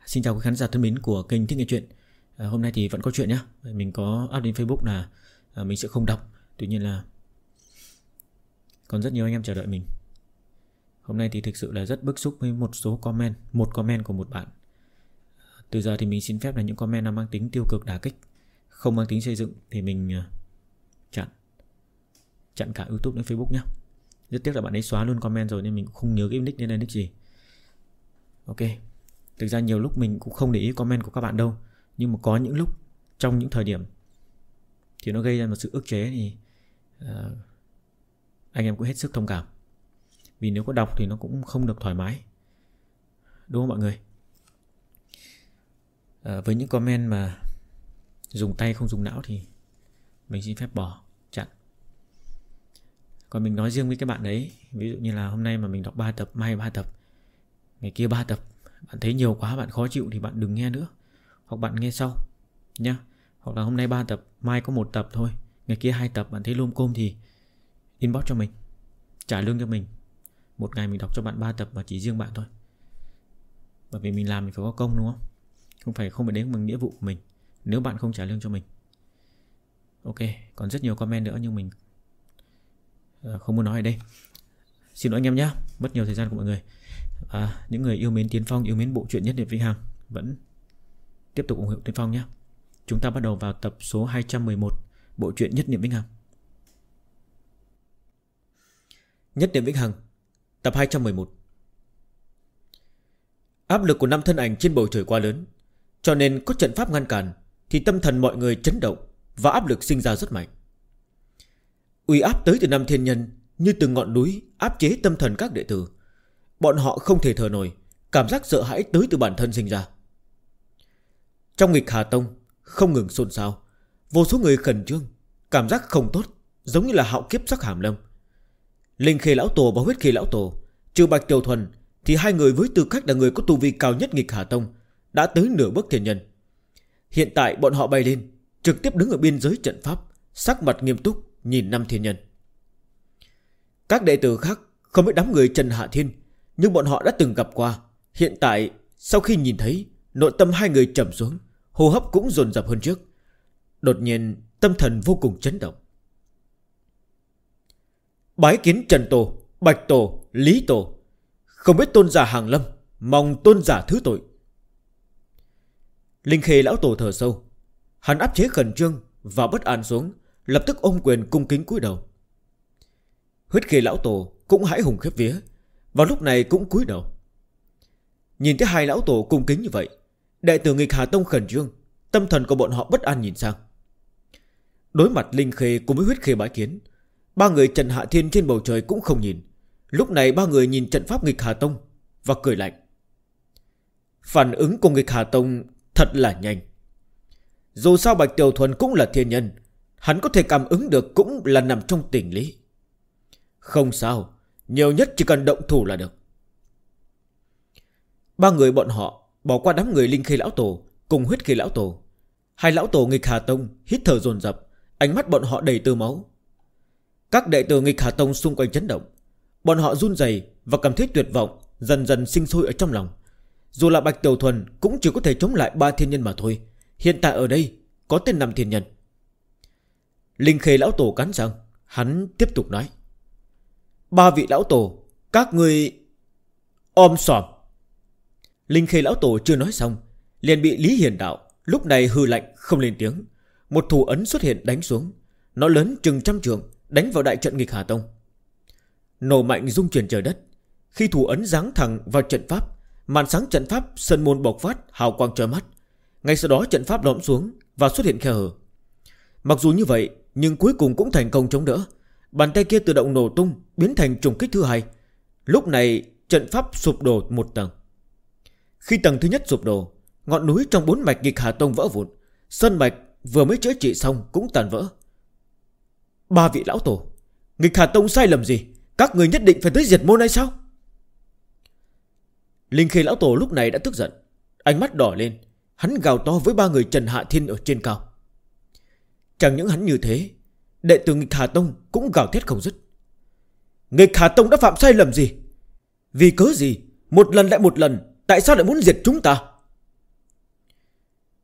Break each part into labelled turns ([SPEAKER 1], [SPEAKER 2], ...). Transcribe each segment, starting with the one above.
[SPEAKER 1] Xin chào quý khán giả thân mến của kênh Thích Nghe Chuyện. Hôm nay thì vẫn có chuyện nhé. Mình có up lên Facebook là mình sẽ không đọc. Tuy nhiên là còn rất nhiều anh em chờ đợi mình. Hôm nay thì thực sự là rất bức xúc với một số comment. Một comment của một bạn. Từ giờ thì mình xin phép là những comment nào mang tính tiêu cực đả kích, không mang tính xây dựng thì mình chặn cả YouTube đến Facebook nhé. Rất tiếc là bạn ấy xóa luôn comment rồi nên mình cũng không nhớ cái nick nên là nick gì. Ok. Thực ra nhiều lúc mình cũng không để ý comment của các bạn đâu, nhưng mà có những lúc trong những thời điểm thì nó gây ra một sự ức chế thì anh em cũng hết sức thông cảm. Vì nếu có đọc thì nó cũng không được thoải mái, đúng không mọi người? Với những comment mà dùng tay không dùng não thì mình xin phép bỏ, chặn. Còn mình nói riêng với các bạn đấy, ví dụ như là hôm nay mà mình đọc 3 tập, mai 3 tập, ngày kia 3 tập, bạn thấy nhiều quá, bạn khó chịu thì bạn đừng nghe nữa, hoặc bạn nghe sau nhá. Hoặc là hôm nay 3 tập, mai có 1 tập thôi, ngày kia 2 tập, bạn thấy lôm côm thì inbox cho mình, trả lương cho mình. Một ngày mình đọc cho bạn 3 tập và chỉ riêng bạn thôi. Bởi vì mình làm mình phải có công, đúng không? Không phải đến bằng nghĩa vụ của mình nếu bạn không trả lương cho mình. Ok, còn rất nhiều comment nữa nhưng mình không muốn nói ở đây. Xin lỗi anh em nhé, mất nhiều thời gian của mọi người. Những người yêu mến Tiến Phong, yêu mến bộ truyện Nhất Niệm Vĩnh Hằng vẫn tiếp tục ủng hộ Tiến Phong nhé. Chúng ta bắt đầu vào tập số 211 bộ truyện Nhất Niệm Vĩnh Hằng. Nhất Niệm Vĩnh Hằng, tập 211. Áp lực của 5 thân ảnh trên bầu trời quá lớn, cho nên có trận pháp ngăn cản thì tâm thần mọi người chấn động và áp lực sinh ra rất mạnh. Uy áp tới từ 5 thiên nhân như từng ngọn núi áp chế tâm thần các đệ tử. Bọn họ không thể thở nổi, cảm giác sợ hãi tới từ bản thân sinh ra. Trong Nghịch Hà Tông không ngừng xôn xao, vô số người khẩn trương, cảm giác không tốt, giống như là hạo kiếp sắc hàm lâm. Linh Khê lão tổ và Huyết Khê lão tổ, trừ Bạch Tiểu Thuần thì hai người với tư cách là người có tu vi cao nhất Nghịch Hà Tông đã tới nửa bước thiên nhân. Hiện tại bọn họ bay lên, trực tiếp đứng ở biên giới trận pháp, sắc mặt nghiêm túc nhìn 5 thiên nhân. Các đệ tử khác không biết đám người Trần Hạ Thiên, nhưng bọn họ đã từng gặp qua. Hiện tại sau khi nhìn thấy, nội tâm hai người trầm xuống, hô hấp cũng dồn dập hơn trước. Đột nhiên tâm thần vô cùng chấn động. Bái kiến Trần Tổ, Bạch Tổ, Lý Tổ, không biết tôn giả hàng lâm, mong tôn giả thứ tội. Linh Khê lão tổ thở sâu, hắn áp chế khẩn trương và bất an xuống, lập tức ôm quyền cung kính cúi đầu. Huyết Khê lão tổ cũng hãi hùng khiếp vía, vào lúc này cũng cúi đầu. Nhìn thấy hai lão tổ cung kính như vậy, đệ tử Nghịch Hà Tông khẩn trương, tâm thần của bọn họ bất an nhìn sang. Đối mặt Linh Khê cùng với Huyết Khê bái kiến, ba người Trần Hạ Thiên trên bầu trời cũng không nhìn. Lúc này ba người nhìn trận pháp Nghịch Hà Tông và cười lạnh. Phản ứng của Nghịch Hà Tông thật là nhanh. Dù sao Bạch Tiểu Thuần cũng là thiên nhân, hắn có thể cảm ứng được cũng là nằm trong tình lý. Không sao, nhiều nhất chỉ cần động thủ là được. Ba người bọn họ bỏ qua đám người Linh Khê lão tổ cùng Huyết Khê lão tổ. Hai lão tổ Nghịch Hà Tông hít thở dồn dập, ánh mắt bọn họ đầy tơ máu. Các đệ tử Nghịch Hà Tông xung quanh chấn động, bọn họ run rẩy và cảm thấy tuyệt vọng dần dần sinh sôi ở trong lòng. Dù là Bạch Tiểu Thuần cũng chỉ có thể chống lại 3 thiên nhân mà thôi, hiện tại ở đây có tên 5 thiên nhân. Linh Khê lão tổ cắn răng, hắn tiếp tục nói: ba vị lão tổ, các người om sòm. Linh Khê lão tổ chưa nói xong, liền bị Lý Hiền Đạo lúc này hừ lạnh không lên tiếng. Một thủ ấn xuất hiện đánh xuống, nó lớn chừng trăm trượng, đánh vào đại trận Nghịch Hà Tông. Nổ mạnh rung chuyển trời đất. Khi thủ ấn giáng thẳng vào trận pháp, màn sáng trận pháp sơn môn bộc phát hào quang chói mắt. Ngay sau đó trận pháp lõm xuống và xuất hiện khe hở. Mặc dù như vậy, nhưng cuối cùng cũng thành công chống đỡ. Bàn tay kia tự động nổ tung, biến thành trùng kích thứ hai. Lúc này trận pháp sụp đổ một tầng. Khi tầng thứ nhất sụp đổ, ngọn núi trong 4 mạch Nghịch Hà Tông vỡ vụn. Sơn mạch vừa mới chữa trị xong cũng tàn vỡ. Ba vị lão tổ, Nghịch Hà Tông sai lầm gì? Các người nhất định phải tới diệt môn hay sao? Linh Khê lão tổ lúc này đã tức giận, ánh mắt đỏ lên. Hắn gào to với ba người Trần Hạ Thiên ở trên cao. Chẳng những hắn như thế, đệ tử Nghịch Hà Tông cũng gào thét không dứt. Nghịch Hà Tông đã phạm sai lầm gì? Vì cớ gì? Một lần lại một lần, tại sao lại muốn diệt chúng ta?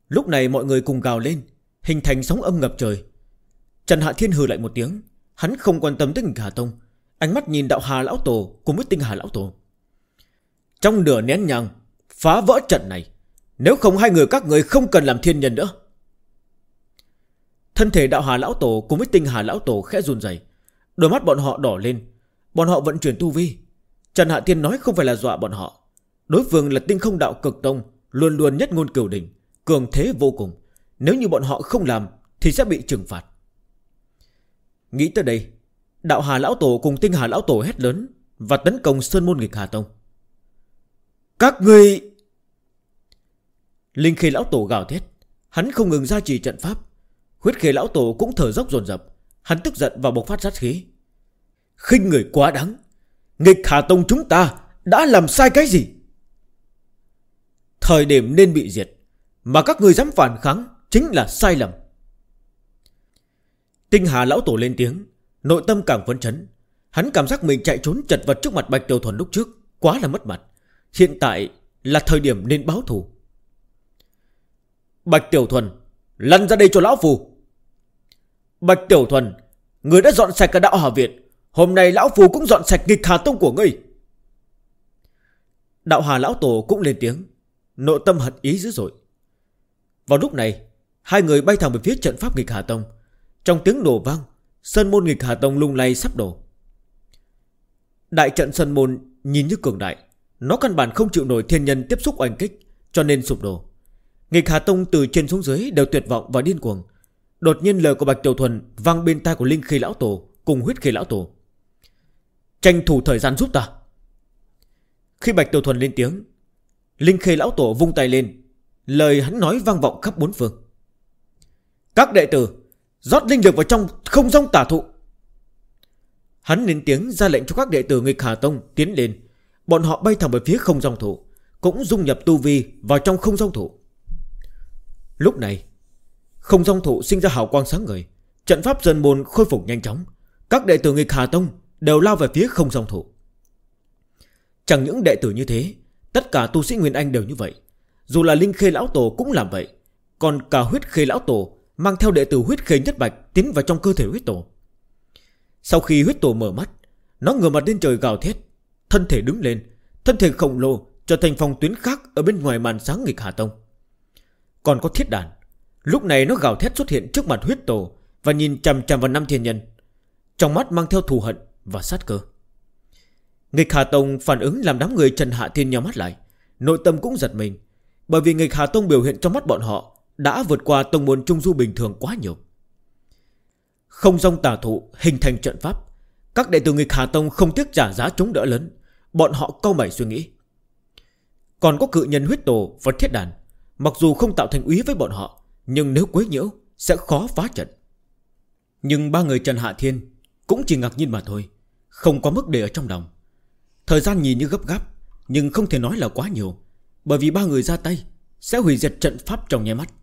[SPEAKER 1] Lúc này mọi người cùng gào lên, hình thành sóng âm ngập trời. Trần Hạ Thiên hừ lại một tiếng. Hắn không quan tâm tới Nghịch Hà Tông, ánh mắt nhìn Đạo Hà Lão Tổ cùng với Tinh Hà Lão Tổ. Trong nửa nén nhang phá vỡ trận này, nếu không hai người các người không cần làm thiên nhân nữa. Thân thể Đạo Hà Lão Tổ cùng với Tinh Hà Lão Tổ khẽ run rẩy, đôi mắt bọn họ đỏ lên. Bọn họ vận chuyển tu vi. Trần Hạ Thiên nói không phải là dọa bọn họ. Đối phương là Tinh Không Đạo Cực Tông, luôn luôn nhất ngôn cửu đỉnh, cường thế vô cùng. Nếu như bọn họ không làm thì sẽ bị trừng phạt. Nghĩ tới đây, Đạo Hà Lão Tổ cùng Tinh Hà Lão Tổ hét lớn và tấn công Sơn Môn Nghịch Hà Tông. Các ngươi! Linh Khê Lão Tổ gào thét. Hắn không ngừng gia trì trận pháp. Huyết Khê Lão Tổ cũng thở dốc dồn dập. Hắn tức giận và bộc phát sát khí. Khinh người quá đáng. Nghịch Hà Tông chúng ta đã làm sai cái gì? Thời điểm nên bị diệt, mà các ngươi dám phản kháng chính là sai lầm. Tinh Hà Lão Tổ lên tiếng, nội tâm càng phấn chấn. Hắn cảm giác mình chạy trốn chật vật trước mặt Bạch Tiểu Thuần lúc trước quá là mất mặt. Hiện tại là thời điểm nên báo thù. Bạch Tiểu Thuần, lăn ra đây cho lão phù. Bạch Tiểu Thuần, người đã dọn sạch cả Đạo Hà Viện, hôm nay lão phù cũng dọn sạch Nghịch Hà Tông của ngươi. Đạo Hà Lão Tổ cũng lên tiếng, nội tâm hận ý dữ dội. Vào lúc này, hai người bay thẳng về phía trận pháp Nghịch Hà Tông. Trong tiếng nổ vang, Sơn Môn Nghịch Hà Tông lung lay sắp đổ. Đại trận Sơn Môn nhìn như cường đại, nó căn bản không chịu nổi thiên nhân tiếp xúc oanh kích, cho nên sụp đổ. Nghịch Hà Tông từ trên xuống dưới đều tuyệt vọng và điên cuồng. Đột nhiên lời của Bạch Tiểu Thuần vang bên tai của Linh Khê Lão Tổ cùng Huyết Khê Lão Tổ. Tranh thủ thời gian giúp ta. Khi Bạch Tiểu Thuần lên tiếng, Linh Khê Lão Tổ vung tay lên. Lời hắn nói vang vọng khắp bốn phương. Các đệ tử, rót linh lực vào trong không gian tả thụ. Hắn lên tiếng ra lệnh cho các đệ tử Nghịch Hà Tông tiến lên. Bọn họ bay thẳng về phía không gian thụ, cũng dung nhập tu vi vào trong không gian thụ. Lúc này, không gian thụ sinh ra hào quang sáng ngời. Trận pháp Sơn Môn khôi phục nhanh chóng. Các đệ tử Nghịch Hà Tông đều lao về phía không gian thụ. Chẳng những đệ tử như thế, tất cả tu sĩ Nguyên Anh đều như vậy. Dù là Linh Khê Lão Tổ cũng làm vậy. Còn cả Huyết Khê Lão Tổ mang theo đệ tử Huyết Khê Nhất Bạch tiến vào trong cơ thể Huyết Tổ. Sau khi Huyết Tổ mở mắt, nó ngửa mặt lên trời gào thét, thân thể đứng lên, thân thể khổng lồ trở thành phòng tuyến khác ở bên ngoài màn sáng Nghịch Hà Tông. Còn có Thiết Đàn, lúc này nó gào thét xuất hiện trước mặt Huyết Tổ và nhìn chằm chằm vào năm thiên nhân, trong mắt mang theo thù hận và sát cơ. Nghịch Hà Tông phản ứng làm đám người Trần Hạ Thiên nhắm mắt lại, nội tâm cũng giật mình, bởi vì Nghịch Hà Tông biểu hiện trong mắt bọn họ đã vượt qua tông môn trung du bình thường quá nhiều. Không gian tà thụ hình thành trận pháp. Các đệ tử Nghịch Hà Tông không tiếc trả giá chống đỡ lớn. Bọn họ cau mày suy nghĩ. Còn có cự nhân Huyết Tổ và Thiết Đàn, mặc dù không tạo thành uy với bọn họ, nhưng nếu quấy nhiễu sẽ khó phá trận. Nhưng ba người Trần Hạ Thiên cũng chỉ ngạc nhiên mà thôi, không có mức để ở trong lòng. Thời gian nhìn như gấp gáp, nhưng không thể nói là quá nhiều, bởi vì ba người ra tay sẽ hủy diệt trận pháp trong nháy mắt.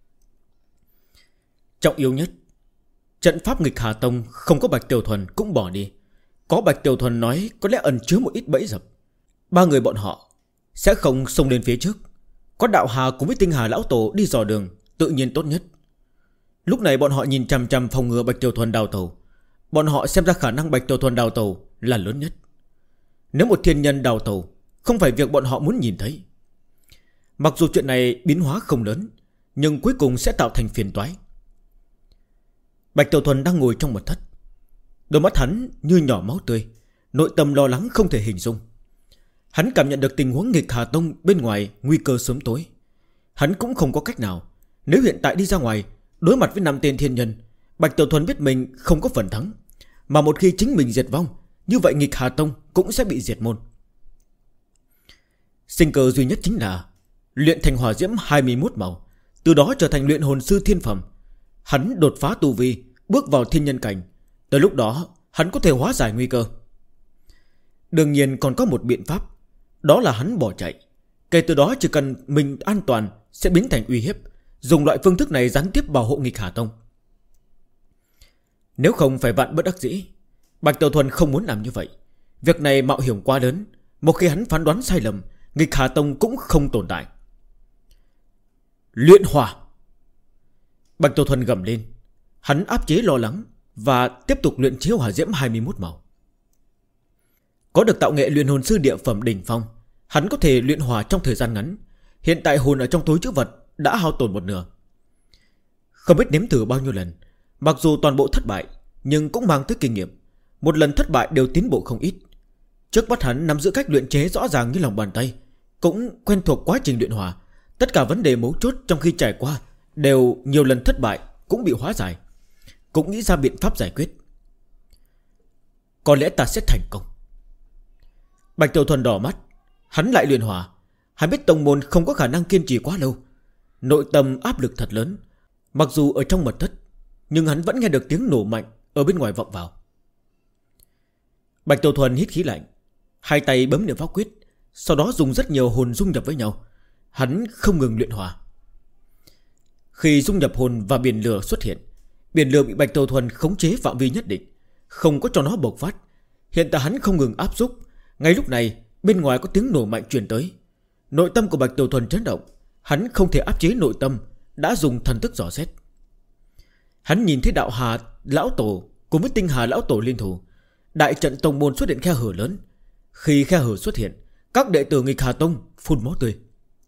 [SPEAKER 1] Trọng yếu nhất, trận pháp Nghịch Hà Tông không có Bạch Tiểu Thuần cũng bỏ đi. Có Bạch Tiểu Thuần nói có lẽ ẩn chứa một ít bẫy dập. Ba người bọn họ sẽ không xông lên phía trước. Có Đạo Hà cùng với Tinh Hà Lão Tổ đi dò đường, tự nhiên tốt nhất. Lúc này bọn họ nhìn chằm chằm phòng ngừa Bạch Tiểu Thuần đào tẩu. Bọn họ xem ra khả năng Bạch Tiểu Thuần đào tẩu là lớn nhất. Nếu một thiên nhân đào tẩu không phải việc bọn họ muốn nhìn thấy. Mặc dù chuyện này biến hóa không lớn, nhưng cuối cùng sẽ tạo thành phiền toái. Bạch Tiểu Thuần đang ngồi trong mật thất, đôi mắt hắn như nhỏ máu tươi, nội tâm lo lắng không thể hình dung. Hắn cảm nhận được tình huống Nghịch Hà Tông bên ngoài nguy cơ sớm tối. Hắn cũng không có cách nào. Nếu hiện tại đi ra ngoài đối mặt với 5 tên thiên nhân, Bạch Tiểu Thuần biết mình không có phần thắng. Mà một khi chính mình diệt vong, như vậy Nghịch Hà Tông cũng sẽ bị diệt môn. Sinh cơ duy nhất chính là luyện thành hỏa diễm 21 màu, từ đó trở thành luyện hồn sư thiên phẩm. Hắn đột phá tu vi, bước vào thiên nhân cảnh. Tới lúc đó hắn có thể hóa giải nguy cơ. Đương nhiên còn có một biện pháp, đó là hắn bỏ chạy. Kể từ đó chỉ cần mình an toàn sẽ biến thành uy hiếp, dùng loại phương thức này gián tiếp bảo hộ Nghịch Hà Tông. Nếu không phải vạn bất đắc dĩ, Bạch Tiểu Thuần không muốn làm như vậy. Việc này mạo hiểm quá lớn, một khi hắn phán đoán sai lầm, Nghịch Hà Tông cũng không tồn tại. Luyện hỏa. Bạch Tiểu Thuần gầm lên. Hắn áp chế lo lắng và tiếp tục luyện chế hỏa diễm 21 màu. Có được tạo nghệ luyện hồn sư địa phẩm đỉnh phong, hắn có thể luyện hỏa trong thời gian ngắn. Hiện tại hồn ở trong túi trữ vật đã hao tổn một nửa. Không biết nếm thử bao nhiêu lần, mặc dù toàn bộ thất bại nhưng cũng mang tới kinh nghiệm. Một lần thất bại đều tiến bộ không ít. Trước mắt hắn nắm giữ cách luyện chế rõ ràng như lòng bàn tay, cũng quen thuộc quá trình luyện hỏa. Tất cả vấn đề mấu chốt trong khi trải qua đều nhiều lần thất bại cũng bị hóa giải, cũng nghĩ ra biện pháp giải quyết. Có lẽ ta sẽ thành công. Bạch Tiểu Thuần đỏ mắt. Hắn lại luyện hỏa. Hắn biết tông môn không có khả năng kiên trì quá lâu. Nội tâm áp lực thật lớn. Mặc dù ở trong mật thất, nhưng hắn vẫn nghe được tiếng nổ mạnh ở bên ngoài vọng vào. Bạch Tiểu Thuần hít khí lạnh, hai tay bấm niệm pháp quyết, sau đó dùng rất nhiều hồn dung nhập với nhau. Hắn không ngừng luyện hỏa. Khi dung nhập hồn và biển lửa xuất hiện, biển lửa bị Bạch Tiểu Thuần khống chế phạm vi nhất định, không có cho nó bộc phát. Hiện tại hắn không ngừng áp xúc. Ngay lúc này bên ngoài có tiếng nổ mạnh truyền tới. Nội tâm của Bạch Tiểu Thuần chấn động. Hắn không thể áp chế nội tâm, đã dùng thần thức dò xét. Hắn nhìn thấy đạo Hà Lão Tổ cùng với Tinh Hà Lão Tổ liên thủ. Đại trận tông môn xuất hiện khe hở lớn. Khi khe hở xuất hiện, các đệ tử Nghịch Hà Tông phun máu tươi.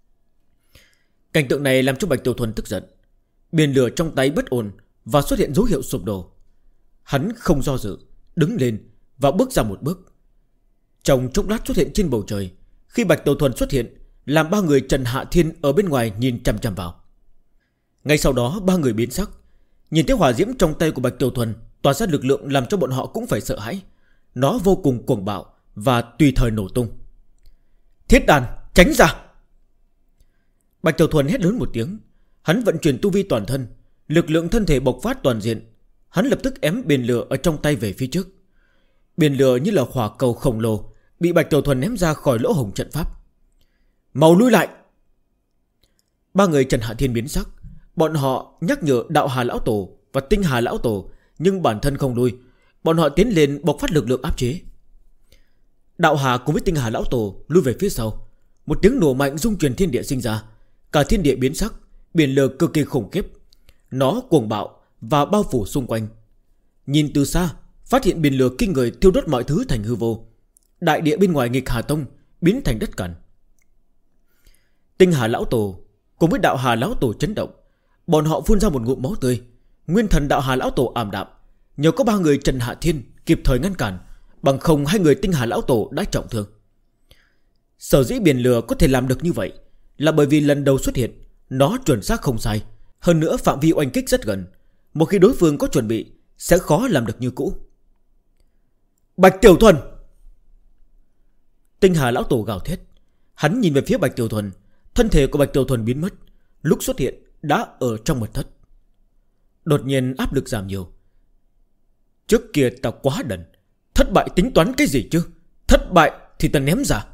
[SPEAKER 1] Cảnh tượng này làm cho Bạch Tiểu Thuần tức giận. Biển lửa trong tay bất ổn và xuất hiện dấu hiệu sụp đổ. Hắn không do dự, đứng lên và bước ra một bước. Trong chốc lát xuất hiện trên bầu trời. Khi Bạch Tiểu Thuần xuất hiện, làm ba người Trần Hạ Thiên ở bên ngoài nhìn chằm chằm vào. Ngay sau đó ba người biến sắc. Nhìn thấy hỏa diễm trong tay của Bạch Tiểu Thuần tỏa ra lực lượng làm cho bọn họ cũng phải sợ hãi. Nó vô cùng cuồng bạo và tùy thời nổ tung. Thiết đàn, tránh ra! Bạch Tiểu Thuần hét lớn một tiếng. Hắn vận chuyển tu vi toàn thân, lực lượng thân thể bộc phát toàn diện. Hắn lập tức ém biển lửa ở trong tay về phía trước. Biển lửa như là hỏa cầu khổng lồ bị Bạch Tiểu Thuần ném ra khỏi lỗ hổng trận pháp. Mau lui lại! Ba người Trần Hạ Thiên biến sắc. Bọn họ nhắc nhở Đạo Hà Lão Tổ và Tinh Hà Lão Tổ, nhưng bản thân không lui. Bọn họ tiến lên bộc phát lực lượng áp chế. Đạo Hà cùng với Tinh Hà Lão Tổ lui về phía sau. Một tiếng nổ mạnh rung truyền thiên địa sinh ra. Cả thiên địa biến sắc. Biển lửa cực kỳ khủng khiếp. Nó cuồng bạo và bao phủ xung quanh. Nhìn từ xa, phát hiện biển lửa kinh người thiêu đốt mọi thứ thành hư vô. Đại địa bên ngoài Nghịch Hà Tông biến thành đất cằn. Tinh Hà Lão Tổ cùng với Đạo Hà Lão Tổ chấn động. Bọn họ phun ra một ngụm máu tươi. Nguyên thần Đạo Hà Lão Tổ ảm đạm. Nhờ có ba người Trần Hạ Thiên kịp thời ngăn cản, bằng không hai người Tinh Hà Lão Tổ đã trọng thương. Sở dĩ biển lửa có thể làm được như vậy là bởi vì lần đầu xuất hiện, nó chuẩn xác không sai. Hơn nữa phạm vi oanh kích rất gần. Một khi đối phương có chuẩn bị, sẽ khó làm được như cũ. Bạch Tiểu Thuần! Tinh Hà Lão Tổ gào thét. Hắn nhìn về phía Bạch Tiểu Thuần. Thân thể của Bạch Tiểu Thuần biến mất. Lúc xuất hiện đã ở trong mật thất. Đột nhiên áp lực giảm nhiều. Trước kia ta quá đần. Thất bại tính toán cái gì chứ? Thất bại thì ta ném ra.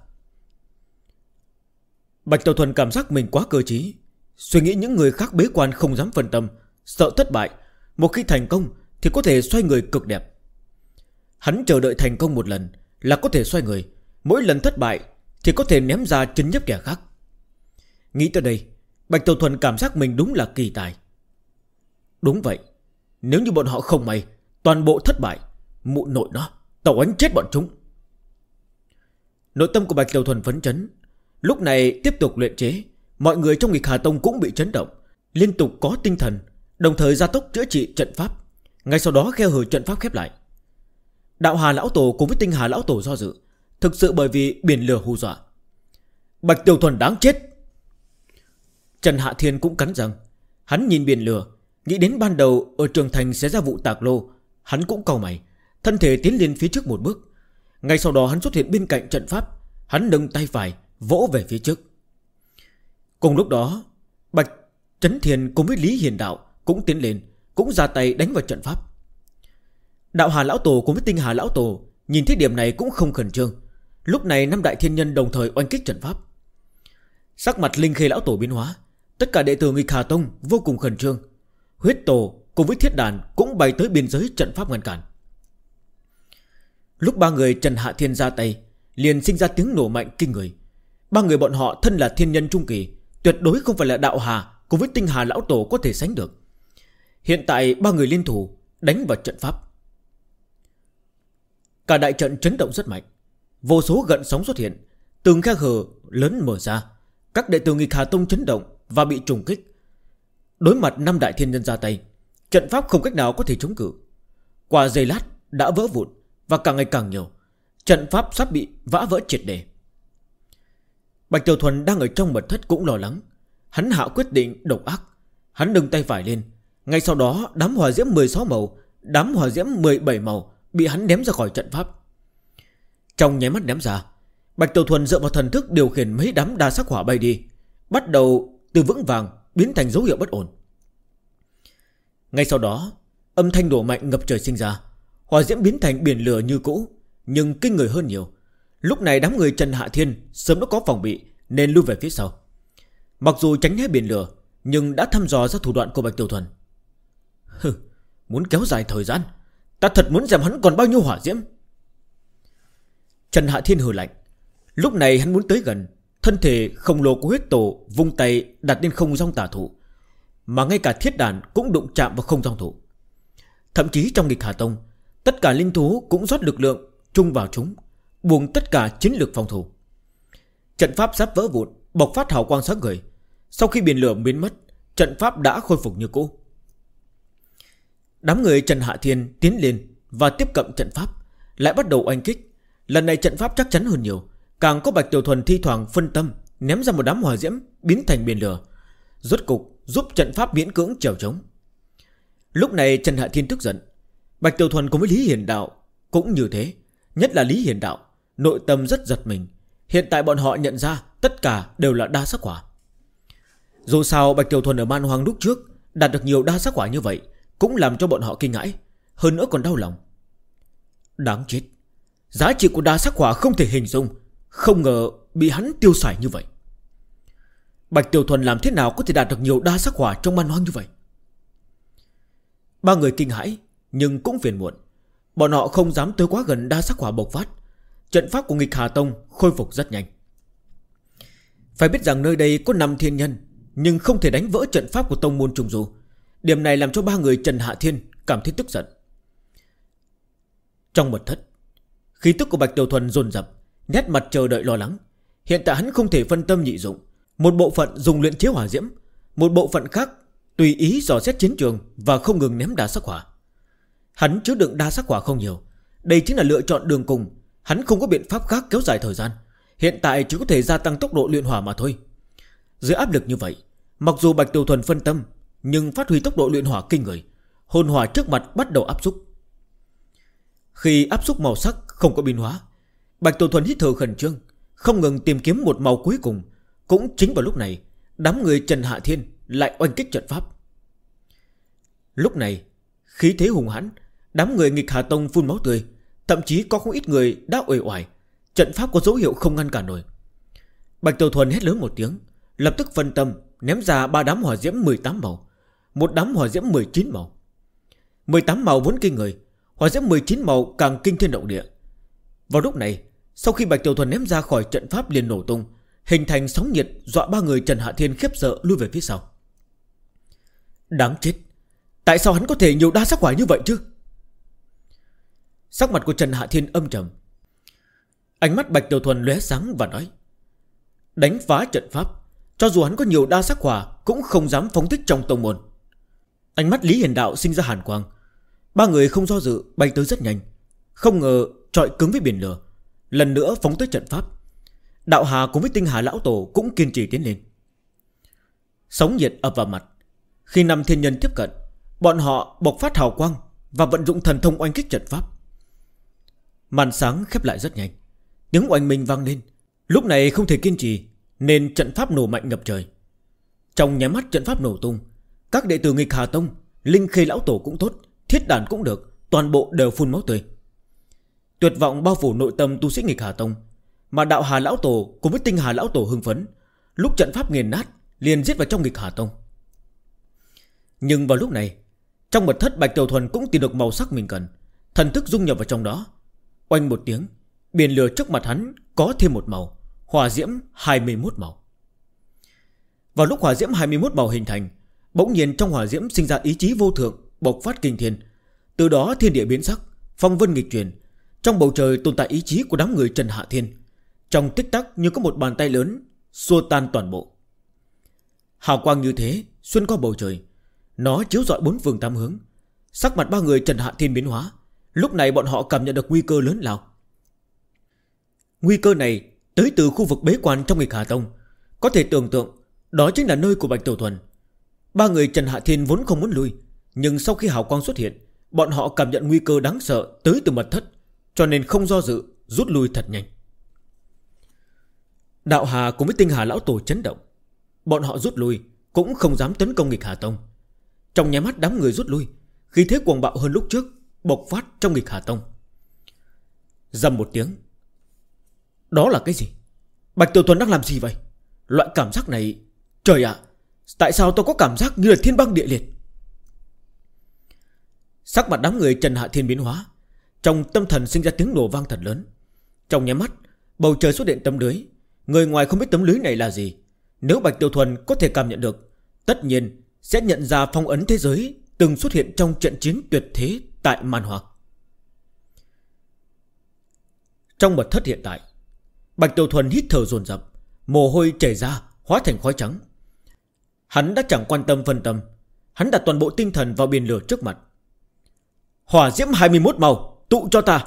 [SPEAKER 1] Bạch Tiểu Thuần cảm giác mình quá cơ trí. Suy nghĩ những người khác bế quan không dám phân tâm, sợ thất bại. Một khi thành công thì có thể xoay người cực đẹp. Hắn chờ đợi thành công một lần là có thể xoay người. Mỗi lần thất bại thì có thể ném ra chấn nhấp kẻ khác. Nghĩ tới đây, Bạch Tiểu Thuần cảm giác mình đúng là kỳ tài. Đúng vậy. Nếu như bọn họ không may toàn bộ thất bại, mụ nội nó, tao đánh chết bọn chúng. Nội tâm của Bạch Tiểu Thuần phấn chấn. Lúc này tiếp tục luyện chế. Mọi người trong Nghịch Hà Tông cũng bị chấn động, liên tục có tinh thần, đồng thời gia tốc chữa trị trận pháp. Ngay sau đó khe hở trận pháp khép lại. Đạo Hà Lão Tổ cùng với Tinh Hà Lão Tổ do dự, thực sự bởi vì biển lửa hù dọa. Bạch Tiểu Thuần đáng chết! Trần Hạ Thiên cũng cắn răng. Hắn nhìn biển lửa, nghĩ đến ban đầu ở Trường Thành sẽ ra vụ tạc lô. Hắn cũng cau mày, thân thể tiến lên phía trước một bước. Ngay sau đó hắn xuất hiện bên cạnh trận pháp. Hắn nâng tay phải vỗ về phía trước. Cùng lúc đó, Bạch Chấn Thiền cùng với Lý Hiền Đạo cũng tiến lên, cũng ra tay đánh vào trận pháp. Đạo Hà Lão Tổ cùng với Tinh Hà Lão Tổ nhìn thấy điểm này cũng không khẩn trương. Lúc này năm đại thiên nhân đồng thời oanh kích trận pháp. Sắc mặt Linh Khê Lão Tổ biến hóa. Tất cả đệ tử Nghịch Hà Tông vô cùng khẩn trương. Huyết Tổ cùng với Thiết Đàn cũng bay tới biên giới trận pháp ngăn cản. Lúc ba người Trần Hạ Thiên ra tay, liền sinh ra tiếng nổ mạnh kinh người. Ba người bọn họ thân là thiên nhân trung kỳ, tuyệt đối không phải là Đạo Hà cùng với Tinh Hà Lão Tổ có thể sánh được. Hiện tại ba người liên thủ đánh vào trận pháp. Cả đại trận chấn động rất mạnh. Vô số gợn sóng xuất hiện, từng khe hở lớn mở ra. Các đệ tử Nghịch Hà Tông chấn động và bị trùng kích. Đối mặt 5 đại thiên nhân ra tay, trận pháp không cách nào có thể chống cự. Qua giây lát đã vỡ vụn và càng ngày càng nhiều. Trận pháp sắp bị vỡ triệt để. Bạch Tiểu Thuần đang ở trong mật thất cũng lo lắng. Hắn hạ quyết định độc ác. Hắn nâng tay phải lên. Ngay sau đó đám hỏa diễm 16 màu, đám hỏa diễm 17 màu bị hắn ném ra khỏi trận pháp. Trong nháy mắt ném ra, Bạch Tiểu Thuần dựa vào thần thức điều khiển mấy đám đa sắc hỏa bay đi, bắt đầu từ vững vàng biến thành dấu hiệu bất ổn. Ngay sau đó, âm thanh nổ mạnh ngập trời sinh ra. Hỏa diễm biến thành biển lửa như cũ, nhưng kinh người hơn nhiều. Lúc này đám người Trần Hạ Thiên sớm đã có phòng bị nên lui về phía sau. Mặc dù tránh né biển lửa, nhưng đã thăm dò ra thủ đoạn của Bạch Tiểu Thuần. Muốn kéo dài thời gian, ta thật muốn xem hắn còn bao nhiêu hỏa diễm. Trần Hạ Thiên hừ lạnh. Lúc này hắn muốn tới gần. Thân thể khổng lồ của huyết tổ vung tay đặt lên không giông tả thủ, mà ngay cả thiết đàn cũng đụng chạm vào không giông thủ. Thậm chí trong Nghịch Hà Tông, tất cả linh thú cũng rót lực lượng chung vào chúng, buông tất cả chiến lược phòng thủ. Trận pháp sắp vỡ vụn, bộc phát hào quang sáng ngời. Sau khi biển lửa biến mất, trận pháp đã khôi phục như cũ. Đám người Trần Hạ Thiên tiến lên và tiếp cận trận pháp, lại bắt đầu oanh kích. Lần này trận pháp chắc chắn hơn nhiều. Càng có Bạch Tiểu Thuần thi thoảng phân tâm ném ra một đám hỏa diễm biến thành biển lửa, rốt cục giúp trận pháp miễn cưỡng chèo chống. Lúc này Trần Hạ Thiên tức giận. Bạch Tiểu Thuần cùng với Lý Hiền Đạo cũng như thế. Nhất là Lý Hiền Đạo, nội tâm rất giật mình. Hiện tại bọn họ nhận ra tất cả đều là đa sắc hỏa. Dù sao Bạch Tiểu Thuần ở Man Hoang lúc trước đạt được nhiều đa sắc hỏa như vậy, cũng làm cho bọn họ kinh hãi, hơn nữa còn đau lòng. Đáng chết, giá trị của đa sắc hỏa không thể hình dung. Không ngờ bị hắn tiêu xài như vậy. Bạch Tiểu Thuần làm thế nào có thể đạt được nhiều đa sắc hỏa trong Man Hoang như vậy? Ba người kinh hãi nhưng cũng phiền muộn. Bọn họ không dám tới quá gần đa sắc hỏa bộc phát. Trận pháp của Nghịch Hà Tông khôi phục rất nhanh. Phải biết rằng nơi đây có 5 thiên nhân, nhưng không thể đánh vỡ trận pháp của tông môn trùng du. Điểm này làm cho ba người Trần Hạ Thiên cảm thấy tức giận. Trong mật thất, khí tức của Bạch Tiểu Thuần dồn dập, nét mặt chờ đợi lo lắng. Hiện tại hắn không thể phân tâm nhị dụng. Một bộ phận dùng luyện chế hỏa diễm, một bộ phận khác tùy ý dò xét chiến trường và không ngừng ném đa sắc hỏa. Hắn chứa đựng đa sắc hỏa không nhiều. Đây chính là lựa chọn đường cùng. Hắn không có biện pháp khác kéo dài thời gian. Hiện tại chỉ có thể gia tăng tốc độ luyện hỏa mà thôi. Dưới áp lực như vậy, mặc dù Bạch Tiểu Thuần phân tâm, nhưng phát huy tốc độ luyện hỏa kinh người. Hồn hỏa trước mặt bắt đầu áp xúc. Khi áp xúc màu sắc không có biến hóa, Bạch Tiểu Thuần hít thở khẩn trương, không ngừng tìm kiếm một màu cuối cùng. Cũng chính vào lúc này, đám người Trần Hạ Thiên lại oanh kích trận pháp. Lúc này, khí thế hùng hãn, đám người Nghịch Hà Tông phun máu tươi, thậm chí có không ít người đã uể oải. Trận pháp có dấu hiệu không ngăn cản nổi. Bạch Tiểu Thuần hét lớn một tiếng, lập tức phân tâm ném ra 3 đám hỏa diễm 18 màu, một đám hỏa diễm 19 màu. 18 màu vốn kinh người, hỏa diễm 19 màu càng kinh thiên động địa. Vào lúc này, sau khi Bạch Tiểu Thuần ném ra khỏi trận pháp liền nổ tung, hình thành sóng nhiệt dọa ba người Trần Hạ Thiên khiếp sợ lui về phía sau. Đáng chết, tại sao hắn có thể nhiều đa sắc hỏa như vậy chứ? Sắc mặt của Trần Hạ Thiên âm trầm. Ánh mắt Bạch Tiểu Thuần lóe sáng và nói: đánh phá trận pháp, cho dù hắn có nhiều đa sắc hỏa cũng không dám phóng thích trong tông môn. Ánh mắt Lý Hiền Đạo sinh ra hàn quang. Ba người không do dự bay tới rất nhanh, không ngờ chọi cứng với biển lửa, lần nữa phóng tới trận pháp. Đạo Hà cùng với Tinh Hà Lão Tổ cũng kiên trì tiến lên. Sóng nhiệt ập vào mặt. Khi 5 thiên nhân tiếp cận, bọn họ bộc phát hào quang và vận dụng thần thông oanh kích trận pháp. Màn sáng khép lại rất nhanh, tiếng oanh minh vang lên. Lúc này không thể kiên trì nên trận pháp nổ mạnh ngập trời. Trong nháy mắt trận pháp nổ tung, các đệ tử Nghịch Hà Tông, Linh Khê Lão Tổ cũng tốt, Thiết Đàn cũng được, toàn bộ đều phun máu tươi. Tuyệt vọng bao phủ nội tâm tu sĩ Nghịch Hà Tông, mà Đạo Hà Lão Tổ cùng với Tinh Hà Lão Tổ hưng phấn. Lúc trận pháp nghiền nát liền giết vào trong Nghịch Hà Tông. Nhưng vào lúc này, trong mật thất Bạch Tiểu Thuần cũng tìm được màu sắc mình cần, thần thức dung nhập vào trong đó. Oanh một tiếng, biển lửa trước mặt hắn có thêm một màu, hỏa diễm 21 màu. Vào lúc hỏa diễm 21 màu hình thành, Bỗng nhiên trong hỏa diễm sinh ra ý chí vô thượng, bộc phát kinh thiên. Từ đó thiên địa biến sắc, phong vân nghịch chuyển. Trong bầu trời tồn tại ý chí của đám người Trần Hạ Thiên. Trong tích tắc như có một bàn tay lớn xua tan toàn bộ. Hào quang như thế xuyên qua bầu trời, nó chiếu rọi bốn phương tám hướng. Sắc mặt ba người Trần Hạ Thiên biến hóa. Lúc này bọn họ cảm nhận được nguy cơ lớn lao. Nguy cơ này tới từ khu vực bế quan trong Nghịch Hà Tông. Có thể tưởng tượng đó chính là nơi của Bạch Tiểu Thuần. Ba người Trần Hạ Thiên vốn không muốn lui, nhưng sau khi hào quang xuất hiện, bọn họ cảm nhận nguy cơ đáng sợ tới từ mật thất, cho nên không do dự, rút lui thật nhanh. Đạo Hà cùng với Tinh Hà lão tổ chấn động. Bọn họ rút lui cũng không dám tấn công Nghịch Hà Tông. Trong nháy mắt đám người rút lui, khí thế cuồng bạo hơn lúc trước bộc phát trong Nghịch Hà Tông. Rầm một tiếng. Đó là cái gì? Bạch Tiểu Thuần đang làm gì vậy? Loại cảm giác này, trời ạ, tại sao tôi có cảm giác như là thiên băng địa liệt? Sắc mặt đám người Trần Hạ Thiên biến hóa. Trong tâm thần sinh ra tiếng nổ vang thật lớn. Trong nháy mắt bầu trời xuất hiện tấm lưới. Người ngoài không biết tấm lưới này là gì. Nếu Bạch Tiểu Thuần có thể cảm nhận được, tất nhiên sẽ nhận ra phong ấn thế giới từng xuất hiện trong trận chiến tuyệt thế tại Man Hoang. Trong mật thất hiện tại, Bạch Tiểu Thuần hít thở dồn dập, mồ hôi chảy ra hóa thành khói trắng. Hắn đã chẳng quan tâm phân tâm. Hắn đặt toàn bộ tinh thần vào biển lửa trước mặt. Hỏa diễm 21 màu tụ cho ta.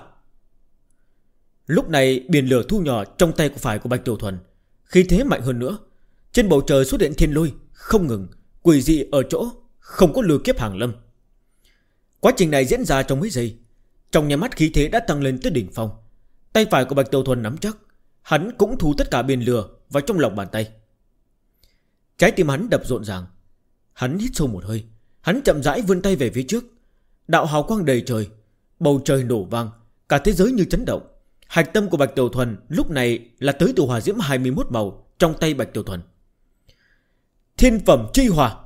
[SPEAKER 1] Lúc này biển lửa thu nhỏ trong tay của phải của Bạch Tiểu Thuần, khí thế mạnh hơn nữa. Trên bầu trời xuất hiện thiên lôi không ngừng, quỷ dị ở chỗ không có lôi kiếp hàng lâm. Quá trình này diễn ra trong mấy giây. Trong nháy mắt khí thế đã tăng lên tới đỉnh phong. Tay phải của Bạch Tiểu Thuần nắm chắc, hắn cũng thu tất cả biển lửa vào trong lòng bàn tay. Trái tim hắn đập rộn ràng. Hắn hít sâu một hơi. Hắn chậm rãi vươn tay về phía trước. Đạo hào quang đầy trời, bầu trời nổ vang, cả thế giới như chấn động. Hạch tâm của Bạch Tiểu Thuần lúc này là tới từ hỏa diễm 21 màu trong tay Bạch Tiểu Thuần. Thiên phẩm chi hỏa.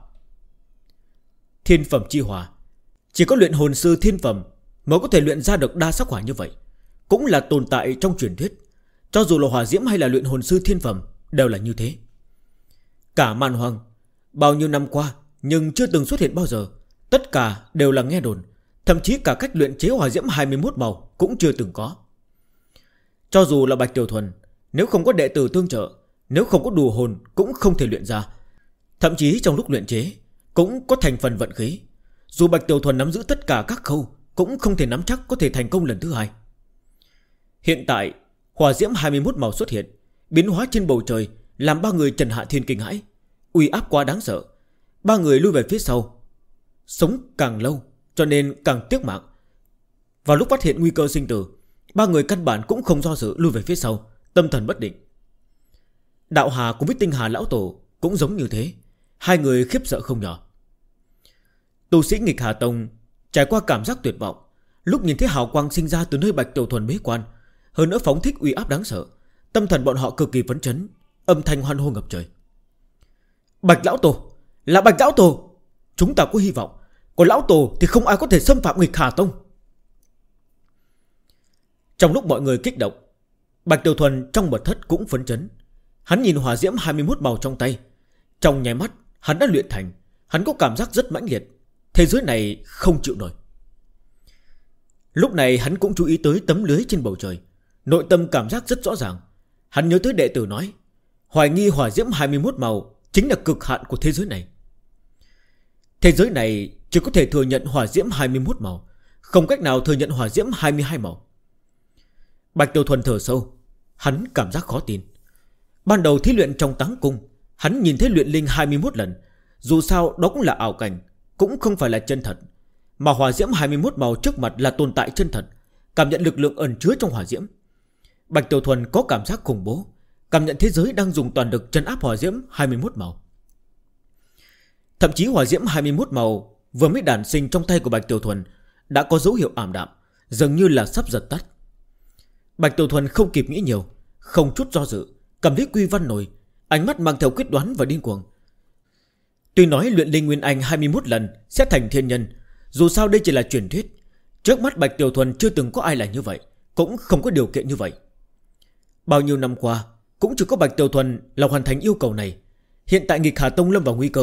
[SPEAKER 1] Thiên phẩm chi hỏa, chỉ có luyện hồn sư thiên phẩm mới có thể luyện ra được đa sắc hỏa như vậy. Cũng là tồn tại trong truyền thuyết. Cho dù là hỏa diễm hay là luyện hồn sư thiên phẩm đều là như thế. Cả Man Hoang bao nhiêu năm qua nhưng chưa từng xuất hiện bao giờ. Tất cả đều là nghe đồn. Thậm chí cả cách luyện chế hỏa diễm 21 màu cũng chưa từng có. Cho dù là Bạch Tiểu Thuần, nếu không có đệ tử tương trợ, nếu không có đủ hồn cũng không thể luyện ra. Thậm chí trong lúc luyện chế cũng có thành phần vận khí. Dù Bạch Tiểu Thuần nắm giữ tất cả các khâu, cũng không thể nắm chắc có thể thành công lần thứ hai. Hiện tại hỏa diễm 21 màu xuất hiện, biến hóa trên bầu trời, làm ba người Trần Hạ Thiên kinh hãi. Uy áp quá đáng sợ. Ba người lui về phía sau. Sống càng lâu cho nên càng tiếc mạng. Vào lúc phát hiện nguy cơ sinh tử, ba người căn bản cũng không do dự lui về phía sau, tâm thần bất định. Đạo Hà cùng với Tinh Hà lão tổ cũng giống như thế. Hai người khiếp sợ không nhỏ. Tu sĩ Nghịch Hà Tông trải qua cảm giác tuyệt vọng. Lúc nhìn thấy hào quang sinh ra từ nơi Bạch Tiểu Thuần bế quan, hơn nữa phóng thích uy áp đáng sợ, tâm thần bọn họ cực kỳ phấn chấn, âm thanh hoan hô ngập trời. Bạch lão tổ, là Bạch lão tổ. Chúng ta có hy vọng. Còn lão tổ thì không ai có thể xâm phạm Nghịch Hà Tông. Trong lúc mọi người kích động, Bạch Tiểu Thuần trong mật thất cũng phấn chấn. Hắn nhìn hỏa diễm 21 màu trong tay. Trong nháy mắt hắn đã luyện thành. Hắn có cảm giác rất mãnh liệt. Thế giới này không chịu nổi. Lúc này hắn cũng chú ý tới tấm lưới trên bầu trời. Nội tâm cảm giác rất rõ ràng. Hắn nhớ tới đệ tử nói, hoài nghi hỏa diễm 21 màu chính là cực hạn của thế giới này. Thế giới này chỉ có thể thừa nhận hỏa diễm 21 màu, không cách nào thừa nhận hỏa diễm 22 màu. Bạch Tiểu Thuần thở sâu. Hắn cảm giác khó tin. Ban đầu thí luyện trong Táng Cung, hắn nhìn thấy luyện linh 21 lần. Dù sao đó cũng là ảo cảnh, cũng không phải là chân thật. Mà hỏa diễm 21 màu trước mặt là tồn tại chân thật, cảm nhận lực lượng ẩn chứa trong hỏa diễm. Bạch Tiểu Thuần có cảm giác khủng bố, cảm nhận thế giới đang dùng toàn lực trấn áp hỏa diễm 21 màu. Thậm chí hỏa diễm 21 màu vừa mới đản sinh trong tay của Bạch Tiểu Thuần đã có dấu hiệu ảm đạm, dường như là sắp giật tắt. Bạch Tiểu Thuần không kịp nghĩ nhiều, không chút do dự, cầm lấy quy văn nồi, ánh mắt mang theo quyết đoán và điên cuồng. Tuy nói luyện linh nguyên anh 21 lần sẽ thành thiên nhân, dù sao đây chỉ là truyền thuyết. Trước mắt Bạch Tiểu Thuần chưa từng có ai là như vậy, cũng không có điều kiện như vậy. Bao nhiêu năm qua cũng chỉ có Bạch Tiểu Thuần là hoàn thành yêu cầu này. Hiện tại Nghịch Hà Tông lâm vào nguy cơ,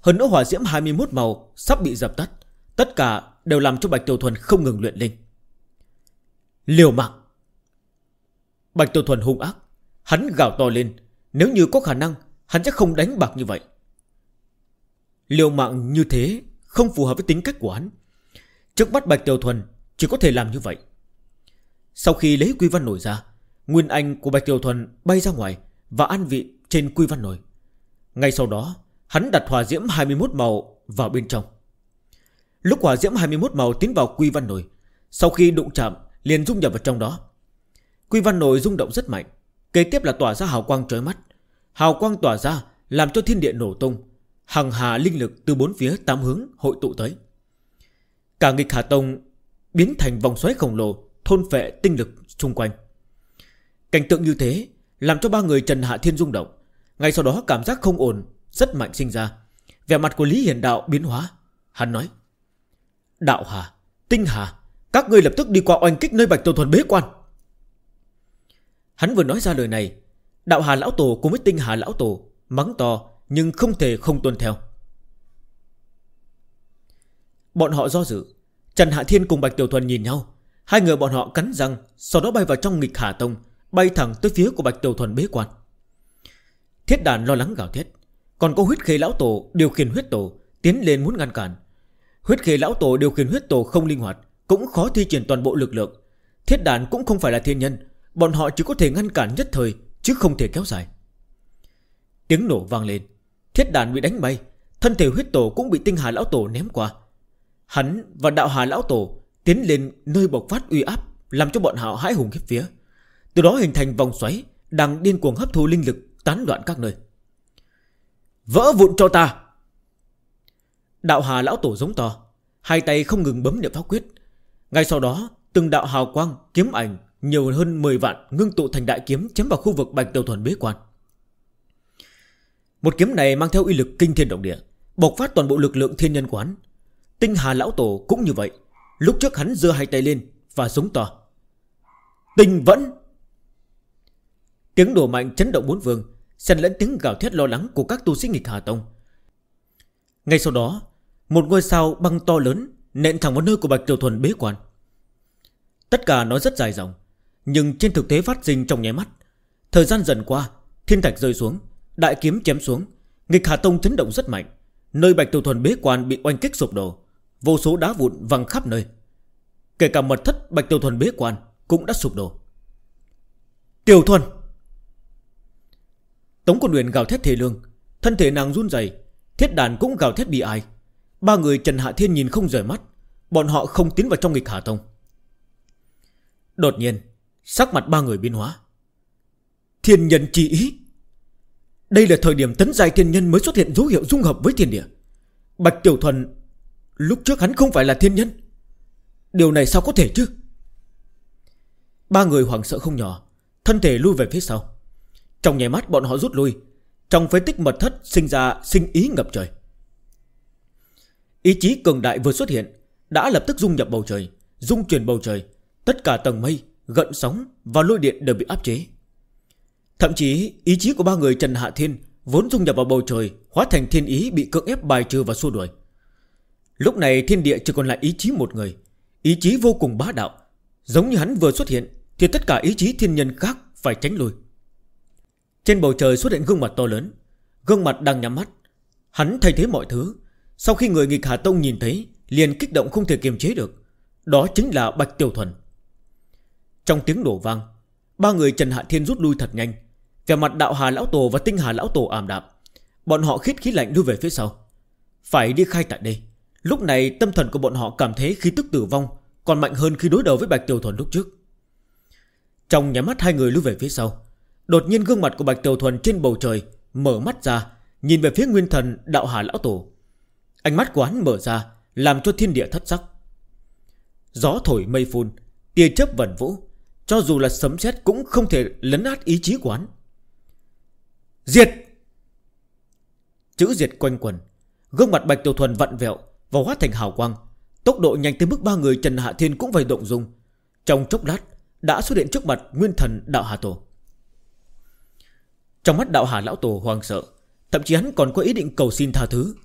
[SPEAKER 1] Hơn nữa hỏa diễm 21 màu sắp bị dập tắt. Tất cả đều làm cho Bạch Tiểu Thuần không ngừng luyện linh. Liều mạng. Bạch Tiểu Thuần hung ác. Hắn gào to lên. Nếu như có khả năng, hắn sẽ không đánh bạc như vậy. Liều mạng như thế không phù hợp với tính cách của hắn. Trước mắt Bạch Tiểu Thuần chỉ có thể làm như vậy. Sau khi lấy quy văn nổi ra, nguyên anh của Bạch Tiểu Thuần bay ra ngoài và an vị trên quy văn nổi. Ngay sau đó hắn đặt hỏa diễm 21 màu vào bên trong. Lúc hỏa diễm 21 màu tiến vào quy văn nổi, sau khi đụng chạm liền dung nhập vào trong đó. Quy văn nổi rung động rất mạnh. Kế tiếp là tỏa ra hào quang chói mắt. Hào quang tỏa ra làm cho thiên địa nổ tung. Hằng hà linh lực từ bốn phía tám hướng hội tụ tới. Cả Nghịch Hà Tông biến thành vòng xoáy khổng lồ, thôn phệ tinh lực xung quanh. Cảnh tượng như thế làm cho ba người Trần Hạ Thiên rung động. Ngay sau đó cảm giác không ổn rất mạnh sinh ra. Vẻ mặt của Lý Hiền Đạo biến hóa. Hắn nói: Đạo Hà, Tinh Hà, các ngươi lập tức đi qua oanh kích nơi Bạch Tiểu Thuần bế quan. Hắn vừa nói ra lời này, Đạo Hà lão tổ cùng với Tinh Hà lão tổ mắng to nhưng không thể không tuân theo. Bọn họ do dự. Trần Hạ Thiên cùng Bạch Tiểu Thuần nhìn nhau. Hai người bọn họ cắn răng, sau đó bay vào trong Nghịch Hà Tông, bay thẳng tới phía của Bạch Tiểu Thuần bế quan. Thiết Đàn lo lắng gào thét. Còn có Huyết Khê lão tổ điều khiển huyết tổ tiến lên muốn ngăn cản. Huyết Khê lão tổ điều khiển huyết tổ không linh hoạt, cũng khó thi triển toàn bộ lực lượng. Thiết Đàn cũng không phải là thiên nhân, bọn họ chỉ có thể ngăn cản nhất thời, chứ không thể kéo dài. Tiếng nổ vang lên. Thiết Đàn bị đánh bay. Thân thể huyết tổ cũng bị Tinh Hà lão tổ ném qua. Hắn và Đạo Hà lão tổ tiến lên nơi bộc phát uy áp, làm cho bọn họ hãi hùng khiếp vía. Từ đó hình thành vòng xoáy đang điên cuồng hấp thu linh lực tán loạn các nơi. Vỡ vụn cho ta! Đạo Hà lão tổ giống to, hai tay không ngừng bấm niệm pháp quyết. Ngay sau đó từng đạo hào quang kiếm ảnh nhiều hơn 10 vạn ngưng tụ thành đại kiếm chém vào khu vực Bạch Tiểu Thuần bế quan. Một kiếm này mang theo uy lực kinh thiên động địa, bộc phát toàn bộ lực lượng thiên nhân quán. Tinh Hà lão tổ cũng như vậy. Lúc trước hắn giơ hai tay lên và giống to: Tinh vẫn! Tiếng nổ mạnh chấn động bốn phương, xen lẫn tiếng gào thét lo lắng của các tu sĩ Nghịch Hà Tông. Ngay sau đó, một ngôi sao băng to lớn nện thẳng vào nơi của Bạch Tiểu Thuần bế quan. Tất cả nói rất dài dòng, nhưng trên thực tế phát sinh trong nháy mắt. Thời gian dần qua, thiên thạch rơi xuống, đại kiếm chém xuống, Nghịch Hà Tông chấn động rất mạnh. Nơi Bạch Tiểu Thuần bế quan bị oanh kích sụp đổ, vô số đá vụn văng khắp nơi. Kể cả mật thất Bạch Tiểu Thuần bế quan cũng đã sụp đổ. Tiểu Thuần! Tống Quân Uyển gào thét thê lương, thân thể nàng run rẩy. Thiết Đàn cũng gào thét bi ai. Ba người Trần Hạ Thiên nhìn không rời mắt. Bọn họ không tiến vào trong Nghịch Hà Tông. Đột nhiên sắc mặt ba người biến hóa. Thiên nhân chi ý! Đây là thời điểm tấn giai thiên nhân mới xuất hiện dấu hiệu dung hợp với thiên địa. Bạch Tiểu Thuần lúc trước hắn không phải là thiên nhân. Điều này sao có thể chứ? Ba người hoảng sợ không nhỏ, thân thể lui về phía sau. Trong nháy mắt bọn họ rút lui. Trong phế tích mật thất sinh ra sinh ý ngập trời. Ý chí cường đại vừa xuất hiện đã lập tức dung nhập bầu trời, dung chuyển bầu trời. Tất cả tầng mây, gợn sóng và lôi điện đều bị áp chế. Thậm chí ý chí của ba người Trần Hạ Thiên vốn dung nhập vào bầu trời, hóa thành thiên ý bị cưỡng ép bài trừ và xua đuổi. Lúc này thiên địa chỉ còn lại ý chí một người, ý chí vô cùng bá đạo. Giống như hắn vừa xuất hiện thì tất cả ý chí thiên nhân khác phải tránh lui. Trên bầu trời xuất hiện gương mặt to lớn. Gương mặt đang nhắm mắt. Hắn thay thế mọi thứ. Sau khi người Nghịch Hà Tông nhìn thấy, liền kích động không thể kiềm chế được. Đó chính là Bạch Tiểu Thuần. Trong tiếng nổ vang, ba người Trần Hạ Thiên rút lui thật nhanh. Vẻ mặt Đạo Hà lão tổ và Tinh Hà lão tổ ảm đạm. Bọn họ khít khí lạnh lui về phía sau. Phải đi khai tại đây. Lúc này tâm thần của bọn họ cảm thấy khí tức tử vong còn mạnh hơn khi đối đầu với Bạch Tiểu Thuần lúc trước. Trong nháy mắt hai người lui về phía sau, đột nhiên gương mặt của Bạch Tiểu Thuần trên bầu trời mở mắt ra, nhìn về phía nguyên thần Đạo Hà lão tổ. Ánh mắt của hắn mở ra, làm cho thiên địa thất sắc. Gió thổi mây phun, tia chớp vẩn vũ, cho dù là sấm sét cũng không thể lấn át ý chí của hắn. Diệt! Chữ diệt quanh quần. Gương mặt Bạch Tiểu Thuần vặn vẹo và hóa thành hào quang. Tốc độ nhanh tới mức ba người Trần Hạ Thiên cũng phải động dung. Trong chốc lát đã xuất hiện trước mặt nguyên thần Đạo Hà Tổ. Trong mắt Đạo Hà lão tổ hoang sợ, thậm chí hắn còn có ý định cầu xin tha thứ.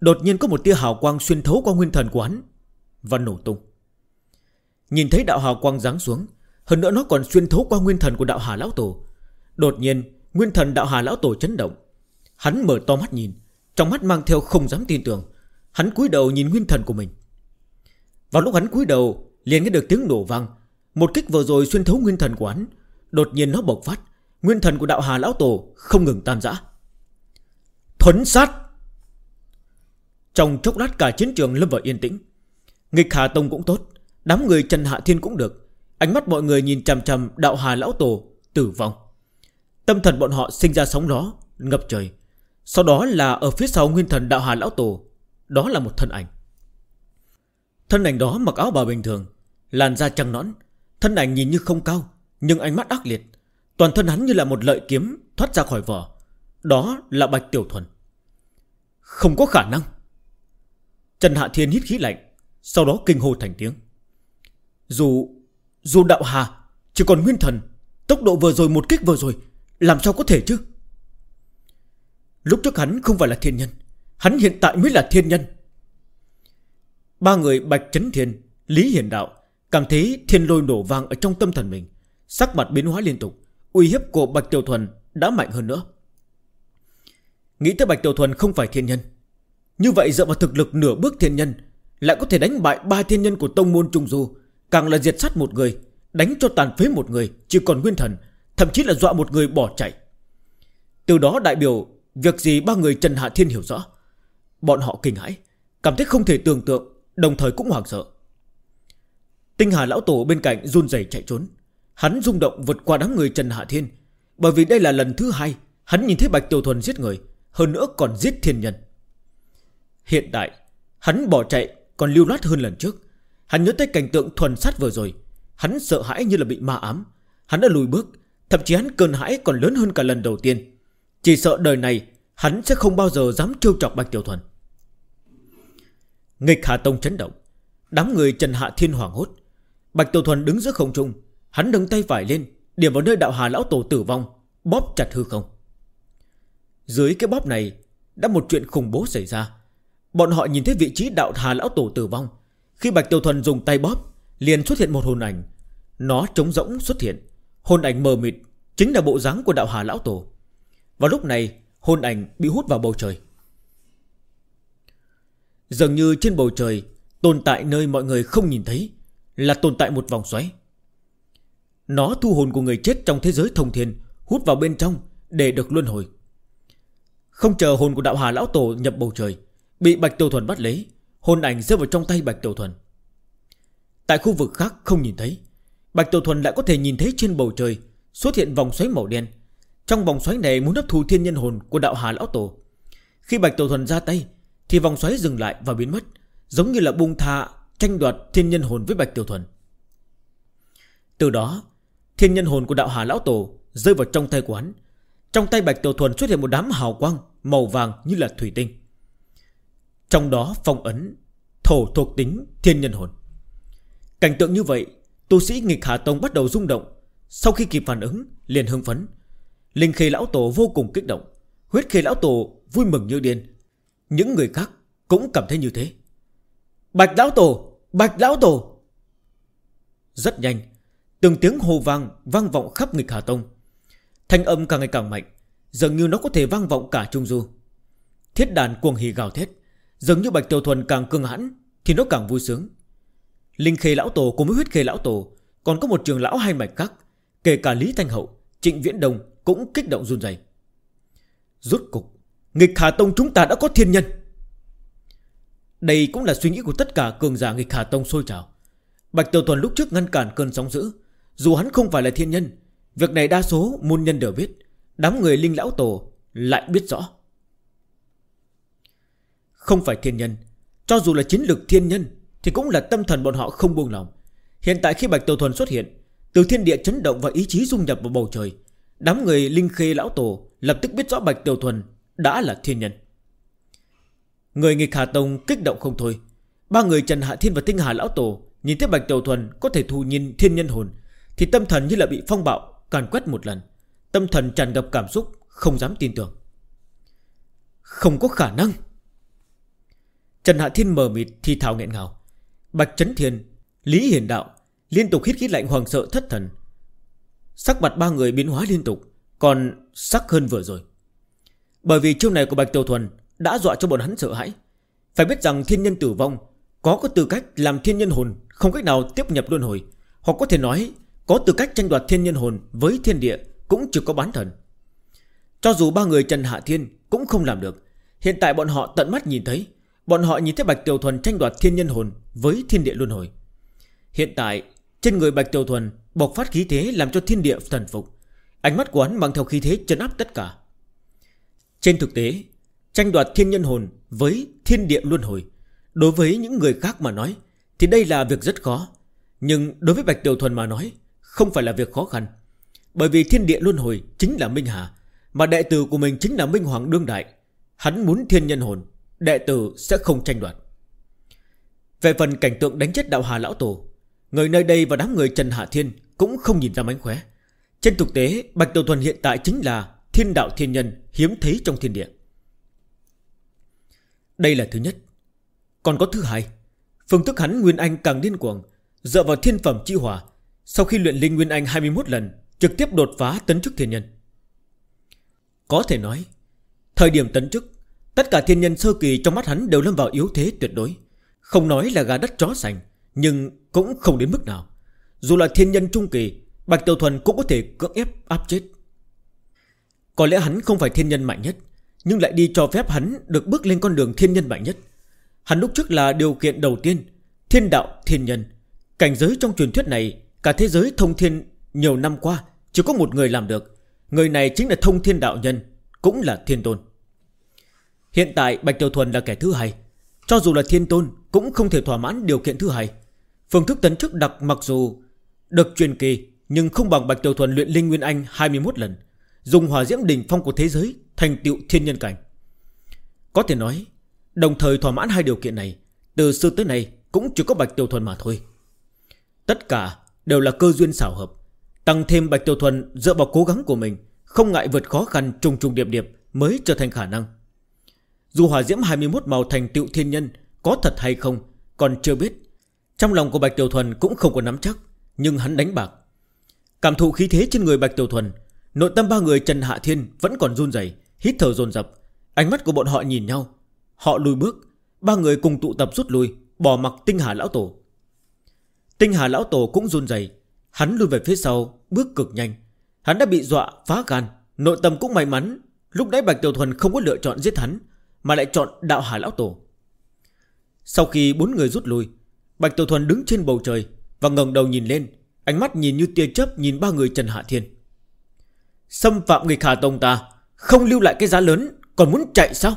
[SPEAKER 1] đột nhiên có một tia hào quang xuyên thấu qua nguyên thần của hắn và nổ tung. Nhìn thấy đạo hào quang giáng xuống, hơn nữa nó còn xuyên thấu qua nguyên thần của đạo Hà Lão Tổ. Đột nhiên nguyên thần đạo Hà Lão Tổ chấn động. Hắn mở to mắt nhìn, trong mắt mang theo không dám tin tưởng. Hắn cúi đầu nhìn nguyên thần của mình. Vào lúc hắn cúi đầu, liền nghe được tiếng nổ vang. Một kích vừa rồi xuyên thấu nguyên thần của hắn, đột nhiên nó bộc phát. Nguyên thần của đạo Hà Lão Tổ không ngừng tan rã. Thuấn sát. Trong chốc lát cả chiến trường lâm vào yên tĩnh. Nghịch Hà Tông cũng tốt, đám người Trần Hạ Thiên cũng được. Ánh mắt mọi người nhìn chằm chằm đạo Hà Lão Tổ tử vong. Tâm thần bọn họ sinh ra sóng gió ngập trời. Sau đó là ở phía sau nguyên thần đạo Hà Lão Tổ, đó là một thân ảnh. Thân ảnh đó mặc áo bào bình thường, làn da trắng nõn. Thân ảnh nhìn như không cao, nhưng ánh mắt ác liệt. Toàn thân hắn như là một lợi kiếm thoát ra khỏi vỏ. Đó là Bạch Tiểu Thuần. Không có khả năng. Trần Hạ Thiên hít khí lạnh, sau đó kinh hô thành tiếng. Dù đạo Hà chỉ còn nguyên thần, tốc độ vừa rồi, một kích vừa rồi, làm sao có thể chứ? Lúc trước hắn không phải là thiên nhân, hắn hiện tại mới là thiên nhân. Ba người Bạch Chấn Thiên, Lý Hiển Đạo cảm thấy thiên lôi nổ vang ở trong tâm thần mình, sắc mặt biến hóa liên tục. Uy hiếp của Bạch Tiểu Thuần đã mạnh hơn nữa. Nghĩ tới Bạch Tiểu Thuần không phải thiên nhân, như vậy dựa vào thực lực nửa bước thiên nhân, lại có thể đánh bại 3 thiên nhân của tông môn Trung Du, càng là diệt sát một người, đánh cho tàn phế một người chỉ còn nguyên thần, thậm chí là dọa một người bỏ chạy. Từ đó đại biểu việc gì ba người Trần Hạ Thiên hiểu rõ. Bọn họ kinh hãi, cảm thấy không thể tưởng tượng, đồng thời cũng hoảng sợ. Tinh Hà Lão Tổ bên cạnh run rẩy chạy trốn. Hắn rung động vượt qua đám người Trần Hạ Thiên, bởi vì đây là lần thứ 2 hắn nhìn thấy Bạch Tiểu Thuần giết người, hơn nữa còn giết thiên nhân. Hiện tại hắn bỏ chạy còn lưu loát hơn lần trước. Hắn nhớ tới cảnh tượng thuần sát vừa rồi, hắn sợ hãi như là bị ma ám. Hắn đã lùi bước, thậm chí hắn cơn hãi còn lớn hơn cả lần đầu tiên. Chỉ sợ đời này hắn sẽ không bao giờ dám trêu chọc Bạch Tiểu Thuần. Nghịch Hà Tông chấn động, đám người Trần Hạ Thiên hoảng hốt. Bạch Tiểu Thuần đứng giữa không trung, hắn nâng tay phải lên, điểm vào nơi đạo Hà Lão Tổ tử vong, bóp chặt hư không. Dưới cái bóp này đã một chuyện khủng bố xảy ra. Bọn họ nhìn thấy vị trí đạo Hà Lão Tổ tử vong. Khi Bạch Tiểu Thuần dùng tay bóp, liền xuất hiện một hồn ảnh. Nó trống rỗng xuất hiện. Hồn ảnh mờ mịt chính là bộ dáng của đạo Hà Lão Tổ. Vào lúc này hồn ảnh bị hút vào bầu trời. Dường như trên bầu trời tồn tại nơi mọi người không nhìn thấy, là tồn tại một vòng xoáy. Nó thu hồn của người chết trong thế giới thông thiên, hút vào bên trong để được luân hồi. Không chờ hồn của đạo Hà Lão Tổ nhập bầu trời, bị Bạch Tiểu Thuần bắt lấy. Hồn ảnh rơi vào trong tay Bạch Tiểu Thuần. Tại khu vực khác không nhìn thấy, Bạch Tiểu Thuần lại có thể nhìn thấy trên bầu trời xuất hiện vòng xoáy màu đen. Trong vòng xoáy này muốn hấp thu thiên nhân hồn của đạo Hà Lão Tổ. Khi Bạch Tiểu Thuần ra tay thì vòng xoáy dừng lại và biến mất, giống như là buông tha tranh đoạt thiên nhân hồn với Bạch Tiểu Thuần. Từ đó thiên nhân hồn của đạo Hà Lão Tổ rơi vào trong tay của hắn. Trong tay Bạch Tiểu Thuần xuất hiện một đám hào quang màu vàng như là thủy tinh. Trong đó phong ấn thổ thuộc tính thiên nhân hồn. Cảnh tượng như vậy, tu sĩ Nghịch Hà Tông bắt đầu rung động. Sau khi kịp phản ứng liền hưng phấn. Linh Khê Lão Tổ vô cùng kích động, Huyết Khê Lão Tổ vui mừng như điên. Những người khác cũng cảm thấy như thế. Bạch Lão Tổ, Bạch Lão Tổ. Rất nhanh, từng tiếng hô vang vang vọng khắp Nghịch Hà Tông. Thanh âm càng ngày càng mạnh, dường như nó có thể vang vọng cả Trung Du. Thiết đàn cuồng hỉ gào thét. Dường như Bạch Tiểu Thuần càng cứng hãn thì nó càng vui sướng. Linh Khê Lão Tổ cùng với Huyết Khê Lão Tổ, còn có một trường lão hai mạch khác, kể cả Lý Thanh Hậu, Trịnh Viễn Đông cũng kích động run rẩy. Rốt cục Nghịch Hà Tông chúng ta đã có thiên nhân. Đây cũng là suy nghĩ của tất cả cường giả Nghịch Hà Tông sôi trào. Bạch Tiểu Thuần lúc trước ngăn cản cơn sóng dữ, dù hắn không phải là thiên nhân, việc này đa số môn nhân đều biết. Đám người Linh Lão Tổ lại biết rõ. Không phải thiên nhân, cho dù là chiến lược thiên nhân thì cũng là tâm thần bọn họ không buông lòng. Hiện tại khi Bạch Tiểu Thuần xuất hiện, từ thiên địa chấn động và ý chí dung nhập vào bầu trời, đám người Linh Khê Lão Tổ lập tức biết rõ Bạch Tiểu Thuần đã là thiên nhân. Người Nghịch Hà Tông kích động không thôi. Ba người Trần Hạ Thiên và Tinh Hà Lão Tổ nhìn thấy Bạch Tiểu Thuần có thể thu nhìn thiên nhân hồn thì tâm thần như là bị phong bạo càn quét một lần. Tâm thần tràn ngập cảm xúc, không dám tin tưởng. Không có khả năng. Trần Hạ Thiên mờ mịt thì thào nghẹn ngào. Bạch Chấn Thiên, Lý Hiển Đạo liên tục hít khí lạnh hoàng sợ thất thần. Sắc mặt ba người biến hóa liên tục, còn sắc hơn vừa rồi. Bởi vì chiêu này của Bạch Tiểu Thuần đã dọa cho bọn hắn sợ hãi. Phải biết rằng thiên nhân tử vong có tư cách làm thiên nhân hồn, không cách nào tiếp nhập luân hồi, hoặc có thể nói có tư cách tranh đoạt thiên nhân hồn với thiên địa cũng chỉ có bán thần. Cho dù ba người Trần Hạ Thiên cũng không làm được. Hiện tại bọn họ tận mắt nhìn thấy, bọn họ nhìn thấy Bạch Tiểu Thuần tranh đoạt thiên nhân hồn với thiên địa luân hồi. Hiện tại trên người Bạch Tiểu Thuần bộc phát khí thế làm cho thiên địa thần phục. Ánh mắt của hắn mang theo khí thế trấn áp tất cả. Trên thực tế, tranh đoạt thiên nhân hồn với thiên địa luân hồi, đối với những người khác mà nói thì đây là việc rất khó. Nhưng đối với Bạch Tiểu Thuần mà nói, không phải là việc khó khăn. Bởi vì thiên địa luân hồi chính là Minh Hà, mà đệ tử của mình chính là Minh Hoàng đương đại. Hắn muốn thiên nhân hồn, đệ tử sẽ không tranh đoạt. Về phần cảnh tượng đánh chết Đạo Hà lão tổ, người nơi đây và đám người Trần Hạ Thiên cũng không nhìn ra mánh khóe. Trên thực tế, Bạch Tiểu Thuần hiện tại chính là thiên đạo thiên nhân hiếm thấy trong thiên địa. Đây là thứ nhất. Còn có thứ hai, phương thức hắn Nguyên Anh càng điên cuồng, dựa vào thiên phẩm chi hỏa, sau khi luyện linh Nguyên Anh 21 lần, trực tiếp đột phá tấn chức thiên nhân. Có thể nói, thời điểm tấn chức, tất cả thiên nhân sơ kỳ trong mắt hắn đều lâm vào yếu thế tuyệt đối. Không nói là gà đất chó sành, nhưng cũng không đến mức nào. Dù là thiên nhân trung kỳ, Bạch Tiểu Thuần cũng có thể cưỡng ép áp chết. Có lẽ hắn không phải thiên nhân mạnh nhất, nhưng lại đi cho phép hắn được bước lên con đường thiên nhân mạnh nhất. Hắn lúc trước là điều kiện đầu tiên, thiên đạo thiên nhân. Cảnh giới trong truyền thuyết này, cả thế giới thông thiên nhiều năm qua chỉ có một người làm được. Người này chính là thông thiên đạo nhân, cũng là thiên tôn. Hiện tại Bạch Tiểu Thuần là kẻ thứ hai. Cho dù là thiên tôn cũng không thể thỏa mãn điều kiện thứ hai. Phương thức tấn chức đặc mặc dù được truyền kỳ, nhưng không bằng Bạch Tiểu Thuần luyện linh Nguyên Anh 21 lần, dùng hỏa diễm đỉnh phong của thế giới thành tựu thiên nhân cảnh. Có thể nói, đồng thời thỏa mãn hai điều kiện này, từ xưa tới nay cũng chỉ có Bạch Tiểu Thuần mà thôi. Tất cả đều là cơ duyên xảo hợp. Tăng thêm Bạch Tiểu Thuần dựa vào cố gắng của mình, không ngại vượt khó khăn trùng trùng điệp điệp mới trở thành khả năng. Dù hỏa diễm 21 màu thành tựu thiên nhân có thật hay không còn chưa biết. Trong lòng của Bạch Tiểu Thuần cũng không có nắm chắc, nhưng hắn đánh bạc. Cảm thụ khí thế trên người Bạch Tiểu Thuần, nội tâm ba người Trần Hạ Thiên vẫn còn run rẩy, hít thở dồn dập. Ánh mắt của bọn họ nhìn nhau. Họ lùi bước, ba người cùng tụ tập rút lui, bỏ mặc Tinh Hà lão tổ. Tinh Hà lão tổ cũng run rẩy, hắn lùi về phía sau, bước cực nhanh. Hắn đã bị dọa phá gan, nội tâm cũng may mắn lúc nãy Bạch Tiểu Thuần không có lựa chọn giết hắn, mà lại chọn Đạo Hà lão tổ. Sau khi bốn người rút lui, Bạch Tiểu Thuần đứng trên bầu trời và ngẩng đầu nhìn lên, ánh mắt nhìn như tia chớp nhìn ba người Trần Hạ Thiên. Xâm phạm nghịch Hà tông ta, không lưu lại cái giá lớn, còn muốn chạy sao?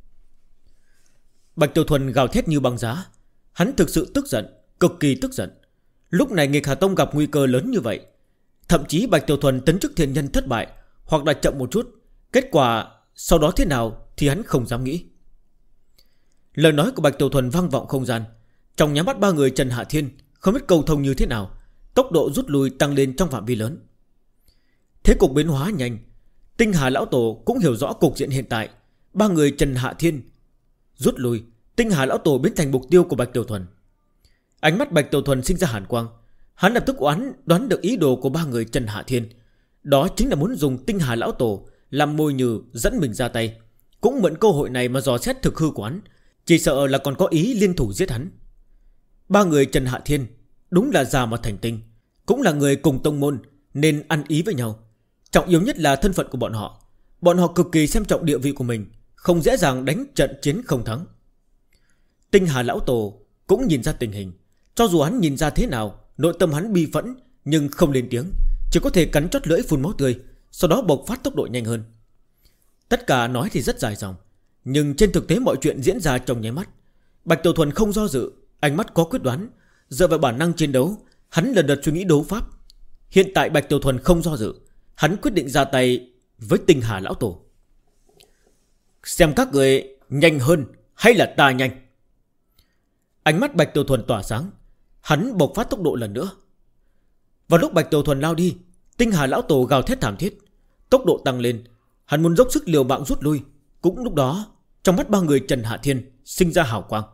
[SPEAKER 1] Bạch Tiểu Thuần gào thét như băng giá. Hắn thực sự tức giận, cực kỳ tức giận. Lúc này nghịch Hà tông gặp nguy cơ lớn như vậy, thậm chí Bạch Tiểu Thuần tấn chức thiên nhân thất bại, hoặc là chậm một chút, kết quả sau đó thế nào thì hắn không dám nghĩ. Lời nói của Bạch Tiểu Thuần vang vọng không gian. Trong nháy mắt ba người Trần Hạ Thiên không biết cầu thông như thế nào, tốc độ rút lui tăng lên trong phạm vi lớn. Thế cục biến hóa nhanh. Tinh Hà lão tổ cũng hiểu rõ cục diện hiện tại. Ba người Trần Hạ Thiên rút lui, Tinh Hà lão tổ biến thành mục tiêu của Bạch Tiểu Thuần. Ánh mắt Bạch Tiểu Thuần sinh ra hàn quang. Hắn lập tức đoán được ý đồ của ba người Trần Hạ Thiên. Đó chính là muốn dùng Tinh Hà lão tổ làm mồi nhử dẫn mình ra tay, cũng mượn cơ hội này mà dò xét thực hư của hắn. Chỉ sợ là còn có ý liên thủ giết hắn. Ba người Trần Hạ Thiên đúng là già mà thành tinh, cũng là người cùng tông môn nên ăn ý với nhau. Trọng yếu nhất là thân phận của bọn họ. Bọn họ cực kỳ xem trọng địa vị của mình, không dễ dàng đánh trận chiến không thắng. Tinh Hà lão tổ cũng nhìn ra tình hình. Cho dù hắn nhìn ra thế nào, nội tâm hắn bi phẫn, nhưng không lên tiếng, chỉ có thể cắn chót lưỡi phun máu tươi, sau đó bộc phát tốc độ nhanh hơn. Tất cả nói thì rất dài dòng, nhưng trên thực tế mọi chuyện diễn ra trong nháy mắt. Bạch Tiểu Thuần không do dự, ánh mắt có quyết đoán. Dựa vào bản năng chiến đấu, hắn lần lượt suy nghĩ đấu pháp. Hiện tại Bạch Tiểu Thuần không do dự, hắn quyết định ra tay với Tinh Hà lão tổ. Xem các người nhanh hơn hay là ta nhanh. Ánh mắt Bạch Tiểu Thuần tỏa sáng, hắn bộc phát tốc độ lần nữa. Vào lúc Bạch Tiểu Thuần lao đi, Tinh Hà lão tổ gào thét thảm thiết, tốc độ tăng lên. Hắn muốn dốc sức liều mạng rút lui. Cũng lúc đó, trong mắt ba người Trần Hạ Thiên sinh ra hào quang.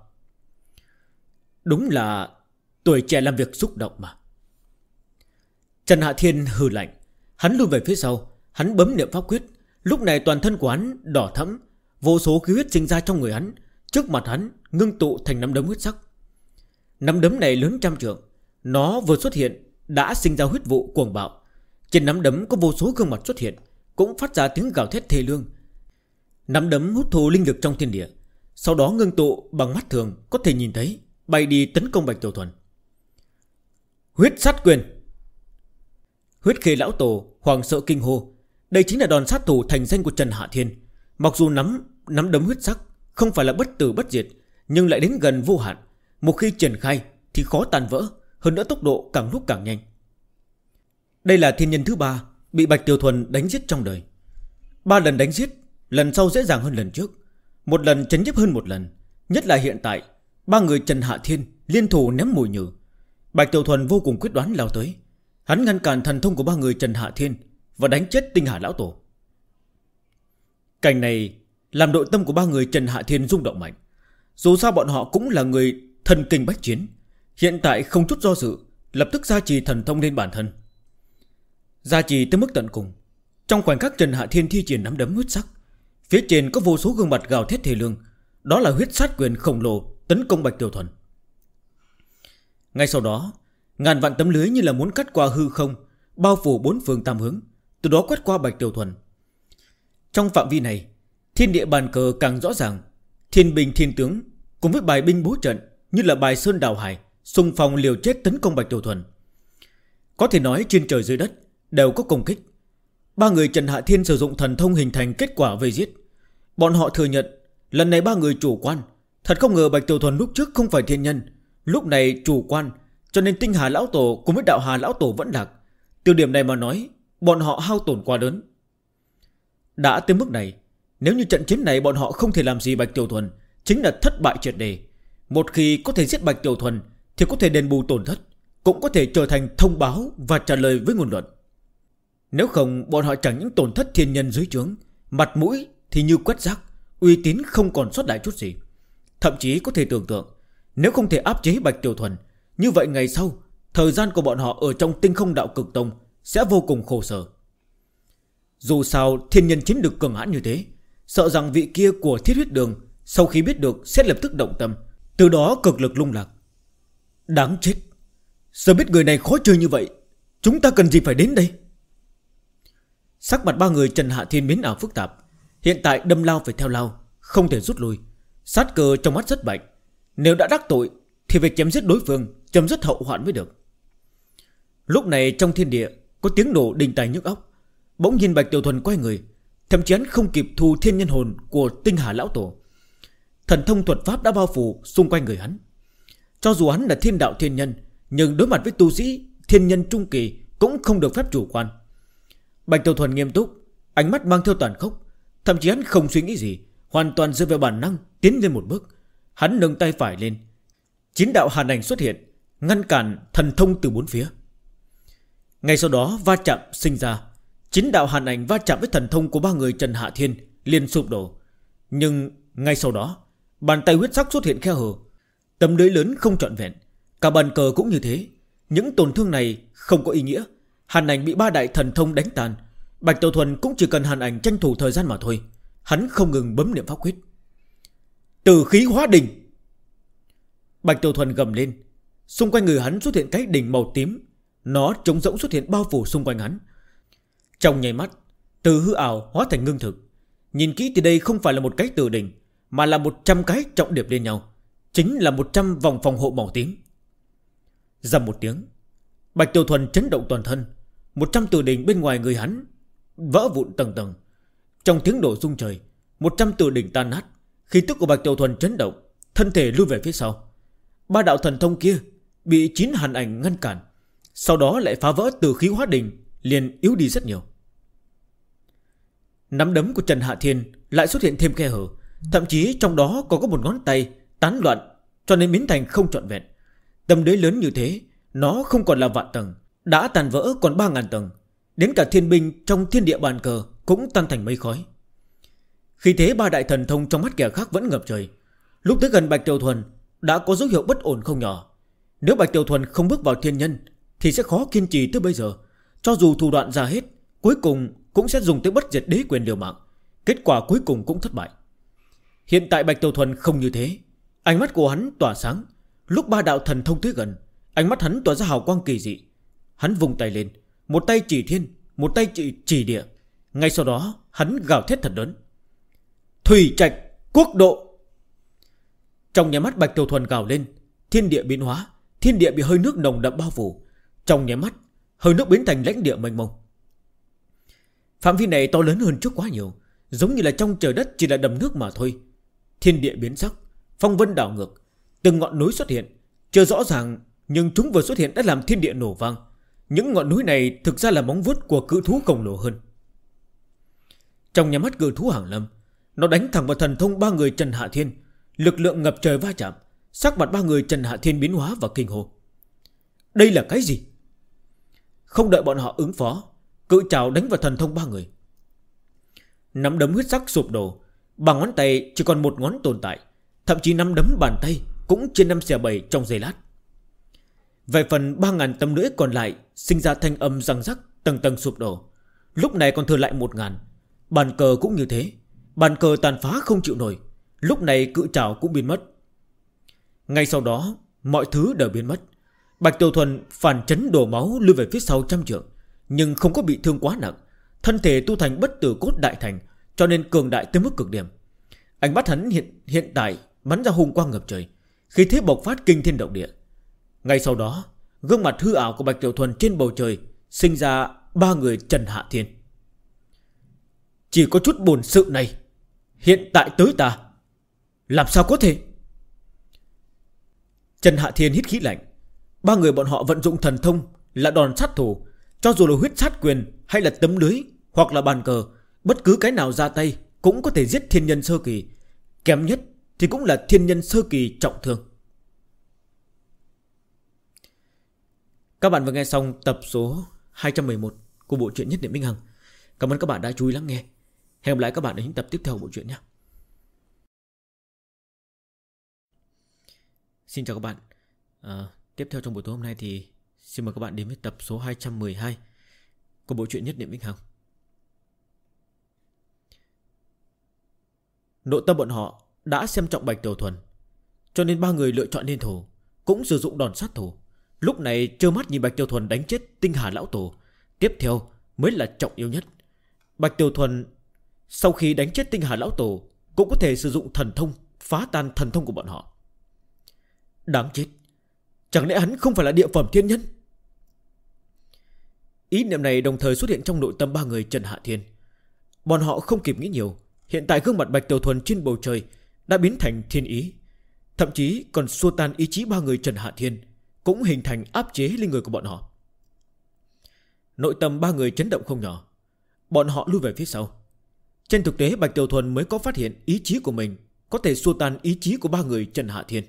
[SPEAKER 1] Đúng là tuổi trẻ làm việc xúc động mà. Trần Hạ Thiên hừ lạnh. Hắn lùi về phía sau. Hắn bấm niệm pháp quyết. Lúc này toàn thân của hắn đỏ thẫm, vô số khí huyết sinh ra trong người hắn. Trước mặt hắn ngưng tụ thành nắm đấm huyết sắc. Nắm đấm này lớn trăm trượng. Nó vừa xuất hiện đã sinh ra huyết vụ cuồng bạo. Trên nắm đấm có vô số gương mặt xuất hiện, cũng phát ra tiếng gào thét thê lương. Nắm đấm hút thu linh lực trong thiên địa, sau đó ngưng tụ bằng mắt thường có thể nhìn thấy, bay đi tấn công Bạch Tiểu Thuần. Huyết sát quyền. Huyết Khê lão tổ hoàng sợ kinh hô. Đây chính là đòn sát thủ thành danh của Trần Hạ Thiên. Mặc dù nắm đấm huyết sắc không phải là bất tử bất diệt, nhưng lại đến gần vô hạn. Một khi triển khai thì khó tan vỡ, hơn nữa tốc độ càng lúc càng nhanh. Đây là thiên nhân thứ 3 bị Bạch Tiểu Thuần đánh giết trong đời. 3 lần đánh giết, lần sau dễ dàng hơn lần trước, một lần chấn nhiếp hơn một lần. Nhất là hiện tại 3 người Trần Hạ Thiên liên thủ ném mùi nhử. Bạch Tiểu Thuần vô cùng quyết đoán lao tới. Hắn ngăn cản thần thông của 3 người Trần Hạ Thiên và đánh chết Tinh Hà lão tổ. Cảnh này làm nội tâm của 3 người Trần Hạ Thiên rung động mạnh. Dù sao bọn họ cũng là người thần kinh bách chiến, hiện tại không chút do dự lập tức gia trì thần thông lên bản thân. Gia trì tới mức tận cùng. Trong khoảnh khắc Trần Hạ Thiên thi triển nắm đấm huyết sắc, phía trên có vô số gương mặt gào thét thê lương. Đó là huyết sát quyền khổng lồ tấn công Bạch Tiểu Thuần. Ngay sau đó, ngàn vạn tấm lưới như là muốn cắt qua hư không, bao phủ 4 phương tám hướng, từ đó quét qua Bạch Tiểu Thuần. Trong phạm vi này, thiên địa bàn cờ càng rõ ràng. Thiên binh thiên tướng cùng với bài binh bố trận như là bài sơn đào hải, xung phong liều chết tấn công Bạch Tiểu Thuần. Có thể nói trên trời dưới đất đều có công kích. 3 người Trần Hạ Thiên sử dụng thần thông hình thành kết quả vây giết. Bọn họ thừa nhận lần này 3 người chủ quan. Thật không ngờ Bạch Tiểu Thuần lúc trước không phải thiên nhân, lúc này chủ quan, cho nên Tinh Hà lão tổ cùng với Đạo Hà lão tổ vẫn lạc. Từ điểm này mà nói, bọn họ hao tổn quá lớn. Đã tới mức này, nếu như trận chiến này bọn họ không thể làm gì Bạch Tiểu Thuần, chính là thất bại triệt đề. Một khi có thể giết Bạch Tiểu Thuần thì có thể đền bù tổn thất, cũng có thể trở thành thông báo và trả lời với ngôn luận. Nếu không, bọn họ chẳng những tổn thất thiên nhân dưới trướng, mặt mũi thì như quét rác, uy tín không còn sót lại chút gì. Thậm chí có thể tưởng tượng, nếu không thể áp chế Bạch Tiểu Thuần, như vậy ngày sau thời gian của bọn họ ở trong Tinh Không Đạo Cực Tông sẽ vô cùng khổ sở. Dù sao thiên nhân chiến được cường hãn như thế, sợ rằng vị kia của Thiết Huyết Đường sau khi biết được sẽ lập tức động tâm, từ đó cực lực lung lạc. Đáng chết, giờ biết người này khó chơi như vậy, chúng ta cần gì phải đến đây? Sắc mặt 3 người Trần Hạ Thiên biến ảo phức tạp. Hiện tại đâm lao phải theo lao, không thể rút lui. Sát cơ trong mắt rất mạnh. Nếu đã đắc tội thì phải chém giết đối phương, chấm dứt hậu hoạn mới được. Lúc này trong thiên địa có tiếng nổ đình tài nhức óc. Bỗng nhìn Bạch Tiểu Thuần quay người, thậm chí hắn không kịp thu thiên nhân hồn của Tinh Hà lão tổ. Thần thông thuật pháp đã bao phủ xung quanh người hắn. Cho dù hắn là thiên đạo thiên nhân, nhưng đối mặt với tu sĩ thiên nhân trung kỳ cũng không được phép chủ quan. Bạch Tiểu Thuần nghiêm túc, ánh mắt mang theo tàn khốc. Thậm chí hắn không suy nghĩ gì, hoàn toàn dựa vào bản năng tiến lên một bước. Hắn nâng tay phải lên, 9 đạo hàn ảnh xuất hiện, ngăn cản thần thông từ 4 phía. Ngay sau đó va chạm sinh ra. 9 đạo hàn ảnh va chạm với thần thông của 3 người Trần Hạ Thiên liền sụp đổ. Nhưng ngay sau đó, bàn tay huyết sắc xuất hiện khe hở. Tấm lưới lớn không trọn vẹn, cả bàn cờ cũng như thế. Những tổn thương này không có ý nghĩa. Hàn ảnh bị 3 đại thần thông đánh tàn. Bạch Tiểu Thuần cũng chỉ cần hàn ảnh tranh thủ thời gian mà thôi. Hắn không ngừng bấm niệm pháp quyết. Tử khí hóa đỉnh. Bạch Tiểu Thuần gầm lên. Xung quanh người hắn xuất hiện cái đỉnh màu tím. Nó trống rỗng xuất hiện bao phủ xung quanh hắn. Trong nháy mắt, từ hư ảo hóa thành ngưng thực. Nhìn kỹ thì đây không phải là một cái tử đỉnh, mà là 100 cái trọng điệp lên nhau. Chính là 100 vòng phòng hộ màu tím. Dầm một tiếng, Bạch Tiểu Thuần chấn động toàn thân. 100 tử đỉnh bên ngoài người hắn vỡ vụn tầng tầng. Trong tiếng nổ rung trời, 100 tử đỉnh tan nát. Khí tức của Bạch Tiểu Thuần chấn động, thân thể lui về phía sau. 3 đạo thần thông kia bị 9 hàn ảnh ngăn cản, sau đó lại phá vỡ từ khí hóa đỉnh, liền yếu đi rất nhiều. Nắm đấm của Trần Hạ Thiên lại xuất hiện thêm khe hở, thậm chí trong đó còn có một ngón tay tán loạn, cho nên biến thành không trọn vẹn. Tầm đế lớn như thế, nó không còn là vạn tầng, đã tàn vỡ còn 3.000 tầng. Đến cả thiên binh trong thiên địa bàn cờ cũng tan thành mây khói. Khi thế 3 đại thần thông trong mắt kẻ khác vẫn ngập trời. Lúc tới gần Bạch Tiểu Thuần đã có dấu hiệu bất ổn không nhỏ. Nếu Bạch Tiểu Thuần không bước vào thiên nhân thì sẽ khó kiên trì tới bây giờ. Cho dù thủ đoạn ra hết, cuối cùng cũng sẽ dùng tới bất diệt đế quyền liều mạng. Kết quả cuối cùng cũng thất bại. Hiện tại Bạch Tiểu Thuần không như thế. Ánh mắt của hắn tỏa sáng. Lúc ba đạo thần thông tới gần, ánh mắt hắn tỏa ra hào quang kỳ dị. Hắn vùng tay lên, một tay chỉ thiên, một tay chỉ địa. Ngay sau đó hắn gào thét thật lớn: Thủy Trạch Quốc Độ. Trong nháy mắt Bạch Tiểu Thuần gào lên, thiên địa biến hóa. Thiên địa bị hơi nước nồng đậm bao phủ. Trong nháy mắt hơi nước biến thành lãnh địa mênh mông. Phạm vi này to lớn hơn trước quá nhiều, giống như là trong trời đất chỉ là đầm nước mà thôi. Thiên địa biến sắc, phong vân đảo ngược, từng ngọn núi xuất hiện. Chưa rõ ràng, nhưng chúng vừa xuất hiện đã làm thiên địa nổ vang. Những ngọn núi này thực ra là móng vuốt của cự thú khổng lồ hơn. Trong nháy mắt cự thú hàng lâm, nó đánh thẳng vào thần thông ba người Trần Hạ Thiên. Lực lượng ngập trời va chạm, sắc mặt ba người Trần Hạ Thiên biến hóa và kinh hô: Đây là cái gì? Không đợi bọn họ ứng phó, cự trảo đánh vào thần thông ba người. Nắm đấm huyết sắc sụp đổ, bằng ngón tay chỉ còn một ngón tồn tại. Thậm chí nắm đấm bàn tay cũng trên 5/7 trong giây lát. Về phần 3.000 tấm lưỡi còn lại sinh ra thanh âm răng rắc, tầng tầng sụp đổ. Lúc này còn thừa lại 1.000. Bàn cờ cũng như thế, bàn cờ tàn phá không chịu nổi. Lúc này cự trảo cũng biến mất. Ngay sau đó mọi thứ đều biến mất. Bạch Tiểu Thuần phản chấn đổ máu lùi về phía sau 100 trượng, nhưng không có bị thương quá nặng. Thân thể tu thành bất tử cốt đại thành, cho nên cường đại tới mức cực điểm. Ánh mắt hắn hiện tại bắn ra hung quang ngập trời, khí thế bộc phát kinh thiên động địa. Ngay sau đó gương mặt hư ảo của Bạch Tiểu Thuần trên bầu trời sinh ra ba người Trần Hạ Thiên. Chỉ có chút bổn sự này, hiện tại tới ta, làm sao có thể? Trần Hạ Thiên hít khí lạnh. Ba người bọn họ vận dụng thần thông là đòn sát thủ. Cho dù là huyết sát quyền hay là tấm lưới hoặc là bàn cờ, bất cứ cái nào ra tay cũng có thể giết thiên nhân sơ kỳ. Kém nhất thì cũng là thiên nhân sơ kỳ trọng thương. Các bạn vừa nghe xong tập số 211 của bộ truyện Nhất Niệm Minh Hằng. Cảm ơn các bạn đã chú ý lắng nghe. Hẹn gặp lại các bạn ở những tập tiếp theo của bộ truyện nhé. Xin chào các bạn. Tiếp theo trong buổi tối hôm nay thì xin mời các bạn đến với tập số 212 của bộ truyện Nhất Niệm Minh Hằng. Nội tâm bọn họ đã xem trọng Bạch Tiểu Thuần, cho nên ba người lựa chọn liên thủ, cũng sử dụng đòn sát thủ. Lúc này trơ mắt nhìn Bạch Tiểu Thuần đánh chết Tinh Hà Lão Tổ. Tiếp theo mới là trọng yếu nhất. Bạch Tiểu Thuần sau khi đánh chết Tinh Hà Lão Tổ cũng có thể sử dụng thần thông phá tan thần thông của bọn họ. Đáng chết, chẳng lẽ hắn không phải là địa phẩm thiên nhân? Ý niệm này đồng thời xuất hiện trong nội tâm ba người Trần Hạ Thiên. Bọn họ không kịp nghĩ nhiều. Hiện tại gương mặt Bạch Tiểu Thuần trên bầu trời đã biến thành thiên ý, thậm chí còn xua tan ý chí ba người Trần Hạ Thiên, cũng hình thành áp chế lên người của bọn họ. Nội tâm ba người chấn động không nhỏ. Bọn họ lui về phía sau. Trên thực tế Bạch Tiểu Thuần mới có phát hiện ý chí của mình có thể xua tan ý chí của ba người Trần Hạ Thiên.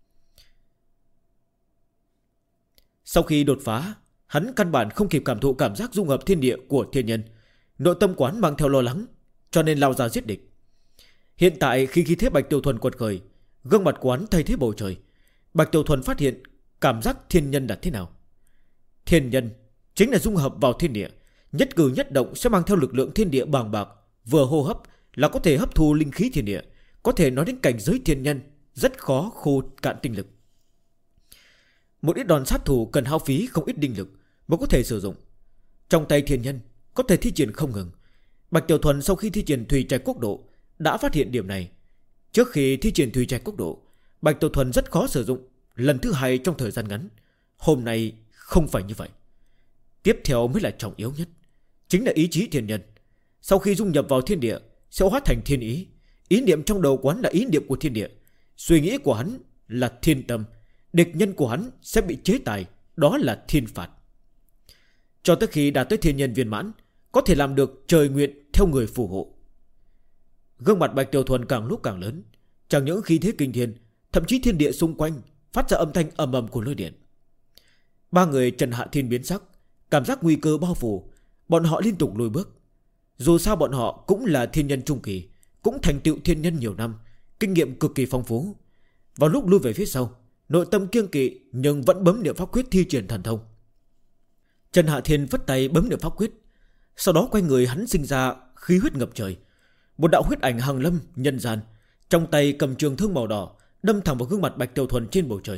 [SPEAKER 1] Sau khi đột phá, hắn căn bản không kịp cảm thụ cảm giác dung hợp thiên địa của thiên nhân. Nội tâm quán mang theo lo lắng, cho nên lao ra giết địch. Hiện tại khi khí thế Bạch Tiểu Thuần quật khởi, gương mặt quán thay thế bầu trời, Bạch Tiểu Thuần phát hiện cảm giác thiên nhân là thế nào. Thiên nhân chính là dung hợp vào thiên địa, nhất cử nhất động sẽ mang theo lực lượng thiên địa bàng bạc, vừa hô hấp là có thể hấp thu linh khí thiên địa. Có thể nói đến cảnh giới thiên nhân rất khó khô cạn tinh lực. Một ít đòn sát thủ cần hao phí không ít linh lực mới có thể sử dụng. Trong tay thiên nhân có thể thi triển không ngừng. Bạch Tiểu Thuần sau khi thi triển Thủy Trạch Quốc Độ đã phát hiện điểm này. Trước khi thi triển Thủy Trạch Quốc Độ, Bạch Tiểu Thuần rất khó sử dụng lần thứ hai trong thời gian ngắn. Hôm nay không phải như vậy. Tiếp theo mới là trọng yếu nhất, chính là ý chí thiên nhân. Sau khi dung nhập vào thiên địa sẽ hóa thành thiên ý. Ý niệm trong đầu quán là ý niệm của thiên địa. Suy nghĩ của hắn là thiên tâm. Địch nhân của hắn sẽ bị chế tài, đó là thiên phạt. Cho tới khi đạt tới thiên nhân viên mãn, có thể làm được trời nguyện theo người phù hộ. Gương mặt Bạch Tiểu Thuần càng lúc càng lớn. Chẳng những khí thế kinh thiên, thậm chí thiên địa xung quanh phát ra âm thanh ầm ầm của lôi điện. Ba người Trần Hạ Thiên biến sắc, cảm giác nguy cơ bao phủ. Bọn họ liên tục lùi bước. Dù sao bọn họ cũng là thiên nhân trung kỳ, cũng thành tựu thiên nhân nhiều năm, kinh nghiệm cực kỳ phong phú. Vào lúc lui về phía sau, nội tâm kiêng kỵ nhưng vẫn bấm niệm pháp quyết thi triển thần thông. Trần Hạ Thiên vất tay bấm niệm pháp quyết. Sau đó quay người hắn sinh ra khí huyết ngập trời. Một đạo huyết ảnh hàng lâm nhân gian, trong tay cầm trường thương màu đỏ, đâm thẳng vào gương mặt Bạch Tiểu Thuần trên bầu trời.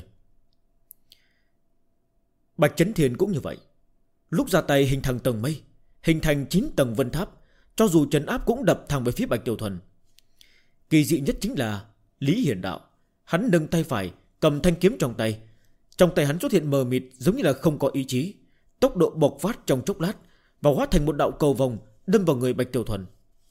[SPEAKER 1] Bạch Chấn Thiên cũng như vậy. Lúc ra tay hình thành tầng mây, hình thành 9 tầng vân tháp, cho dù trấn áp cũng đập thẳng về phía Bạch Tiểu Thuần. Kỳ dị nhất chính là Lý Hiển Đạo. Hắn nâng tay phải, cầm thanh kiếm trong tay. Trong tay hắn xuất hiện mờ mịt, giống như là không có ý chí. Tốc độ bộc phát trong chốc lát, và hóa thành một đạo cầu vòng đâm vào người Bạch Tiểu Thuần.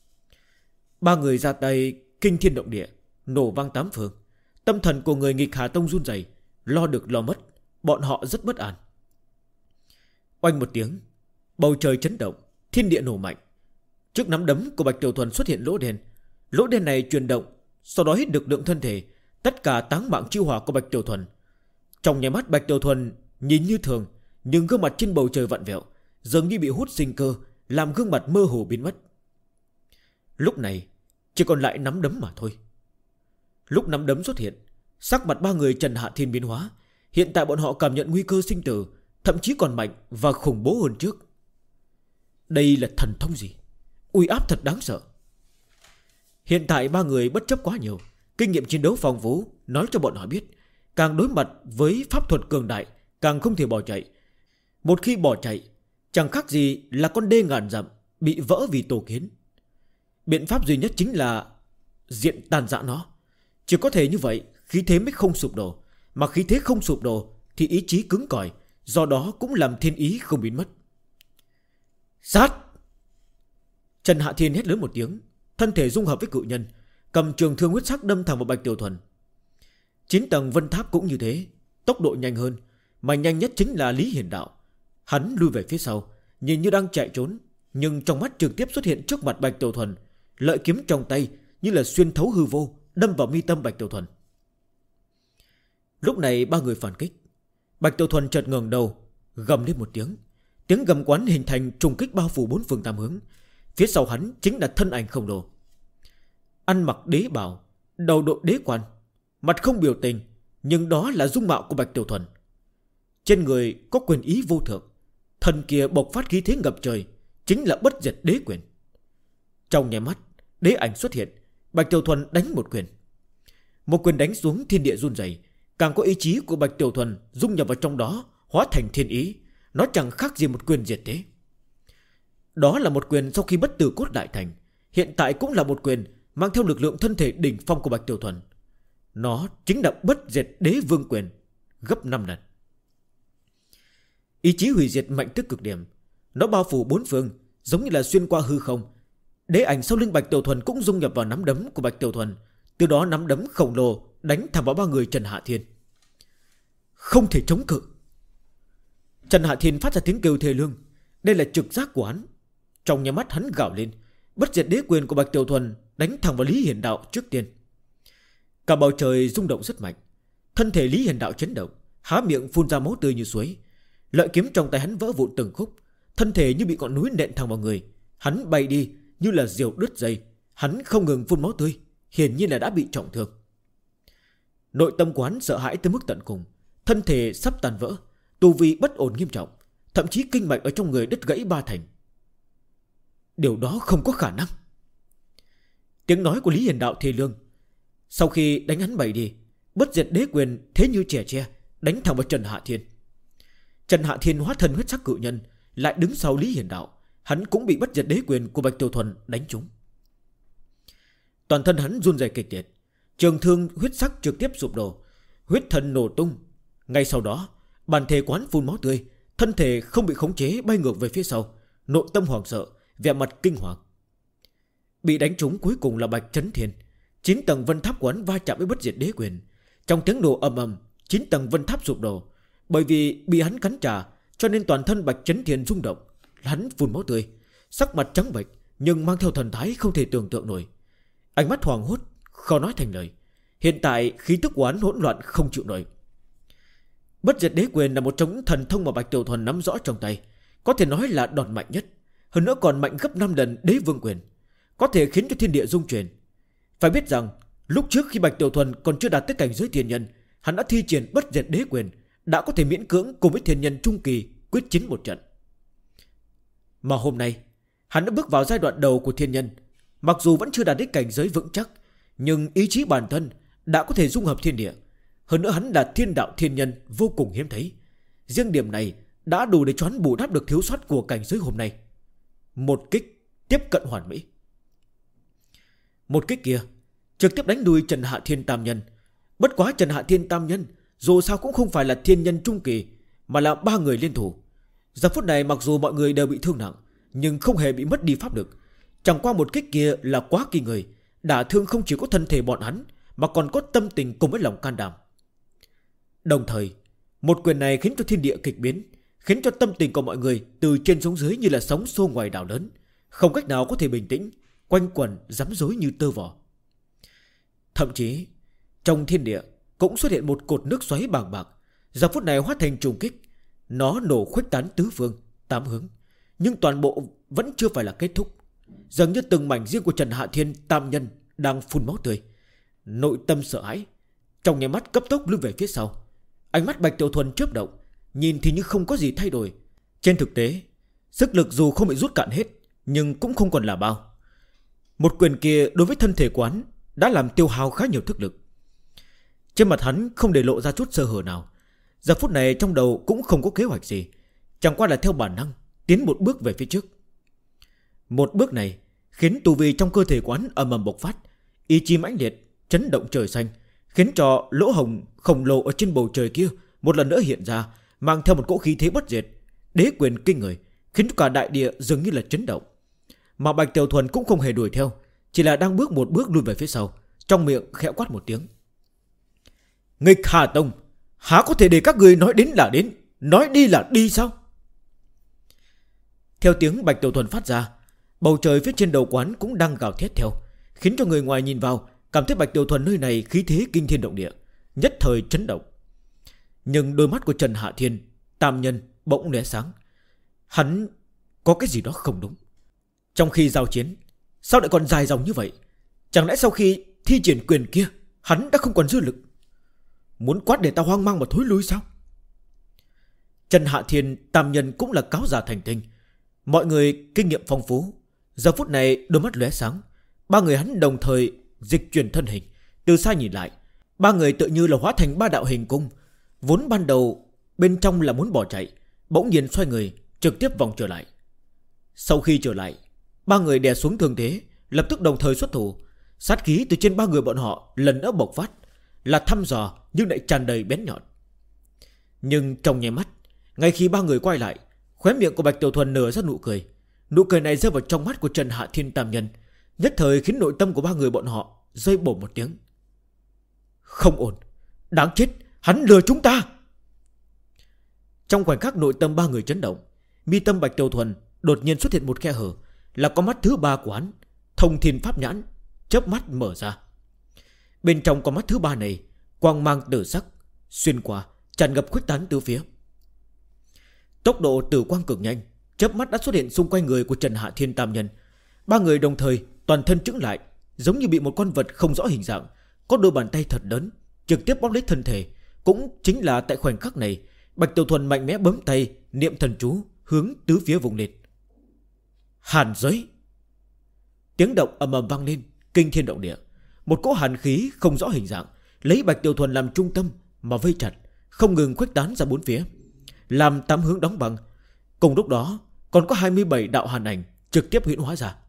[SPEAKER 1] Ba người ra tay kinh thiên động địa, nổ vang tám phương. Tâm thần của người Nghịch Hà Tông run rẩy, lo được lo mất, bọn họ rất bất an. Oanh một tiếng, bầu trời chấn động, thiên địa nổ mạnh. Trước nắm đấm của Bạch Tiểu Thuần xuất hiện lỗ đen. Lỗ đen này chuyển động, sau đó hít được lượng thân thể, tất cả táng mạng chiêu hỏa của Bạch Tiểu Thuần. Trong nháy mắt Bạch Tiểu Thuần nhìn như thường, nhưng gương mặt trên bầu trời vặn vẹo, dường như bị hút sinh cơ, làm gương mặt mơ hồ biến mất. Lúc này chỉ còn lại nắm đấm mà thôi. Lúc nắm đấm xuất hiện, sắc mặt ba người Trần Hạ Thiên biến hóa. Hiện tại bọn họ cảm nhận nguy cơ sinh tử, thậm chí còn mạnh và khủng bố hơn trước. Đây là thần thông gì? Uy áp thật đáng sợ. Hiện tại ba người bất chấp quá nhiều, kinh nghiệm chiến đấu phong phú nói cho bọn họ biết, càng đối mặt với pháp thuật cường đại, càng không thể bỏ chạy. Một khi bỏ chạy, chẳng khác gì là con đê ngàn dặm bị vỡ vì tổ kiến. Biện pháp duy nhất chính là diện tàn dã nó. Chỉ có thể như vậy, khí thế mới không sụp đổ. Mà khí thế không sụp đổ thì ý chí cứng cỏi, do đó cũng làm thiên ý không biến mất. Sát! Trần Hạ Thiên hét lớn một tiếng, thân thể dung hợp với cự nhân, cầm trường thương huyết sắc đâm thẳng vào Bạch Tiểu Thuần. 9 tầng vân tháp cũng như thế, tốc độ nhanh hơn, mà nhanh nhất chính là Lý Hiển Đạo. Hắn lui về phía sau, nhìn như đang chạy trốn, nhưng trong mắt trực tiếp xuất hiện trước mặt Bạch Tiểu Thuần, lợi kiếm trong tay như là xuyên thấu hư vô, đâm vào mi tâm Bạch Tiểu Thuần. Lúc này ba người phản kích. Bạch Tiểu Thuần chợt ngẩng đầu, gầm lên một tiếng. Tiếng gầm quán hình thành trùng kích bao phủ bốn phương tám hướng. Phía sau hắn chính là thân ảnh khổng lồ, ăn mặc đế bào, đầu đội đế quan, mặt không biểu tình, nhưng đó là dung mạo của Bạch Tiểu Thuần. Trên người có quyền ý vô thượng, thần kia bộc phát khí thế ngập trời, chính là bất diệt đế quyền. Trong nháy mắt, đế ảnh xuất hiện, Bạch Tiểu Thuần đánh một quyền. Một quyền đánh xuống, thiên địa run rẩy, càng có ý chí của Bạch Tiểu Thuần dung nhập vào trong đó, hóa thành thiên ý. Nó chẳng khác gì một quyền diệt thế. Đó là một quyền sau khi bất tử cốt đại thành, hiện tại cũng là một quyền mang theo lực lượng thân thể đỉnh phong của Bạch Tiểu Thuần. Nó chính là bất diệt đế vương quyền gấp 5 lần. Ý chí hủy diệt mạnh tới cực điểm, nó bao phủ bốn phương, giống như là xuyên qua hư không. Đế ảnh sau lưng Bạch Tiểu Thuần cũng dung nhập vào nắm đấm của Bạch Tiểu Thuần. Từ đó nắm đấm khổng lồ đánh thẳng vào ba người Trần Hạ Thiên. Không thể chống cự. Trần Hạ Thiên phát ra tiếng kêu thê lương. Đây là trực giác của hắn. Trong nhà mắt hắn gào lên, bất diệt đế quyền của Bạch Tiểu Thuần đánh thẳng vào Lý Hiển Đạo trước tiên. Cả bầu trời rung động rất mạnh, thân thể Lý Hiển Đạo chấn động, há miệng phun ra máu tươi như suối. Lợi kiếm trong tay hắn vỡ vụn từng khúc, thân thể như bị ngọn núi nện thẳng vào người. Hắn bay đi như là diều đứt dây. Hắn không ngừng phun máu tươi, hiển nhiên là đã bị trọng thương. Nội tâm của hắn sợ hãi tới mức tận cùng, thân thể sắp tan vỡ, tu vi bất ổn nghiêm trọng, thậm chí kinh mạch ở trong người đứt gãy 3 thành. Điều đó không có khả năng. Tiếng nói của Lý Hiển Đạo thê lương. Sau khi đánh hắn bay đi, bất diệt đế quyền thế như trẻ tre đánh thẳng vào Trần Hạ Thiên. Trần Hạ Thiên hóa thân huyết sắc cự nhân lại đứng sau Lý Hiển Đạo. Hắn cũng bị bất diệt đế quyền của Bạch Tiểu Thuần đánh trúng. Toàn thân hắn run rẩy kịch liệt, trường thương huyết sắc trực tiếp sụp đổ, huyết thần nổ tung. Ngay sau đó, bản thể quán phun máu tươi, thân thể không bị khống chế bay ngược về phía sau, nội tâm hoảng sợ, vẻ mặt kinh hoàng. Bị đánh trúng cuối cùng là Bạch Chấn Thiên. 9 tầng vân tháp quán va chạm với bất diệt đế quyền. Trong tiếng nổ ầm ầm, 9 tầng vân tháp sụp đổ. Bởi vì bị hắn cắn trả, cho nên toàn thân Bạch Chấn Thiên rung động. Hắn phun máu tươi, sắc mặt trắng bệch, nhưng mang theo thần thái không thể tưởng tượng nổi. Ánh mắt hoảng hốt, khó nói thành lời. Hiện tại khí tức của hắn hỗn loạn không chịu nổi. Bất diệt đế quyền là một trong những thần thông mà Bạch Tiểu Thuần nắm rõ trong tay, có thể nói là đòn mạnh nhất, hơn nữa còn mạnh gấp 5 lần đế vương quyền, có thể khiến cho thiên địa rung chuyển. Phải biết rằng Lúc trước khi Bạch Tiểu Thuần còn chưa đạt tới cảnh giới thiên nhân, hắn đã thi triển bất diệt đế quyền, đã có thể miễn cưỡng cùng với thiên nhân trung kỳ quyết chiến một trận. Mà hôm nay hắn đã bước vào giai đoạn đầu của thiên nhân. Mặc dù vẫn chưa đạt đến cảnh giới vững chắc, nhưng ý chí bản thân đã có thể dung hợp thiên địa. Hơn nữa hắn là thiên đạo thiên nhân vô cùng hiếm thấy. Riêng điểm này đã đủ để choán bù đắp được thiếu sót của cảnh giới hôm nay. Một kích tiếp cận hoàn mỹ. Một kích kia trực tiếp đánh đuôi Trần Hạ Thiên Tam Nhân. Bất quá Trần Hạ Thiên Tam Nhân dù sao cũng không phải là thiên nhân trung kỳ, mà là 3 người liên thủ. Giờ phút này mặc dù mọi người đều bị thương nặng, nhưng không hề bị mất đi pháp lực. Chẳng qua một kích kia là quá kinh người, đả thương không chỉ có thân thể bọn hắn, mà còn có tâm tình cùng với lòng can đảm. Đồng thời một quyền này khiến cho thiên địa kịch biến, khiến cho tâm tình của mọi người từ trên xuống dưới như là sóng xô ngoài đảo lớn, không cách nào có thể bình tĩnh, quanh quẩn rắm rối như tơ vò. Thậm chí trong thiên địa cũng xuất hiện một cột nước xoáy bàng bạc, giờ phút này hóa thành trùng kích. Nó nổ khuếch tán tứ phương, 8 hướng, nhưng toàn bộ vẫn chưa phải là kết thúc. Dường như từng mảnh riêng của Trần Hạ Thiên Tam Nhân đang phun máu tươi. Nội tâm sợ hãi, trong nháy mắt cấp tốc lùi về phía sau. Ánh mắt Bạch Tiểu Thuần chớp động, nhìn thì như không có gì thay đổi. Trên thực tế sức lực dù không bị rút cạn hết, nhưng cũng không còn là bao. Một quyền kia đối với thân thể quán đã làm tiêu hao khá nhiều thức lực. Trên mặt hắn không để lộ ra chút sơ hở nào. Giờ phút này trong đầu cũng không có kế hoạch gì, chẳng qua là theo bản năng tiến một bước về phía trước. Một bước này khiến tu vi trong cơ thể quán ầm ầm bộc phát, ý chí mãnh liệt chấn động trời xanh, khiến cho lỗ hồng khổng lồ ở trên bầu trời kia một lần nữa hiện ra, mang theo một cỗ khí thế bất diệt, đế quyền kinh người, khiến cho cả đại địa dường như là chấn động. Mà Bạch Tiểu Thuần cũng không hề đuổi theo, chỉ là đang bước một bước lùi về phía sau, trong miệng khẽ quát một tiếng: Nghịch Hà Tông, há có thể để các người nói đến là đến, nói đi là đi sao? Theo tiếng Bạch Tiểu Thuần phát ra, bầu trời phía trên đầu quán cũng đang gào thét theo, khiến cho người ngoài nhìn vào cảm thấy Bạch Tiểu Thuần nơi này khí thế kinh thiên động địa, nhất thời chấn động. Nhưng đôi mắt của Trần Hạ Thiên Tam Nhân bỗng lóe sáng. Hắn có cái gì đó không đúng. Trong khi giao chiến, sao lại còn dài dòng như vậy? Chẳng lẽ sau khi thi triển quyền kia, hắn đã không còn dư lực? Muốn quát để ta hoang mang mà thối lui sao? Trần Hạ Thiên Tam Nhân cũng là cáo già thành tinh, mọi người kinh nghiệm phong phú. Giờ phút này đôi mắt lóe sáng, 3 người hắn đồng thời dịch chuyển thân hình. Từ xa nhìn lại, 3 người tự như là hóa thành 3 đạo hình cung. Vốn ban đầu bên trong là muốn bỏ chạy, bỗng nhiên xoay người trực tiếp vòng trở lại. Sau khi trở lại, 3 người đè xuống thương thế, lập tức đồng thời xuất thủ. Sát khí từ trên 3 người bọn họ lần nữa bộc phát, là thăm dò nhưng lại tràn đầy bén nhọn. Nhưng trong nháy mắt, ngay khi 3 người quay lại, khóe miệng của Bạch Tiểu Thuần nở ra nụ cười. Nụ cười này rơi vào trong mắt của Trần Hạ Thiên Tam Nhân, nhất thời khiến nội tâm của 3 người bọn họ rơi bổ một tiếng. Không ổn, đáng chết, hắn lừa chúng ta. Trong khoảnh khắc nội tâm 3 người chấn động, mi tâm Bạch Tiểu Thuần đột nhiên xuất hiện một khe hở, là con mắt thứ 3 của hắn, Thông Thiên Pháp Nhãn, chớp mắt mở ra. Bên trong con mắt thứ 3 này, quang mang tử sắc xuyên qua, tràn ngập khuếch tán từ phía. Tốc độ tử quang cực nhanh, chớp mắt đã xuất hiện xung quanh người của Trần Hạ Thiên Tam Nhân. 3 người đồng thời toàn thân chững lại, giống như bị một con vật không rõ hình dạng, có đôi bàn tay thật lớn trực tiếp bóp lấy thân thể. Cũng chính là tại khoảnh khắc này, Bạch Tiểu Thuần mạnh mẽ bấm tay niệm thần chú, hướng tứ phía vùng lên. Hàn giới. Tiếng động ầm ầm vang lên, kinh thiên động địa. Một cỗ hàn khí không rõ hình dạng lấy Bạch Tiểu Thuần làm trung tâm mà vây chặt, không ngừng khuếch tán ra bốn phía, làm 8 hướng đóng băng. Cùng lúc đó còn có 27 đạo hàn ảnh trực tiếp huyễn hóa ra.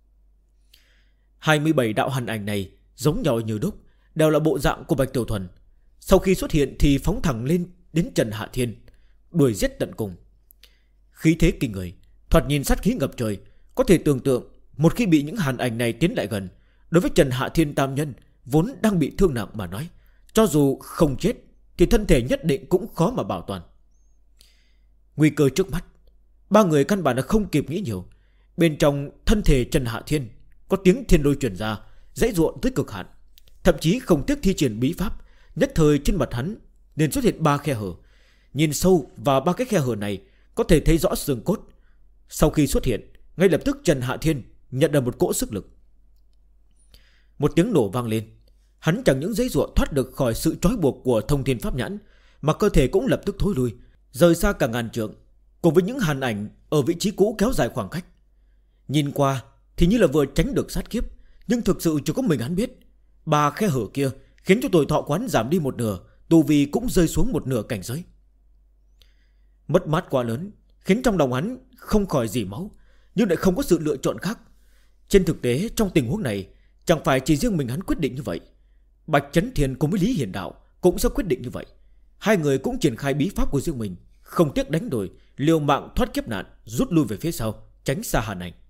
[SPEAKER 1] 27 đạo hàn ảnh này giống nhau như đúc, đều là bộ dạng của Bạch Tiểu Thuần. Sau khi xuất hiện thì phóng thẳng lên đến Trần Hạ Thiên, đuổi giết tận cùng. Khí thế kinh người, thoạt nhìn sát khí ngập trời. Có thể tưởng tượng, một khi bị những hàn ảnh này tiến lại gần, đối với Trần Hạ Thiên Tam Nhân vốn đang bị thương nặng mà nói, cho dù không chết thì thân thể nhất định cũng khó mà bảo toàn. Nguy cơ trước mắt, 3 người căn bản là không kịp nghĩ nhiều. Bên trong thân thể Trần Hạ Thiên có tiếng thiên lôi truyền ra, dãy ruộng tới cực hạn, thậm chí không tiếc thi triển bí pháp. Nhất thời trên mặt hắn nên xuất hiện 3 khe hở. Nhìn sâu vào 3 cái khe hở này, có thể thấy rõ xương cốt. Sau khi xuất hiện, ngay lập tức Trần Hạ Thiên nhận được một cỗ sức lực. Một tiếng nổ vang lên, Hắn chẳng những giãy giụa thoát được khỏi sự trói buộc của thông thiên pháp nhãn, mà cơ thể cũng lập tức thối lui, rời xa cả ngàn trượng, cùng với những hàn ảnh ở vị trí cũ kéo dài khoảng cách. Nhìn qua thì như là vừa tránh được sát kiếp, nhưng thực sự chỉ có mình hắn biết, ba khe hở kia khiến cho tuổi thọ của hắn giảm đi một nửa, tu vi cũng rơi xuống một nửa cảnh giới. Mất mát quá lớn khiến trong lòng hắn không khỏi dỉ máu, nhưng lại không có sự lựa chọn khác. Trên thực tế trong tình huống này, chẳng phải chỉ riêng mình hắn quyết định như vậy, Bạch Chấn Thiên cùng với Lý Hiển Đạo cũng sẽ quyết định như vậy. Hai người cũng triển khai bí pháp của riêng mình, không tiếc đánh đổi, liều mạng thoát kiếp nạn, rút lui về phía sau, tránh xa hàn ảnh.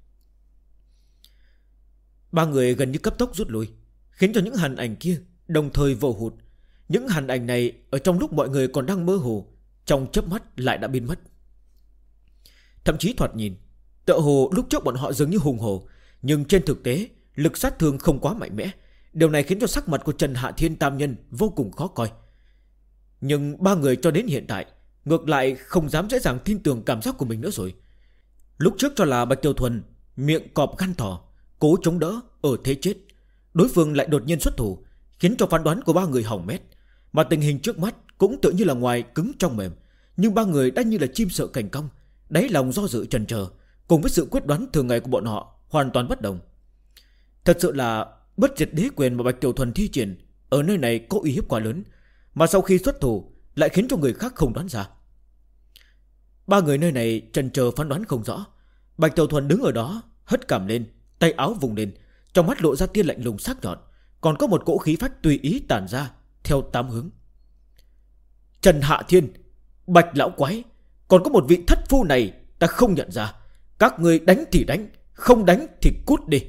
[SPEAKER 1] Ba người gần như cấp tốc rút lui, khiến cho những hàn ảnh kia đồng thời vồ hụt. Những hàn ảnh này ở trong lúc mọi người còn đang mơ hồ, trong chớp mắt lại đã biến mất. Thậm chí thoạt nhìn tựa hồ lúc trước bọn họ dường như hùng hồ, nhưng trên thực tế lực sát thương không quá mạnh mẽ. Điều này khiến cho sắc mặt của Trần Hạ Thiên Tam Nhân vô cùng khó coi. Nhưng ba người cho đến hiện tại ngược lại không dám dễ dàng tin tưởng cảm giác của mình nữa rồi. Lúc trước cho là Bạch Tiểu Thuần miệng cọp gan thỏ, cố chống đỡ ở thế chết, đối phương lại đột nhiên xuất thủ, khiến cho phán đoán của ba người hỏng mét. Mà tình hình trước mắt cũng tự như là ngoài cứng trong mềm, nhưng ba người đã như là chim sợ cành cong, đáy lòng do dự chần chờ, cùng với sự quyết đoán thường ngày của bọn họ hoàn toàn bất đồng. Thật sự là bất diệt đế quyền mà Bạch Tiểu Thuần thi triển ở nơi này có uy hiếp quá lớn, mà sau khi xuất thủ lại khiến cho người khác không đoán ra. Ba người nơi này chần chờ phán đoán không rõ. Bạch Tiểu Thuần đứng ở đó hất cằm lên, tay áo vùng lên, trong mắt lộ ra tia lạnh lùng sắc nhọn, còn có một cỗ khí phách tùy ý tản ra theo tám hướng. Trần Hạ Thiên, Bạch Lão Quái, còn có một vị thất phu này ta không nhận ra. Các người đánh thì đánh, không đánh thì cút đi.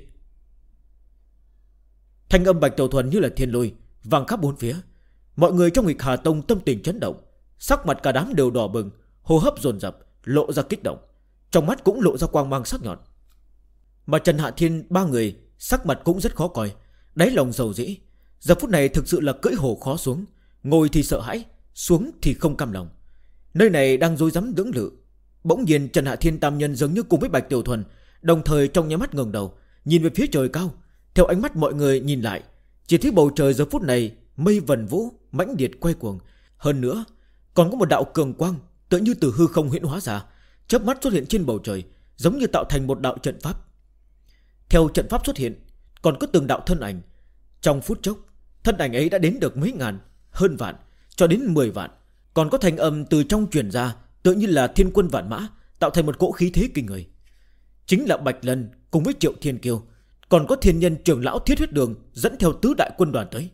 [SPEAKER 1] Thanh âm Bạch Tiểu Thuần như là thiên lôi vang khắp bốn phía. Mọi người trong Nghịch Hà Tông tâm tình chấn động, sắc mặt cả đám đều đỏ bừng, hô hấp dồn dập, lộ ra kích động, trong mắt cũng lộ ra quang mang sắc nhọn. Mà Trần Hạ Thiên ba người sắc mặt cũng rất khó coi, đáy lòng dầu dĩ. Giờ phút này thực sự là cưỡi hổ khó xuống, ngồi thì sợ hãi, xuống thì không cam lòng. Nơi này đang rối rắm lưỡng lự. Bỗng nhiên Trần Hạ Thiên Tam Nhân dường như cùng với Bạch Tiểu Thuần đồng thời trong nháy mắt ngẩng đầu, nhìn về phía trời cao. Theo ánh mắt mọi người nhìn lại, chỉ thấy bầu trời giờ phút này mây vần vũ, mãnh liệt quay cuồng. Hơn nữa còn có một đạo cường quang tựa như từ hư không huyễn hóa ra, chớp mắt xuất hiện trên bầu trời, giống như tạo thành một đạo trận pháp. Theo trận pháp xuất hiện, còn có từng đạo thân ảnh. Trong phút chốc, thân ảnh ấy đã đến được mấy ngàn, hơn vạn, cho đến 10 vạn. Còn có thanh âm từ trong truyền ra, tựa như là thiên quân vạn mã, tạo thành một cỗ khí thế kinh người. Chính là Bạch Lân cùng với Triệu Thiên Kiêu, còn có thiên nhân trưởng lão Thiết Huyết Đường dẫn theo tứ đại quân đoàn tới.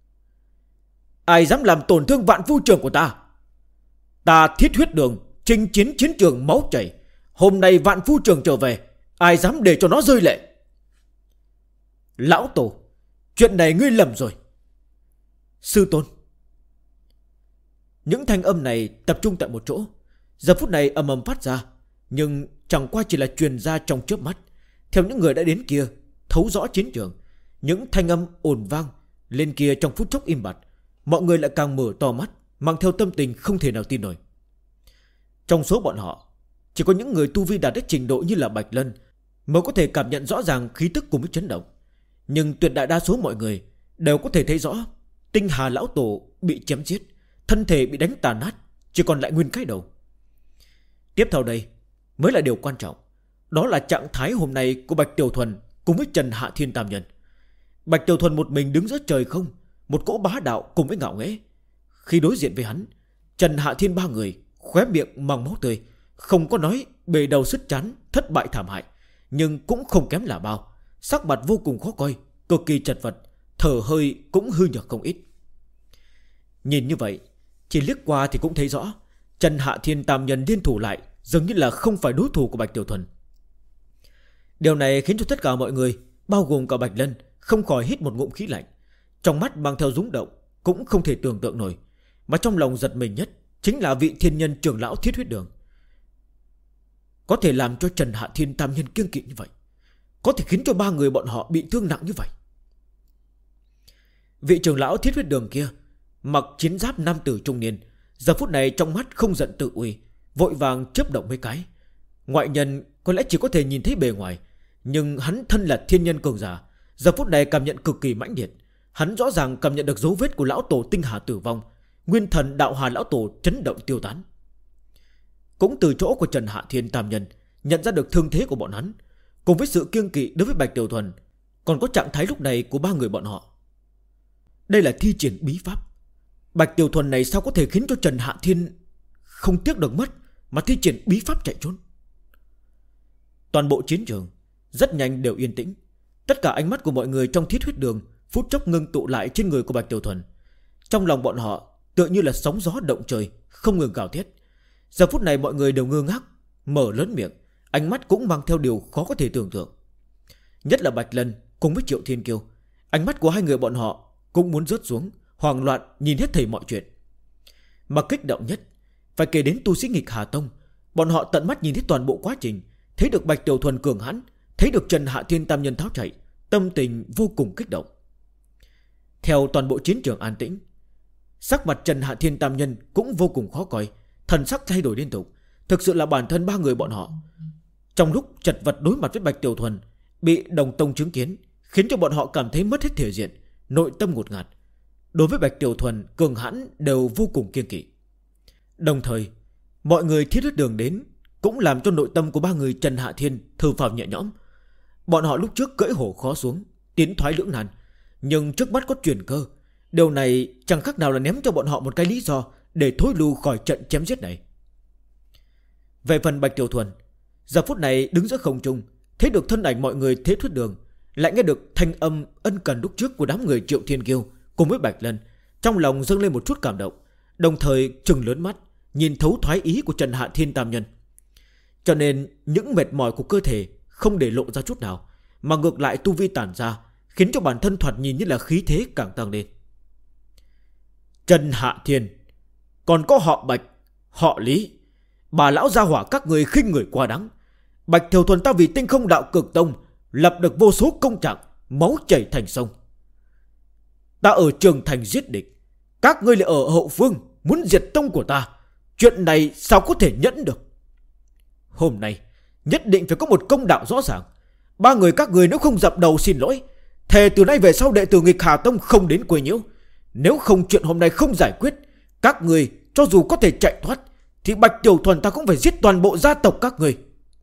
[SPEAKER 1] Ai dám làm tổn thương Vạn Phu Trường của ta? Ta Thiết Huyết Đường chinh chiến chiến trường máu chảy, hôm nay Vạn Phu Trường trở về, ai dám để cho nó rơi lệ? Lão Tổ, chuyện này ngươi lầm rồi. Sư Tôn. Những thanh âm này tập trung tại một chỗ, giờ phút này ầm ầm phát ra, nhưng chẳng qua chỉ là truyền ra trong chớp mắt. Theo những người đã đến kia thấu rõ chiến trường, những thanh âm ồn vang lên kia trong phút chốc im bặt. Mọi người lại càng mở to mắt, mang theo tâm tình không thể nào tin nổi. Trong số bọn họ, chỉ có những người tu vi đạt đến trình độ như là Bạch Lân mới có thể cảm nhận rõ ràng khí tức cùng với chấn động. Nhưng tuyệt đại đa số mọi người đều có thể thấy rõ Tinh Hà Lão Tổ bị chém giết, thân thể bị đánh tàn nát, chỉ còn lại nguyên cái đầu. Tiếp theo đây mới là điều quan trọng, đó là trạng thái hôm nay của Bạch Tiểu Thuần cùng với Trần Hạ Thiên Tam Nhân. Bạch Tiểu Thuần một mình đứng giữa trời không, một cỗ bá đạo cùng với ngạo nghễ. Khi đối diện với hắn, Trần Hạ Thiên ba người khóe miệng mang máu tươi, không có nói bề đầu sứt chán, thất bại thảm hại, nhưng cũng không kém là bao. Sắc mặt vô cùng khó coi, cực kỳ chật vật, thở hơi cũng hư nhược không ít. Nhìn như vậy, chỉ liếc qua thì cũng thấy rõ Trần Hạ Thiên Tam Nhân liên thủ lại dường như là không phải đối thủ của Bạch Tiểu Thuần. Điều này khiến cho tất cả mọi người, bao gồm cả Bạch Lân, không khỏi hít một ngụm khí lạnh, trong mắt mang theo rung động, cũng không thể tưởng tượng nổi. Mà trong lòng giật mình nhất chính là vị thiên nhân trưởng lão Thiết Huyết Đường. Có thể làm cho Trần Hạ Thiên Tam Nhân kiêng kỵ như vậy, có thể khiến cho ba người bọn họ bị thương nặng như vậy. Vị trưởng lão Thiết Huyết Đường kia mặc chiến giáp nam tử trung niên, giờ phút này trong mắt không giận tự uy, vội vàng chớp động mấy cái. Ngoại nhân có lẽ chỉ có thể nhìn thấy bề ngoài, nhưng hắn thân là thiên nhân cường giả, giờ phút này cảm nhận cực kỳ mãnh liệt. Hắn rõ ràng cảm nhận được dấu vết của lão tổ tinh hà tử vong. Nguyên thần đạo hà lão tổ chấn động tiêu tán. Cũng từ chỗ của Trần Hạ Thiên Tam Nhân nhận ra được thương thế của bọn hắn, cùng với sự kiêng kỵ đối với Bạch Tiểu Thuần, còn có trạng thái lúc này của ba người bọn họ. Đây là thi triển bí pháp. Bạch Tiểu Thuần này sao có thể khiến cho Trần Hạ Thiên không tiếc được mất mà thi triển bí pháp chạy trốn. Toàn bộ chiến trường rất nhanh đều yên tĩnh. Tất cả ánh mắt của mọi người trong Thiết Huyết Đường phút chốc ngưng tụ lại trên người của Bạch Tiểu Thuần. Trong lòng bọn họ tựa như là sóng gió động trời, không ngừng gào thét. Giờ phút này mọi người đều ngơ ngác, mở lớn miệng, ánh mắt cũng mang theo điều khó có thể tưởng tượng. Nhất là Bạch Lân cùng với Triệu Thiên Kiêu, ánh mắt của hai người bọn họ cũng muốn rớt xuống, hoảng loạn nhìn hết thảy mọi chuyện. Mà kích động nhất phải kể đến tu sĩ Nghịch Hà Tông. Bọn họ tận mắt nhìn thấy toàn bộ quá trình, thấy được Bạch Tiểu Thuần cường hãn, thấy được Trần Hạ Thiên Tam Nhân tháo chạy, tâm tình vô cùng kích động. Theo toàn bộ chiến trường an tĩnh, sắc mặt Trần Hạ Thiên Tam Nhân cũng vô cùng khó coi, thần sắc thay đổi liên tục. Thực sự là bản thân ba người bọn họ trong lúc chật vật đối mặt với Bạch Tiểu Thuần, bị đồng tông chứng kiến, khiến cho bọn họ cảm thấy mất hết thể diện, nội tâm ngột ngạt. Đối với Bạch Tiểu Thuần cường hãn đều vô cùng kiêng kỵ. Đồng thời mọi người Thiết Huyết Đường đến cũng làm cho nội tâm của ba người Trần Hạ Thiên thở phào nhẹ nhõm. Bọn họ lúc trước cưỡi hổ khó xuống, tiến thoái lưỡng nan, nhưng trước mắt có chuyển cơ. Điều này chẳng khác nào là ném cho bọn họ một cái lý do để thối lui khỏi trận chém giết này. Về phần Bạch Tiểu Thuần, giờ phút này đứng giữa không trung, thấy được thân ảnh mọi người Thiết Huyết Đường, lại nghe được thanh âm ân cần lúc trước của đám người Triệu Thiên Kiêu cùng với Bạch Lân, trong lòng dâng lên một chút cảm động, đồng thời trừng lớn mắt nhìn thấu thoái ý của Trần Hạ Thiên Tam Nhân. Cho nên những mệt mỏi của cơ thể không để lộ ra chút nào, mà ngược lại tu vi tản ra, khiến cho bản thân thoạt nhìn như là khí thế càng tăng lên. Trần Hạ Thiên, còn có họ Bạch, họ Lý, bà lão gia hỏa các người khinh người quá đáng. Bạch Tiểu Thuần ta vì Tinh Không Đạo Cực Tông lập được vô số công trạng, máu chảy thành sông. Ta ở Trường Thành giết địch, các ngươi lại ở hậu phương muốn diệt tông của ta. Chuyện này sao có thể nhẫn được. Hôm nay nhất định phải có một công đạo rõ ràng. Ba người các người nếu không dập đầu xin lỗi, thề từ nay về sau đệ tử Nghịch Hà Tông không đến quấy nhiễu. Nếu không chuyện hôm nay không giải quyết, các người cho dù có thể chạy thoát, thì Bạch Tiểu Thuần ta cũng phải giết toàn bộ gia tộc các người.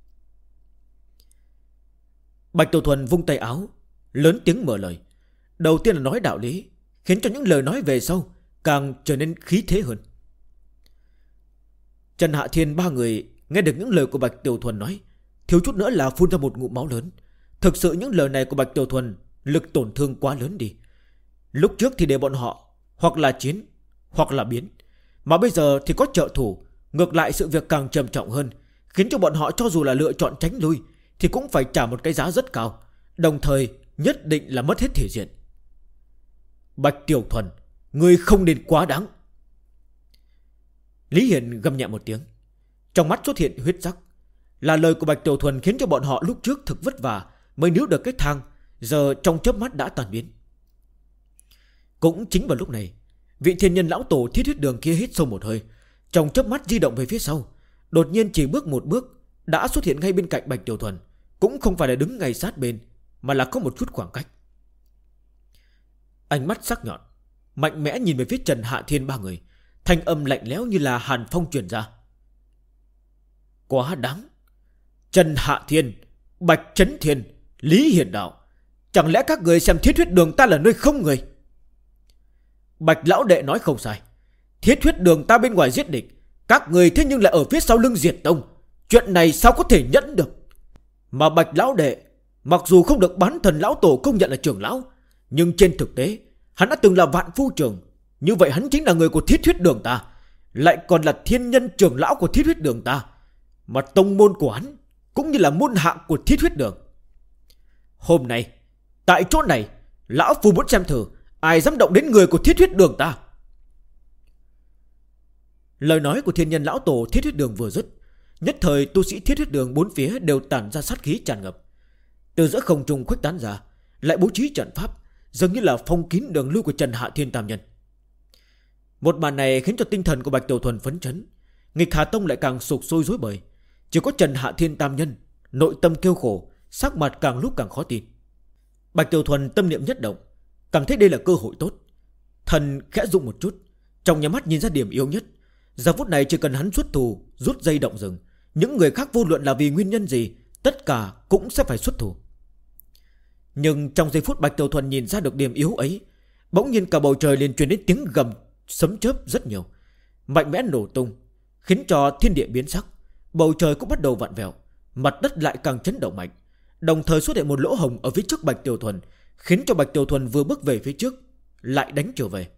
[SPEAKER 1] Bạch Tiểu Thuần vung tay áo, lớn tiếng mở lời. Đầu tiên là nói đạo lý, khiến cho những lời nói về sau càng trở nên khí thế hơn. Trần Hạ Thiên ba người nghe được những lời của Bạch Tiểu Thuần nói, thiếu chút nữa là phun ra một ngụm máu lớn. Thực sự những lời này của Bạch Tiểu Thuần lực tổn thương quá lớn đi. Lúc trước thì để bọn họ hoặc là chiến hoặc là biến, mà bây giờ thì có trợ thủ, ngược lại sự việc càng trầm trọng hơn, khiến cho bọn họ cho dù là lựa chọn tránh lui thì cũng phải trả một cái giá rất cao, đồng thời nhất định là mất hết thể diện. Bạch Tiểu Thuần, ngươi không nên quá đáng. Lý Hiển gầm nhẹ một tiếng, trong mắt xuất hiện huyết sắc. Là lời của Bạch Tiểu Thuần khiến cho bọn họ lúc trước thực vất vả mới níu được cái thang, giờ trong chớp mắt đã tan biến. Cũng chính vào lúc này, vị thiên nhân lão tổ Thiết Huyết Đường kia hít sâu một hơi, trong chớp mắt di động về phía sau, đột nhiên chỉ bước một bước đã xuất hiện ngay bên cạnh Bạch Tiểu Thuần. Cũng không phải là đứng ngay sát bên, mà là có một chút khoảng cách. Ánh mắt sắc nhọn, mạnh mẽ nhìn về phía Trần Hạ Thiên ba người, thanh âm lạnh lẽo như là hàn phong truyền ra. Quá đáng. Trần Hạ Thiên, Bạch Chấn Thiên, Lý Hiển Đạo, chẳng lẽ các người xem Thiết Huyết Đường ta là nơi không người? Bạch lão đệ nói không sai, Thiết Huyết Đường ta bên ngoài giết địch, các người thế nhưng lại ở phía sau lưng diệt tông. Chuyện này sao có thể nhẫn được. Mà Bạch lão đệ mặc dù không được bán thần lão tổ công nhận là trưởng lão, nhưng trên thực tế hắn đã từng là vạn phu trưởng. Như vậy hắn chính là người của Thiết Huyết Đường ta, lại còn là thiên nhân trưởng lão của Thiết Huyết Đường ta. Mà tông môn của hắn cũng như là môn hạ của Thiết Huyết Đường. Hôm nay tại chỗ này, lão phu muốn xem thử ai dám động đến người của Thiết Huyết Đường ta. Lời nói của thiên nhân lão tổ Thiết Huyết Đường vừa dứt, nhất thời tu sĩ Thiết Huyết Đường bốn phía đều tản ra sát khí tràn ngập. Từ giữa không trung khuếch tán ra, lại bố trí trận pháp, dường như là phong kín đường lui của Trần Hạ Thiên Tam Nhân. Một màn này khiến cho tinh thần của Bạch Tiểu Thuần phấn chấn, Nghịch Hà Tông lại càng sục sôi rối bời. Chỉ có Trần Hạ Thiên Tam Nhân nội tâm kêu khổ, sắc mặt càng lúc càng khó tin. Bạch Tiểu Thuần tâm niệm nhất động, Cảm thấy đây là cơ hội tốt, thần khẽ rung một chút, trong nhà mắt nhìn ra điểm yếu nhất. Giờ phút này chỉ cần hắn xuất thủ, rút dây động rừng, những người khác vô luận là vì nguyên nhân gì, tất cả cũng sẽ phải xuất thủ. Nhưng trong giây phút Bạch Tiểu Thuần nhìn ra được điểm yếu ấy, bỗng nhiên cả bầu trời liền truyền đến tiếng gầm sấm chớp rất nhiều, mạnh mẽ nổ tung, khiến cho thiên địa biến sắc. Bầu trời cũng bắt đầu vặn vẹo, mặt đất lại càng chấn động mạnh. Đồng thời xuất hiện một lỗ hổng ở phía trước Bạch Tiểu Thuần, khiến cho Bạch Tiểu Thuần vừa bước về phía trước lại đánh trở về.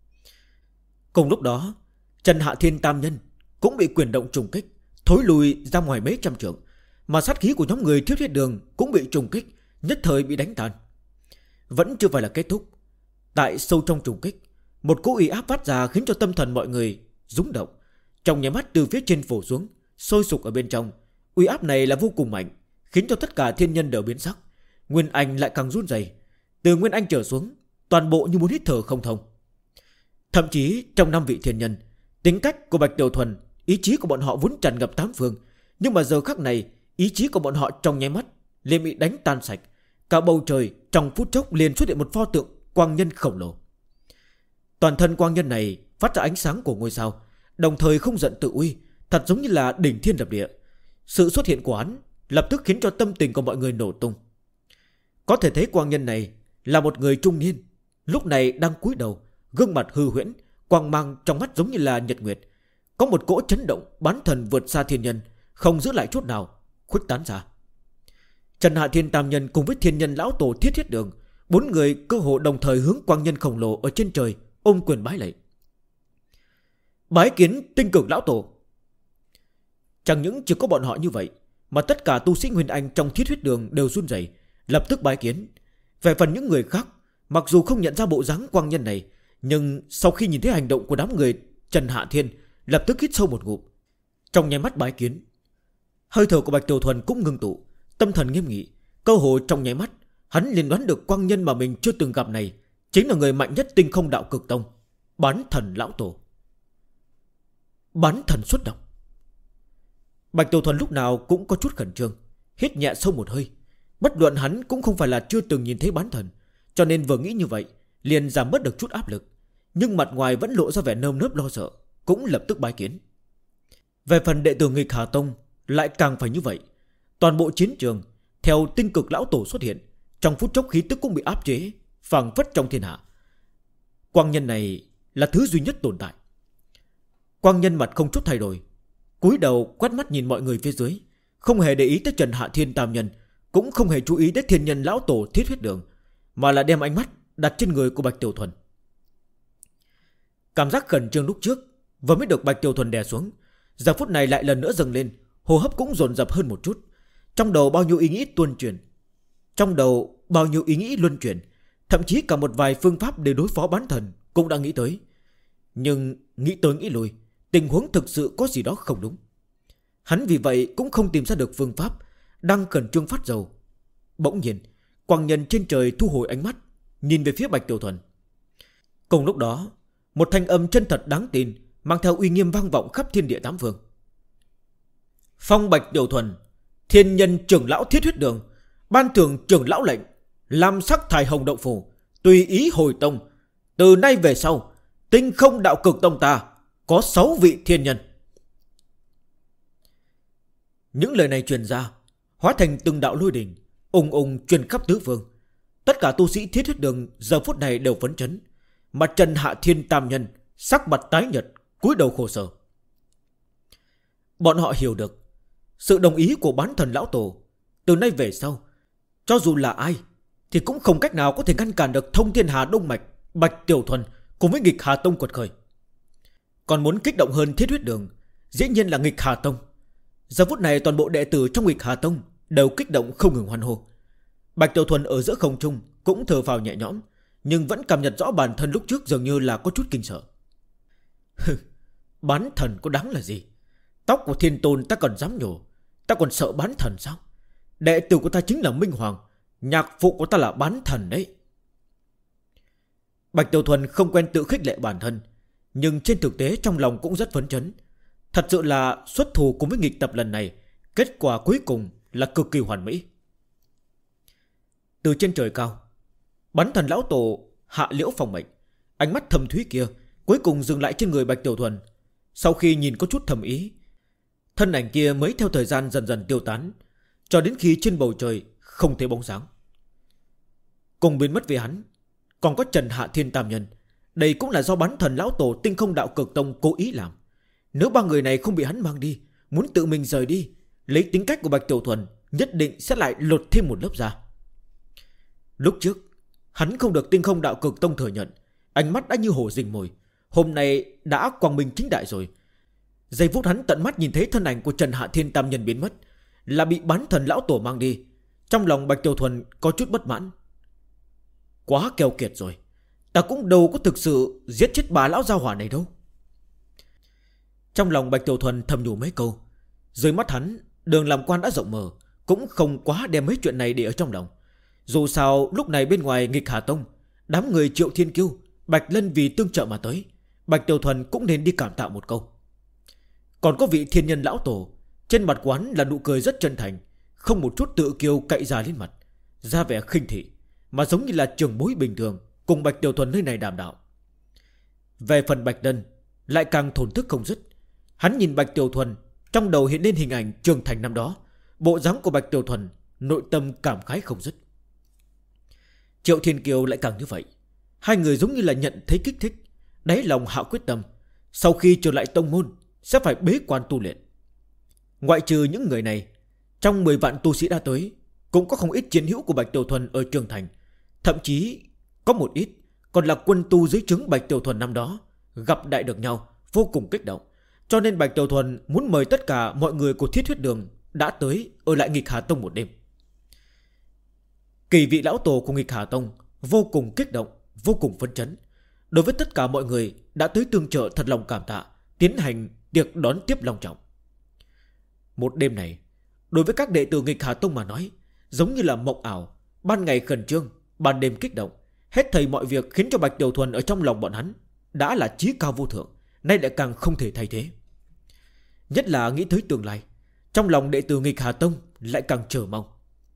[SPEAKER 1] Cùng lúc đó, Trần Hạ Thiên Tam Nhân cũng bị quyền động trùng kích, thối lùi ra ngoài mấy trăm trượng. Mà sát khí của nhóm người Thiết Huyết Đường cũng bị trùng kích, nhất thời bị đánh tan. Vẫn chưa phải là kết thúc. Tại sâu trong trùng kích, một cỗ uy áp phát ra khiến cho tâm thần mọi người rung động. Trong nháy mắt từ phía trên phủ xuống, sôi sục ở bên trong. Uy áp này là vô cùng mạnh, khiến cho tất cả thiên nhân đều biến sắc. Nguyên Anh lại càng run rẩy. Từ Nguyên Anh trở xuống, toàn bộ như muốn hít thở không thông. Thậm chí trong 5 vị thiên nhân, tính cách của Bạch Tiểu Thuần, ý chí của bọn họ vốn tràn ngập tám phương, nhưng mà giờ khắc này, ý chí của bọn họ trong nháy mắt liền bị đánh tan sạch. Cả bầu trời trong phút chốc liền xuất hiện một pho tượng quang nhân khổng lồ. Toàn thân quang nhân này phát ra ánh sáng của ngôi sao, đồng thời không giận tự uy, thật giống như là đỉnh thiên lập địa. Sự xuất hiện của hắn lập tức khiến cho tâm tình của mọi người nổ tung. Có thể thấy quang nhân này là một người trung niên, lúc này đang cúi đầu, gương mặt hư huyễn, quang mang trong mắt giống như là nhật nguyệt. Có một cỗ chấn động bán thần vượt xa thiên nhân, không giữ lại chút nào, khuếch tán ra. Trần Hạ Thiên Tam Nhân cùng với thiên nhân lão tổ Thiết Thiết Đường, 4 người cơ hồ đồng thời hướng quang nhân khổng lồ ở trên trời ôm quyền bái lạy. Bái kiến Tinh Cực lão tổ. Chẳng những chỉ có bọn họ như vậy, mà tất cả tu sĩ Nguyên Anh trong Thiết Huyết Đường đều run rẩy, lập tức bái kiến. Về phần những người khác, mặc dù không nhận ra bộ dáng quang nhân này, nhưng sau khi nhìn thấy hành động của đám người Trần Hạ Thiên, lập tức hít sâu một ngụm, trong nháy mắt bái kiến. Hơi thở của Bạch Tiểu Thuần cũng ngưng tụ, tâm thần nghiêm nghị. Cơ hồ trong nháy mắt, hắn liền đoán được quang nhân mà mình chưa từng gặp này chính là người mạnh nhất Tinh Không Đạo Cực Tông, Bán Thần lão tổ. Bán thần xuất động. Bạch Tiểu Thuần lúc nào cũng có chút khẩn trương, hít nhẹ sâu một hơi. Bất luận hắn cũng không phải là chưa từng nhìn thấy bán thần, cho nên vừa nghĩ như vậy liền giảm bớt được chút áp lực, nhưng mặt ngoài vẫn lộ ra vẻ nơm nớp lo sợ, cũng lập tức bái kiến. Về phần đệ tử Nghịch Hà Tông lại càng phải như vậy. Toàn bộ chiến trường theo Tinh Cực lão tổ xuất hiện, trong phút chốc khí tức cũng bị áp chế, phảng phất trong thiên hạ. Quang nhân này là thứ duy nhất tồn tại. Quang nhân mặt không chút thay đổi, cúi đầu quét mắt nhìn mọi người phía dưới, không hề để ý tới Trần Hạ Thiên Tam Nhân, cũng không hề chú ý đến thiên nhân lão tổ Thiết Huyết Đường, mà là đem ánh mắt đặt trên người của Bạch Tiểu Thuần. Cảm giác khẩn trương lúc trước vừa mới được Bạch Tiểu Thuần đè xuống, giờ phút này lại lần nữa dâng lên, hô hấp cũng dồn dập hơn một chút. Trong đầu bao nhiêu ý nghĩ luân chuyển, thậm chí cả một vài phương pháp để đối phó bán thần cũng đã nghĩ tới. Nhưng nghĩ tới nghĩ lui, tình huống thực sự có gì đó không đúng. Hắn vì vậy cũng không tìm ra được phương pháp, đang khẩn trương phát dầu. Bỗng nhiên, quang nhân trên trời thu hồi ánh mắt, nhìn về phía Bạch Tiểu Thuần. Cùng lúc đó, một thanh âm chân thật đáng tin mang theo uy nghiêm vang vọng khắp thiên địa tám phương. Phong Bạch Tiểu Thuần, thiên nhân trưởng lão Thiết Huyết Đường, ban thưởng trưởng lão lệnh, làm sắc thải hồng động phủ, tùy ý hồi tông. Từ nay về sau, Tinh Không Đạo Cực Tông ta có 6 vị thiên nhân. Những lời này truyền ra, hóa thành từng đạo lôi đình, ùng ùng truyền khắp tứ phương. Tất cả tu sĩ Thiết Huyết Đường giờ phút này đều phấn chấn, mà Trần Hạ Thiên Tam Nhân sắc mặt tái nhợt, cúi đầu khổ sở. Bọn họ hiểu được sự đồng ý của bán thần lão tổ. Từ nay về sau, cho dù là ai thì cũng không cách nào có thể ngăn cản được Thông Thiên Hà Đông Mạch, Bạch Tiểu Thuần cùng với Nghịch Hà Tông quật khởi. Còn muốn kích động hơn Thiết Huyết Đường, dĩ nhiên là Nghịch Hà Tông. Giờ phút này toàn bộ đệ tử trong Nghịch Hà Tông đều kích động không ngừng hoan hô. Bạch Tiểu Thuần ở giữa không trung cũng thở phào nhẹ nhõm, nhưng vẫn cảm nhận rõ bản thân lúc trước dường như là có chút kinh sợ. Bán thần có đáng là gì? Tóc của thiên tôn ta còn dám nhổ, ta còn sợ bán thần sao? Đệ tử của ta chính là Minh Hoàng, nhạc phụ của ta là bán thần đấy. Bạch Tiểu Thuần không quen tự khích lệ bản thân, nhưng trên thực tế trong lòng cũng rất phấn chấn. Thật sự là xuất thủ cùng với nghịch tập lần này, kết quả cuối cùng là cực kỳ hoàn mỹ. Từ trên trời cao, bán thần lão tổ hạ liễu phòng mệnh. Ánh mắt thâm thúy kia cuối cùng dừng lại trên người Bạch Tiểu Thuần. Sau khi nhìn có chút thầm ý, thân ảnh kia mới theo thời gian dần dần tiêu tán, cho đến khi trên bầu trời không thấy bóng dáng. Cùng biến mất với hắn còn có Trần Hạ Thiên Tam Nhân. Đây cũng là do bán thần lão tổ Tinh Không Đạo Cực Tông cố ý làm. Nếu ba người này không bị hắn mang đi, muốn tự mình rời đi, lấy tính cách của Bạch Tiểu Thuần, nhất định sẽ lại lột thêm một lớp da. Lúc trước hắn không được Tinh Không Đạo Cực Tông thừa nhận, ánh mắt đã như hổ rình mồi. Hôm nay đã quang minh chính đại rồi. Giây phút hắn tận mắt nhìn thấy thân ảnh của Trần Hạ Thiên Tam Nhân biến mất, là bị bán thần lão tổ mang đi. Trong lòng Bạch Tiểu Thuần có chút bất mãn. Quá keo kiệt rồi, ta cũng đâu có thực sự giết chết bà lão gia hỏa này đâu. Trong lòng Bạch Tiểu Thuần thầm nhủ mấy câu. Dưới mắt hắn, đường làm quan đã rộng mở, cũng không quá đem mấy chuyện này để ở trong lòng. Dù sao lúc này bên ngoài Nghịch Hà Tông, đám người Triệu Thiên Kiêu, Bạch Lân vì tương trợ mà tới, Bạch Tiểu Thuần cũng nên đi cảm tạ một câu. Còn có vị thiên nhân lão tổ, trên mặt quán là nụ cười rất chân thành, không một chút tự kiêu cậy ra lên mặt, ra vẻ khinh thị, mà giống như là trưởng bối bình thường, cùng Bạch Tiểu Thuần nơi này đàm đạo. Về phần Bạch Lân lại càng thổn thức không dứt. Hắn nhìn Bạch Tiểu Thuần, trong đầu hiện lên hình ảnh trưởng thành năm đó, bộ dáng của Bạch Tiểu Thuần, nội tâm cảm khái không dứt. Triệu Thiên Kiêu lại càng như vậy. Hai người giống như là nhận thấy kích thích, đáy lòng hạ quyết tâm, sau khi trở lại tông môn sẽ phải bế quan tu luyện. Ngoại trừ những người này, trong 10 vạn tu sĩ đã tới, cũng có không ít chiến hữu của Bạch Tiểu Thuần ở Trường Thành. Thậm chí có một ít còn là quân tu dưới trướng Bạch Tiểu Thuần năm đó, gặp đại được nhau, vô cùng kích động. Cho nên Bạch Tiểu Thuần muốn mời tất cả mọi người của Thiết Huyết Đường đã tới ở lại Nghịch Hà Tông một đêm. Kỳ vị lão tổ của Nghịch Hà Tông vô cùng kích động, vô cùng phấn chấn. Đối với tất cả mọi người đã tới tương trợ thật lòng cảm tạ, tiến hành tiệc đón tiếp long trọng. Một đêm này, đối với các đệ tử Nghịch Hà Tông mà nói, giống như là mộng ảo. Ban ngày khẩn trương, ban đêm kích động. Hết thầy mọi việc khiến cho Bạch Tiểu Thuần ở trong lòng bọn hắn đã là chí cao vô thượng, nay lại càng không thể thay thế. Nhất là nghĩ tới tương lai, trong lòng đệ tử Nghịch Hà Tông lại càng chờ mong.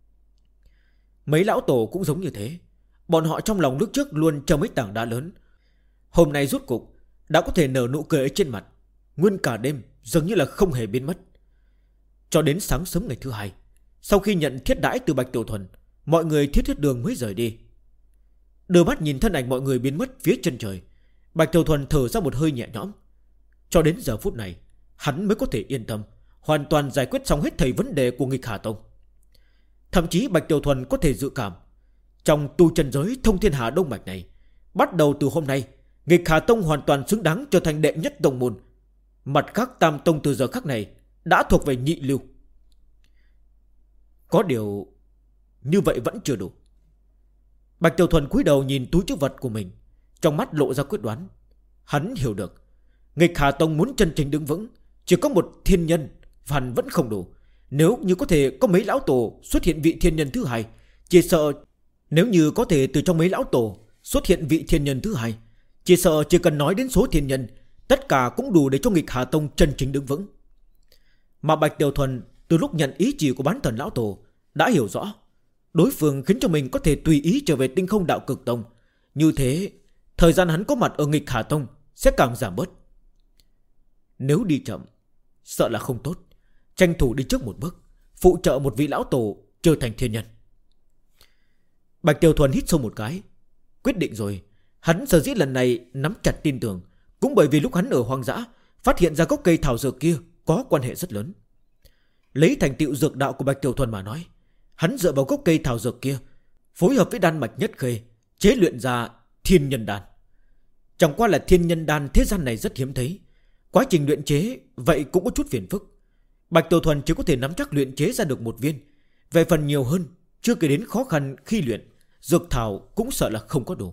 [SPEAKER 1] Mấy lão tổ cũng giống như thế. Bọn họ trong lòng lúc trước luôn chờ mấy tảng đá lớn, hôm nay rút cục đã có thể nở nụ cười ở trên mặt. Nguyên cả đêm dường như là không hề biến mất. Cho đến sáng sớm ngày thứ hai, sau khi nhận thiết đãi từ Bạch Tiểu Thuần, mọi người Thiết Huyết Đường mới rời đi. Đưa mắt nhìn thân ảnh mọi người biến mất phía chân trời, Bạch Tiểu Thuần thở ra một hơi nhẹ nhõm. Cho đến giờ phút này, hắn mới có thể yên tâm, hoàn toàn giải quyết xong hết thầy vấn đề của Nghịch Hà Tông. Thậm chí Bạch Tiểu Thuần có thể dự cảm, trong tu chân giới thông thiên hà đông mạch này, bắt đầu từ hôm nay, Nghịch Hà Tông hoàn toàn xứng đáng trở thành đệ nhất tông môn. Mặt khác Tam Tông từ giờ khắc này đã thuộc về nhị lưu. Có điều như vậy vẫn chưa đủ. Bạch Tiểu Thuần cúi đầu nhìn túi trữ vật của mình, trong mắt lộ ra quyết đoán. Hắn hiểu được, Nghịch Hà Tông muốn chân chính đứng vững, chỉ có một thiên nhân hẳn vẫn không đủ. Nếu như có thể có mấy lão tổ xuất hiện vị thiên nhân thứ hai, chỉ sợ nếu như có thể từ trong mấy lão tổ xuất hiện vị thiên nhân thứ hai, chỉ sợ chỉ cần nói đến số thiên nhân, tất cả cũng đủ để cho Nghịch Hà Tông chân chính đứng vững. Mà Bạch Tiểu Thuần từ lúc nhận ý chỉ của bán thần lão tổ đã hiểu rõ, đối phương khiến cho mình có thể tùy ý trở về Tinh Không Đạo Cực Tông. Như thế, thời gian hắn có mặt ở Nghịch Hà Tông sẽ càng giảm bớt. Nếu đi chậm, sợ là không tốt, tranh thủ đi trước một bước, phụ trợ một vị lão tổ trở thành thiên nhân. Bạch Tiểu Thuần hít sâu một cái, quyết định rồi. Hắn sở dĩ lần này nắm chặt tin tưởng, cũng bởi vì lúc hắn ở hoang dã phát hiện ra gốc cây thảo dược kia có quan hệ rất lớn. Lấy thành tựu dược đạo của Bạch Tiểu Thuần mà nói, hắn dựa vào gốc cây thảo dược kia, phối hợp với đan mạch nhất khê, chế luyện ra thiên nhân đan. Chẳng qua là thiên nhân đan thế gian này rất hiếm thấy, quá trình luyện chế vậy cũng có chút phiền phức. Bạch Tiểu Thuần chỉ có thể nắm chắc luyện chế ra được một viên. Về phần nhiều hơn, chưa kể đến khó khăn khi luyện, dược thảo cũng sợ là không có đủ.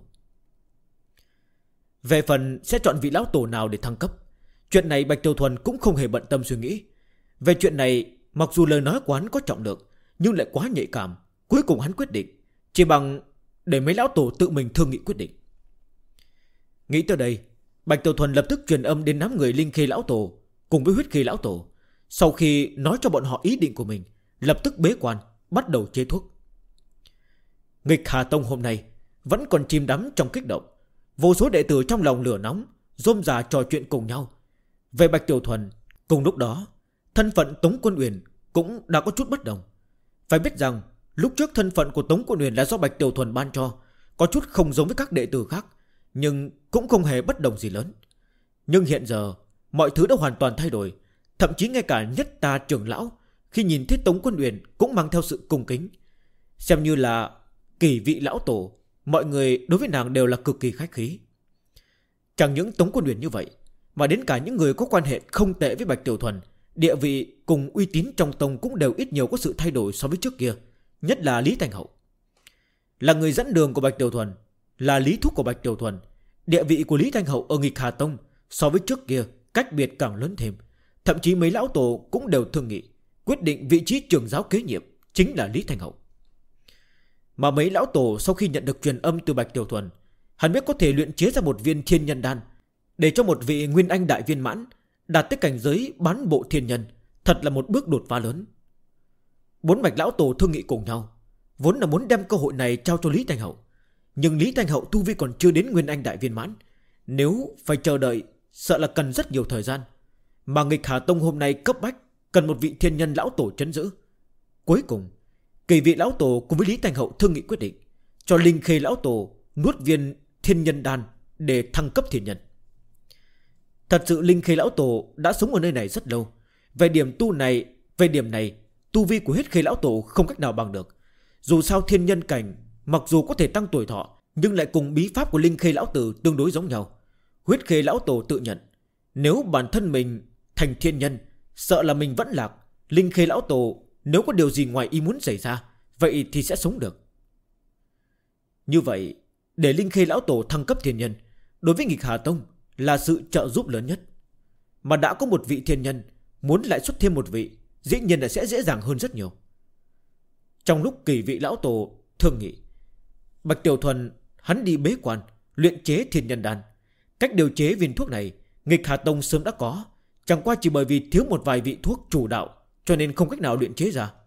[SPEAKER 1] Về phần sẽ chọn vị lão tổ nào để thăng cấp, chuyện này Bạch Tiểu Thuần cũng không hề bận tâm suy nghĩ. Về chuyện này, mặc dù lời nói của hắn có trọng lượng, nhưng lại quá nhạy cảm. Cuối cùng hắn quyết định, chỉ bằng để mấy lão tổ tự mình thương nghị quyết định. Nghĩ tới đây, Bạch Tiểu Thuần lập tức truyền âm đến đám người Linh Khê lão tổ cùng với Huyết Khê lão tổ. Sau khi nói cho bọn họ ý định của mình, lập tức bế quan, bắt đầu chế thuốc. Nghịch Hà Tông hôm nay vẫn còn chìm đắm trong kích động. Vô số đệ tử trong lòng lửa nóng, rôm rà trò chuyện cùng nhau. Về Bạch Tiểu Thuần, cùng lúc đó thân phận Tống Quân Uyển cũng đã có chút bất đồng. Phải biết rằng lúc trước thân phận của Tống Quân Uyển là do Bạch Tiểu Thuần ban cho, có chút không giống với các đệ tử khác, nhưng cũng không hề bất đồng gì lớn. Nhưng hiện giờ mọi thứ đã hoàn toàn thay đổi. Thậm chí ngay cả Nhất Ta trưởng lão khi nhìn thấy Tống Quân Uyển cũng mang theo sự cung kính, xem như là kỳ vị lão tổ. Mọi người đối với nàng đều là cực kỳ khách khí. Chẳng những Tống Quân Uyển như vậy, mà đến cả những người có quan hệ không tệ với Bạch Tiểu Thuần, địa vị cùng uy tín trong tông cũng đều ít nhiều có sự thay đổi so với trước kia. Nhất là Lý Thành Hậu, là người dẫn đường của Bạch Tiểu Thuần, là lý thúc của Bạch Tiểu Thuần. Địa vị của Lý Thành Hậu ở Nghịch Hà Tông so với trước kia cách biệt càng lớn thêm. Thậm chí mấy lão tổ cũng đều thương nghị, quyết định vị trí trưởng giáo kế nhiệm chính là Lý Thành Hậu. Mà mấy lão tổ sau khi nhận được truyền âm từ Bạch Tiểu Thuần, hắn biết có thể luyện chế ra một viên thiên nhân đan, để cho một vị nguyên anh đại viên mãn đạt tới cảnh giới bán bộ thiên nhân, thật là một bước đột phá lớn. Bốn Bạch lão tổ thương nghị cùng nhau, vốn là muốn đem cơ hội này trao cho Lý Thành Hậu. Nhưng Lý Thành Hậu tu vi còn chưa đến nguyên anh đại viên mãn, nếu phải chờ đợi sợ là cần rất nhiều thời gian. Mà Nghịch Hà Tông hôm nay cấp bách cần một vị thiên nhân lão tổ trấn giữ. Cuối cùng kỳ vị lão tổ cùng với Lý Thành Hậu thương nghị quyết định cho Linh Khê lão tổ nuốt viên thiên nhân đan để thăng cấp thiên nhân. Thật sự Linh Khê lão tổ đã sống ở nơi này rất lâu. Về điểm này tu vi của Huyết Khê lão tổ không cách nào bằng được. Dù sao thiên nhân cảnh mặc dù có thể tăng tuổi thọ, nhưng lại cùng bí pháp của Linh Khê lão tử tương đối giống nhau. Huyết Khê lão tổ tự nhận, nếu bản thân mình thành thiên nhân, sợ là mình vẫn lạc. Linh Khê lão tổ nếu có điều gì ngoài ý muốn xảy ra, vậy thì sẽ sống được. Như vậy, để Linh Khê lão tổ thăng cấp thiên nhân, đối với Nghịch Hà Tông là sự trợ giúp lớn nhất. Mà đã có một vị thiên nhân, muốn lại xuất thêm một vị, dĩ nhiên là sẽ dễ dàng hơn rất nhiều. Trong lúc kỳ vị lão tổ thương nghị, Bạch Tiểu Thuần hắn đi bế quan luyện chế thiên nhân đan. Cách điều chế viên thuốc này Nghịch Hà Tông sớm đã có, chẳng qua chỉ bởi vì thiếu một vài vị thuốc chủ đạo cho nên không cách nào luyện chế ra.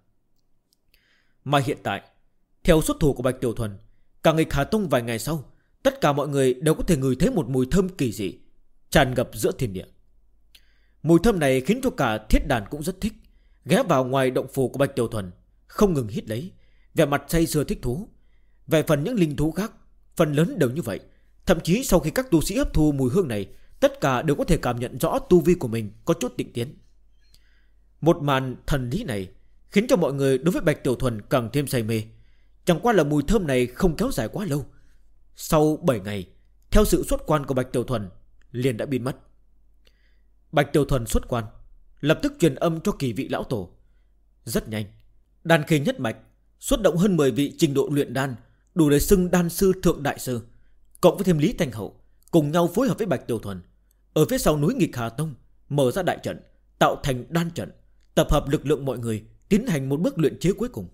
[SPEAKER 1] Mà hiện tại, theo xuất thủ của Bạch Tiểu Thuần, cả Nghịch Hà Tông vài ngày sau, tất cả mọi người đều có thể ngửi thấy một mùi thơm kỳ dị tràn ngập giữa thiên địa. Mùi thơm này khiến cho cả Thiết Đàn cũng rất thích, ghé vào ngoài động phủ của Bạch Tiểu Thuần, không ngừng hít lấy, vẻ mặt say sưa thích thú. Về phần những linh thú khác, phần lớn đều như vậy. Thậm chí sau khi các tu sĩ hấp thu mùi hương này, tất cả đều có thể cảm nhận rõ tu vi của mình có chút tịnh tiến. Một màn thần lý này khiến cho mọi người đối với Bạch Tiểu Thuần càng thêm say mê. Chẳng qua là mùi thơm này không kéo dài quá lâu. Sau 7 ngày, theo sự xuất quan của Bạch Tiểu Thuần liền đã biến mất. Bạch Tiểu Thuần xuất quan, lập tức truyền âm cho kỳ vị lão tổ. Rất nhanh, Đan Khê nhất mạch xuất động hơn 10 vị trình độ luyện đan, đủ để xưng đan sư thượng đại sư, cộng với thêm Lý Thành Hậu, cùng nhau phối hợp với Bạch Tiểu Thuần, ở phía sau núi Nghịch Hà Tông mở ra đại trận, tạo thành đan trận, tập hợp lực lượng mọi người, tiến hành một bước luyện chế cuối cùng.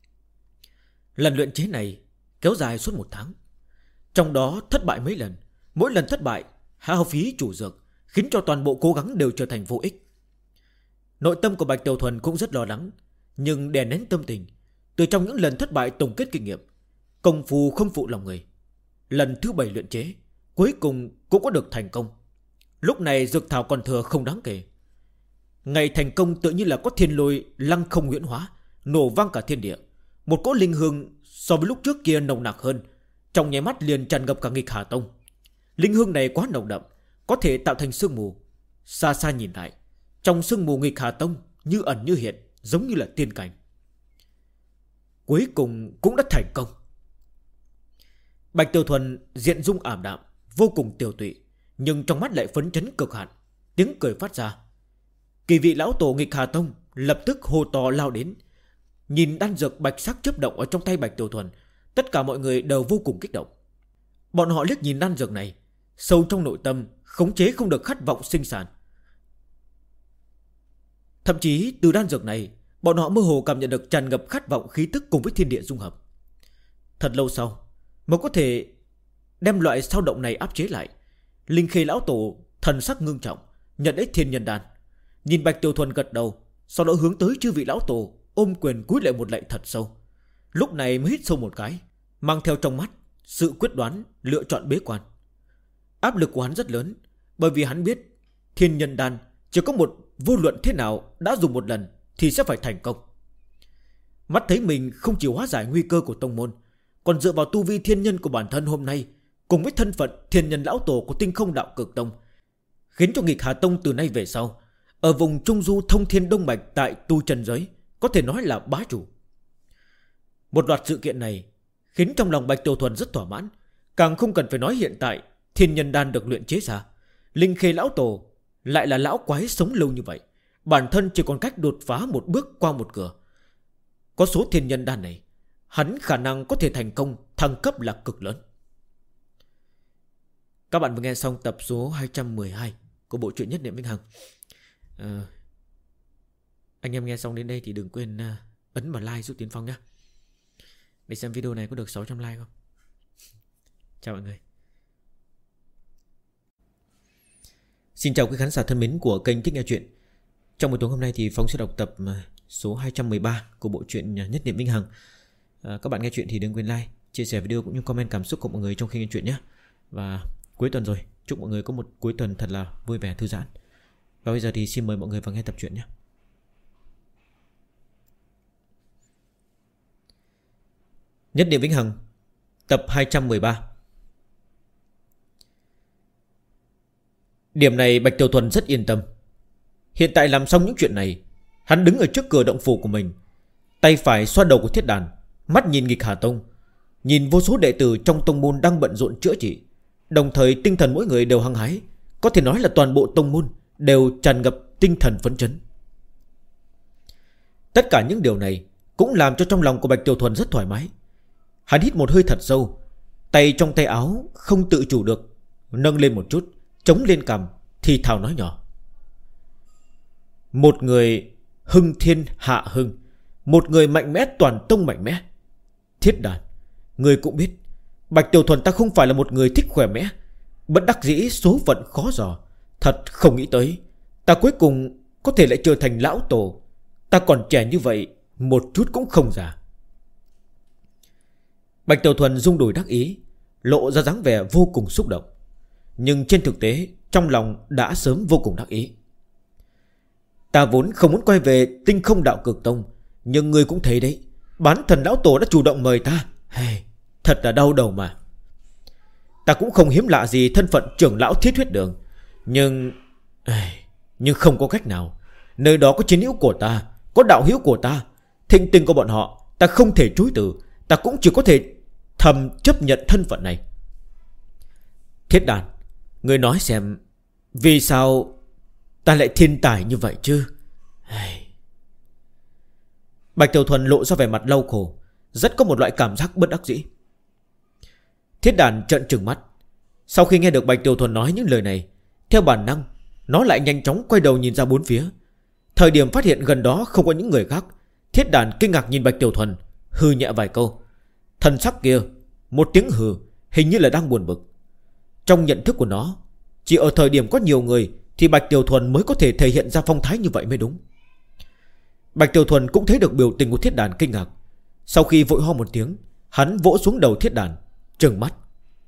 [SPEAKER 1] Lần luyện chế này kéo dài suốt 1 tháng, trong đó thất bại mấy lần. Mỗi lần thất bại hao phí chủ dược, khiến cho toàn bộ cố gắng đều trở thành vô ích. Nội tâm của Bạch Tiểu Thuần cũng rất lo lắng, nhưng đè nén tâm tình. Từ trong những lần thất bại tổng kết kinh nghiệm, công phu không phụ lòng người. Lần thứ 7 luyện chế, cuối cùng cũng có được thành công. Lúc này dược thảo còn thừa không đáng kể. Ngày thành công tự nhiên là có thiên lôi lăng không huyễn hóa, nổ vang cả thiên địa. Một cỗ linh hương so với lúc trước kia nồng nặc hơn, trong nháy mắt liền tràn ngập cả Nghịch Hà Tông. Linh hương này quá nồng đậm, có thể tạo thành sương mù. Xa xa nhìn lại, trong sương mù Nghịch Hà Tông như ẩn như hiện, giống như là tiên cảnh. Cuối cùng cũng đã thành công. Bạch Tiểu Thuần diện dung ảm đạm, vô cùng tiêu tụy, nhưng trong mắt lại phấn chấn cực hạn. Tiếng cười phát ra. Kỳ vị lão tổ Nghịch Hà Tông lập tức hô to lao đến. Nhìn đan dược bạch sắc chớp động ở trong tay Bạch Tiểu Thuần, tất cả mọi người đều vô cùng kích động. Bọn họ liếc nhìn đan dược này, sâu trong nội tâm khống chế không được khát vọng sinh sản. Thậm chí từ đan dược này, bọn họ mơ hồ cảm nhận được tràn ngập khát vọng khí tức cùng với thiên địa dung hợp. Thật lâu sau mới có thể đem loại sao động này áp chế lại. Linh Khê lão tổ thần sắc ngưng trọng, nhận lấy thiên nhân đan. Nhìn Bạch Tiểu Thuần gật đầu, sau đó hướng tới chư vị lão tổ ôm quyền cúi lại một lạy thật sâu. Lúc này mới hít sâu một cái, mang theo trong mắt sự quyết đoán, lựa chọn bế quan. Áp lực của hắn rất lớn, bởi vì hắn biết Thiên Nhân Đan chỉ có một, vô luận thế nào đã dùng một lần thì sẽ phải thành công. Mắt thấy mình không chỉ hóa giải nguy cơ của tông môn, còn dựa vào tu vi thiên nhân của bản thân hôm nay, cùng với thân phận thiên nhân lão tổ của Tinh Không Đạo Cực Tông, khiến cho Nghịch Hà Tông từ nay về sau, ở vùng Trung Du thông thiên đông mạch tại tu chân giới, có thể nói là bá chủ. Một loạt sự kiện này khiến trong lòng Bạch Tiểu Thuần rất thỏa mãn. Càng không cần phải nói hiện tại Thiên Nhân Đan được luyện chế ra, Linh Khê lão tổ lại là lão quái sống lâu như vậy, bản thân chỉ còn cách đột phá một bước qua một cửa. Có số Thiên Nhân Đan này, hắn khả năng có thể thành công thăng cấp là cực lớn. Các bạn vừa nghe xong tập số 212 của bộ truyện Nhất Niệm Vĩnh Hằng. Anh em nghe xong đến đây thì đừng quên ấn vào like giúp Tiến Phong nhé, để xem video này có được 600 like không. Chào mọi người. Xin chào quý khán giả thân mến của kênh Thích Nghe Chuyện. Trong buổi tối hôm nay thì Phong sẽ đọc tập số 213 của bộ truyện Nhất Niệm Vĩnh Hằng. Các bạn nghe chuyện thì đừng quên like, chia sẻ video cũng như comment cảm xúc của mọi người trong khi nghe chuyện nhé. Và cuối tuần rồi, chúc mọi người có một cuối tuần thật là vui vẻ thư giãn. Và bây giờ thì xin mời mọi người vào nghe tập truyện nhé. Nhất Niệm Vĩnh Hằng, tập 213. Điểm này Bạch Tiểu Thuần rất yên tâm. Hiện tại làm xong những chuyện này, hắn đứng ở trước cửa động phủ của mình, tay phải xoa đầu của Thiết Đàn, mắt nhìn Nghịch Hà Tông, nhìn vô số đệ tử trong tông môn đang bận rộn chữa trị. Đồng thời tinh thần mỗi người đều hăng hái, có thể nói là toàn bộ tông môn đều tràn ngập tinh thần phấn chấn. Tất cả những điều này cũng làm cho trong lòng của Bạch Tiểu Thuần rất thoải mái. Hắn hít một hơi thật sâu, tay trong tay áo không tự chủ được nâng lên một chút, chống lên cằm, thì thào nói nhỏ: một người hưng thiên hạ hưng, một người mạnh mẽ toàn tông mạnh mẽ. Thiết Đàn, người cũng biết Bạch Tiểu Thuần ta không phải là một người thích khỏe mẽ, bất đắc dĩ số phận khó dò. Thật không nghĩ tới ta cuối cùng có thể lại trở thành lão tổ. Ta còn trẻ như vậy, một chút cũng không già. Bạch Tiểu Thuần rung đùi đắc ý, lộ ra dáng vẻ vô cùng xúc động. Nhưng trên thực tế trong lòng đã sớm vô cùng đắc ý. Ta vốn không muốn quay về Tinh Không Đạo Cực Tông, nhưng người cũng thấy đấy, bán thần lão tổ đã chủ động mời ta. Thật là đau đầu mà. Ta cũng không hiếm lạ gì thân phận trưởng lão Thiết Huyết Đường, nhưng không có cách nào. Nơi đó có chiến hữu của ta, có đạo hữu của ta, thịnh tình của bọn họ, ta không thể chối từ. Ta cũng chỉ có thể thầm chấp nhận thân phận này. Thiết Đàn, người nói xem, vì sao ta lại thiên tài như vậy chứ? Bạch Tiểu Thuần lộ ra vẻ mặt đau khổ, rất có một loại cảm giác bất đắc dĩ. Thiết Đàn trợn trừng mắt. Sau khi nghe được Bạch Tiểu Thuần nói những lời này, theo bản năng nó lại nhanh chóng quay đầu nhìn ra bốn phía. Thời điểm phát hiện gần đó không có những người khác, Thiết Đàn kinh ngạc nhìn Bạch Tiểu Thuần, hừ nhẹ vài câu. Thần sắc kia, một tiếng hừ, hình như là đang buồn bực. Trong nhận thức của nó, chỉ ở thời điểm có nhiều người thì Bạch Tiểu Thuần mới có thể thể hiện ra phong thái như vậy mới đúng. Bạch Tiểu Thuần cũng thấy được biểu tình của Thiết Đàn kinh ngạc. Sau khi vội ho một tiếng, hắn vỗ xuống đầu Thiết Đàn, trừng mắt.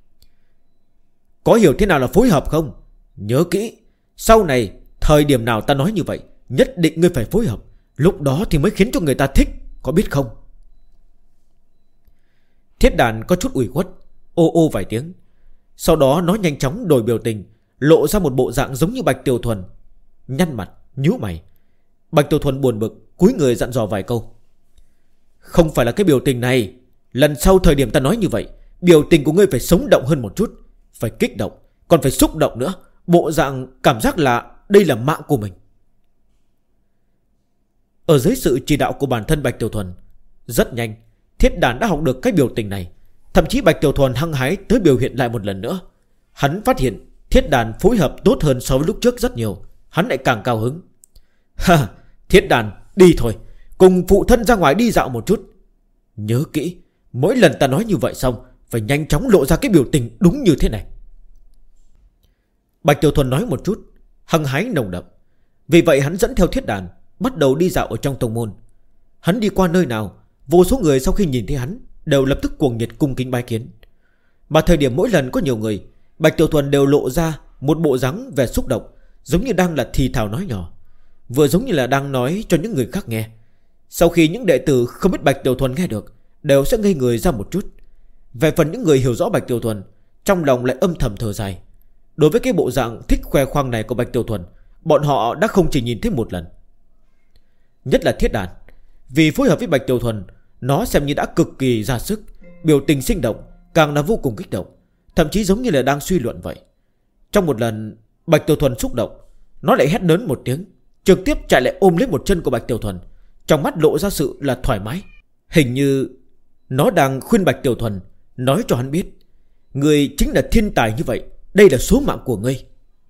[SPEAKER 1] Có hiểu thế nào là phối hợp không? Nhớ kỹ, sau này thời điểm nào ta nói như vậy, nhất định ngươi phải phối hợp. Lúc đó thì mới khiến cho người ta thích, có biết không? Thiết Đàn có chút ủy khuất, ô ô vài tiếng. Sau đó nó nhanh chóng đổi biểu tình, lộ ra một bộ dạng giống như Bạch Tiểu Thuần, nhăn mặt, nhíu mày. Bạch Tiểu Thuần buồn bực, cúi người dặn dò vài câu. Không phải là cái biểu tình này. Lần sau thời điểm ta nói như vậy, biểu tình của ngươi phải sống động hơn một chút, phải kích động, còn phải xúc động nữa. Bộ dạng cảm giác là đây là mạng của mình. Ở dưới sự chỉ đạo của bản thân Bạch Tiểu Thuần, rất nhanh Thiết Đàn đã học được cái biểu tình này. Thậm chí Bạch Tiểu Thuần hăng hái tới biểu hiện lại một lần nữa. Hắn phát hiện Thiết Đàn phối hợp tốt hơn so với lúc trước rất nhiều. Hắn lại càng cao hứng. Ha, Thiết Đàn, đi thôi, cùng phụ thân ra ngoài đi dạo một chút. Nhớ kỹ, mỗi lần ta nói như vậy xong, phải nhanh chóng lộ ra cái biểu tình đúng như thế này. Bạch Tiểu Thuần nói một chút, hăng hái nồng đậm. Vì vậy hắn dẫn theo Thiết Đàn bắt đầu đi dạo ở trong tông môn. Hắn đi qua nơi nào, vô số người sau khi nhìn thấy hắn đều lập tức cuồng nhiệt cung kính bái kiến. Mà thời điểm mỗi lần có nhiều người, Bạch Tiểu Thuần đều lộ ra một bộ dáng vẻ xúc động, giống như đang là thì thào nói nhỏ, vừa giống như là đang nói cho những người khác nghe. Sau khi những đệ tử không biết Bạch Tiểu Thuần nghe được, đều sẽ ngây người ra một chút. Về phần những người hiểu rõ Bạch Tiểu Thuần, trong lòng lại âm thầm thở dài. Đối với cái bộ dạng thích khoe khoang này của Bạch Tiểu Thuần, bọn họ đã không chỉ nhìn thấy một lần. Nhất là Thiết Đàn, vì phối hợp với Bạch Tiểu Thuần, nó xem như đã cực kỳ ra sức, biểu tình sinh động, càng là vô cùng kích động, thậm chí giống như là đang suy luận vậy. Trong một lần Bạch Tiểu Thuần xúc động, nó lại hét lớn một tiếng, trực tiếp chạy lại ôm lấy một chân của Bạch Tiểu Thuần, trong mắt lộ ra sự là thoải mái. Hình như nó đang khuyên Bạch Tiểu Thuần, nói cho hắn biết người chính là thiên tài như vậy, đây là số mạng của ngươi.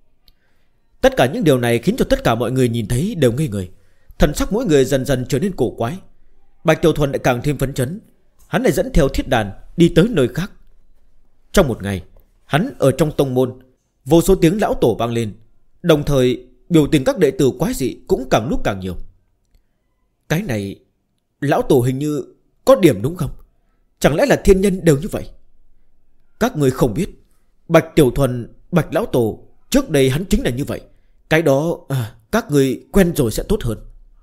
[SPEAKER 1] Tất cả những điều này khiến cho tất cả mọi người nhìn thấy đều ngây người. Thần sắc mỗi người dần dần trở nên cổ quái. Bạch Tiểu Thuần lại càng thêm phấn chấn. Hắn lại dẫn theo Thiết Đàn đi tới nơi khác. Trong một ngày, hắn ở trong tông môn, vô số tiếng lão tổ vang lên, đồng thời biểu tình các đệ tử quái dị cũng càng lúc càng nhiều. Cái này, lão tổ hình như có điểm đúng không? Chẳng lẽ là thiên nhân đều như vậy? Các người không biết, Bạch Tiểu Thuần, Bạch lão tổ trước đây hắn chính là như vậy. Cái đó các người quen rồi sẽ tốt hơn.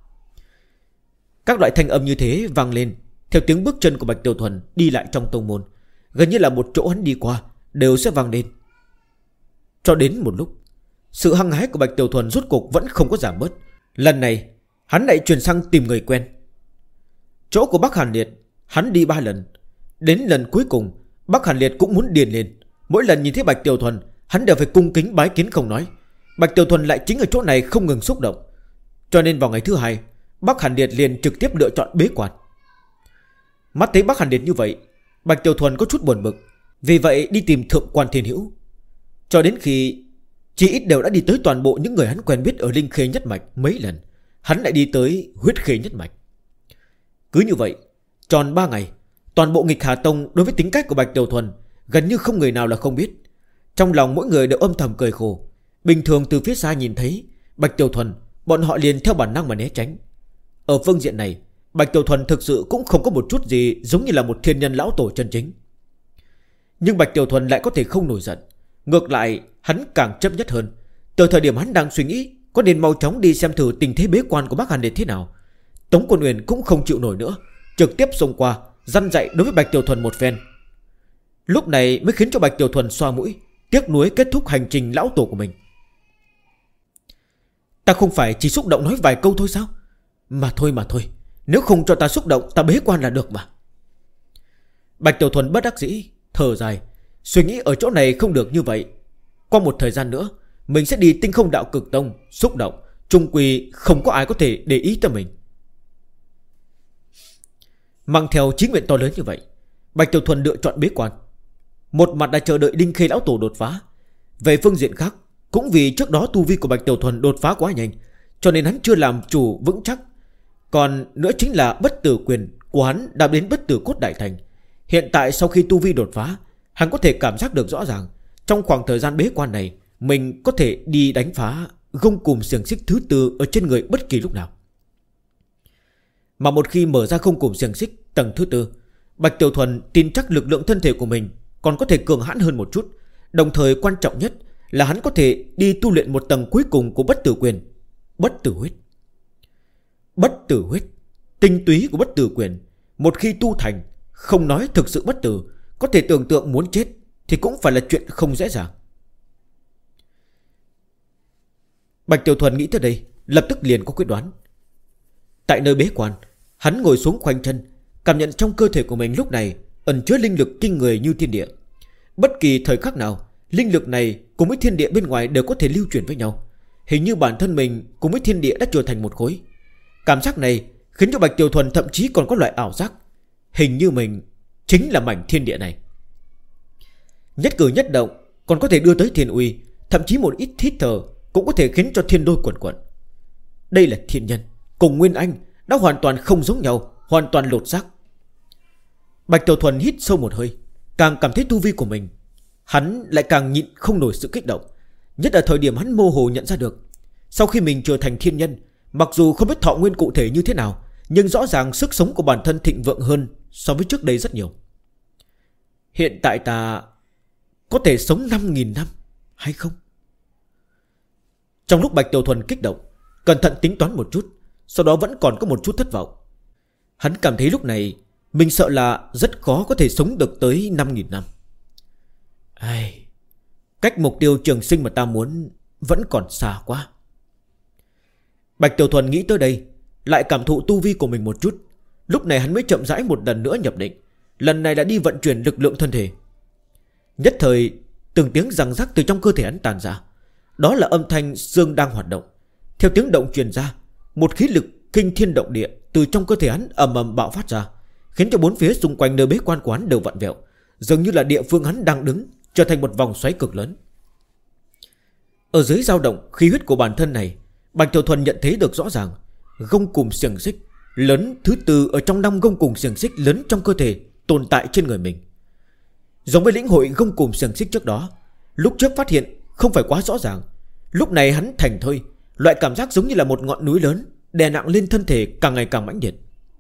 [SPEAKER 1] Các loại thanh âm như thế vang lên theo tiếng bước chân của Bạch Tiểu Thuần đi lại trong tông môn. Gần như là một chỗ hắn đi qua đều sẽ vang lên. Cho đến một lúc, sự hăng hái của Bạch Tiểu Thuần rốt cuộc vẫn không có giảm bớt. Lần này hắn lại chuyển sang tìm người quen. Chỗ của Bắc Hàn Liệt hắn đi 3 lần. Đến lần cuối cùng Bắc Hàn Liệt cũng muốn điền lên. Mỗi lần nhìn thấy Bạch Tiểu Thuần, hắn đều phải cung kính bái kiến không nói. Bạch Tiểu Thuần lại chính ở chỗ này không ngừng xúc động. Cho nên vào ngày thứ 2, Bắc Hàn Liệt liền trực tiếp lựa chọn bế quan. Mắt thấy Bắc Hàn Liệt như vậy, Bạch Tiểu Thuần có chút buồn bực, vì vậy đi tìm Thượng Quan Thiên Hữu. Cho đến khi chỉ ít đều đã đi tới toàn bộ những người hắn quen biết ở Linh Khê Nhất Mạch mấy lần, hắn lại đi tới Huyết Khê Nhất Mạch. Cứ như vậy, tròn 3 ngày, toàn bộ Nghịch Hà Tông đối với tính cách của Bạch Tiểu Thuần gần như không người nào là không biết. Trong lòng mỗi người đều âm thầm cười khổ. Bình thường từ phía xa nhìn thấy Bạch Tiểu Thuần, bọn họ liền theo bản năng mà né tránh. Ở phương diện này, Bạch Tiểu Thuần thực sự cũng không có một chút gì giống như là một thiên nhân lão tổ chân chính. Nhưng Bạch Tiểu Thuần lại có thể không nổi giận. Ngược lại hắn càng chấp nhất hơn. Từ thời điểm hắn đang suy nghĩ có nên mau chóng đi xem thử tình thế bế quan của Bắc Hàn Liệt thế nào, Tống Quân Uyển cũng không chịu nổi nữa, trực tiếp xông qua răn dạy đối với Bạch Tiểu Thuần một phen. Lúc này mới khiến cho Bạch Tiểu Thuần xoa mũi, tiếc nuối kết thúc hành trình lão tổ của mình. Ta không phải chỉ xúc động nói vài câu thôi sao? Mà thôi, nếu không cho ta xúc động, ta bế quan là được mà. Bạch Tiểu Thuần bất đắc dĩ thở dài, suy nghĩ ở chỗ này không được như vậy. Qua một thời gian nữa mình sẽ đi Tinh Không Đạo Cực Tông. Xúc động chung quy không có ai có thể để ý tới mình. Mang theo chí nguyện to lớn như vậy, Bạch Tiểu Thuần lựa chọn bế quan. Một mặt là chờ đợi Đinh Khê lão tổ đột phá. Về phương diện khác, cũng vì trước đó tu vi của Bạch Tiểu Thuần đột phá quá nhanh, cho nên hắn chưa làm chủ vững chắc. Còn nữa chính là bất tử quyền của hắn đã đến bất tử cốt đại thành. Hiện tại sau khi tu vi đột phá, hắn có thể cảm giác được rõ ràng trong khoảng thời gian bế quan này mình có thể đi đánh phá gông cùm xiềng xích thứ 4 ở trên người bất kỳ lúc nào. Mà một khi mở ra gông cùm xiềng xích tầng thứ 4, Bạch Tiểu Thuần tin chắc lực lượng thân thể của mình còn có thể cường hãn hơn một chút. Đồng thời quan trọng nhất là hắn có thể đi tu luyện một tầng cuối cùng của bất tử quyền, bất tử huyết. Bất tử huyết, tinh túy của bất tử quyền, một khi tu thành, không nói thực sự bất tử, có thể tưởng tượng muốn chết thì cũng phải là chuyện không dễ dàng. Bạch Tiểu Thuần nghĩ tới đây, lập tức liền có quyết đoán. Tại nơi bế quan, hắn ngồi xuống khoanh chân, cảm nhận trong cơ thể của mình lúc này ẩn chứa linh lực kinh người như thiên địa. Bất kỳ thời khắc nào, linh lực này cùng với thiên địa bên ngoài đều có thể lưu chuyển với nhau. Hình như bản thân mình cùng với thiên địa đã trở thành một khối. Cảm giác này khiến cho Bạch Tiểu Thuần thậm chí còn có loại ảo giác, hình như mình chính là mảnh thiên địa này. Nhất cử nhất động còn có thể đưa tới thiên uy, thậm chí một ít hít thở cũng có thể khiến cho thiên đôi quẩn quẩn. Đây là thiên nhân cùng Nguyên Anh đã hoàn toàn không giống nhau, hoàn toàn lột xác. Bạch Tiểu Thuần hít sâu một hơi, càng cảm thấy tu vi của mình, hắn lại càng nhịn không nổi sự kích động. Nhất là thời điểm hắn mơ hồ nhận ra được, sau khi mình trở thành thiên nhân, mặc dù không biết thọ nguyên cụ thể như thế nào, nhưng rõ ràng sức sống của bản thân thịnh vượng hơn so với trước đây rất nhiều. Hiện tại ta có thể sống 5.000 năm hay không? Trong lúc Bạch Tiểu Thuần kích động, cẩn thận tính toán một chút, sau đó vẫn còn có một chút thất vọng. Hắn cảm thấy lúc này mình sợ là rất khó có thể sống được tới 5.000 năm. Cách mục tiêu trường sinh mà ta muốn vẫn còn xa quá. Bạch Tiểu Thuần nghĩ tới đây, lại cảm thụ tu vi của mình một chút. Lúc này hắn mới chậm rãi một lần nữa nhập định. Lần này đã đi vận chuyển lực lượng thân thể. Nhất thời từng tiếng răng rắc từ trong cơ thể hắn tàn ra. Đó là âm thanh xương đang hoạt động. Theo tiếng động truyền ra, một khí lực kinh thiên động địa từ trong cơ thể hắn ầm ầm bạo phát ra, khiến cho bốn phía xung quanh nơi bế quan của hắn đều vặn vẹo, dường như là địa phương hắn đang đứng trở thành một vòng xoáy cực lớn. Ở dưới dao động khí huyết của bản thân này, Bạch Tiểu Thuần nhận thấy được rõ ràng gông cùm xiềng xích lớn thứ tư ở trong 5 gông cùm xiềng xích lớn trong cơ thể tồn tại trên người mình. Giống với lĩnh hội gông cùm xiềng xích trước đó, lúc trước phát hiện không phải quá rõ ràng. Lúc này hắn thành thơi, loại cảm giác giống như là một ngọn núi lớn đè nặng lên thân thể càng ngày càng mãnh liệt.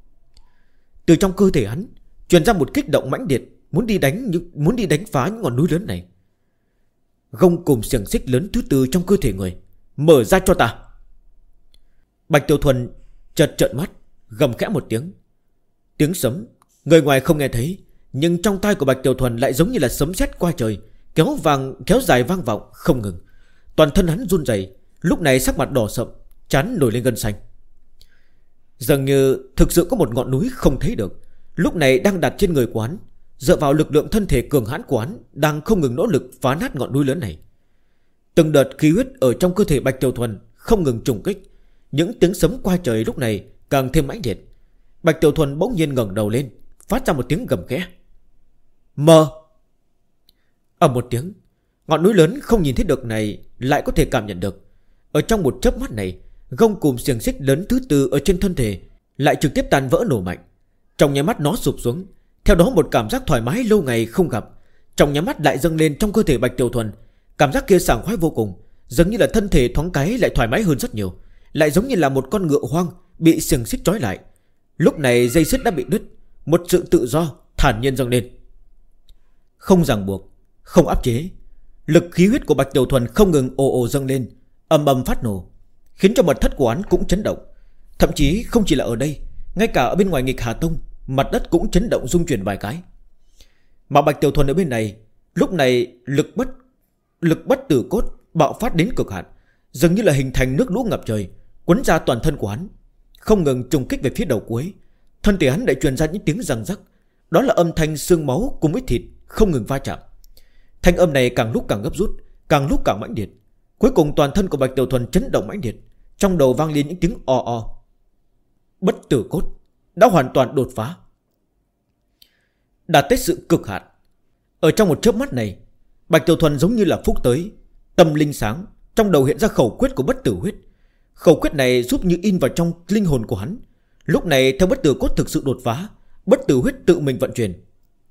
[SPEAKER 1] Từ trong cơ thể hắn truyền ra một kích động mãnh liệt, muốn đi đánh phá những ngọn núi lớn này. Gông cùm xiềng xích lớn thứ tư trong cơ thể người, mở ra cho ta. Bạch Tiểu Thuần chợt trợn mắt, gầm khẽ một tiếng. Tiếng sấm, người ngoài không nghe thấy, nhưng trong tai của Bạch Tiểu Thuần lại giống như là sấm sét qua trời, kéo dài vang vọng không ngừng. Toàn thân hắn run rẩy, lúc này sắc mặt đỏ sậm, trán nổi lên gân xanh. Dường như thực sự có một ngọn núi không thấy được, lúc này đang đặt trên người của hắn, dựa vào lực lượng thân thể cường hãn của hắn, đang không ngừng nỗ lực phá nát ngọn núi lớn này. Từng đợt khí huyết ở trong cơ thể Bạch Tiểu Thuần không ngừng trùng kích. Những tiếng sấm qua trời lúc này càng thêm mãnh liệt. Bạch Tiểu Thuần bỗng nhiên ngẩng đầu lên, phát ra một tiếng gầm khẽ. Mờ. Ầm một tiếng, ngọn núi lớn không nhìn thấy được này lại có thể cảm nhận được. Ở trong một chớp mắt này, gông cùm xiềng xích lớn thứ tư ở trên thân thể lại trực tiếp tan vỡ nổ mạnh. Trong nháy mắt nó sụp xuống, theo đó một cảm giác thoải mái lâu ngày không gặp trong nháy mắt lại dâng lên trong cơ thể Bạch Tiểu Thuần. Cảm giác kia sảng khoái vô cùng, giống như là thân thể thoáng cái lại thoải mái hơn rất nhiều, lại giống như là một con ngựa hoang bị xiềng xích trói lại. Lúc này dây xích đã bị đứt, một sự tự do thản nhiên dâng lên, không ràng buộc, không áp chế. Lực khí huyết của Bạch Tiểu Thuần không ngừng ồ ồ dâng lên, ầm ầm phát nổ, khiến cho mật thất của hắn cũng chấn động. Thậm chí không chỉ là ở đây, ngay cả ở bên ngoài Nghịch Hà Tông, mặt đất cũng chấn động rung chuyển vài cái. Mà Bạch Tiểu Thuần ở bên này, lúc này lực bất tử cốt bạo phát đến cực hạn, dường như là hình thành nước lũ ngập trời, quấn ra toàn thân của hắn, không ngừng trùng kích về phía đầu cuối. Thân thể hắn lại truyền ra những tiếng răng rắc, đó là âm thanh xương máu cùng với thịt không ngừng va chạm. Thanh âm này càng lúc càng gấp rút, càng lúc càng mãnh liệt. Cuối cùng toàn thân của Bạch Tiểu Thuần chấn động mãnh liệt, trong đầu vang lên những tiếng o o. Bất tử cốt đã hoàn toàn đột phá, đạt tới sự cực hạn. Ở trong một chớp mắt này, Bạch Tiểu Thuần giống như là phúc tới, tâm linh sáng, trong đầu hiện ra khẩu quyết của bất tử huyết. Khẩu quyết này giúp như in vào trong linh hồn của hắn. Lúc này theo bất tử cốt thực sự đột phá, bất tử huyết tự mình vận chuyển.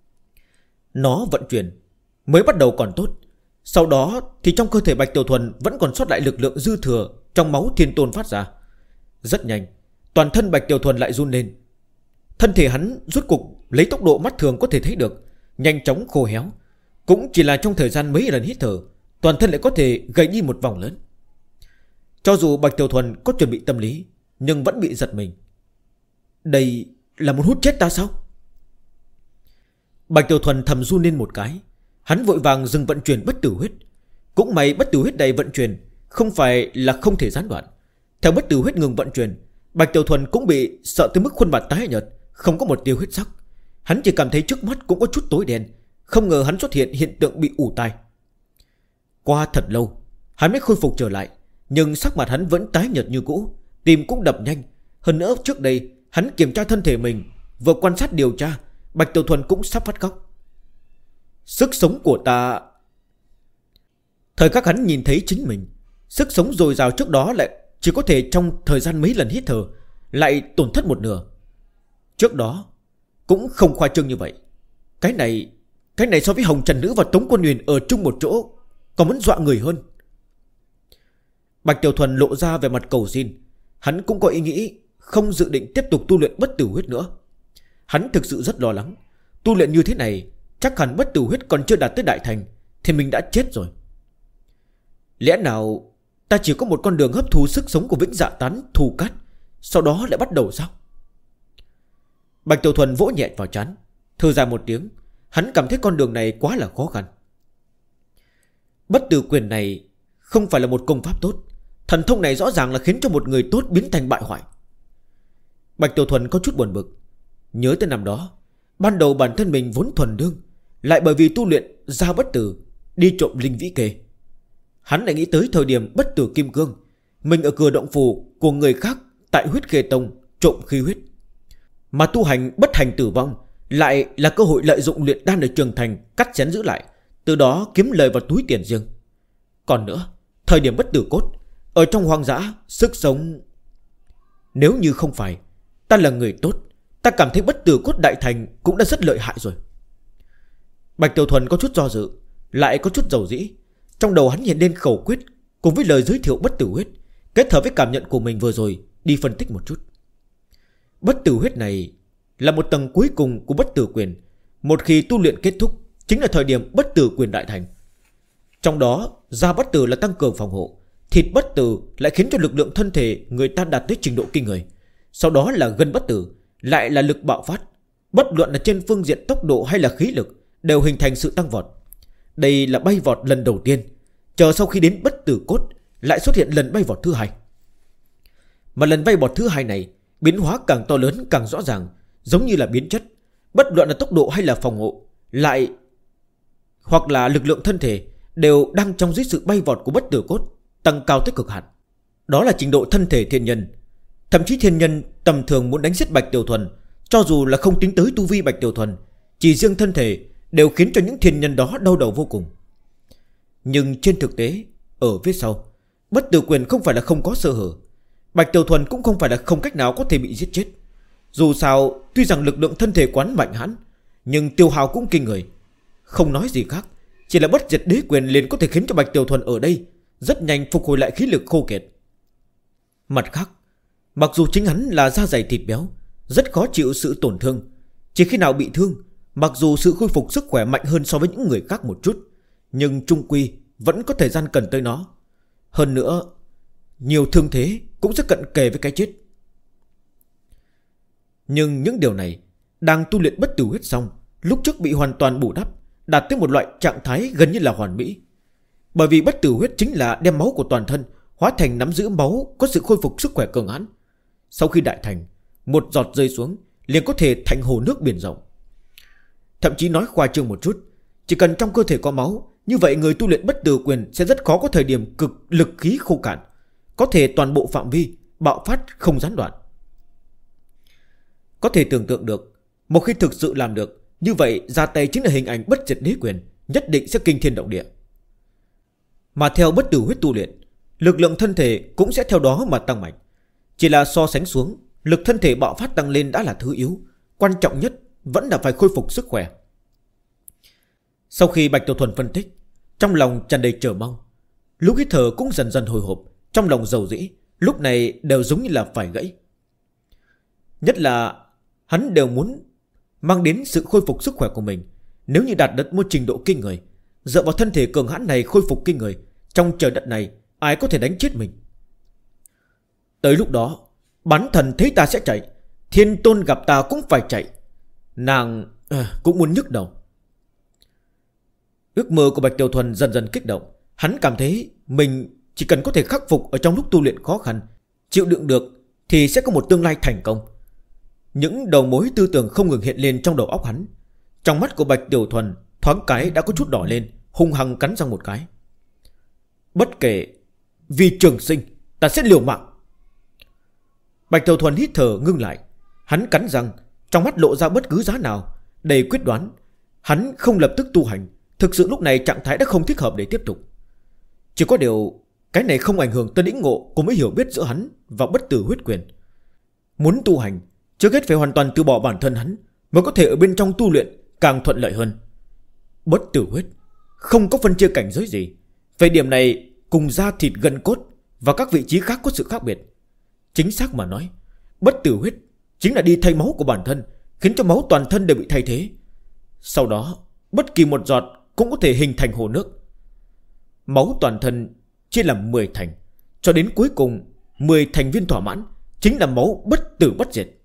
[SPEAKER 1] Nó vận chuyển mới bắt đầu còn tốt, sau đó thì trong cơ thể Bạch Tiểu Thuần vẫn còn sót lại lực lượng dư thừa trong máu thiên tôn phát ra. Rất nhanh, toàn thân Bạch Tiểu Thuần lại run lên. Thân thể hắn rốt cục lấy tốc độ mắt thường có thể thấy được nhanh chóng khô héo. Cũng chỉ là trong thời gian mấy lần hít thở, toàn thân lại có thể gầy đi một vòng lớn. Cho dù Bạch Tiểu Thuần có chuẩn bị tâm lý, nhưng vẫn bị giật mình. Đây là muốn hút chết ta sao? Bạch Tiểu Thuần thầm run lên một cái. Hắn vội vàng dừng vận chuyển bất tử huyết. Cũng may bất tử huyết này vận chuyển không phải là không thể gián đoạn. Theo bất tử huyết ngừng vận chuyển, Bạch Tiểu Thuần cũng bị sợ tới mức khuôn mặt tái nhợt, không có một tia huyết sắc. Hắn chỉ cảm thấy trước mắt cũng có chút tối đen. Không ngờ hắn xuất hiện tượng bị ù tai. Qua thật lâu hắn mới khôi phục trở lại, nhưng sắc mặt hắn vẫn tái nhợt như cũ, tim cũng đập nhanh. Hơn nữa trước đây hắn kiểm tra thân thể mình, vừa quan sát điều tra, Bạch Tiểu Thuần cũng sắp phát khóc. Sức sống của ta... Thời khắc hắn nhìn thấy chính mình, sức sống dồi dào trước đó lại chỉ có thể trong thời gian mấy lần hít thở lại tổn thất một nửa. Trước đó cũng không khoa trương như vậy. Cái này so với Hồng Trần Nữ và Tống Quân Huyền ở chung một chỗ còn muốn dọa người hơn. Bạch Tiểu Thuần lộ ra về mặt cầu xin. Hắn cũng có ý nghĩ không dự định tiếp tục tu luyện bất tử huyết nữa. Hắn thực sự rất lo lắng. Tu luyện như thế này chắc hẳn bất tử huyết còn chưa đạt tới đại thành, thì mình đã chết rồi. Lẽ nào ta chỉ có một con đường hấp thu sức sống của Vĩnh Dạ Tán thù cát, sau đó lại bắt đầu sao? Bạch Tiểu Thuần vỗ nhẹ vào trán, thở dài một tiếng. Hắn cảm thấy con đường này quá là khó khăn. Bất tử quyền này không phải là một công pháp tốt. Thần thông này rõ ràng là khiến cho một người tốt biến thành bại hoại. Bạch Tiểu Thuần có chút buồn bực. Nhớ tới năm đó, ban đầu bản thân mình vốn thuần đương, lại bởi vì tu luyện ra bất tử, đi trộm linh vĩ kê. Hắn lại nghĩ tới thời điểm bất tử kim cương, mình ở cửa động phủ của người khác tại Huyết Khê Tông trộm khí huyết. Mà tu hành bất hành tử vong lại là cơ hội lợi dụng luyện đan ở trường thành, cắt xén giữ lại, từ đó kiếm lời vào túi tiền riêng. Còn nữa, thời điểm bất tử cốt, ở trong hoang dã, sức sống... Nếu như không phải ta là người tốt, ta cảm thấy bất tử cốt đại thành cũng đã rất lợi hại rồi. Bạch Tiểu Thuần có chút do dự, lại có chút dầu dĩ. Trong đầu hắn hiện lên khẩu quyết cùng với lời giới thiệu bất tử huyết, kết hợp với cảm nhận của mình vừa rồi, đi phân tích một chút. Bất tử huyết này là một tầng cuối cùng của bất tử quyền. Một khi tu luyện kết thúc, chính là thời điểm bất tử quyền đại thành. Trong đó, da bất tử là tăng cường phòng hộ, thịt bất tử lại khiến cho lực lượng thân thể người ta đạt tới trình độ kinh người. Sau đó là gân bất tử, lại là lực bạo phát. Bất luận là trên phương diện tốc độ hay là khí lực, đều hình thành sự tăng vọt. Đây là bay vọt lần đầu tiên. Chờ sau khi đến bất tử cốt, lại xuất hiện lần bay vọt thứ hai. Mà lần bay vọt thứ hai này, biến hóa càng to lớn càng rõ ràng, giống như là biến chất. Bất luận là tốc độ hay là phòng hộ, lại hoặc là lực lượng thân thể, đều đang trong dưới sự bay vọt của bất tử cốt, tăng cao tới cực hạn. Đó là trình độ thân thể thiên nhân. Thậm chí thiên nhân tầm thường muốn đánh giết Bạch Tiểu Thuần, cho dù là không tính tới tu vi Bạch Tiểu Thuần, chỉ riêng thân thể đều khiến cho những thiên nhân đó đau đầu vô cùng. Nhưng trên thực tế, ở phía sau, bất tử quyền không phải là không có sơ hở. Bạch Tiểu Thuần cũng không phải là không cách nào có thể bị giết chết. Dù sao, tuy rằng lực lượng thân thể quán mạnh hãn, nhưng tiêu hao cũng kinh người. Không nói gì khác, chỉ là bất diệt đế quyền liền có thể khiến cho Bạch Tiểu Thuần ở đây rất nhanh phục hồi lại khí lực khô kiệt. Mặt khác, mặc dù chính hắn là da dày thịt béo, rất khó chịu sự tổn thương. Chỉ khi nào bị thương, mặc dù sự khôi phục sức khỏe mạnh hơn so với những người khác một chút, nhưng chung quy vẫn có thời gian cần tới nó. Hơn nữa, nhiều thương thế cũng sẽ cận kề với cái chết. Nhưng những điều này, đang tu luyện bất tử huyết xong, lúc trước bị hoàn toàn bù đắp, đạt tới một loại trạng thái gần như là hoàn mỹ. Bởi vì bất tử huyết chính là đem máu của toàn thân hóa thành nắm giữ máu có sự khôi phục sức khỏe cường hãn. Sau khi đại thành, một giọt rơi xuống liền có thể thành hồ nước biển rộng. Thậm chí nói khoa trương một chút, chỉ cần trong cơ thể có máu, như vậy người tu luyện bất tử quyền sẽ rất khó có thời điểm cực lực khí khô cạn, có thể toàn bộ phạm vi bạo phát không gián đoạn. Có thể tưởng tượng được, một khi thực sự làm được, như vậy ra tay chính là hình ảnh bất diệt đế quyền, nhất định sẽ kinh thiên động địa. Mà theo bất tử huyết tu luyện, lực lượng thân thể cũng sẽ theo đó mà tăng mạnh. Chỉ là so sánh xuống, lực thân thể bạo phát tăng lên đã là thứ yếu, quan trọng nhất vẫn là phải khôi phục sức khỏe. Sau khi Bạch Tiểu Thuần phân tích, trong lòng tràn đầy chờ mong, lúc hít thở cũng dần dần hồi hộp, trong lòng dầu dĩ, lúc này đều giống như là phải gãy. Nhất là hắn đều muốn mang đến sự khôi phục sức khỏe của mình. Nếu như đạt được một trình độ kinh người, dựa vào thân thể cường hãn này khôi phục kinh người, trong trời đất này ai có thể đánh chết mình. Tới lúc đó, bán thần thấy ta sẽ chạy, thiên tôn gặp ta cũng phải chạy. Nàng cũng muốn nhức đầu. Ước mơ của Bạch Tiểu Thuần dần dần kích động. Hắn cảm thấy mình chỉ cần có thể khắc phục ở trong lúc tu luyện khó khăn, chịu đựng được, thì sẽ có một tương lai thành công. Những đầu mối tư tưởng không ngừng hiện lên trong đầu óc hắn. Trong mắt của Bạch Tiểu Thuần thoáng cái đã có chút đỏ lên, hung hăng cắn răng một cái. Bất kể, vì trường sinh ta sẽ liều mạng. Bạch Tiểu Thuần hít thở ngưng lại. Hắn cắn răng, trong mắt lộ ra bất cứ giá nào, đầy quyết đoán. Hắn không lập tức tu hành. Thực sự lúc này trạng thái đã không thích hợp để tiếp tục. Chỉ có điều, cái này không ảnh hưởng tới lĩnh ngộ cùng với hiểu biết giữa hắn và bất tử huyết quyền. Muốn tu hành, trước hết phải hoàn toàn từ bỏ bản thân hắn, mới có thể ở bên trong tu luyện càng thuận lợi hơn. Bất tử huyết không có phân chia cảnh giới gì. Về điểm này, cùng da thịt gân cốt và các vị trí khác có sự khác biệt. Chính xác mà nói, bất tử huyết chính là đi thay máu của bản thân, khiến cho máu toàn thân đều bị thay thế. Sau đó, bất kỳ một giọt cũng có thể hình thành hồ nước. Máu toàn thân chia làm 10 thành, cho đến cuối cùng 10 thành viên thỏa mãn chính là máu bất tử bất diệt.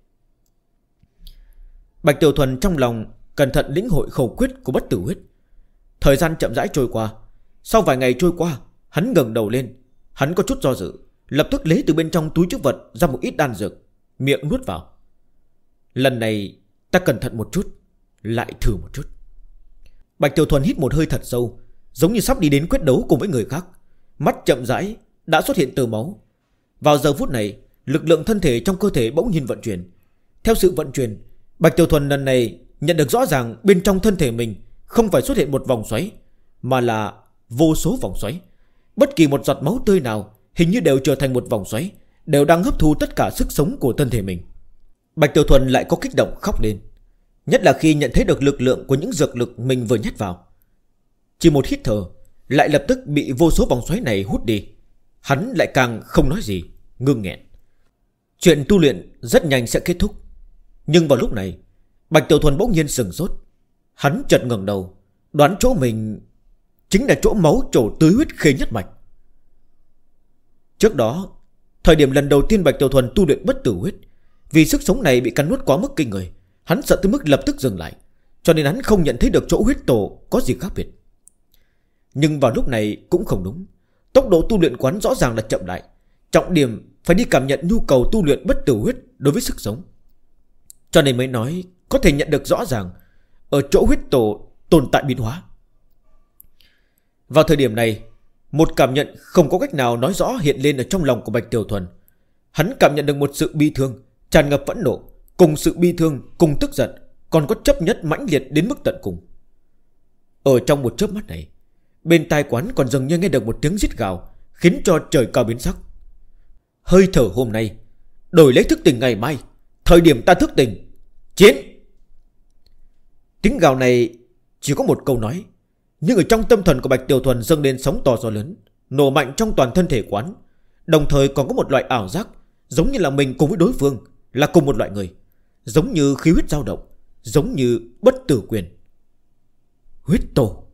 [SPEAKER 1] Bạch Tiểu Thuần trong lòng cẩn thận lĩnh hội khẩu quyết của bất tử huyết. Thời gian chậm rãi trôi qua. Sau vài ngày trôi qua, hắn ngẩng đầu lên. Hắn có chút do dự, lập tức lấy từ bên trong túi trữ vật ra một ít đan dược, miệng nuốt vào. Lần này ta cẩn thận một chút, lại thử một chút. Bạch Tiểu Thuần hít một hơi thật sâu, giống như sắp đi đến quyết đấu cùng với người khác. Mắt chậm rãi đã xuất hiện tơ máu. Vào giờ phút này, lực lượng thân thể trong cơ thể bỗng nhiên vận chuyển. Theo sự vận chuyển, Bạch Tiểu Thuần lần này nhận được rõ ràng bên trong thân thể mình không phải xuất hiện một vòng xoáy, mà là vô số vòng xoáy. Bất kỳ một giọt máu tươi nào hình như đều trở thành một vòng xoáy, đều đang hấp thu tất cả sức sống của thân thể mình. Bạch Tiểu Thuần lại có kích động khóc lên, nhất là khi nhận thấy được lực lượng của những dược lực mình vừa nhét vào. Chỉ một hít thở, lại lập tức bị vô số vòng xoáy này hút đi. Hắn lại càng không nói gì, ngưng nghẹn. Chuyện tu luyện rất nhanh sẽ kết thúc. Nhưng vào lúc này, Bạch Tiểu Thuần bỗng nhiên sừng sốt. Hắn chợt ngẩng đầu, đoán chỗ mình chính là chỗ máu trổ tưới huyết khê nhất mạch. Trước đó, thời điểm lần đầu tiên Bạch Tiểu Thuần tu luyện bất tử huyết, vì sức sống này bị cắn nuốt quá mức kinh người, hắn sợ tới mức lập tức dừng lại, cho nên hắn không nhận thấy được chỗ huyết tổ có gì khác biệt. Nhưng vào lúc này cũng không đúng. Tốc độ tu luyện quán rõ ràng là chậm lại. Trọng điểm phải đi cảm nhận nhu cầu tu luyện bất tử huyết đối với sức sống. Cho nên mới nói có thể nhận được rõ ràng ở chỗ huyết tổ tồn tại biến hóa. Vào thời điểm này, một cảm nhận không có cách nào nói rõ hiện lên ở trong lòng của Bạch Tiểu Thuần. Hắn cảm nhận được một sự bi thương tràn ngập phẫn nộ, cùng sự bi thương, cùng tức giận, còn có chấp nhất mãnh liệt đến mức tận cùng. Ở trong một chớp mắt này, bên tai quán còn dường như nghe được một tiếng rít gào, khiến cho trời cao biến sắc. Hơi thở hôm nay đổi lấy thức tỉnh ngày mai, thời điểm ta thức tỉnh, chiến. Tiếng gào này chỉ có một câu nói, nhưng ở trong tâm thần của Bạch Tiểu Thuần dâng lên sóng to gió lớn, nổ mạnh trong toàn thân thể quán. Đồng thời còn có một loại ảo giác, giống như là mình cùng với đối phương là cùng một loại người, giống như khí huyết dao động, giống như bất tử quyền. Huyết tổ.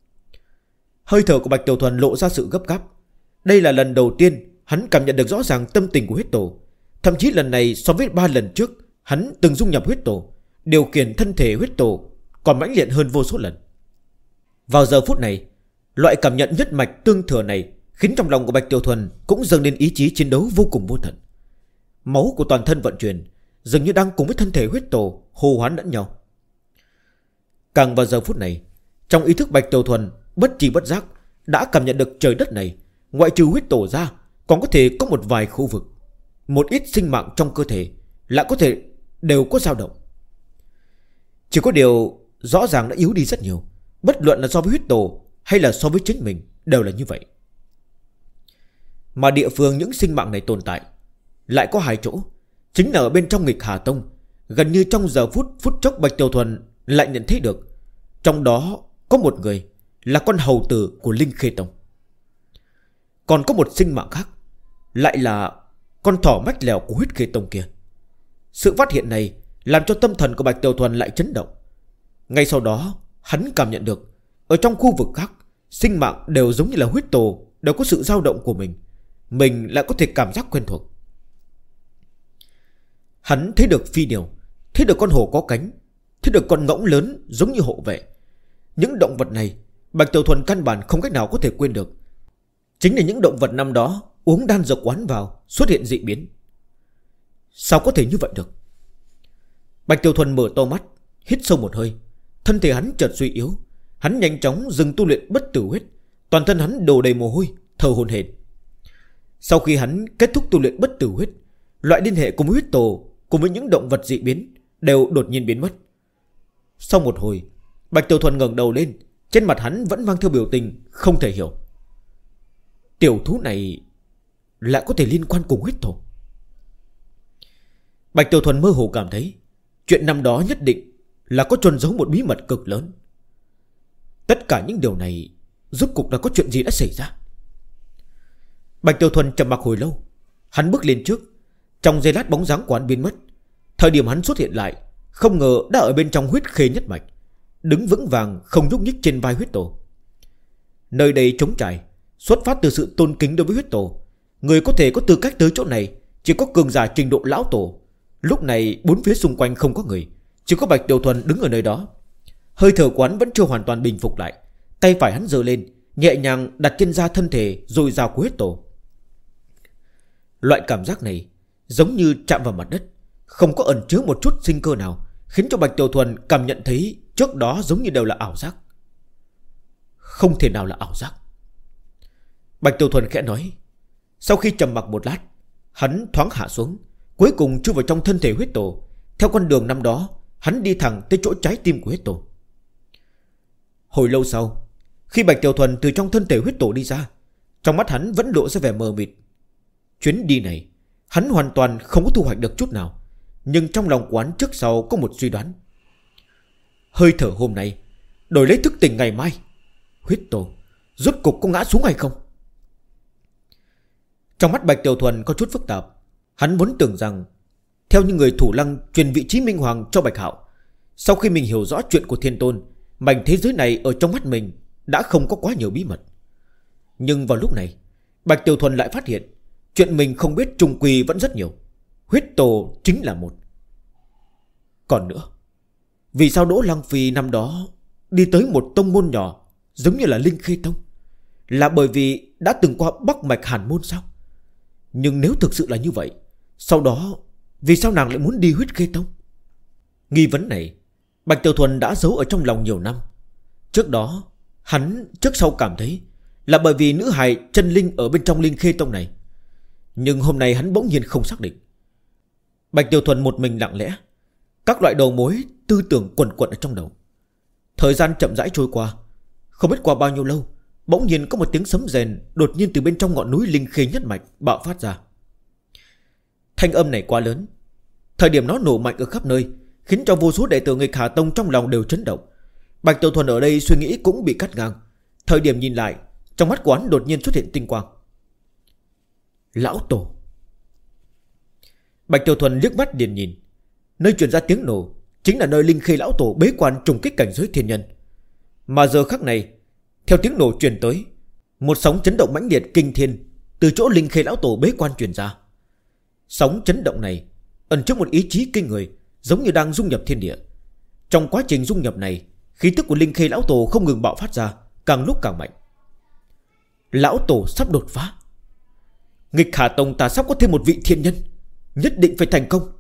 [SPEAKER 1] Hơi thở của Bạch Tiểu Thuần lộ ra sự gấp gáp. Đây là lần đầu tiên hắn cảm nhận được rõ ràng tâm tình của huyết tổ. Thậm chí lần này so với 3 lần trước hắn từng dung nhập huyết tổ, điều khiển thân thể huyết tổ còn mãnh liệt hơn vô số lần. Vào giờ phút này, loại cảm nhận nhất mạch tương thừa này khiến trong lòng của Bạch Tiểu Thuần cũng dâng lên ý chí chiến đấu vô cùng vô tận. Máu của toàn thân vận chuyển, dường như đang cùng với thân thể huyết tổ hô hoán lẫn nhau. Càng vào giờ phút này, trong ý thức Bạch Tiểu Thuần bất tri bất giác đã cảm nhận được trời đất này, ngoại trừ huyết tổ ra, còn có thể có một vài khu vực, một ít sinh mạng trong cơ thể lại có thể đều có dao động. Chỉ có điều rõ ràng đã yếu đi rất nhiều, bất luận là so với huyết tổ hay là so với chính mình đều là như vậy. Mà địa phương những sinh mạng này tồn tại lại có 2 chỗ, chính là ở bên trong Nghịch Hà Tông. Gần như trong giờ phút chốc Bạch Tiểu Thuần lại nhận thấy được, trong đó có một người là con hầu tử của Linh Khê Tông. Còn có một sinh mạng khác lại là con thỏ mách lèo của Huyết Khê Tông kia. Sự phát hiện này làm cho tâm thần của Bạch Tiểu Thuần lại chấn động. Ngay sau đó hắn cảm nhận được ở trong khu vực khác, sinh mạng đều giống như là huyết tổ, đều có sự dao động của mình lại có thể cảm giác quen thuộc. Hắn thấy được phi điều, thấy được con hổ có cánh, thấy được con ngỗng lớn giống như hộ vệ. Những động vật này Bạch Tiểu Thuần căn bản không cách nào có thể quên được. Chính là những động vật năm đó uống đan dược quán vào xuất hiện dị biến. Sao có thể như vậy được? Bạch Tiểu Thuần mở to mắt, hít sâu một hơi. Thân thể hắn chợt suy yếu. Hắn nhanh chóng dừng tu luyện bất tử huyết. Toàn thân hắn đổ đầy mồ hôi, thở hổn hển. Sau khi hắn kết thúc tu luyện bất tử huyết, loại liên hệ cùng huyết tổ cùng với những động vật dị biến đều đột nhiên biến mất. Sau một hồi, Bạch Tiểu Thuần ngẩng đầu lên, trên mặt hắn vẫn mang theo biểu tình không thể hiểu. Tiểu thú này lại có thể liên quan cùng huyết tổ. Bạch Tiểu Thuần mơ hồ cảm thấy chuyện năm đó nhất định là có chôn giấu một bí mật cực lớn. Tất cả những điều này rốt cuộc là có chuyện gì đã xảy ra? Bạch Tiểu Thuần trầm mặc hồi lâu. Hắn bước lên trước. Trong giây lát bóng dáng của hắn biến mất. Thời điểm hắn xuất hiện lại, không ngờ đã ở bên trong Huyết Khê nhất mạch. đứng vững vàng không nhúc nhích trên vai huyết tổ. Nơi đây trống trải, xuất phát từ sự tôn kính đối với huyết tổ. Người có thể có tư cách tới chỗ này chỉ có cường giả trình độ lão tổ. Lúc này bốn phía xung quanh không có người, chỉ có Bạch Tiểu Thuần đứng ở nơi đó. Hơi thở quán vẫn chưa hoàn toàn bình phục lại. Tay phải hắn giơ lên, nhẹ nhàng đặt trên da thân thể dồi dào của huyết tổ. Loại cảm giác này giống như chạm vào mặt đất, không có ẩn chứa một chút sinh cơ nào, khiến cho Bạch Tiểu Thuần cảm nhận thấy trước đó giống như đều là ảo giác. Không thể nào là ảo giác. Bạch Tiểu Thuần khẽ nói. Sau khi trầm mặc một lát, hắn thoáng hạ xuống, cuối cùng chui vào trong thân thể huyết tổ. Theo con đường năm đó, hắn đi thẳng tới chỗ trái tim của huyết tổ. Hồi lâu sau, khi Bạch Tiểu Thuần từ trong thân thể huyết tổ đi ra, trong mắt hắn vẫn lộ ra vẻ mờ mịt. Chuyến đi này hắn hoàn toàn không có thu hoạch được chút nào, nhưng trong lòng quán trước sau có một suy đoán. Hơi thở hôm nay đổi lấy thức tỉnh ngày mai, huyết tổ rốt cục có ngã xuống hay không? Trong mắt Bạch Tiểu Thuần có chút phức tạp. Hắn vốn tưởng rằng theo như người Thủ Lăng truyền vị trí Minh Hoàng cho Bạch Hạo, sau khi mình hiểu rõ chuyện của Thiên Tôn, mảnh thế giới này ở trong mắt mình đã không có quá nhiều bí mật. Nhưng vào lúc này, Bạch Tiểu Thuần lại phát hiện chuyện mình không biết trùng quy vẫn rất nhiều. Huyết tổ chính là một. Còn nữa, vì sao Đỗ Lăng Phi năm đó đi tới một tông môn nhỏ giống như là Linh Khê Tông? Là bởi vì đã từng qua Bắc Mạch Hàn Môn sao? Nhưng nếu thực sự là như vậy, sau đó vì sao nàng lại muốn đi Huyết Khê Tông? Nghi vấn này Bạch Tiểu Thuần đã giấu ở trong lòng nhiều năm. Trước đó hắn trước sau cảm thấy là bởi vì nữ hài chân linh ở bên trong Linh Khê Tông này. Nhưng hôm nay hắn bỗng nhiên không xác định. Bạch Tiểu Thuần một mình lặng lẽ, các loại đầu mối tư tưởng quần quật ở trong đầu. Thời gian chậm rãi trôi qua. Không biết qua bao nhiêu lâu, bỗng nhiên có một tiếng sấm rền đột nhiên từ bên trong ngọn núi Linh Khê nhất mạch bạo phát ra. Thanh âm này quá lớn, thời điểm nó nổ mạnh ở khắp nơi, khiến cho vô số đệ tử Nghịch Hà Tông trong lòng đều chấn động. Bạch Tiểu Thuần ở đây suy nghĩ cũng bị cắt ngang. Thời điểm nhìn lại, trong mắt quán đột nhiên xuất hiện tinh quang. Lão tổ. Bạch Tiểu Thuần liếc mắt điền nhìn, nơi truyền ra tiếng nổ chính là nơi Linh Khê lão tổ bế quan trùng kích cảnh giới thiên nhân. Mà giờ khắc này, theo tiếng nổ truyền tới, một sóng chấn động mãnh liệt kinh thiên từ chỗ Linh Khê lão tổ bế quan truyền ra. Sóng chấn động này ẩn chứa một ý chí kinh người, giống như đang dung nhập thiên địa. Trong quá trình dung nhập này, khí tức của Linh Khê lão tổ không ngừng bạo phát ra, càng lúc càng mạnh. Lão tổ sắp đột phá. Nghịch Hà Tông ta sắp có thêm một vị thiên nhân, nhất định phải thành công.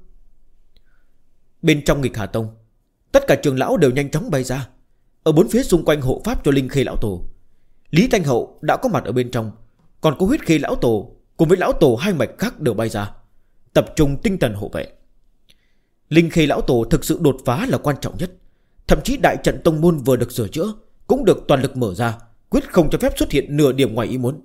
[SPEAKER 1] Bên trong Nghịch Hà Tông, tất cả trưởng lão đều nhanh chóng bay ra. Ở bốn phía xung quanh hộ pháp cho Linh Khê lão tổ, Lý Thanh Hậu đã có mặt ở bên trong. Còn có Huyết Khê lão tổ cùng với lão tổ hai mạch khác đều bay ra, tập trung tinh thần hộ vệ. Linh Khê lão tổ thực sự đột phá là quan trọng nhất. Thậm chí đại trận tông môn vừa được sửa chữa cũng được toàn lực mở ra, quyết không cho phép xuất hiện nửa điểm ngoài ý muốn.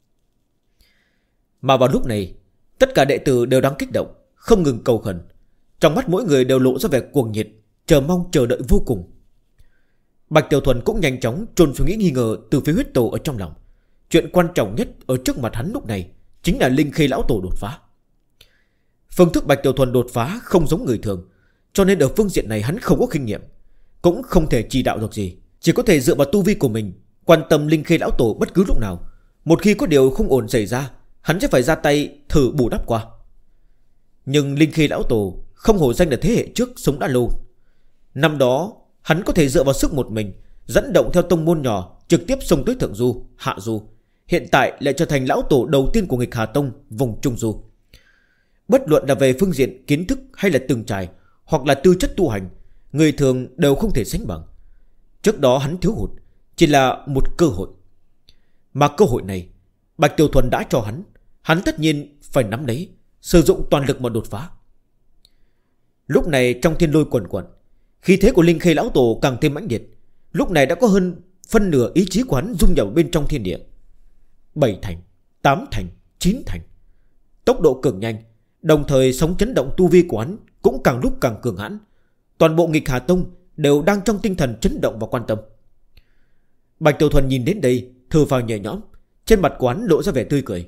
[SPEAKER 1] Mà vào lúc này, tất cả đệ tử đều đang kích động, không ngừng cầu khẩn. Trong mắt mỗi người đều lộ ra vẻ cuồng nhiệt, chờ mong chờ đợi vô cùng. Bạch Tiểu Thuần cũng nhanh chóng chôn suy nghĩ nghi ngờ từ phía huyết tổ ở trong lòng. Chuyện quan trọng nhất ở trước mặt hắn lúc này chính là Linh Khê lão tổ đột phá. Phương thức Bạch Tiểu Thuần đột phá không giống người thường, cho nên ở phương diện này hắn không có kinh nghiệm, cũng không thể chỉ đạo được gì. Chỉ có thể dựa vào tu vi của mình quan tâm Linh Khê lão tổ bất cứ lúc nào. Một khi có điều không ổn xảy ra, hắn sẽ phải ra tay thử bù đắp qua. Nhưng Linh Khê lão tổ không hổ danh là thế hệ trước sống đã lâu. Năm đó hắn có thể dựa vào sức một mình dẫn động theo tông môn nhỏ trực tiếp xông tới Thượng Du, Hạ Du. Hiện tại lại trở thành lão tổ đầu tiên của Nghịch Hà Tông vùng Trung Du. Bất luận là về phương diện kiến thức hay là từng trải, hoặc là tư chất tu hành, người thường đều không thể sánh bằng. Trước đó hắn thiếu hụt chỉ là một cơ hội, mà cơ hội này Bạch Tiểu Thuần đã cho hắn, hắn tất nhiên phải nắm lấy, sử dụng toàn lực mà đột phá. Lúc này trong thiên lôi quần quần, khí thế của Linh Khê lão tổ càng thêm mãnh liệt. Lúc này đã có hơn phân nửa ý chí của hắn dung nhập bên trong thiên địa. 7 thành, 8 thành, 9 thành, tốc độ cực nhanh. Đồng thời sóng chấn động tu vi của hắn cũng càng lúc càng cường hãn. Toàn bộ Nghịch Hà Tông đều đang trong tinh thần chấn động và quan tâm. Bạch Tiểu Thuần nhìn đến đây thở phào nhẹ nhõm, trên mặt quán lộ ra vẻ tươi cười.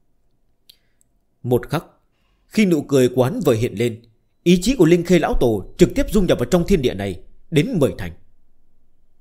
[SPEAKER 1] Một khắc, khi nụ cười quán vừa hiện lên, ý chí của Linh Khê lão tổ trực tiếp dung nhập vào trong thiên địa này đến 10 thành.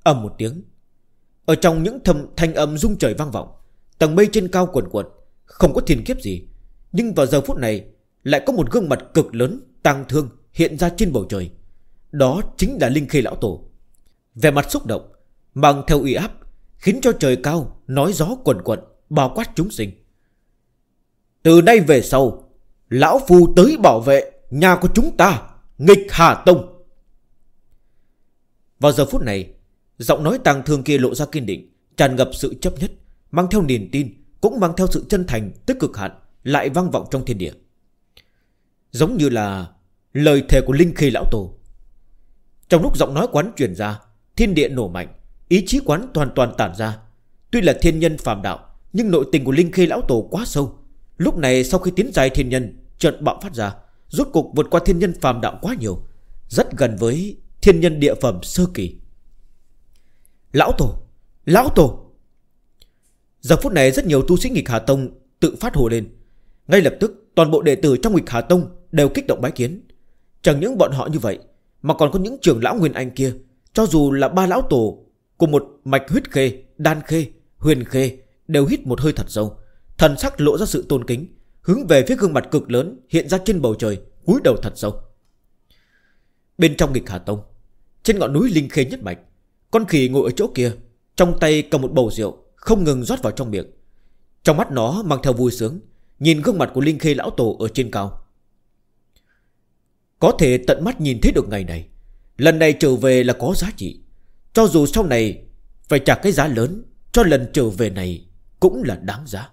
[SPEAKER 1] ầm một tiếng. Ở trong những thanh âm rung trời vang vọng, tầng mây trên cao quần quật, không có thiên kiếp gì, nhưng vào giờ phút này lại có một gương mặt cực lớn tang thương hiện ra trên bầu trời. Đó chính là Linh Khê lão tổ. Vẻ mặt xúc động, mang theo uy áp, khiến cho trời cao nói gió quần quật, bao quát chúng sinh. Từ nay về sau, lão phu tới bảo vệ nhà của chúng ta, Nghịch Hà Tông. Vào giờ phút này, giọng nói tang thương kia lộ ra kiên định, tràn ngập sự chấp nhất, mang theo niềm tin, cũng mang theo sự chân thành tới cực hạn, lại vang vọng trong thiên địa. Giống như là lời thề của Linh Khê lão tổ. Trong lúc giọng nói quán truyền ra, thiên địa nổ mạnh, ý chí quán toàn toàn tản ra. Tuy là thiên nhân phàm đạo, nhưng nội tình của Linh Khê lão tổ quá sâu. Lúc này sau khi tiến giai thiên nhân chợt bạo phát ra, rốt cục vượt qua thiên nhân phàm đạo quá nhiều, rất gần với thiên nhân địa phẩm sơ kỳ. Lão tổ, lão tổ. Giờ phút này rất nhiều tu sĩ Nghịch Hà Tông tự phát hồ lên. Ngay lập tức toàn bộ đệ tử trong Nghịch Hà Tông đều kích động bái kiến. Chẳng những bọn họ như vậy, mà còn có những trưởng lão Nguyên Anh kia, cho dù là ba lão tổ của một mạch Huyết Khê, Đan Khê, Huyền Khê, đều hít một hơi thật sâu, thần sắc lộ ra sự tôn kính, hướng về phía gương mặt cực lớn hiện ra trên bầu trời, cúi đầu thật sâu. Bên trong Nghịch Hà Tông, trên ngọn núi Linh Khê nhất mạch, con khỉ ngồi ở chỗ kia, trong tay cầm một bầu rượu, không ngừng rót vào trong miệng. Trong mắt nó mang theo vui sướng, nhìn gương mặt của Linh Khê lão tổ ở trên cao. Có thể tận mắt nhìn thấy được ngày này, lần này trở về là có giá trị. Cho dù sau này phải trả cái giá lớn, cho lần trở về này cũng là đáng giá.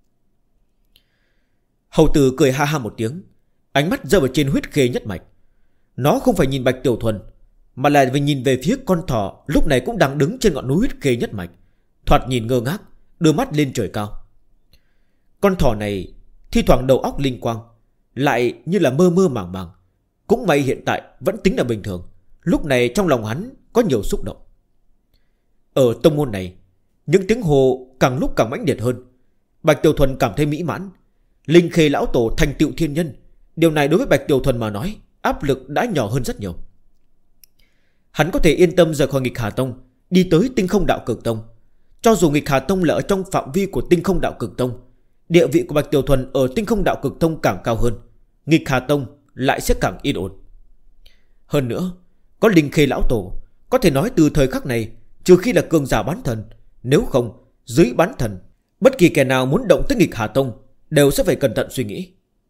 [SPEAKER 1] Hầu tử cười ha ha một tiếng, ánh mắt rơi vào trên Huyết Khê nhất mạch. Nó không phải nhìn Bạch Tiểu Thuần, mà là vì nhìn về phía con thỏ lúc này cũng đang đứng trên ngọn núi Huyết Khê nhất mạch, thoạt nhìn ngơ ngác, đưa mắt lên trời cao. Con thỏ này thi thoảng đầu óc linh quang, lại như là mơ mơ màng màng. Cũng may hiện tại vẫn tính là bình thường. Lúc này trong lòng hắn có nhiều xúc động. Ở tông môn này, những tiếng hồ càng lúc càng mãnh liệt hơn. Bạch Tiểu Thuần cảm thấy mỹ mãn. Linh Khê lão tổ thành tựu thiên nhân, điều này đối với Bạch Tiểu Thuần mà nói, áp lực đã nhỏ hơn rất nhiều. Hắn có thể yên tâm rời khỏi Nghịch Hà Tông, đi tới Tinh Không Đạo Cực Tông. Cho dù Nghịch Hà Tông là ở trong phạm vi của Tinh Không Đạo Cực Tông, địa vị của Bạch Tiểu Thuần ở Tinh Không Đạo Cực Tông càng cao hơn, Nghịch Hà Tông lại sẽ càng yên ổn. Hơn nữa, có Linh Khê lão tổ, có thể nói từ thời khắc này, trừ khi là cường giả bán thần, nếu không, dưới bán thần, bất kỳ kẻ nào muốn động tới Nghịch Hà Tông đều sẽ phải cẩn thận suy nghĩ.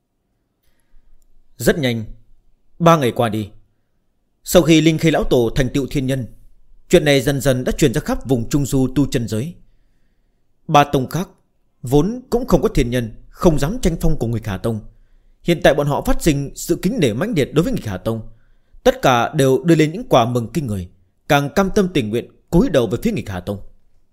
[SPEAKER 1] Rất nhanh, 3 ngày qua đi. Sau khi Linh Khê lão tổ thành tựu thiên nhân, chuyện này dần dần đã truyền ra khắp vùng Trung Du tu chân giới. 3 tông khác vốn cũng không có thiên nhân, không dám tranh phong cùng Nghịch Hà Tông. Hiện tại bọn họ phát sinh sự kính nể mãnh liệt đối với Nghịch Hà Tông. Tất cả đều đưa lên những quả mừng kinh người, càng cam tâm tình nguyện cúi đầu về phía Nghịch Hà Tông.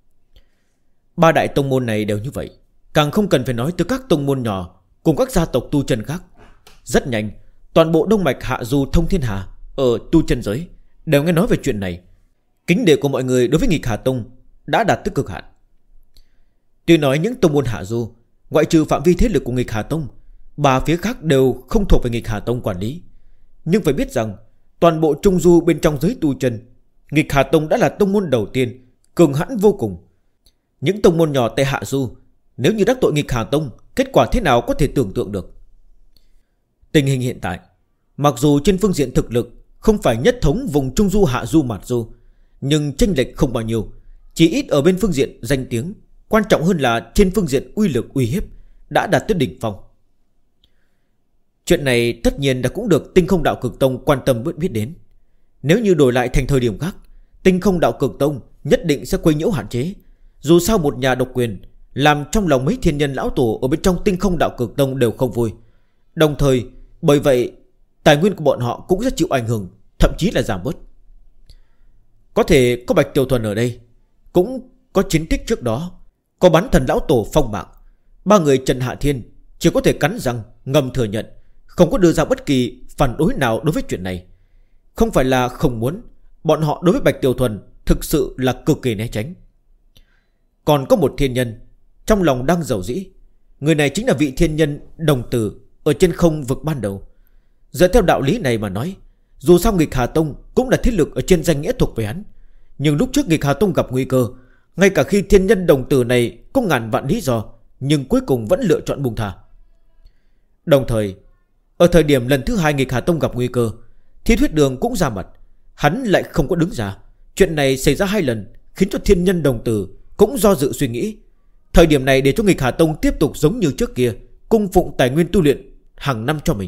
[SPEAKER 1] 3 đại tông môn này đều như vậy, càng không cần phải nói tới các tông môn nhỏ cùng các gia tộc tu chân khác. Rất nhanh, toàn bộ Đông Mạch Hạ Du thông thiên hà ở tu chân giới đều nghe nói về chuyện này. Kính nể của mọi người đối với Nghịch Hà Tông đã đạt tới cực hạn. Tuy nói những tông môn Hạ Du, ngoại trừ phạm vi thế lực của Nghịch Hà Tông, 3 phía khác đều không thuộc về Nghịch Hà Tông quản lý. Nhưng phải biết rằng toàn bộ Trung Du bên trong giới tu chân, Nghịch Hà Tông đã là tông môn đầu tiên, cường hãn vô cùng. Những tông môn nhỏ tại Hạ Du, nếu như đắc tội Nghịch Hà Tông, kết quả thế nào có thể tưởng tượng được. Tình hình hiện tại, mặc dù trên phương diện thực lực không phải nhất thống vùng Trung Du Hạ Du Mạt Du, nhưng chênh lệch không bao nhiêu. Chỉ ít ở bên phương diện danh tiếng, quan trọng hơn là trên phương diện uy lực uy hiếp đã đạt tới đỉnh phong. Chuyện này tất nhiên đã cũng được Tinh Không Đạo Cực Tông quan tâm biết đến. Nếu như đổi lại thành thời điểm khác, Tinh Không Đạo Cực Tông nhất định sẽ quấy nhiễu hạn chế. Dù sao một nhà độc quyền làm trong lòng mấy thiên nhân lão tổ ở bên trong Tinh Không Đạo Cực Tông đều không vui. Đồng thời bởi vậy tài nguyên của bọn họ cũng sẽ chịu ảnh hưởng, thậm chí là giảm bớt. Có thể có Bạch Tiểu Thuần ở đây, cũng có chiến tích trước đó, có bán thần lão tổ phong mạng. 3 người Trần Hạ Thiên chỉ có thể cắn răng ngầm thừa nhận, không có đưa ra bất kỳ phản đối nào đối với chuyện này. Không phải là không muốn, bọn họ đối với Bạch Tiểu Thuần thực sự là cực kỳ né tránh. Còn có một thiên nhân trong lòng đang giàu dĩ. Người này chính là vị thiên nhân đồng tử ở trên không vực ban đầu. Dựa theo đạo lý này mà nói, dù sao Nghịch Hà Tông cũng là thiết lực ở trên danh nghĩa thuộc về hắn, Nhưng lúc trước Nghịch Hà Tông gặp nguy cơ, ngay cả khi thiên nhân đồng tử này có ngàn vạn lý do, nhưng cuối cùng vẫn lựa chọn buông thà. Đồng thời, ở thời điểm lần thứ 2 Nghịch Hà Tông gặp nguy cơ, Thiết Huyết Đường cũng ra mặt, hắn lại không có đứng ra. Chuyện này xảy ra 2 lần, khiến cho thiên nhân đồng tử cũng do dự suy nghĩ. Thời điểm này để cho Nghịch Hà Tông tiếp tục giống như trước kia, cung phụng tài nguyên tu luyện hàng năm cho mình.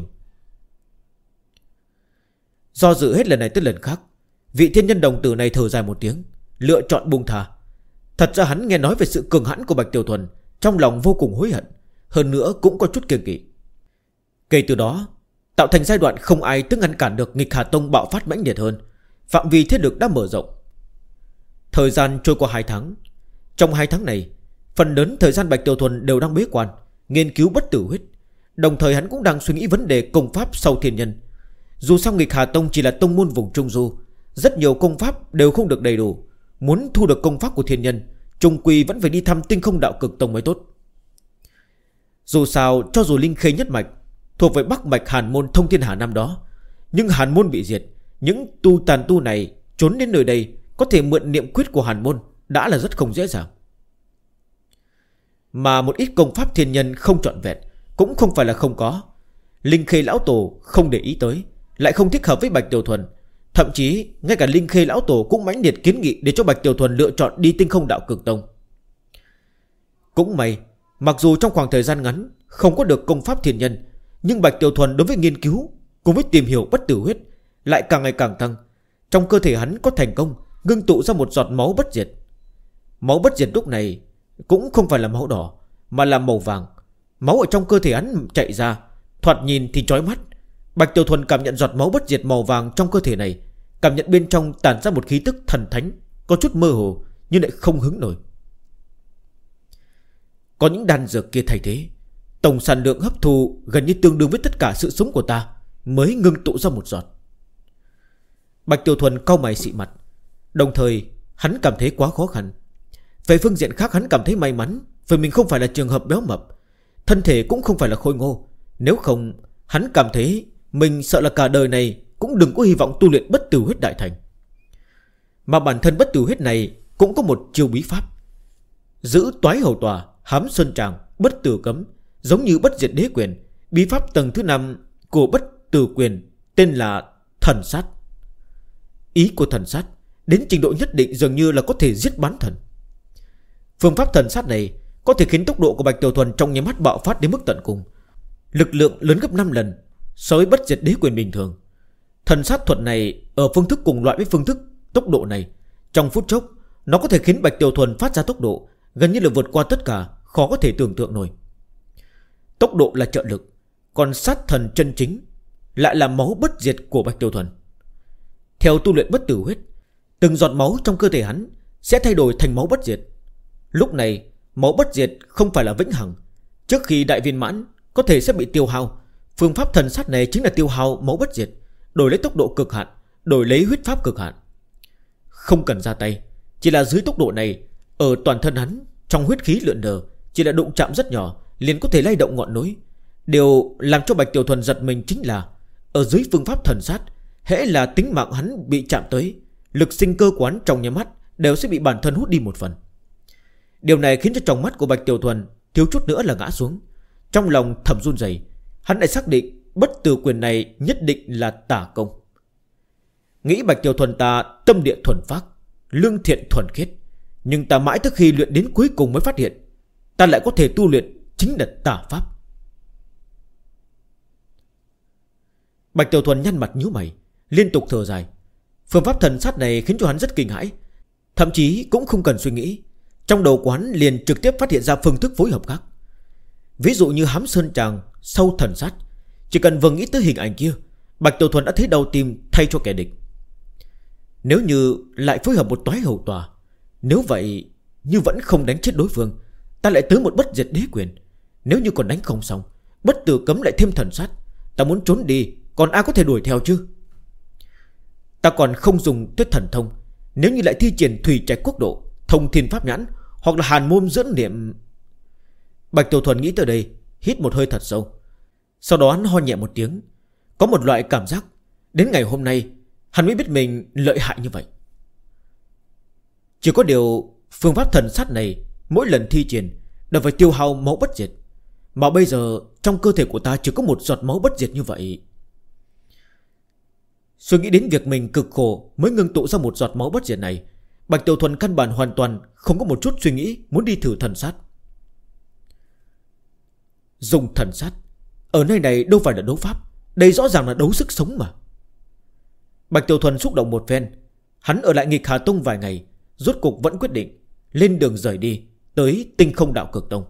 [SPEAKER 1] Do dự hết lần này tới lần khác, vị thiên nhân đồng tử này thở dài một tiếng, lựa chọn buông thà. Thật ra hắn nghe nói về sự cường hãn của Bạch Tiểu Thuần, trong lòng vô cùng hối hận, hơn nữa cũng có chút kiêng kỵ. Kể từ đó, tạo thành giai đoạn không ai tức ngăn cản được Nghịch Hà Tông bạo phát mãnh liệt hơn, phạm vi thế lực đã mở rộng. Thời gian trôi qua 2 tháng. Trong 2 tháng này, phần lớn thời gian Bạch Tiểu Thuần đều đang bế quan, nghiên cứu bất tử huyết. Đồng thời hắn cũng đang suy nghĩ vấn đề công pháp sau thiên nhân. Dù sao Nghịch Hà Tông chỉ là tông môn vùng Trung Du, rất nhiều công pháp đều không được đầy đủ. Muốn thu được công pháp của thiên nhân, chung quy vẫn phải đi thăm Tinh Không Đạo Cực Tông mới tốt. Dù sao, cho dù Linh Khê nhất mạch thuộc về Bắc Mạch Hàn Môn thông thiên hà năm đó, nhưng Hàn Môn bị diệt, những tàn tu này trốn đến nơi đây có thể mượn niệm quyết của Hàn Môn đã là rất không dễ dàng. Mà một ít công pháp thiên nhân không trọn vẹn cũng không phải là không có. Linh Khê lão tổ không để ý tới, lại không thích hợp với Bạch Tiểu Thuần. Thậm chí ngay cả Linh Khê lão tổ cũng mãnh liệt kiến nghị để cho Bạch Tiểu Thuần lựa chọn đi Tinh Không Đạo Cực Tông. Cũng may, mặc dù trong khoảng thời gian ngắn không có được công pháp thiên nhân, nhưng Bạch Tiểu Thuần đối với nghiên cứu cùng với tìm hiểu bất tử huyết lại càng ngày càng tăng. Trong cơ thể hắn có thành công ngưng tụ ra một giọt máu bất diệt. Máu bất diệt lúc này cũng không phải là máu đỏ, mà là màu vàng. Máu ở trong cơ thể hắn chạy ra, thoạt nhìn thì chói mắt. Bạch Tiểu Thuần cảm nhận giọt máu bất diệt màu vàng trong cơ thể này, cảm nhận bên trong tản ra một khí tức thần thánh, có chút mơ hồ nhưng lại không hứng nổi. Có những đan dược kia thay thế, tổng sản lượng hấp thu gần như tương đương với tất cả sự sống của ta mới ngưng tụ ra một giọt. Bạch Tiểu Thuần cau mày xị mặt. Đồng thời hắn cảm thấy quá khó khăn. Về phương diện khác hắn cảm thấy may mắn vì mình không phải là trường hợp béo mập, thân thể cũng không phải là khôi ngô. Nếu không, hắn cảm thấy mình sợ là cả đời này cũng đừng có hy vọng tu luyện bất tử huyết đại thành. Mà bản thân bất tử huyết này cũng có một chiêu bí pháp: giữ toái hầu tòa, hám sơn tràng, bất tử cấm, giống như bất diệt đế quyền. Bí pháp tầng thứ 5 của bất tử quyền tên là thần sát. Ý của thần sát đến trình độ nhất định dường như là có thể giết bán thần. Phương pháp thần sát này có thể khiến tốc độ của Bạch Tiểu Thuần trong nháy mắt bạo phát đến mức tận cùng, lực lượng lớn gấp 5 lần so với bất diệt đế quyền bình thường. Thần sát thuật này ở phương thức cùng loại với phương thức tốc độ này, trong phút chốc nó có thể khiến Bạch Tiểu Thuần phát ra tốc độ gần như là vượt qua tất cả, khó có thể tưởng tượng nổi. Tốc độ là trợ lực, còn sát thần chân chính lại là máu bất diệt của Bạch Tiểu Thuần. Theo tu luyện bất tử huyết, từng giọt máu trong cơ thể hắn sẽ thay đổi thành máu bất diệt. Lúc này máu bất diệt không phải là vĩnh hằng, trước khi đại viên mãn có thể sẽ bị tiêu hao. Phương pháp thần sát này chính là tiêu hao máu bất diệt, đổi lấy tốc độ cực hạn, đổi lấy huyết pháp cực hạn. Không cần ra tay, chỉ là dưới tốc độ này, ở toàn thân hắn trong huyết khí lượn lờ, chỉ là đụng chạm rất nhỏ liền có thể lay động ngọn núi. Điều làm cho Bạch Tiểu Thuần giật mình chính là ở dưới phương pháp thần sát, hễ là tính mạng hắn bị chạm tới, lực sinh cơ của hắn trong nháy mắt đều sẽ bị bản thân hút đi một phần. Điều này khiến cho tròng mắt của Bạch Tiểu Thuần thiếu chút nữa là ngã xuống. Trong lòng thầm run rẩy, hắn lại xác định bất tử quyền này nhất định là tà công. Nghĩ Bạch Tiểu Thuần ta tâm địa thuần phác, lương thiện thuần khiết, nhưng ta mãi tới khi luyện đến cuối cùng mới phát hiện ta lại có thể tu luyện chính là tà pháp. Bạch Tiểu Thuần nhăn mặt nhíu mày, liên tục thở dài. Phương pháp thần sát này khiến cho hắn rất kinh hãi, thậm chí cũng không cần suy nghĩ, trong đầu của hắn liền trực tiếp phát hiện ra phương thức phối hợp khác. Ví dụ như hám sơn tràng sau thần sát, chỉ cần vừa nghĩ tới hình ảnh kia, Bạch Tiểu Thuần đã thấy đau tim thay cho kẻ địch. Nếu như lại phối hợp một toái hầu tòa, nếu vậy như vẫn không đánh chết đối phương, ta lại tới một bất diệt đế quyền. Nếu như còn đánh không xong, bất tử cấm lại thêm thần sát, ta muốn trốn đi còn ai có thể đuổi theo chứ? Ta còn không dùng tới thần thông, nếu như lại thi triển thủy trạch quốc độ, thông thiên pháp nhãn, hoặc là hàn môn dẫn niệm. Bạch Tiểu Thuần nghĩ tới đây, hít một hơi thật sâu. Sau đó hắn ho nhẹ một tiếng, có một loại cảm giác đến ngày hôm nay hắn mới biết mình lợi hại như vậy. Chỉ có điều phương pháp thần sát này mỗi lần thi triển đều phải tiêu hao máu bất diệt, mà bây giờ trong cơ thể của ta chỉ có một giọt máu bất diệt như vậy. Suy nghĩ đến việc mình cực khổ mới ngưng tụ ra một giọt máu bất diệt này, Bạch Tiểu Thuần căn bản hoàn toàn không có một chút suy nghĩ muốn đi thử thần sát. Dùng thần sát ở nơi này đâu phải là đấu pháp, đây rõ ràng là đấu sức sống mà. Bạch Tiểu Thuần xúc động một phen. Hắn ở lại Nghịch Hà Tông vài ngày, rốt cục vẫn quyết định lên đường rời đi tới Tinh Không Đạo Cực Tông.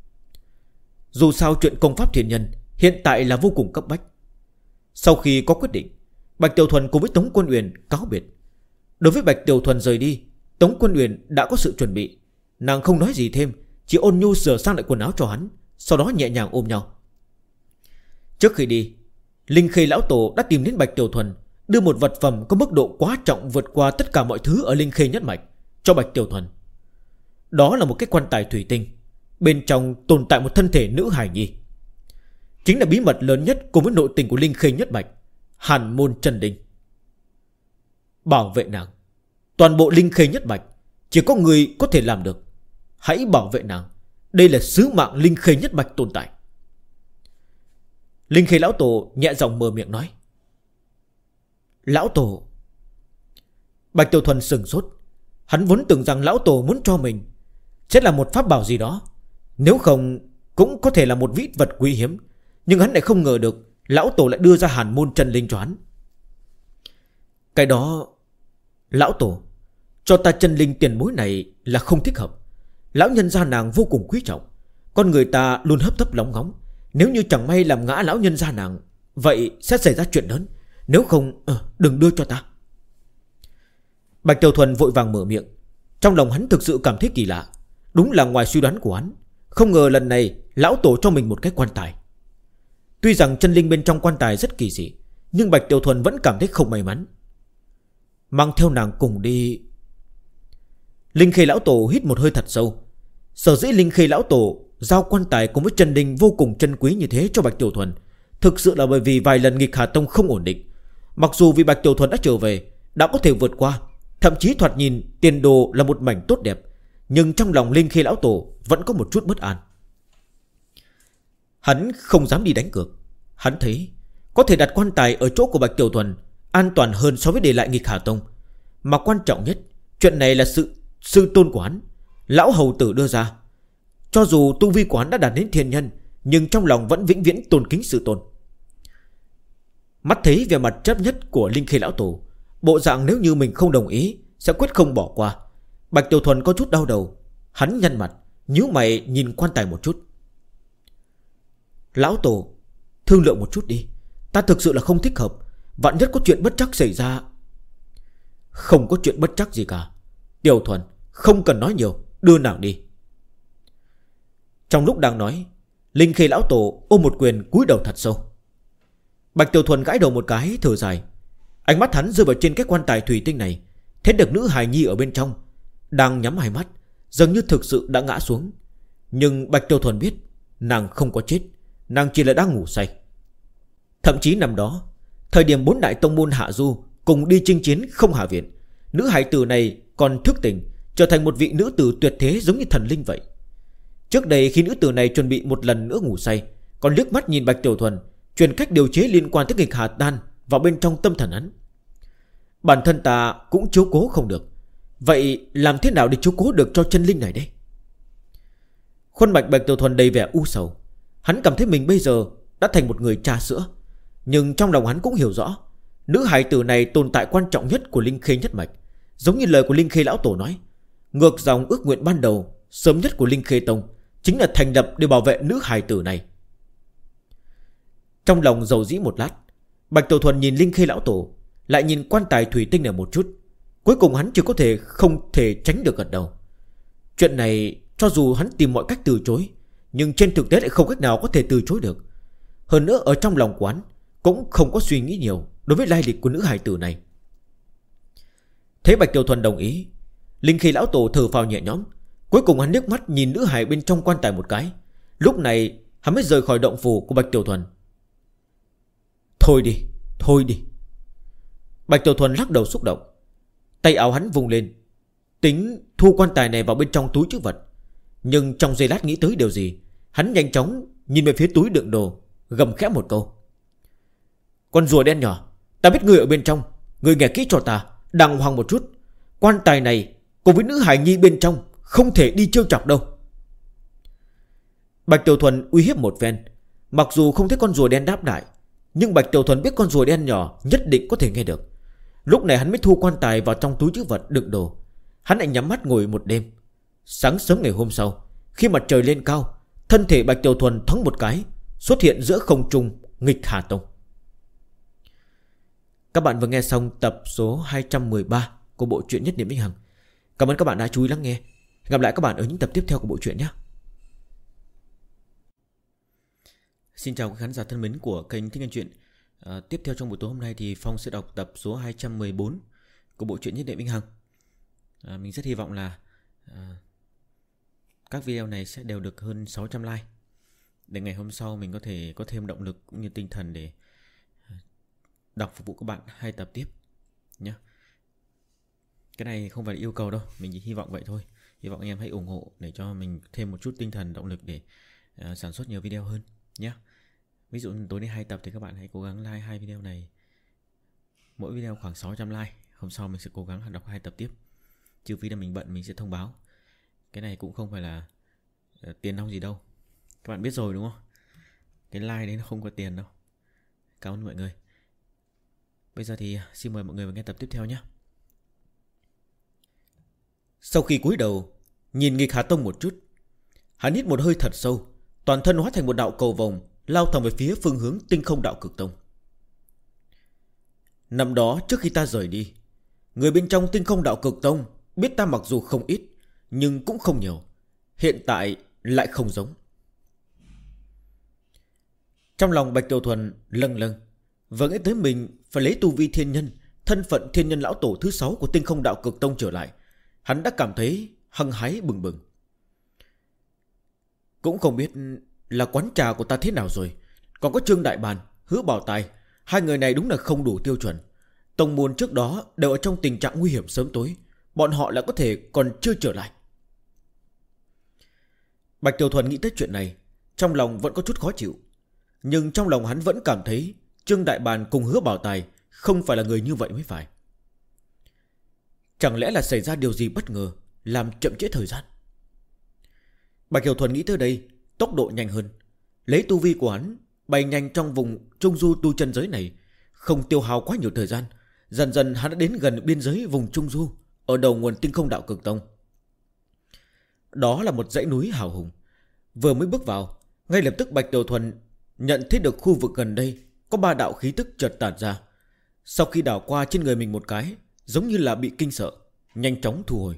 [SPEAKER 1] Dù sao chuyện công pháp thiên nhân hiện tại là vô cùng cấp bách. Sau khi có quyết định, Bạch Tiểu Thuần cùng với Tống Quân Uyển cáo biệt. Đối với Bạch Tiểu Thuần rời đi, Tống Quân Uyển đã có sự chuẩn bị. Nàng không nói gì thêm, chỉ ôn nhu sửa sang lại quần áo cho hắn, sau đó nhẹ nhàng ôm nhau. Trước khi đi, Linh Khê Lão Tổ đã tìm đến Bạch Tiểu Thuần, đưa một vật phẩm có mức độ quá trọng vượt qua tất cả mọi thứ ở Linh Khê nhất mạch cho Bạch Tiểu Thuần. Đó là một cái quan tài thủy tinh, bên trong tồn tại một thân thể nữ hài nhi. Chính là bí mật lớn nhất cùng với nội tình của Linh Khê nhất mạch, Hàn Môn Chân Linh. Bảo vệ nàng, toàn bộ Linh Khê nhất mạch chỉ có người có thể làm được. Hãy bảo vệ nàng, đây là sứ mạng Linh Khê nhất mạch tồn tại. Linh Khê Lão Tổ nhẹ giọng mở miệng nói. Lão Tổ. Bạch Tiểu Thuần sừng sốt. Hắn vốn tưởng rằng Lão Tổ muốn cho mình sẽ là một pháp bảo gì đó, nếu không cũng có thể là một vĩ vật quý hiếm. Nhưng hắn lại không ngờ được Lão Tổ lại đưa ra Hàn Môn Chân Linh cho hắn. Cái đó, Lão Tổ, cho ta chân linh tiền bối này là không thích hợp. Lão nhân gia nàng vô cùng quý trọng, con người ta luôn hấp tấp lóng ngóng. Nếu như chẳng may làm ngã lão nhân gia nàng, vậy sẽ xảy ra chuyện lớn. Nếu không, đừng đưa cho ta. Bạch Tiểu Thuần vội vàng mở miệng. Trong lòng hắn thực sự cảm thấy kỳ lạ. Đúng là ngoài suy đoán của hắn. Không ngờ lần này Lão Tổ cho mình một cái quan tài. Tuy rằng chân linh bên trong quan tài rất kỳ dị, nhưng Bạch Tiểu Thuần vẫn cảm thấy không may mắn. Mang theo nàng cùng đi. Linh Khê Lão Tổ hít một hơi thật sâu. Sở dĩ Linh Khê Lão Tổ giao quan tài cùng với chân linh vô cùng chân quý như thế cho Bạch Tiểu Thuần, thực sự là bởi vì vài lần Nghịch Hà Tông không ổn định. Mặc dù vì Bạch Tiểu Thuần đã trở về, đã có thể vượt qua, thậm chí thoạt nhìn tiền đồ là một mảnh tốt đẹp, nhưng trong lòng Linh Khê Lão Tổ vẫn có một chút bất an. Hắn không dám đi đánh cược. Hắn thấy có thể đặt quan tài ở chỗ của Bạch Tiểu Thuần an toàn hơn so với để lại Nghịch Hà Tông. Mà quan trọng nhất, chuyện này là sự sư tôn của hắn, Lão Hầu Tử đưa ra. Cho dù tu vi của hắn đã đạt đến thiên nhân, nhưng trong lòng vẫn vĩnh viễn tôn kính sư tôn. Mắt thấy về mặt chấp nhất của Linh Khê Lão Tổ, bộ dạng nếu như mình không đồng ý sẽ quyết không bỏ qua, Bạch Tiểu Thuần có chút đau đầu. Hắn nhăn mặt, nhíu mày nhìn quan tài một chút. Lão Tổ, thương lượng một chút đi, ta thực sự là không thích hợp. Vạn nhất có chuyện bất trắc xảy ra. Không có chuyện bất trắc gì cả. Tiểu Thuần, không cần nói nhiều, đưa nàng đi. Trong lúc đang nói, Linh Khê Lão Tổ ôm một quyền cúi đầu thật sâu. Bạch Tiểu Thuần gãi đầu một cái thở dài. Ánh mắt hắn rơi vào trên cái quan tài thủy tinh này, thấy được nữ hài nhi ở bên trong đang nhắm hai mắt, dường như thực sự đã ngã xuống. Nhưng Bạch Tiểu Thuần biết nàng không có chết, nàng chỉ là đang ngủ say. Thậm chí năm đó, thời điểm 4 đại tông môn hạ du cùng đi chinh chiến Không Hà Viện, nữ hài tử này còn thức tỉnh, trở thành một vị nữ tử tuyệt thế giống như thần linh vậy. Trước đây khi nữ tử này chuẩn bị một lần nữa ngủ say, còn liếc mắt nhìn Bạch Tiểu Thuần truyền cách điều chế liên quan tới Nghịch Hà Đan vào bên trong tâm thần hắn. Bản thân ta cũng chiếu cố không được, vậy làm thế nào để chiếu cố được cho chân linh này đây? Khuôn mặt Bạch Tiểu Thuần đầy vẻ u sầu. Hắn cảm thấy mình bây giờ đã thành một người cha sữa, nhưng trong lòng hắn cũng hiểu rõ, nữ hài tử này tồn tại quan trọng nhất của Linh Khê nhất mạch. Giống như lời của Linh Khê Lão Tổ nói, ngược dòng ước nguyện ban đầu sớm nhất của Linh Khê Tông chính là thành lập để bảo vệ nữ hài tử này. Trong lòng dầu dĩ một lát, Bạch Tiểu Thuần nhìn Linh Khê Lão Tổ, lại nhìn quan tài thủy tinh này một chút. Cuối cùng hắn chỉ có thể không thể tránh được gật đầu. Chuyện này cho dù hắn tìm mọi cách từ chối, nhưng trên thực tế lại không cách nào có thể từ chối được. Hơn nữa ở trong lòng quán cũng không có suy nghĩ nhiều đối với lai lịch của nữ hài tử này. Thấy Bạch Tiểu Thuần đồng ý, Linh Khê Lão Tổ thở phào nhẹ nhõm. Cuối cùng hắn liếc mắt nhìn nữ hài bên trong quan tài một cái. Lúc này hắn mới rời khỏi động phủ của Bạch Tiểu Thuần. Thôi đi, thôi đi. Bạch Tiểu Thuần lắc đầu xúc động. Tay áo hắn vung lên, tính thu quan tài này vào bên trong túi trữ vật. Nhưng trong giây lát nghĩ tới điều gì, hắn nhanh chóng nhìn về phía túi đựng đồ, gầm khẽ một câu: Con rùa đen nhỏ, ta biết ngươi ở bên trong, ngươi nghe kỹ cho ta, đàng hoàng một chút. Quan tài này cùng với nữ hài nhi bên trong không thể đi trêu chọc đâu. Bạch Tiểu Thuần uy hiếp một phen. Mặc dù không thấy con rùa đen đáp lại, nhưng Bạch Tiểu Thuần biết con rùa đen nhỏ nhất định có thể nghe được. Lúc này hắn mới thu quan tài vào trong túi trữ vật đựng đồ. Hắn lại nhắm mắt ngồi một đêm. Sáng sớm ngày hôm sau, khi mặt trời lên cao, thân thể Bạch Tiểu Thuần thoáng một cái xuất hiện giữa không trung nghịch Hà Tông. Các bạn vừa nghe xong tập số 213 của bộ truyện Nhất Niệm Vĩnh Hằng. Cảm ơn các bạn đã chú ý lắng nghe. Hẹn gặp lại các bạn ở những tập tiếp theo của bộ truyện nhé. Xin chào các khán giả thân mến của kênh Thích Nghe Chuyện. Tiếp theo trong buổi tối hôm nay thì Phong sẽ đọc tập số 214 của bộ truyện Nhất Niệm Vĩnh Hằng. Mình rất hy vọng là các video này sẽ đều được hơn 600 like, để ngày hôm sau mình có thể có thêm động lực cũng như tinh thần để đọc phục vụ các bạn 2 tập tiếp nhé. Cái này không phải là yêu cầu đâu, mình chỉ hy vọng vậy thôi. Hy vọng anh em hãy ủng hộ để cho mình thêm một chút tinh thần động lực để sản xuất nhiều video hơn nhé. Ví dụ tối nay 2 tập thì các bạn hãy cố gắng like 2 video này, mỗi video khoảng 600 like. Hôm sau mình sẽ cố gắng đọc 2 tập tiếp. Trừ phi là mình bận mình sẽ thông báo. Cái này cũng không phải là tiền nong gì đâu, các bạn biết rồi đúng không? Cái like đấy nó không có tiền đâu. Cảm ơn mọi người. Bây giờ thì xin mời mọi người vào nghe tập tiếp theo nhé. Sau khi cúi đầu nhìn nghịch Hà Tông một chút, hắn hít một hơi thật sâu, toàn thân hóa thành một đạo cầu vồng lao thẳng về phía phương hướng Tinh Không Đạo Cực Tông. Năm đó trước khi ta rời đi, người bên trong Tinh Không Đạo Cực Tông biết ta mặc dù không ít nhưng cũng không nhiều. Hiện tại lại không giống. Trong lòng Bạch Tiểu Thuần lâng lâng, vừa nghĩ tới mình phải lấy tu vi thiên nhân, thân phận thiên nhân lão tổ thứ 6 của Tinh Không Đạo Cực Tông trở lại, hắn đã cảm thấy hăng hái bừng bừng. Cũng không biết là quán trà của ta thế nào rồi. Còn có Trương Đại Bàn, Hứa Bảo Tài, hai người này đúng là không đủ tiêu chuẩn. Tông môn trước đó đều ở trong tình trạng nguy hiểm sớm tối, bọn họ lại có thể còn chưa trở lại. Bạch Tiểu Thuần nghĩ tới chuyện này, trong lòng vẫn có chút khó chịu. Nhưng trong lòng hắn vẫn cảm thấy Trương Đại Bàn cùng Hứa Bảo Tài không phải là người như vậy mới phải. Chẳng lẽ là xảy ra điều gì bất ngờ làm chậm trễ thời gian? Bạch Tiểu Thuần nghĩ tới đây, tốc độ nhanh hơn, lấy tu vi của hắn bay nhanh trong vùng trung du tu chân giới này, không tiêu hao quá nhiều thời gian. Dần dần hắn đã đến gần biên giới vùng trung du, ở đầu nguồn Tinh Không Đạo Cực Tông. Đó là một dãy núi hào hùng. Vừa mới bước vào, ngay lập tức Bạch Tiểu Thuần nhận thấy được khu vực gần đây có 3 đạo khí tức chợt tản ra. Sau khi đảo qua trên người mình một cái, giống như là bị kinh sợ, nhanh chóng thu hồi.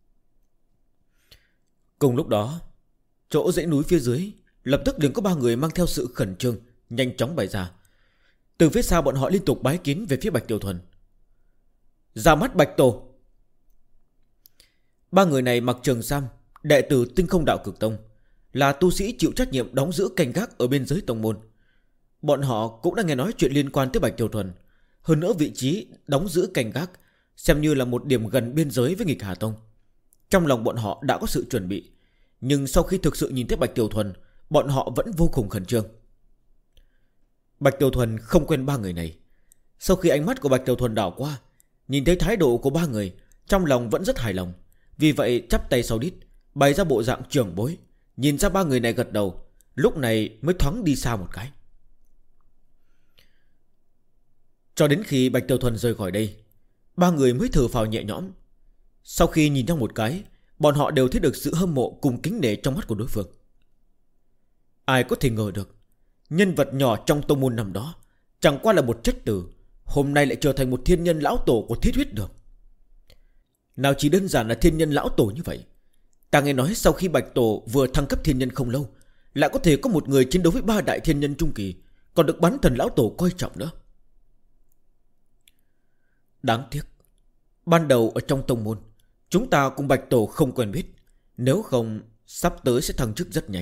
[SPEAKER 1] Cùng lúc đó, chỗ dãy núi phía dưới lập tức liền có 3 người mang theo sự khẩn trương nhanh chóng bày ra. Từ phía sau bọn họ liên tục bái kiến về phía Bạch Tiểu Thuần. Ra mắt Bạch Tổ. 3 người này mặc trường sam, đệ tử Tinh Không Đạo Cực Tông, là tu sĩ chịu trách nhiệm đóng giữ canh gác ở biên giới tông môn. Bọn họ cũng đã nghe nói chuyện liên quan tới Bạch Tiểu Thuần. Hơn nữa vị trí đóng giữ canh gác xem như là một điểm gần biên giới với nghịch Hà Tông. Trong lòng bọn họ đã có sự chuẩn bị, nhưng sau khi thực sự nhìn thấy Bạch Tiểu Thuần, bọn họ vẫn vô cùng khẩn trương. Bạch Tiểu Thuần không quen 3 người này. Sau khi ánh mắt của Bạch Tiểu Thuần đảo qua, nhìn thấy thái độ của 3 người, trong lòng vẫn rất hài lòng. Vì vậy chắp tay sau đít, bày ra bộ dạng trưởng bối. Nhìn ra 3 người này gật đầu, lúc này mới thoáng đi xa một cái. Cho đến khi Bạch Tiểu Thuần rời khỏi đây, 3 người mới thở phào nhẹ nhõm. Sau khi nhìn nhau một cái, bọn họ đều thấy được sự hâm mộ cùng kính nể trong mắt của đối phương. Ai có thể ngờ được, nhân vật nhỏ trong tông môn năm đó chẳng qua là một chất tử, hôm nay lại trở thành một thiên nhân lão tổ của Thiết Huyết Đường. Nào chỉ đơn giản là thiên nhân lão tổ như vậy, ta nghe nói sau khi Bạch Tổ vừa thăng cấp thiên nhân không lâu, lại có thể có một người chiến đấu với 3 đại thiên nhân trung kỳ, còn được Bán Thần lão tổ coi trọng nữa. Đáng tiếc, ban đầu ở trong tông môn chúng ta cùng Bạch Tổ không quen biết, nếu không sắp tới sẽ thăng chức rất nhanh.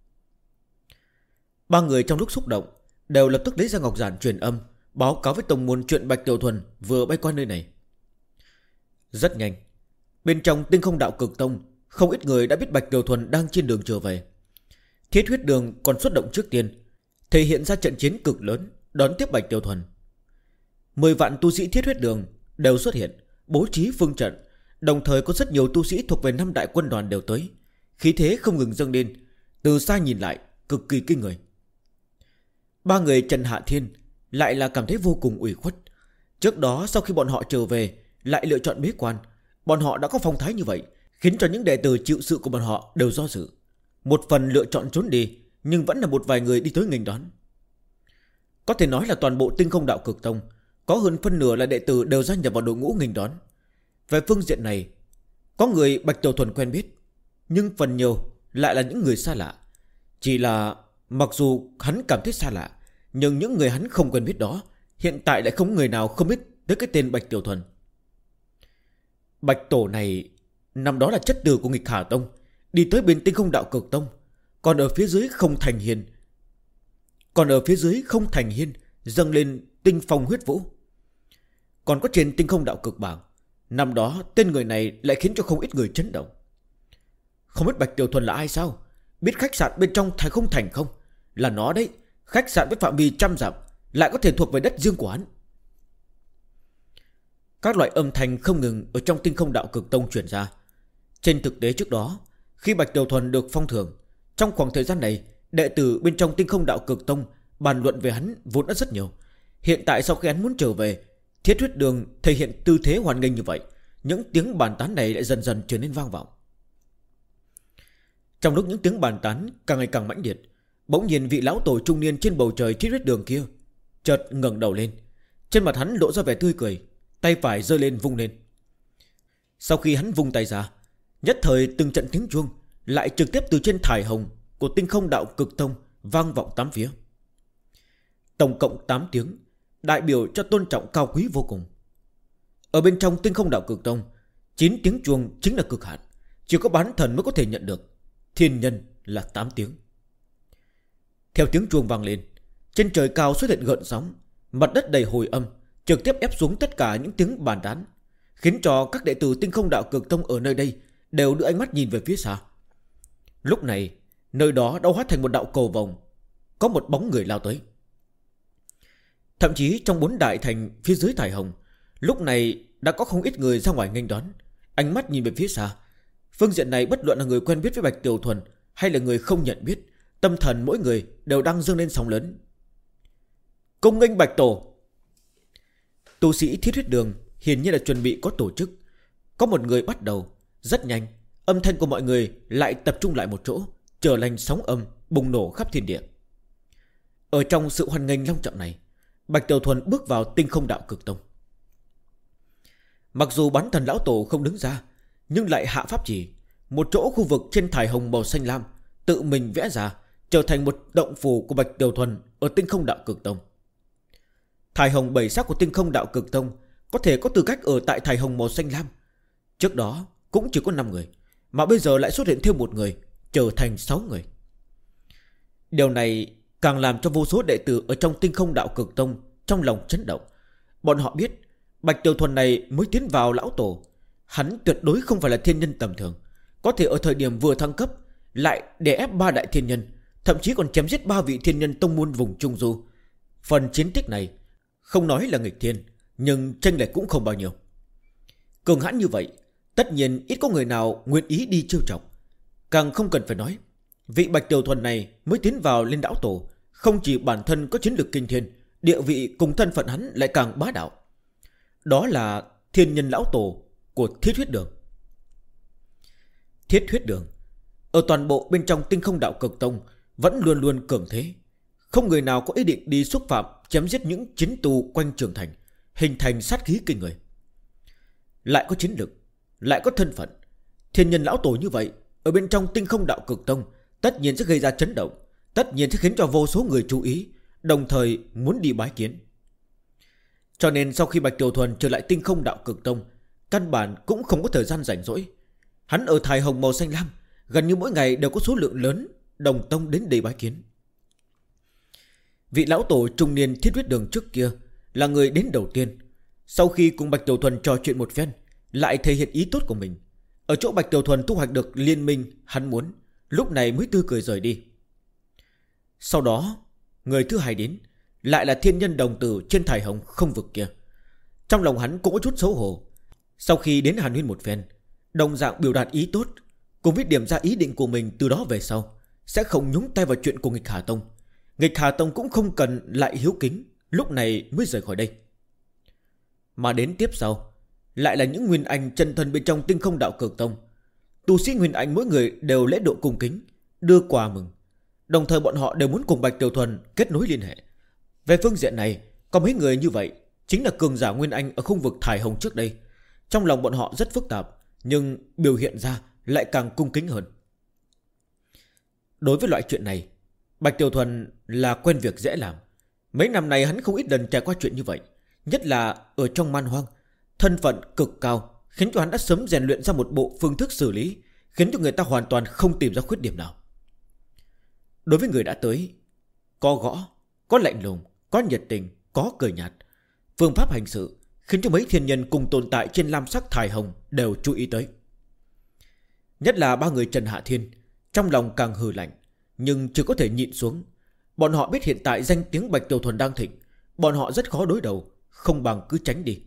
[SPEAKER 1] 3 người trong lúc xúc động đều lập tức lấy ra ngọc giản truyền âm, báo cáo với tông môn chuyện Bạch Tiểu Thuần vừa bay qua nơi này. Rất nhanh, Bên trong Tinh Không Đạo Cực Tông, không ít người đã biết Bạch Tiểu Thuần đang trên đường trở về. Thiết Huyết Đường còn xuất động trước tiên, thể hiện ra trận chiến cực lớn đón tiếp Bạch Tiểu Thuần. 10 vạn tu sĩ Thiết Huyết Đường đều xuất hiện, bố trí phương trận. Đồng thời có rất nhiều tu sĩ thuộc về 5 đại quân đoàn đều tới, khí thế không ngừng dâng lên. Từ xa nhìn lại cực kỳ kinh người. 3 người Trần Hạ Thiên lại là cảm thấy vô cùng ủy khuất. Trước đó sau khi bọn họ trở về lại lựa chọn bế quan, bọn họ đã có phong thái như vậy, khiến cho những đệ tử chịu sự của bọn họ đều do dự. Một phần lựa chọn trốn đi, nhưng vẫn là một vài người đi tới nghênh đón. Có thể nói là toàn bộ Tinh Không Đạo Cực Tông có hơn phân nửa là đệ tử đều gia nhập vào đội ngũ nghênh đón. Về phương diện này, có người Bạch Tiểu Thuần quen biết, nhưng phần nhiều lại là những người xa lạ. Chỉ là mặc dù hắn cảm thấy xa lạ, nhưng những người hắn không quen biết đó hiện tại lại không người nào không biết tới cái tên Bạch Tiểu Thuần. Bạch Tổ này năm đó là chất tử của Nghịch Hà Tông, đi tới bên Tinh Không Đạo Cực Tông. Còn ở phía dưới không thành hiên dâng lên Tinh Phong Huyết Vũ. Còn có trên Tinh Không Đạo Cực bảng, năm đó tên người này lại khiến cho không ít người chấn động. Không biết Bạch Tiểu Thuần là ai sao? Biết khách sạn bên trong thành không thành không? Là nó đấy. Khách sạn với phạm vi 100 dặm lại có thể thuộc về đất riêng của hắn. Các loại âm thanh không ngừng ở trong Tinh Không Đạo Cực Tông truyền ra. Trên thực tế trước đó, khi Bạch Tiểu Thuần được phong thưởng, trong khoảng thời gian này, đệ tử bên trong Tinh Không Đạo Cực Tông bàn luận về hắn vốn đã rất nhiều. Hiện tại sau khi hắn muốn trở về, Thiết Huyết Đường thể hiện tư thế hoan nghênh như vậy, những tiếng bàn tán này lại dần dần trở nên vang vọng. Trong lúc những tiếng bàn tán càng ngày càng mãnh liệt, bỗng nhiên vị lão tổ trung niên trên bầu trời Thiết Huyết Đường kia chợt ngẩng đầu lên. Trên mặt hắn lộ ra vẻ tươi cười, tay phải giơ lên vung lên. Sau khi hắn vung tay ra, nhất thời từng trận tiếng chuông lại trực tiếp từ trên thải hồng của Tinh Không Đạo Cực Tông vang vọng 8 phía. Tổng cộng 8 tiếng, đại biểu cho tôn trọng cao quý vô cùng. Ở bên trong Tinh Không Đạo Cực Tông, 9 tiếng chuông chính là cực hạn, chỉ có bán thần mới có thể nhận được. Thiên nhân là 8 tiếng. Theo tiếng chuông vang lên, trên trời cao xuất hiện gợn sóng, mặt đất đầy hồi âm, trực tiếp ép xuống tất cả những tiếng bàn tán, khiến cho các đệ tử Tinh Không Đạo Cực Tông ở nơi đây đều đưa ánh mắt nhìn về phía xa. Lúc này, nơi đó đã hóa thành một đạo cầu vồng, có một bóng người lao tới. Thậm chí trong 4 đại thành phía dưới thải hồng, lúc này đã có không ít người ra ngoài nghênh đón, ánh mắt nhìn về phía xa. Phương diện này bất luận là người quen biết với Bạch Tiểu Thuần hay là người không nhận biết, tâm thần mỗi người đều đang dâng lên sóng lớn. Công nghênh Bạch Tổ. Tu sĩ Thiết Huyết Đường hiển nhiên là chuẩn bị có tổ chức. Có một người bắt đầu. Rất nhanh, âm thanh của mọi người lại tập trung lại một chỗ, trở thành sóng âm bùng nổ khắp thiên địa. Ở trong sự hoan nghênh long trọng này, Bạch Tiểu Thuần bước vào Tinh Không Đạo Cực Tông. Mặc dù bán thần lão tổ không đứng ra, nhưng lại hạ pháp chỉ, một chỗ khu vực trên thải hồng màu xanh lam tự mình vẽ ra, trở thành một động phủ của Bạch Tiểu Thuần ở Tinh Không Đạo Cực Tông. Thải hồng 7 sắc của Tinh Không Đạo Cực Tông có thể có tư cách ở tại thải hồng màu xanh lam. Trước đó cũng chỉ có 5 người, mà bây giờ lại xuất hiện thêm một người, trở thành 6 người. Điều này càng làm cho vô số đệ tử ở trong Tinh Không Đạo Cực Tông trong lòng chấn động. Bọn họ biết Bạch Tiểu Thuần này mới tiến vào lão tổ, hắn tuyệt đối không phải là thiên nhân tầm thường, có thể ở thời điểm vừa thăng cấp lại đè ép 3 đại thiên nhân, thậm chí còn chém giết 3 vị thiên nhân tông môn vùng Trung Du. Phần chiến tích này không nói là nghịch thiên, nhưng chênh lệch cũng không bao nhiêu. Cường hãn như vậy, tất nhiên ít có người nào nguyện ý đi trêu chọc. Càng không cần phải nói, vị Bạch Tiểu Thuần này mới tiến vào lên lão tổ, không chỉ bản thân có chiến lược kinh thiên, địa vị cùng thân phận hắn lại càng bá đạo. Đó là thiên nhân lão tổ của Thiết Huyết Đường. Thiết Huyết Đường ở toàn bộ bên trong Tinh Không Đạo Cực Tông vẫn luôn luôn cường thế, không người nào có ý định đi xúc phạm, chém giết những chiến tù quanh trường thành, hình thành sát khí kinh người. Lại có chiến lược, lại có thân phận, thiên nhân lão tổ như vậy ở bên trong Tinh Không Đạo Cực Tông tất nhiên sẽ gây ra chấn động, tất nhiên sẽ khiến cho vô số người chú ý, đồng thời muốn đi bái kiến. Cho nên sau khi Bạch Tiểu Thuần trở lại Tinh Không Đạo Cực Tông, căn bản cũng không có thời gian rảnh rỗi. Hắn ở thải hồng màu xanh lam, gần như mỗi ngày đều có số lượng lớn đồng tông đến đây bái kiến. Vị lão tổ trung niên Thiết Huyết Đường trước kia là người đến đầu tiên. Sau khi cùng Bạch Tiểu Thuần trò chuyện một phen, lại thể hiện ý tốt của mình, Ở chỗ Bạch Tiểu Thuần thu hoạch được liên minh hắn muốn, lúc này mới tươi cười rời đi. Sau đó người thứ hai đến lại là thiên nhân đồng tử trên thải hồng không vực kia. Trong lòng hắn cũng có chút xấu hổ. Sau khi đến hàn huyên một phen, đồng dạng biểu đạt ý tốt, cùng với điểm ra ý định của mình từ đó về sau sẽ không nhúng tay vào chuyện của nghịch Hà Tông. Nghịch Hà Tông cũng không cần lại hiếu kính, lúc này mới rời khỏi đây. Mà đến tiếp sau lại là những nguyên anh chân thân bên trong Tinh Không Đạo Cực Tông. Tu sĩ nguyên anh mỗi người đều lễ độ cung kính, đưa quà mừng. Đồng thời bọn họ đều muốn cùng Bạch Tiểu Thuần kết nối liên hệ. Về phương diện này, có mấy người như vậy chính là cường giả nguyên anh ở khu vực thải hồng trước đây. Trong lòng bọn họ rất phức tạp, nhưng biểu hiện ra lại càng cung kính hơn. Đối với loại chuyện này, Bạch Tiểu Thuần là quen việc dễ làm. Mấy năm nay hắn không ít lần trải qua chuyện như vậy, nhất là ở trong man hoang. Thân phận cực cao khiến cho hắn đã sớm rèn luyện ra một bộ phương thức xử lý, khiến cho người ta hoàn toàn không tìm ra khuyết điểm nào. Đối với người đã tới, có gõ, có lạnh lùng, có nhiệt tình, có cười nhạt. Phương pháp hành sự khiến cho mấy thiên nhân cùng tồn tại trên lam sắc thải hồng đều chú ý tới. Nhất là ba người Trần Hạ Thiên, trong lòng càng hừ lạnh, nhưng chưa có thể nhịn xuống. Bọn họ biết hiện tại danh tiếng Bạch Tiểu Thuần đang thịnh, bọn họ rất khó đối đầu, không bằng cứ tránh đi.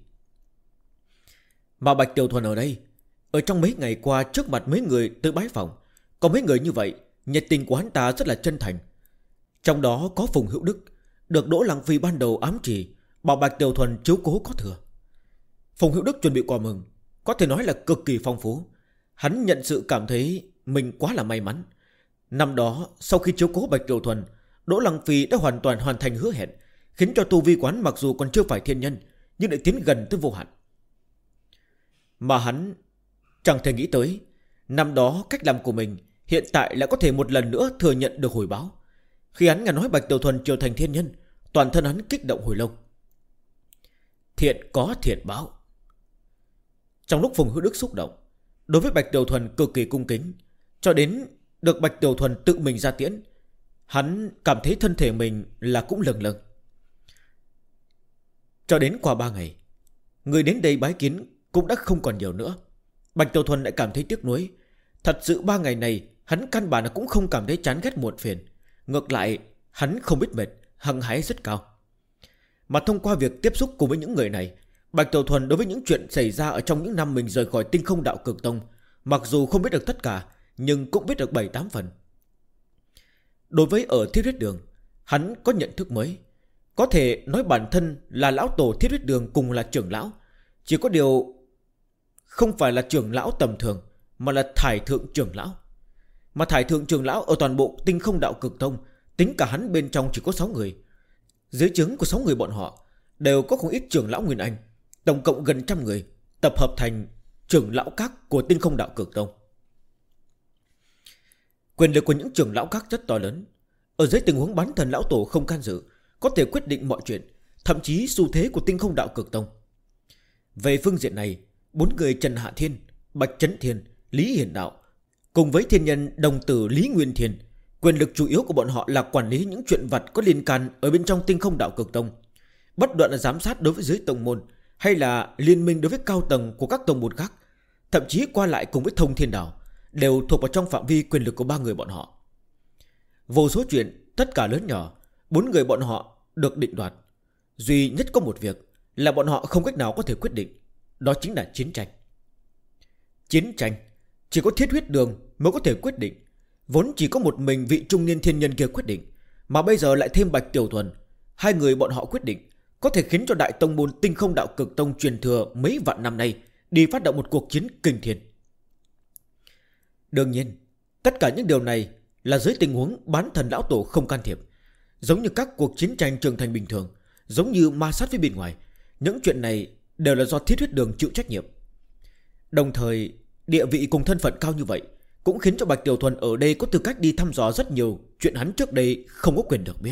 [SPEAKER 1] Mà Bạch Tiểu Thuần ở đây, ở trong mấy ngày qua trước mặt mấy người tới bái phòng, có mấy người như vậy, nhiệt tình của hắn ta rất là chân thành. Trong đó có Phùng Hữu Đức, được Đỗ Lăng Phi ban đầu ám chỉ bảo Bạch Tiểu Thuần chiếu cố có thừa. Phùng Hữu Đức chuẩn bị quà mừng có thể nói là cực kỳ phong phú. Hắn nhận sự cảm thấy mình quá là may mắn. Năm đó sau khi chiếu cố Bạch Tiểu Thuần, Đỗ Lăng Phi đã hoàn toàn hoàn thành hứa hẹn, khiến cho tu vi quán mặc dù còn chưa phải thiên nhân nhưng lại tiến gần tới vô hạn. Mà hắn chẳng thể nghĩ tới, năm đó cách làm của mình hiện tại lại có thể một lần nữa thừa nhận được hồi báo. Khi hắn nghe nói Bạch Tiểu Thuần trở thành thiên nhân, toàn thân hắn kích động hồi lâu. Thiện có thiện báo. Trong lúc Phùng Hữu Đức xúc động, đối với Bạch Tiểu Thuần cực kỳ cung kính, cho đến được Bạch Tiểu Thuần tự mình ra tiễn, hắn cảm thấy thân thể mình là cũng lâng lâng. Cho đến qua 3 ngày, người đến đây bái kiến cũng đã không còn nhiều nữa. Bạch Tiểu Thuần lại cảm thấy tiếc nuối. Thật sự 3 ngày này hắn căn bản là cũng không cảm thấy chán ghét muộn phiền. Ngược lại hắn không biết mệt, hăng hái rất cao. Mà thông qua việc tiếp xúc cùng với những người này, Bạch Tiểu Thuần đối với những chuyện xảy ra ở trong những năm mình rời khỏi Tinh Không Đạo Cực Tông, mặc dù không biết được tất cả, nhưng cũng biết được 7-8 phần. Đối với ở Thiết Huyết Đường, hắn có nhận thức mới. Có thể nói bản thân là lão tổ Thiết Huyết Đường cùng là trưởng lão, chỉ có điều không phải là trưởng lão tầm thường, mà là Thải Thượng trưởng lão. Mà Thải Thượng trưởng lão ở toàn bộ Tinh Không Đạo Cực Tông, tính cả hắn bên trong chỉ có 6 người. Dưới trướng của 6 người bọn họ đều có không ít trưởng lão Nguyên Anh, tổng cộng gần 100 người, tập hợp thành trưởng lão các của Tinh Không Đạo Cực Tông. Quyền lực của những trưởng lão các rất to lớn. Ở dưới tình huống bán thần lão tổ không can dự, có thể quyết định mọi chuyện, thậm chí xu thế của Tinh Không Đạo Cực Tông. Về phương diện này, 4 người Trần Hạ Thiên, Bạch Chấn Thiên, Lý Hiển Đạo cùng với thiên nhân đồng tử Lý Nguyên Thiên, quyền lực chủ yếu của bọn họ là quản lý những chuyện vặt có liên can ở bên trong Tinh Không Đạo Cực Tông, bất luận là giám sát đối với dưới tông môn hay là liên minh đối với cao tầng của các tông môn khác, thậm chí qua lại cùng với Thông Thiên Đạo, đều thuộc vào trong phạm vi quyền lực của 3 người bọn họ. Vô số chuyện tất cả lớn nhỏ, 4 người bọn họ được định đoạt. Duy nhất có một việc là bọn họ không cách nào có thể quyết định, đó chính là chiến tranh. Chiến tranh chỉ có Thiết Huyết Đường mới có thể quyết định. Vốn chỉ có một mình vị trung niên thiên nhân kia quyết định, mà bây giờ lại thêm Bạch Tiểu Thuần, 2 người bọn họ quyết định, có thể khiến cho đại tông môn Tinh Không Đạo Cực Tông truyền thừa mấy vạn năm nay đi phát động một cuộc chiến kinh thiên. Đương nhiên, tất cả những điều này là dưới tình huống bán thần lão tổ không can thiệp. Giống như các cuộc chiến tranh trưởng thành bình thường, giống như ma sát với bên ngoài, những chuyện này đều là do Thiết Huyết Đường chịu trách nhiệm. Đồng thời, địa vị cùng thân phận cao như vậy cũng khiến cho Bạch Tiểu Thuần ở đây có tư cách đi thăm dò rất nhiều chuyện hắn trước đây không có quyền được biết.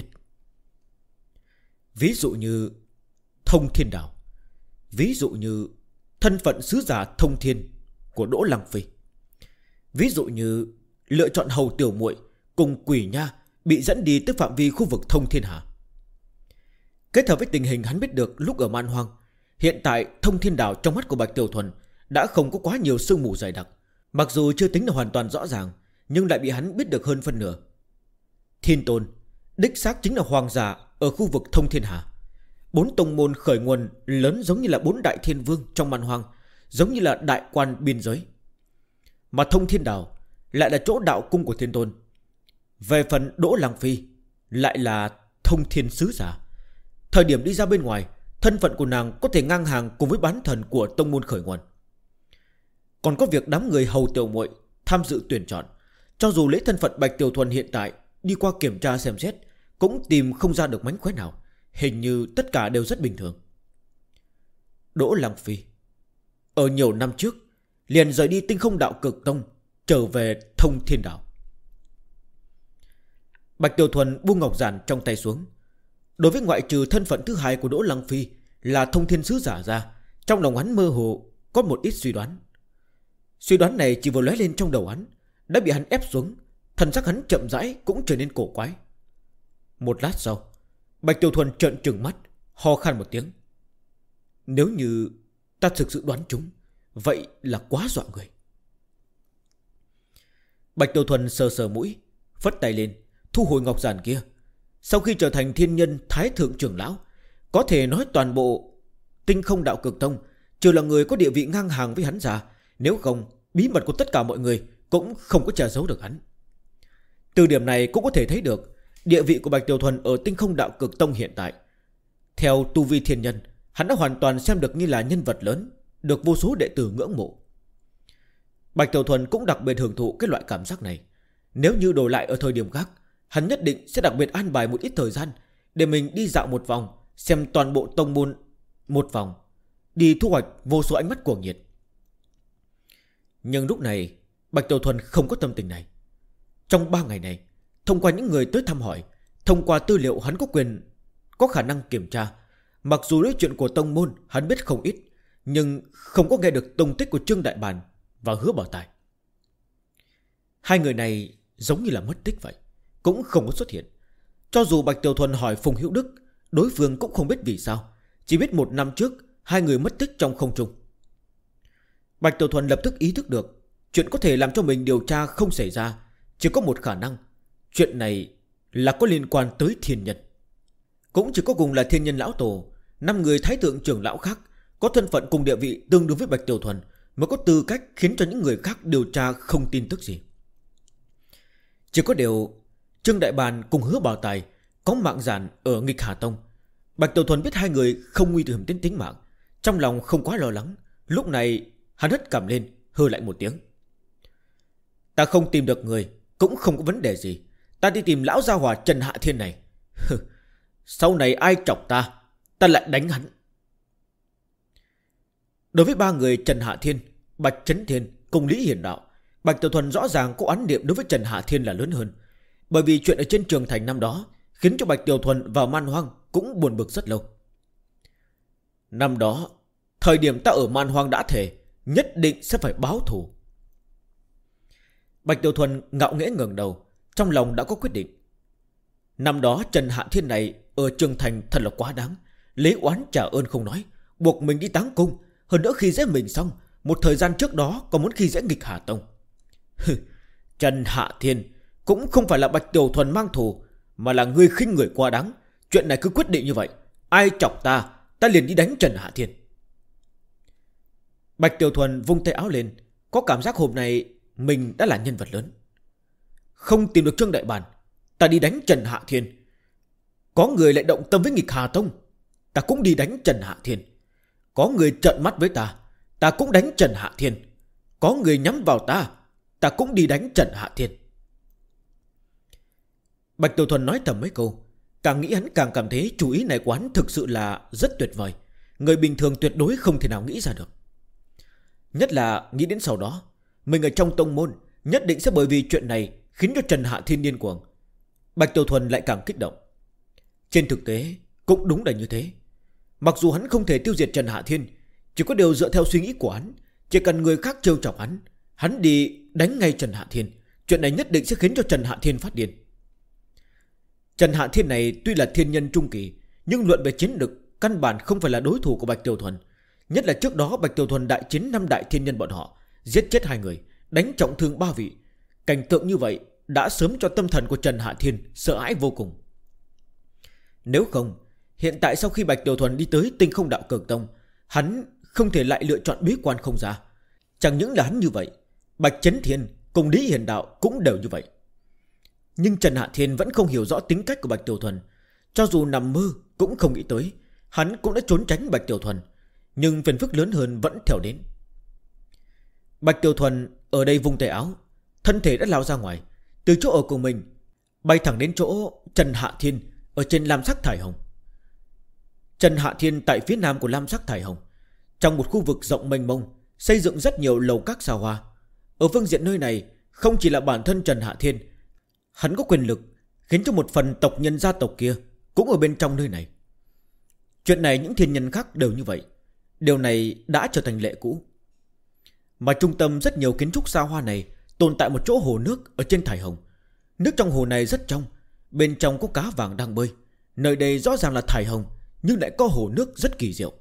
[SPEAKER 1] Ví dụ như Thông Thiên Đạo, ví dụ như thân phận sứ giả Thông Thiên của Đỗ Lăng Phi, ví dụ như lựa chọn Hầu Tiểu Muội cùng Quỷ Nha bị dẫn đi tới phạm vi khu vực Thông Thiên Hà. Kết hợp với tình hình hắn biết được lúc ở Man Hoang, hiện tại Thông Thiên Đảo trong mắt của Bạch Tiểu Thuần đã không có quá nhiều sương mù dày đặc, Mặc dù chưa tính là hoàn toàn rõ ràng, nhưng lại bị hắn biết được hơn phân nửa. Thiên Tôn đích xác chính là hoàng giả ở khu vực Thông Thiên Hà. 4 tông môn khởi nguồn lớn giống như là 4 đại thiên vương trong man hoang, giống như là đại quan biên giới. Mà Thông Thiên Đảo lại là chỗ đạo cung của Thiên Tôn. Về phần Đỗ Lăng Phi lại là Thông Thiên Sứ Giả. Thời điểm đi ra bên ngoài, thân phận của nàng có thể ngang hàng cùng với bán thần của tông môn khởi nguồn. Còn có việc đám người hầu tiểu muội tham dự tuyển chọn. Cho dù lấy thân phận Bạch Tiểu Thuần hiện tại đi qua kiểm tra xem xét, cũng tìm không ra được mánh khóe nào. Hình như tất cả đều rất bình thường. Đỗ Lăng Phi ở nhiều năm trước liền rời đi Tinh Không Đạo Cực Tông, trở về Thông Thiên Đảo. Bạch Tiểu Thuần buông ngọc giản trong tay xuống. Đối với ngoại trừ thân phận thứ hai của Đỗ Lăng Phi là Thông Thiên Sứ Giả ra, trong lòng hắn mơ hồ có một ít suy đoán. Suy đoán này chỉ vừa lóe lên trong đầu hắn, đã bị hắn ép xuống. Thần sắc hắn chậm rãi cũng trở nên cổ quái. Một lát sau, Bạch Tiểu Thuần trợn trừng mắt, ho khan một tiếng. Nếu như ta thực sự đoán chúng, vậy là quá dọa người. Bạch Tiểu Thuần sờ sờ mũi, phất tay lên, thu hồi ngọc giản kia. Sau khi trở thành thiên nhân thái thượng trưởng lão, có thể nói toàn bộ Tinh Không Đạo Cực Tông trừ là người có địa vị ngang hàng với hắn ra, nếu không bí mật của tất cả mọi người cũng không có che giấu được hắn. Từ điểm này cũng có thể thấy được địa vị của Bạch Tiểu Thuần ở Tinh Không Đạo Cực Tông hiện tại. Theo tu vi thiên nhân, hắn đã hoàn toàn xem được như là nhân vật lớn, được vô số đệ tử ngưỡng mộ. Bạch Tiểu Thuần cũng đặc biệt hưởng thụ cái loại cảm giác này. Nếu như đổi lại ở thời điểm khác, hắn nhất định sẽ đặc biệt an bài một ít thời gian để mình đi dạo một vòng, xem toàn bộ tông môn một vòng, đi thu hoạch vô số ánh mắt cuồng nhiệt. Nhưng lúc này Bạch Tiểu Thuần không có tâm tình này. Trong 3 ngày này, thông qua những người tới thăm hỏi, thông qua tư liệu hắn có quyền, có khả năng kiểm tra. Mặc dù đối chuyện của tông môn hắn biết không ít, nhưng không có nghe được tung tích của Trương Đại Bàn và Hứa Bảo Tài. Hai người này giống như là mất tích vậy, cũng không có xuất hiện. Cho dù Bạch Tiểu Thuần hỏi Phùng Hữu Đức, đối phương cũng không biết vì sao, chỉ biết 1 năm trước hai người mất tích trong không trung. Bạch Tiểu Thuần lập tức ý thức được chuyện có thể làm cho mình điều tra không xảy ra chỉ có một khả năng. Chuyện này là có liên quan tới thiên nhân. Cũng chỉ có cùng là thiên nhân lão tổ, 5 người thái thượng trưởng lão khác có thân phận cùng địa vị tương đương với Bạch Tiểu Thuần mới có tư cách khiến cho những người khác điều tra không tin tức gì. Chỉ có điều Trương Đại Bàn cùng Hứa Bảo Tài có mạng giản ở Nghịch Hà Tông. Bạch Tiểu Thuần biết hai người không nguy hiểm đến tính mạng, trong lòng không quá lo lắng. Lúc này hắn hất cằm lên, hừ lại một tiếng. Ta không tìm được người cũng không có vấn đề gì. Ta đi tìm lão gia hỏa Trần Hạ Thiên này. Sau này ai chọc ta, ta lại đánh hắn. Đối với 3 người Trần Hạ Thiên, Bạch Chấn Thiên cùng Lý Hiển Đạo, Bạch Tiểu Thuần rõ ràng có oán niệm đối với Trần Hạ Thiên là lớn hơn. Bởi vì chuyện ở trên trường thành năm đó khiến cho Bạch Tiểu Thuần vào man hoang cũng buồn bực rất lâu. Năm đó, thời điểm ta ở man hoang đã thề nhất định sẽ phải báo thù. Bạch Tiểu Thuần ngạo nghễ ngẩng đầu, trong lòng đã có quyết định. Năm đó Trần Hạ Thiên này ở trường thành thật là quá đáng, lấy oán trả ơn không nói, buộc mình đi táng cung, hơn nữa khi dễ mình xong, một thời gian trước đó còn muốn khi dễ Nghịch Hà Tông. Trần Hạ Thiên cũng không phải là Bạch Tiểu Thuần mang thù, mà là ngươi khinh người quá đáng. Chuyện này cứ quyết định như vậy, ai chọc ta, ta liền đi đánh Trần Hạ Thiên. Bạch Tiểu Thuần vung tay áo lên, có cảm giác hôm nay mình đã là nhân vật lớn. Không tìm được Trương Đại Bàn, ta đi đánh Trần Hạ Thiên. Có người lại động tâm với Nghịch Hà Tông, ta cũng đi đánh Trần Hạ Thiên. Có người trợn mắt với ta, ta cũng đánh Trần Hạ Thiên. Có người nhắm vào ta, ta cũng đi đánh Trần Hạ Thiên. Bạch Tiểu Thuần nói tầm mấy câu, càng nghĩ hắn càng cảm thấy chủ ý này của hắn thực sự là rất tuyệt vời. Người bình thường tuyệt đối không thể nào nghĩ ra được. Nhất là nghĩ đến sau đó mình ở trong tông môn nhất định sẽ bởi vì chuyện này khiến cho Trần Hạ Thiên điên cuồng. Bạch Tiểu Thuần lại càng kích động. Trên thực tế cũng đúng là như thế. Mặc dù hắn không thể tiêu diệt Trần Hạ Thiên, chỉ có điều dựa theo suy nghĩ của hắn, chỉ cần người khác trêu chọc hắn, hắn đi đánh ngay Trần Hạ Thiên. Chuyện này nhất định sẽ khiến cho Trần Hạ Thiên phát điên. Trần Hạ Thiên này tuy là thiên nhân trung kỳ, nhưng luận về chiến lực căn bản không phải là đối thủ của Bạch Tiểu Thuần. Nhất là trước đó Bạch Tiểu Thuần đại chiến 5 đại thiên nhân bọn họ, giết chết 2 người, đánh trọng thương 3 vị. Cảnh tượng như vậy đã sớm cho tâm thần của Trần Hạ Thiên sợ hãi vô cùng. Nếu không, hiện tại sau khi Bạch Tiểu Thuần đi tới Tinh Không Đạo Cực Tông, hắn không thể lại lựa chọn bế quan không ra. Chẳng những là hắn như vậy, Bạch Chấn Thiên cùng Lý Hiền Đạo cũng đều như vậy. Nhưng Trần Hạ Thiên vẫn không hiểu rõ tính cách của Bạch Tiểu Thuần. Cho dù nằm mơ cũng không nghĩ tới hắn cũng đã trốn tránh Bạch Tiểu Thuần, nhưng phiền phức lớn hơn vẫn theo đến. Bạch Tiểu Thuần ở đây vung tay áo, thân thể đã lao ra ngoài, từ chỗ ở của mình bay thẳng đến chỗ Trần Hạ Thiên ở trên lam sắc thải hồng. Trần Hạ Thiên tại phía nam của lam sắc thải hồng, trong một khu vực rộng mênh mông, xây dựng rất nhiều lầu các xa hoa. Ở phương diện nơi này, không chỉ là bản thân Trần Hạ Thiên, hắn có quyền lực khiến cho một phần tộc nhân gia tộc kia cũng ở bên trong nơi này. Chuyện này những thiên nhân khác đều như vậy. Điều này đã trở thành lệ cũ. Mà trung tâm rất nhiều kiến trúc xa hoa này tồn tại một chỗ hồ nước ở trên thải hồng. Nước trong hồ này rất trong, bên trong có cá vàng đang bơi. Nơi đây rõ ràng là thải hồng, nhưng lại có hồ nước rất kỳ diệu.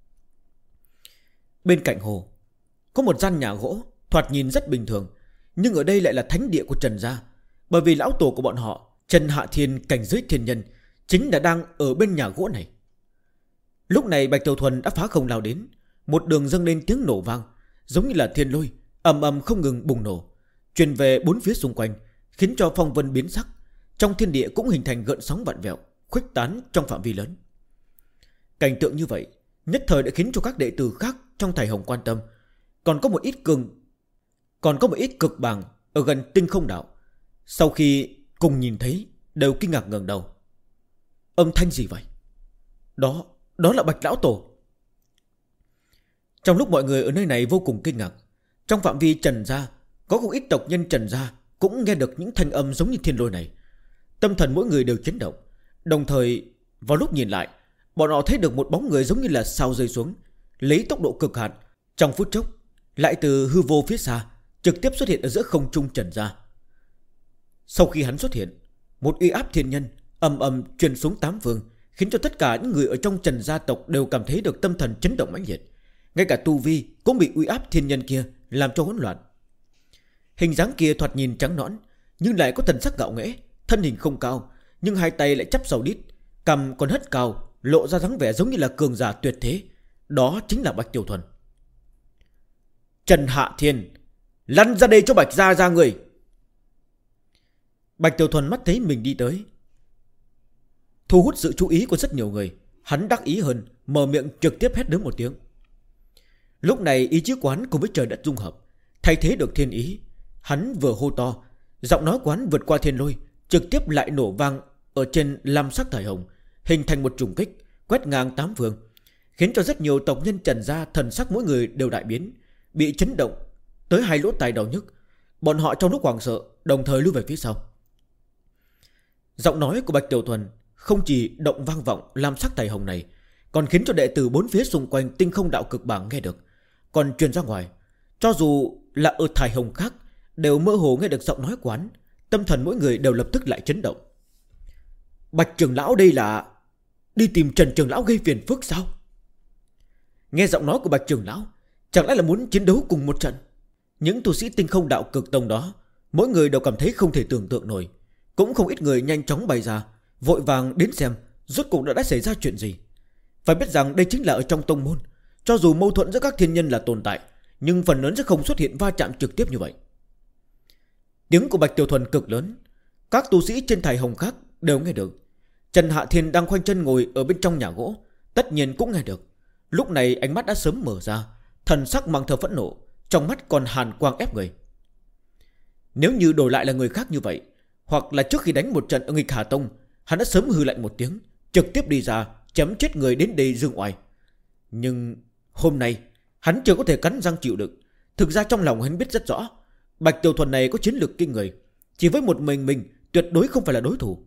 [SPEAKER 1] Bên cạnh hồ có một gian nhà gỗ, thoạt nhìn rất bình thường, nhưng ở đây lại là thánh địa của Trần gia. Bởi vì lão tổ của bọn họ, Trần Hạ Thiên cảnh giới thiên nhân, chính là đang ở bên nhà gỗ này. Lúc này Bạch Tiểu Thuần đã phá không lao đến, một đường dâng lên tiếng nổ vang, giống như là thiên lôi ầm ầm không ngừng bùng nổ, truyền về bốn phía xung quanh, khiến cho phong vân biến sắc. Trong thiên địa cũng hình thành gợn sóng vặn vẹo, khuếch tán trong phạm vi lớn. Cảnh tượng như vậy nhất thời đã khiến cho các đệ tử khác trong thải hồng quan tâm. Còn có một ít cực bàng ở gần Tinh Không Đạo, sau khi cùng nhìn thấy đều kinh ngạc ngẩng đầu. Âm thanh gì vậy? Đó là Bạch Lão Tổ. Trong lúc mọi người ở nơi này vô cùng kinh ngạc, trong phạm vi Trần gia có không ít tộc nhân Trần gia cũng nghe được những thanh âm giống như thiên lôi này. Tâm thần mỗi người đều chấn động. Đồng thời vào lúc nhìn lại, bọn họ thấy được một bóng người giống như là sao rơi xuống, lấy tốc độ cực hạn, trong phút chốc lại từ hư vô phía xa trực tiếp xuất hiện ở giữa không trung Trần gia. Sau khi hắn xuất hiện, một uy áp thiên nhân ầm ầm truyền xuống tám phương, khiến cho tất cả những người ở trong Trần gia tộc đều cảm thấy được tâm thần chấn động mãnh liệt. Ngay cả tu vi cũng bị uy áp thiên nhân kia làm cho hỗn loạn. Hình dáng kia thoạt nhìn trắng nõn, nhưng lại có thần sắc ngạo nghễ, thân hình không cao, nhưng hai tay lại chắp sau đít, cằm còn hất cao, lộ ra dáng vẻ giống như là cường giả tuyệt thế. Đó chính là Bạch Tiểu Thuần. Trần Hạ Thiên, lăn ra đây cho Bạch gia ra người. Bạch Tiểu Thuần mắt thấy mình đi tới, thu hút sự chú ý của rất nhiều người. Hắn đắc ý hơn, mở miệng trực tiếp hét lớn một tiếng. Lúc này ý chí quán cùng với trời đất dung hợp, thay thế được thiên ý. Hắn vừa hô to, giọng nói quán vượt qua thiên lôi, trực tiếp lại nổ vang ở trên lam sắc thải hồng, hình thành một trùng kích quét ngang tám phương, khiến cho rất nhiều tộc nhân Trần gia thần sắc mỗi người đều đại biến, bị chấn động tới hai lỗ tai đau nhức. Bọn họ trong lúc hoảng sợ đồng thời lui về phía sau. Giọng nói của Bạch Tiểu Thuần không chỉ động vang vọng lam sắc thải hồng này, còn khiến cho đệ tử bốn phía xung quanh Tinh Không Đạo Cực Bảng nghe được, còn truyền ra ngoài. Cho dù là ở thải hồng khác đều mơ hồ nghe được giọng nói quán. Tâm thần mỗi người đều lập tức lại chấn động. Bạch trưởng lão đây là đi tìm Trần trưởng lão gây phiền phức sao? Nghe giọng nói của Bạch trưởng lão, chẳng lẽ là muốn chiến đấu cùng một trận? Những tu sĩ Tinh Không Đạo Cực Tông đó, mỗi người đều cảm thấy không thể tưởng tượng nổi. Cũng không ít người nhanh chóng bay ra, vội vàng đến xem rốt cuộc đã xảy ra chuyện gì. Phải biết rằng đây chính là ở trong tông môn, cho dù mâu thuẫn giữa các thiên nhân là tồn tại, nhưng phần lớn sẽ không xuất hiện va chạm trực tiếp như vậy. Tiếng của Bạch Tiểu Thuần cực lớn, các tu sĩ trên thải hồng khác đều nghe được. Trần Hạ Thiên đang khoanh chân ngồi ở bên trong nhà gỗ, tất nhiên cũng nghe được. Lúc này ánh mắt đã sớm mở ra, thần sắc mang theo phẫn nộ, trong mắt còn hàn quang ép người. Nếu như đổi lại là người khác như vậy, hoặc là trước khi đánh một trận ở Nghịch Hà Tông, hắn đã sớm hừ lạnh một tiếng, trực tiếp đi ra chém chết người đến đây dương oai. Nhưng hôm nay hắn chưa có thể cắn răng chịu đựng. Thực ra trong lòng hắn biết rất rõ, Bạch Tiểu Thuần này có chiến lược kinh người, chỉ với một mình tuyệt đối không phải là đối thủ.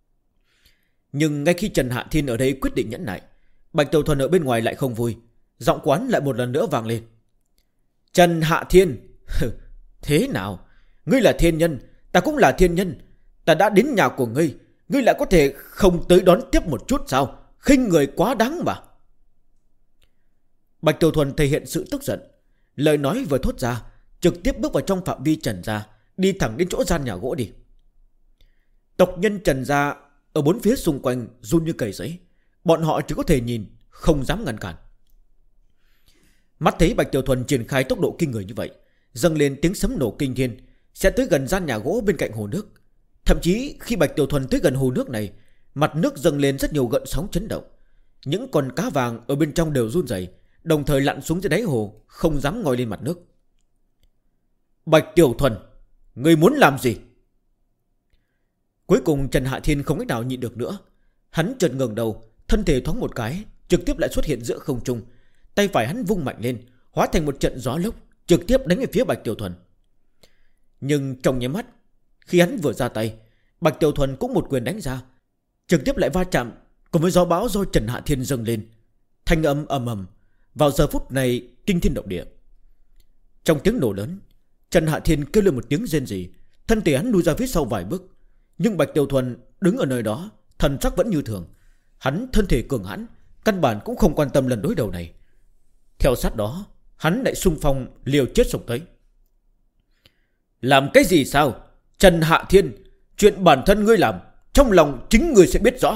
[SPEAKER 1] Nhưng ngay khi Trần Hạ Thiên ở đây quyết định nhẫn nại, Bạch Tiểu Thuần ở bên ngoài lại không vui. Giọng quán lại một lần nữa vang lên. Trần Hạ Thiên, thế nào? Ngươi là thiên nhân, ta cũng là thiên nhân. Ta đã đến nhà của ngươi, ngươi lại có thể không tới đón tiếp một chút sao? Khinh người quá đáng mà. Bạch Tiểu Thuần thể hiện sự tức giận. Lời nói vừa thốt ra, trực tiếp bước vào trong phạm vi Trần gia, đi thẳng đến chỗ gian nhà gỗ đi. Tộc nhân Trần gia ở bốn phía xung quanh run như cầy giấy. Bọn họ chỉ có thể nhìn, không dám ngăn cản. Mắt thấy Bạch Tiểu Thuần triển khai tốc độ kinh người như vậy, dâng lên tiếng sấm nổ kinh thiên, sẽ tới gần gian nhà gỗ bên cạnh hồ nước. Thậm chí khi Bạch Tiểu Thuần tới gần hồ nước này, mặt nước dâng lên rất nhiều gợn sóng chấn động. Những con cá vàng ở bên trong đều run rẩy, đồng thời lặn xuống dưới đáy hồ, không dám ngoi lên mặt nước. Bạch Tiểu Thuần, ngươi muốn làm gì? Cuối cùng Trần Hạ Thiên không cách nào nhịn được nữa. Hắn chợt ngẩng đầu, thân thể thoáng một cái, trực tiếp lại xuất hiện giữa không trung. Tay phải hắn vung mạnh lên, hóa thành một trận gió lốc, trực tiếp đánh về phía Bạch Tiểu Thuần. Nhưng trong nháy mắt, khi hắn vừa ra tay, Bạch Tiểu Thuần cũng một quyền đánh ra, trực tiếp lại va chạm cùng với gió bão do Trần Hạ Thiên dâng lên. Thanh âm ầm ầm, vào giờ phút này kinh thiên động địa. Trong tiếng nổ lớn, Trần Hạ Thiên kêu lên một tiếng rên rỉ, thân thể hắn lùi ra phía sau vài bước. Nhưng Bạch Tiểu Thuần đứng ở nơi đó, thần sắc vẫn như thường. Hắn thân thể cường hãn, căn bản cũng không quan tâm lần đối đầu này. Theo sát đó, hắn lại xung phong liều chết xông tới. Làm cái gì sao? Trần Hạ Thiên, chuyện bản thân ngươi làm, trong lòng chính ngươi sẽ biết rõ.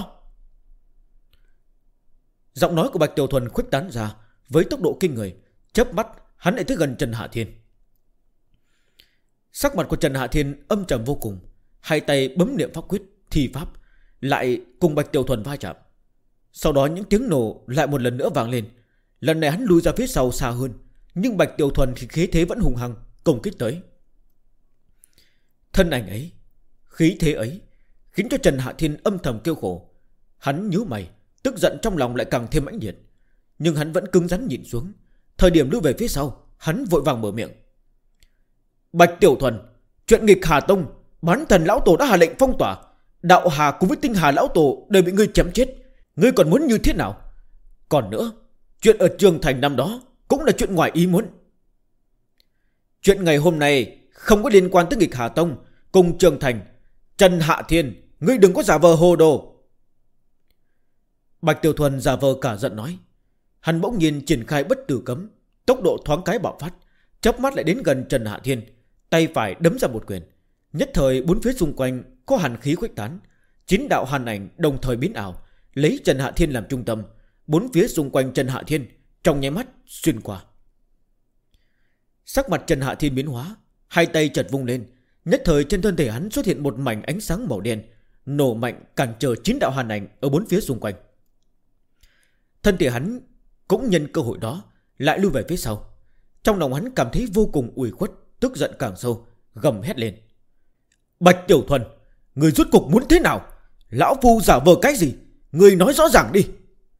[SPEAKER 1] Giọng nói của Bạch Tiểu Thuần khuếch tán ra với tốc độ kinh người, chớp mắt hắn lại tới gần Trần Hạ Thiên. Sắc mặt của Trần Hạ Thiên âm trầm vô cùng, hai tay bấm niệm pháp quyết thi pháp, lại cùng Bạch Tiểu Thuần va chạm. Sau đó những tiếng nổ lại một lần nữa vang lên. Lần này hắn lùi ra phía sau xa hơn, nhưng Bạch Tiểu Thuần thì khí thế vẫn hùng hăng công kích tới. Thân ảnh ấy, khí thế ấy khiến cho Trần Hạ Thiên âm thầm kêu khổ. Hắn nhíu mày, tức giận trong lòng lại càng thêm mãnh liệt. Nhưng hắn vẫn cứng rắn nhìn xuống. Thời điểm lùi về phía sau, hắn vội vàng mở miệng. Bạch Tiểu Thuần, chuyện nghịch Hà Tông, bán thần lão tổ đã hạ lệnh phong tỏa, đạo Hà cùng với tinh Hà lão tổ đều bị ngươi chém chết. Ngươi còn muốn như thế nào? Còn nữa, chuyện ở Trường Thành năm đó cũng là chuyện ngoài ý muốn. Chuyện ngày hôm nay không có liên quan tới nghịch Hà Tông cùng Trường Thành. Trần Hạ Thiên, ngươi đừng có giả vờ hồ đồ. Bạch Tiểu Thuần giả vờ cả giận nói. Hắn bỗng nhiên triển khai bất tử cấm, tốc độ thoáng cái bạo phát, chớp mắt lại đến gần Trần Hạ Thiên, tay phải đấm ra một quyền. Nhất thời bốn phía xung quanh có hàn khí khuếch tán, 9 đạo hàn ảnh đồng thời biến ảo, lấy Trần Hạ Thiên làm trung tâm, bốn phía xung quanh Trần Hạ Thiên trong nháy mắt xuyên qua. Sắc mặt Trần Hạ Thiên biến hóa, hai tay chợt vung lên, nhất thời trên thân thể hắn xuất hiện một mảnh ánh sáng màu đen, nổ mạnh cản trở 9 đạo hàn ảnh ở bốn phía xung quanh. Thân thể hắn cũng nhân cơ hội đó lại lui về phía sau. Trong lòng hắn cảm thấy vô cùng ủy khuất, tức giận càng sâu, gầm hét lên. Bạch Tiểu Thuần, người rốt cục muốn thế nào? Lão phu giả vờ cái gì? Người nói rõ ràng đi.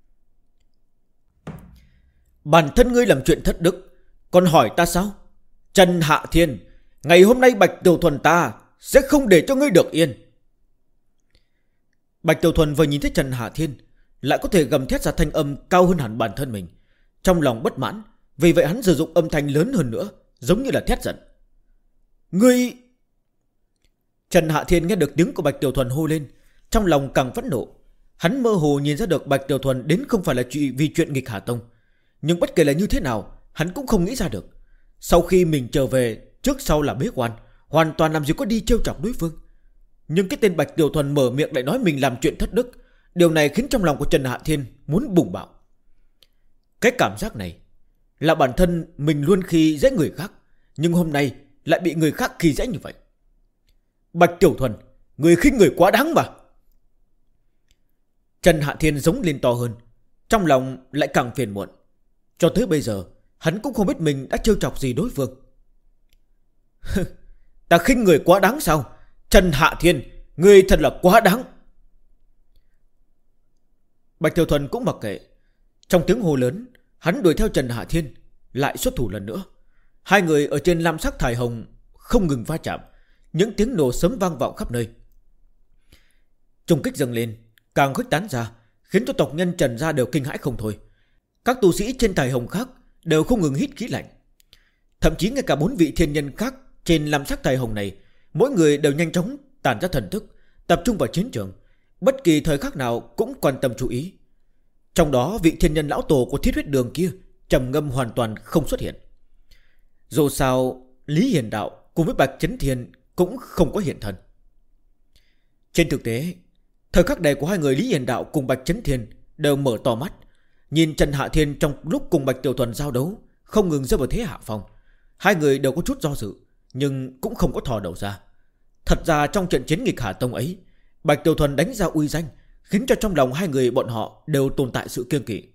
[SPEAKER 1] Bản thân ngươi làm chuyện thất đức, còn hỏi ta sao? Trần Hạ Thiên, ngày hôm nay Bạch Tiểu Thuần ta sẽ không để cho ngươi được yên. Bạch Tiểu Thuần vừa nhìn thấy Trần Hạ Thiên lại có thể gầm thét ra thanh âm cao hơn hẳn bản thân mình, trong lòng bất mãn. Vì vậy hắn sử dụng âm thanh lớn hơn nữa, giống như là thét giận. Ngươi... Trần Hạ Thiên nghe được tiếng của Bạch Tiểu Thuần hô lên, trong lòng càng phẫn nộ. Hắn mơ hồ nhìn ra được Bạch Tiểu Thuần đến không phải là vì chuyện nghịch Hà Tông. Nhưng bất kể là như thế nào, hắn cũng không nghĩ ra được. Sau khi mình trở về, trước sau là bế quan, hoàn toàn làm gì có đi trêu chọc đối phương. Nhưng cái tên Bạch Tiểu Thuần mở miệng lại nói mình làm chuyện thất đức. Điều này khiến trong lòng của Trần Hạ Thiên muốn bùng bạo. Cái cảm giác này là bản thân mình luôn khi dễ người khác, nhưng hôm nay lại bị người khác khi dễ như vậy. Bạch Tiểu Thuần, người khinh người quá đáng mà. Trần Hạ Thiên giống lên to hơn, trong lòng lại càng phiền muộn. Cho tới bây giờ hắn cũng không biết mình đã trêu chọc gì đối phương. Ta khinh người quá đáng sao? Trần Hạ Thiên, người thật là quá đáng. Bạch Tiểu Thuần cũng mặc kệ. Trong tiếng hô lớn, hắn đuổi theo Trần Hạ Thiên, lại xuất thủ lần nữa. Hai người ở trên lam sắc thải hồng không ngừng va chạm, những tiếng nổ sớm vang vọng khắp nơi. Trùng kích dâng lên, càng khuếch tán ra, khiến cho tộc nhân Trần gia đều kinh hãi không thôi. Các tu sĩ trên thải hồng khác đều không ngừng hít khí lạnh. Thậm chí ngay cả 4 vị thiên nhân khác trên lam sắc thải hồng này, mỗi người đều nhanh chóng tản ra thần thức, tập trung vào chiến trường, bất kỳ thời khắc nào cũng quan tâm chú ý. Trong đó vị thiên nhân lão tổ của Thiết Huyết Đường kia trầm ngâm hoàn toàn không xuất hiện. Dù sao Lý Hiền Đạo cùng với Bạch Chấn Thiên cũng không có hiện thân. Trên thực tế, thời khắc này của hai người Lý Hiền Đạo cùng Bạch Chấn Thiên đều mở to mắt, nhìn Trần Hạ Thiên trong lúc cùng Bạch Tiểu Thuần giao đấu, không ngừng rơi vào thế hạ phong. Hai người đều có chút do dự, nhưng cũng không có thò đầu ra. Thật ra trong trận chiến nghịch Hà Tông ấy, Bạch Tiểu Thuần đánh ra uy danh, khiến cho trong lòng hai người bọn họ đều tồn tại sự kiêng kỵ.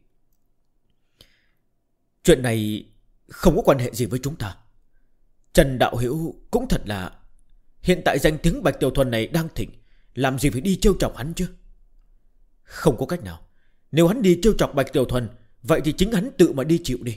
[SPEAKER 1] Chuyện này không có quan hệ gì với chúng ta. Trần Đạo Hữu cũng thật là, hiện tại danh tiếng Bạch Tiểu Thuần này đang thịnh, làm gì phải đi trêu chọc hắn chứ? Không có cách nào. Nếu hắn đi trêu chọc Bạch Tiểu Thuần, vậy thì chính hắn tự mà đi chịu đi.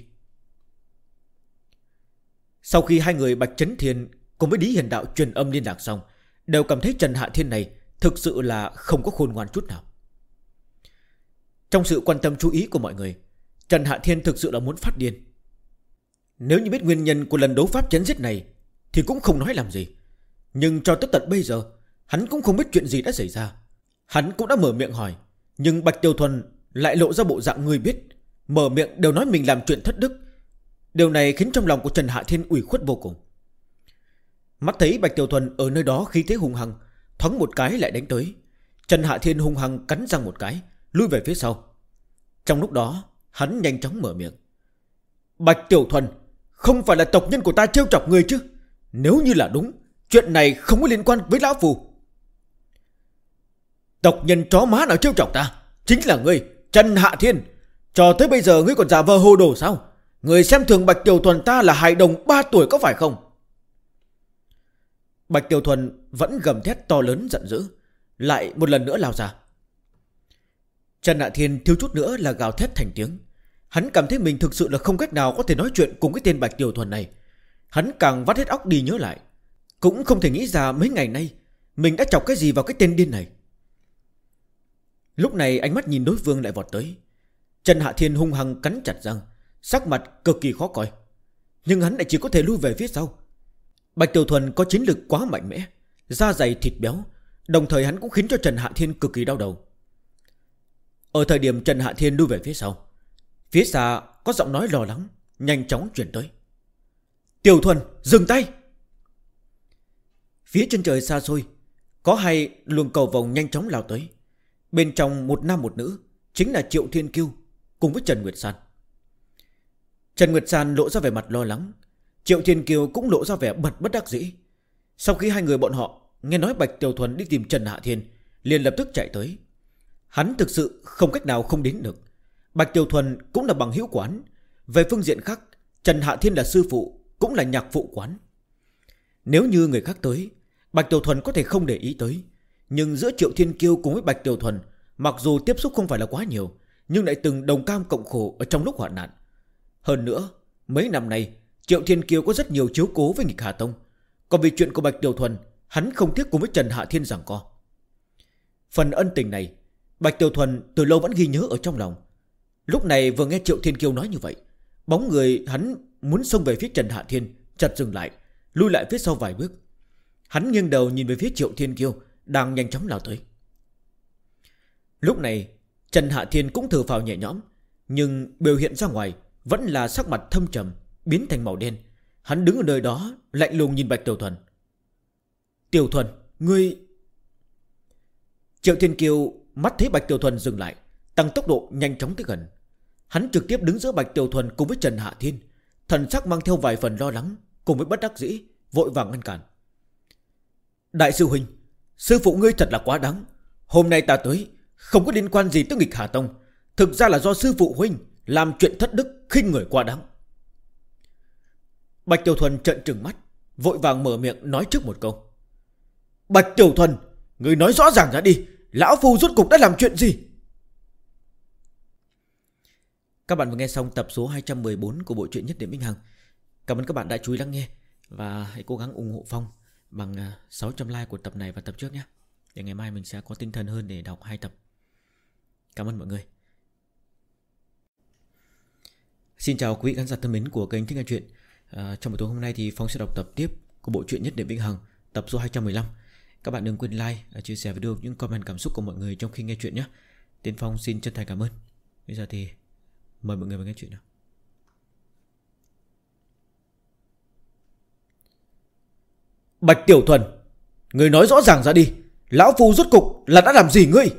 [SPEAKER 1] Sau khi hai người Bạch Chấn Thiên cùng với Lý Hiền Đạo truyền âm liên lạc xong, đều cảm thấy Trần Hạ Thiên này thực sự là không có khôn ngoan chút nào. Trong sự quan tâm chú ý của mọi người, Trần Hạ Thiên thực sự là muốn phát điên. Nếu như biết nguyên nhân của lần đấu pháp chấn giết này thì cũng không nói làm gì. Nhưng cho tới tận bây giờ, hắn cũng không biết chuyện gì đã xảy ra. Hắn cũng đã mở miệng hỏi, nhưng Bạch Tiểu Thuần lại lộ ra bộ dạng người biết, mở miệng đều nói mình làm chuyện thất đức. Điều này khiến trong lòng của Trần Hạ Thiên ủy khuất vô cùng. Mắt thấy Bạch Tiểu Thuần ở nơi đó khí thế hung hăng, thoáng một cái lại đánh tới. Trần Hạ Thiên hung hăng cắn răng một cái, lui về phía sau. Trong lúc đó hắn nhanh chóng mở miệng. Bạch Tiểu Thuần, không phải là tộc nhân của ta trêu chọc người chứ? Nếu như là đúng, chuyện này không có liên quan với lão phù. Tộc nhân chó má nào trêu chọc ta? Chính là ngươi, Trần Hạ Thiên. Cho tới bây giờ ngươi còn giả vờ hồ đồ sao? Người xem thường Bạch Tiểu Thuần ta là hài đồng 3 tuổi có phải không? Bạch Tiểu Thuần vẫn gầm thét to lớn giận dữ, lại một lần nữa lao ra. Trần Hạ Thiên thiếu chút nữa là gào thét thành tiếng. Hắn cảm thấy mình thực sự là không cách nào có thể nói chuyện cùng cái tên Bạch Tiểu Thuần này. Hắn càng vắt hết óc đi nhớ lại, cũng không thể nghĩ ra mấy ngày nay mình đã chọc cái gì vào cái tên điên này. Lúc này ánh mắt nhìn đối phương lại vọt tới. Trần Hạ Thiên hung hăng cắn chặt răng, sắc mặt cực kỳ khó coi. Nhưng hắn lại chỉ có thể lui về phía sau. Bạch Tiểu Thuần có chiến lực quá mạnh mẽ, da dày thịt béo, đồng thời hắn cũng khiến cho Trần Hạ Thiên cực kỳ đau đầu. Ở thời điểm Trần Hạ Thiên lui về phía sau, phía xa có giọng nói lo lắng nhanh chóng truyền tới. Tiểu Thuần, dừng tay! Phía chân trời xa xôi, có hai luồng cầu vồng nhanh chóng lao tới. Bên trong một nam một nữ, chính là Triệu Thiên Kiêu cùng với Trần Nguyệt San. Trần Nguyệt San lộ ra vẻ mặt lo lắng, Triệu Thiên Kiêu cũng lộ ra vẻ bất đắc dĩ. Sau khi hai người bọn họ nghe nói Bạch Tiểu Thuần đi tìm Trần Hạ Thiên, liền lập tức chạy tới. Hắn thực sự không cách nào không đến được. Bạch Tiểu Thuần cũng là bằng hữu quán. Về phương diện khác, Trần Hạ Thiên là sư phụ, cũng là nhạc phụ quán. Nếu như người khác tới, Bạch Tiểu Thuần có thể không để ý tới. Nhưng giữa Triệu Thiên Kiêu cùng với Bạch Tiểu Thuần, mặc dù tiếp xúc không phải là quá nhiều, nhưng lại từng đồng cam cộng khổ ở trong lúc hoạn nạn. Hơn nữa, mấy năm nay Triệu Thiên Kiêu có rất nhiều chiếu cố với nghịch Hà Tông. Còn vì chuyện của Bạch Tiểu Thuần, hắn không tiếc cùng với Trần Hạ Thiên giằng co. Phần ân tình này Bạch Tiểu Thuần từ lâu vẫn ghi nhớ ở trong lòng. Lúc này vừa nghe Triệu Thiên Kiêu nói như vậy, bóng người hắn muốn xông về phía Trần Hạ Thiên chợt dừng lại, lui lại phía sau vài bước. Hắn nghiêng đầu nhìn về phía Triệu Thiên Kiêu đang nhanh chóng lao tới. Lúc này Trần Hạ Thiên cũng thở phào nhẹ nhõm, nhưng biểu hiện ra ngoài vẫn là sắc mặt thâm trầm, biến thành màu đen. Hắn đứng ở nơi đó lạnh lùng nhìn Bạch Tiểu Thuần. Tiểu Thuần, ngươi... Triệu Thiên Kiêu mắt thấy Bạch Tiểu Thuần dừng lại, tăng tốc độ nhanh chóng tới gần. Hắn trực tiếp đứng giữa Bạch Tiểu Thuần cùng với Trần Hạ Thiên, thần sắc mang theo vài phần lo lắng cùng với bất đắc dĩ, vội vàng ngăn cản. Đại sư huynh, sư phụ ngươi thật là quá đáng. Hôm nay ta tới không có liên quan gì tới nghịch Hà Tông. Thực ra là do sư phụ huynh làm chuyện thất đức, khinh người quá đáng. Bạch Tiểu Thuần trợn trừng mắt, vội vàng mở miệng nói trước một câu. Bạch Tiểu Thuần, ngươi nói rõ ràng ra đi, lão phu rốt cục đã làm chuyện gì? Các bạn vừa nghe xong tập số 214 của bộ truyện Nhất Điểm Vĩnh Hằng. Cảm ơn các bạn đã chú ý lắng nghe, và hãy cố gắng ủng hộ Phong bằng 600 like của tập này và tập trước nhé, để ngày mai mình sẽ có tinh thần hơn để đọc 2 tập. Cảm ơn mọi người. Xin chào quý khán giả thân mến của kênh Thích Nghe Chuyện. Trong buổi tối hôm nay thì Phong sẽ đọc tập tiếp của bộ truyện Nhất Điểm Vĩnh Hằng, tập số 215. Các bạn đừng quên like, chia sẻ video, những comment cảm xúc của mọi người trong khi nghe chuyện nhé. Tiến Phong xin chân thành cảm ơn. Bây giờ thì mời mọi người vào nghe chuyện nào. Bạch Tiểu Thuần, người nói rõ ràng ra đi, lão phu rốt cục là đã làm gì ngươi?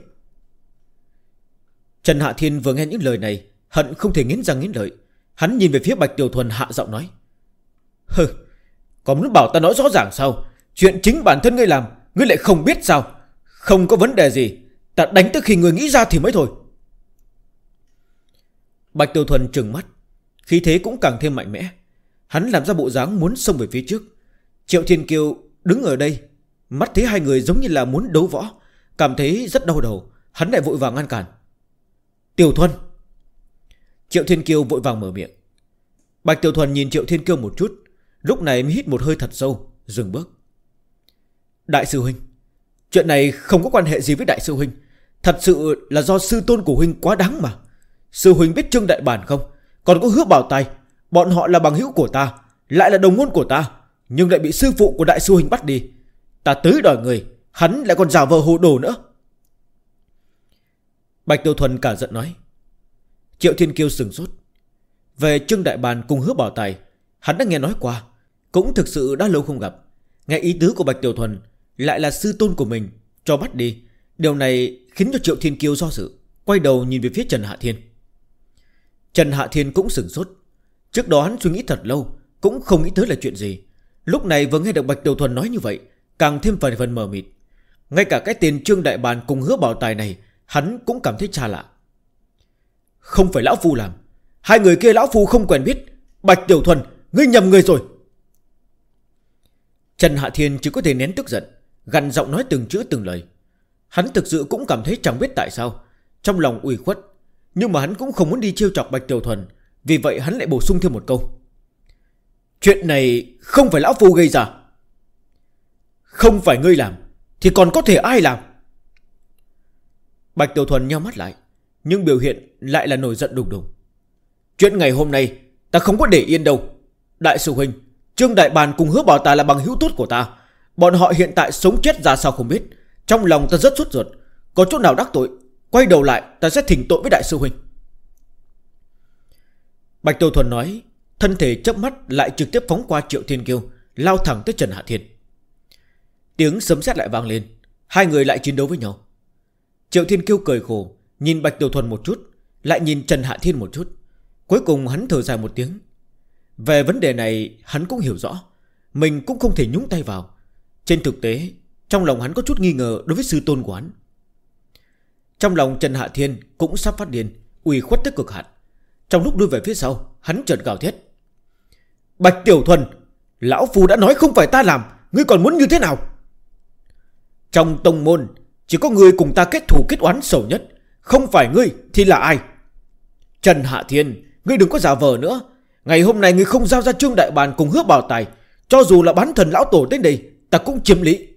[SPEAKER 1] Trần Hạ Thiên vừa nghe những lời này, hận không thể nghiến răng nghiến lợi. Hắn nhìn về phía Bạch Tiểu Thuần hạ giọng nói: Hừ, còn muốn bảo ta nói rõ ràng sao? Chuyện chính bản thân ngươi làm, ngươi lại không biết sao? Không có vấn đề gì, ta đánh tới khi ngươi nghĩ ra thì mới thôi. Bạch Tiểu Thuần trừng mắt, khí thế cũng càng thêm mạnh mẽ. Hắn làm ra bộ dáng muốn xông về phía trước. Triệu Thiên Kiêu đứng ở đây, mắt thấy hai người giống như là muốn đấu võ, cảm thấy rất đau đầu. Hắn lại vội vàng ngăn cản. Tiểu Thuần. Triệu Thiên Kiêu vội vàng mở miệng. Bạch Tiểu Thuần nhìn Triệu Thiên Kiêu một chút, lúc này mới hít một hơi thật sâu, dừng bước. Đại sư huynh, chuyện này không có quan hệ gì với đại sư huynh. Thật sự là do sư tôn của huynh quá đáng mà. Sư huynh biết Trương Đại Bản không? Còn có Hứa Bảo Tài, bọn họ là bằng hữu của ta, lại là đồng môn của ta, nhưng lại bị sư phụ của đại sư huynh bắt đi. Ta tới đòi người, hắn lại còn giả vờ hồ đồ nữa. Bạch Tiểu Thuần cả giận nói. Triệu Thiên Kiêu sừng sốt. Về Trương Đại Bản cùng Hứa Bảo Tài, hắn đã nghe nói qua, cũng thực sự đã lâu không gặp. Nghe ý tứ của Bạch Tiểu Thuần lại là sư tôn của mình cho bắt đi, điều này khiến cho Triệu Thiên Kiêu do dự, quay đầu nhìn về phía Trần Hạ Thiên. Trần Hạ Thiên cũng sừng sốt. Trước đó hắn suy nghĩ thật lâu, cũng không nghĩ tới là chuyện gì. Lúc này vừa nghe được Bạch Tiểu Thuần nói như vậy, càng thêm phần mờ mịt. Ngay cả cái tên Trương Đại Bản cùng Hứa Bảo Tài này, hắn cũng cảm thấy xa lạ. Không phải lão phu làm, hai người kia lão phu không quen biết. Bạch Tiểu Thuần, ngươi nhầm người rồi. Trần Hạ Thiên chỉ có thể nén tức giận, gằn giọng nói từng chữ từng lời. Hắn thực sự cũng cảm thấy chẳng biết tại sao, trong lòng ủy khuất, nhưng mà hắn cũng không muốn đi trêu chọc Bạch Tiểu Thuần. Vì vậy hắn lại bổ sung thêm một câu. Chuyện này không phải lão phu gây ra. Không phải ngươi làm thì còn có thể ai làm? Bạch Tiểu Thuần nheo mắt lại, nhưng biểu hiện lại là nổi giận đùng đùng. Chuyện ngày hôm nay ta không có để yên đâu. Đại sư huynh, Trương Đại Bản cùng Hứa Bảo Tài là bằng hữu tốt của ta. Bọn họ hiện tại sống chết ra sao không biết. Trong lòng ta rất sốt ruột, có chỗ nào đắc tội, quay đầu lại ta sẽ thỉnh tội với đại sư huynh. Bạch Tiểu Thuần nói, thân thể chớp mắt lại trực tiếp phóng qua Triệu Thiên Kiêu, lao thẳng tới Trần Hạ Thiên. Tiếng sấm sét lại vang lên, hai người lại chiến đấu với nhau. Triệu Thiên Kiêu cười khổ, nhìn Bạch Tiểu Thuần một chút, lại nhìn Trần Hạ Thiên một chút. Cuối cùng hắn thở dài một tiếng. Về vấn đề này hắn cũng hiểu rõ, mình cũng không thể nhúng tay vào. Trên thực tế, trong lòng hắn có chút nghi ngờ đối với sư tôn của hắn. Trong lòng Trần Hạ Thiên cũng sắp phát điên, ủy khuất tới cực hạn. Trong lúc lui về phía sau, hắn chợt gào thét. Bạch Tiểu Thuần, lão phu đã nói không phải ta làm, ngươi còn muốn như thế nào? Trong tông môn chỉ có ngươi cùng ta kết thù kết oán sâu nhất, không phải ngươi thì là ai? Trần Hạ Thiên, ngươi đừng có giả vờ nữa. Ngày hôm nay ngươi không giao ra Trương Đại Bản cùng Hứa Bảo Tài, cho dù là bán thần lão tổ đến đây, ta cũng chiếm lý.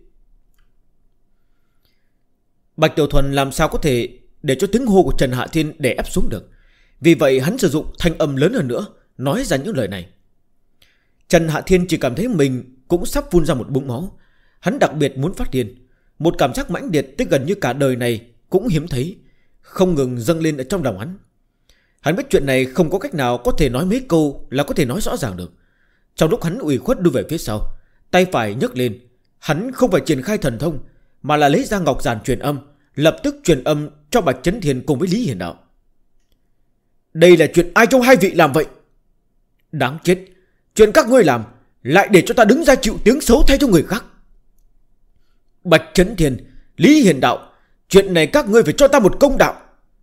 [SPEAKER 1] Bạch Tiểu Thuần làm sao có thể để cho tiếng hô của Trần Hạ Thiên đè ép xuống được. Vì vậy hắn sử dụng thanh âm lớn hơn nữa, nói ra những lời này. Trần Hạ Thiên chỉ cảm thấy mình cũng sắp phun ra một búng máu. Hắn đặc biệt muốn phát điên. Một cảm giác mãnh liệt tới gần như cả đời này cũng hiếm thấy, không ngừng dâng lên ở trong lòng hắn. Hắn biết chuyện này không có cách nào có thể nói mấy câu là có thể nói rõ ràng được. Trong lúc hắn ủy khuất đuôi về phía sau, tay phải nhấc lên. Hắn không phải triển khai thần thông, mà là lấy ra ngọc giản truyền âm, lập tức truyền âm cho Bạch Chấn Thiên cùng với Lý Hiển Đạo. Đây là chuyện ai trong hai vị làm vậy? Đáng chết, chuyện các ngươi làm lại để cho ta đứng ra chịu tiếng xấu thay cho người khác. Bạch Chấn Thiên, Lý Hiển Đạo, chuyện này các ngươi phải cho ta một công đạo.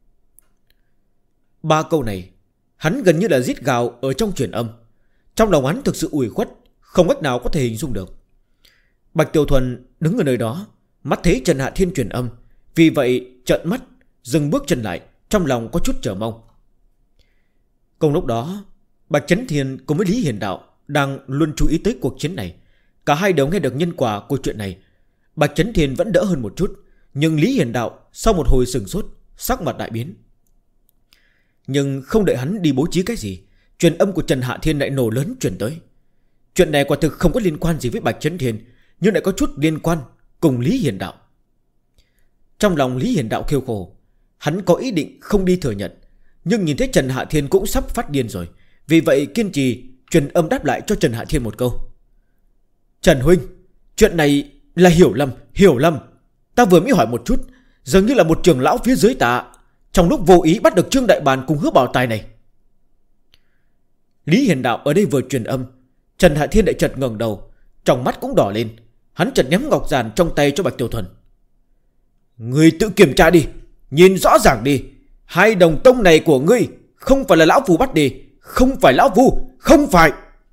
[SPEAKER 1] Ba câu này hắn gần như là rít gào ở trong truyền âm. Trong lòng hắn thực sự ủy khuất, không cách nào có thể hình dung được. Bạch Tiểu Thuần đứng ở nơi đó, mắt thấy Trần Hạ Thiên truyền âm, vì vậy trợn mắt, dừng bước chân lại, trong lòng có chút chờ mong. Cùng lúc đó, Bạch Chấn Thiên cùng với Lý Hiển Đạo đang luôn chú ý tới cuộc chiến này. Cả hai đều nghe được nhân quả của chuyện này. Bạch Chấn Thiên vẫn đỡ hơn một chút, nhưng Lý Hiển Đạo sau một hồi sừng sốt, sắc mặt đại biến. Nhưng không đợi hắn đi bố trí cái gì, truyền âm của Trần Hạ Thiên lại nổ lớn truyền tới. Chuyện này quả thực không có liên quan gì với Bạch Chấn Thiên, nhưng lại có chút liên quan cùng Lý Hiển Đạo. Trong lòng Lý Hiển Đạo kêu khổ. Hắn có ý định không đi thừa nhận, nhưng nhìn thấy Trần Hạ Thiên cũng sắp phát điên rồi, vì vậy kiên trì truyền âm đáp lại cho Trần Hạ Thiên một câu. Trần huynh, Chuyện này là hiểu lầm. Ta vừa mới hỏi một chút, dường như là một trưởng lão phía dưới ta trong lúc vô ý bắt được Trương Đại Bàn cùng Hứa Bảo Tài này. Lý Hiền Đạo ở đây vừa truyền âm, Trần Hạ Thiên lại chợt ngẩng đầu, trong mắt cũng đỏ lên. Hắn chợt ném ngọc giản trong tay cho Bạch Tiểu Thuần. Ngươi tự kiểm tra đi, nhìn rõ ràng đi, hai đồng tông này của ngươi không phải là lão phù bắt đi, không phải lão phù, không phải.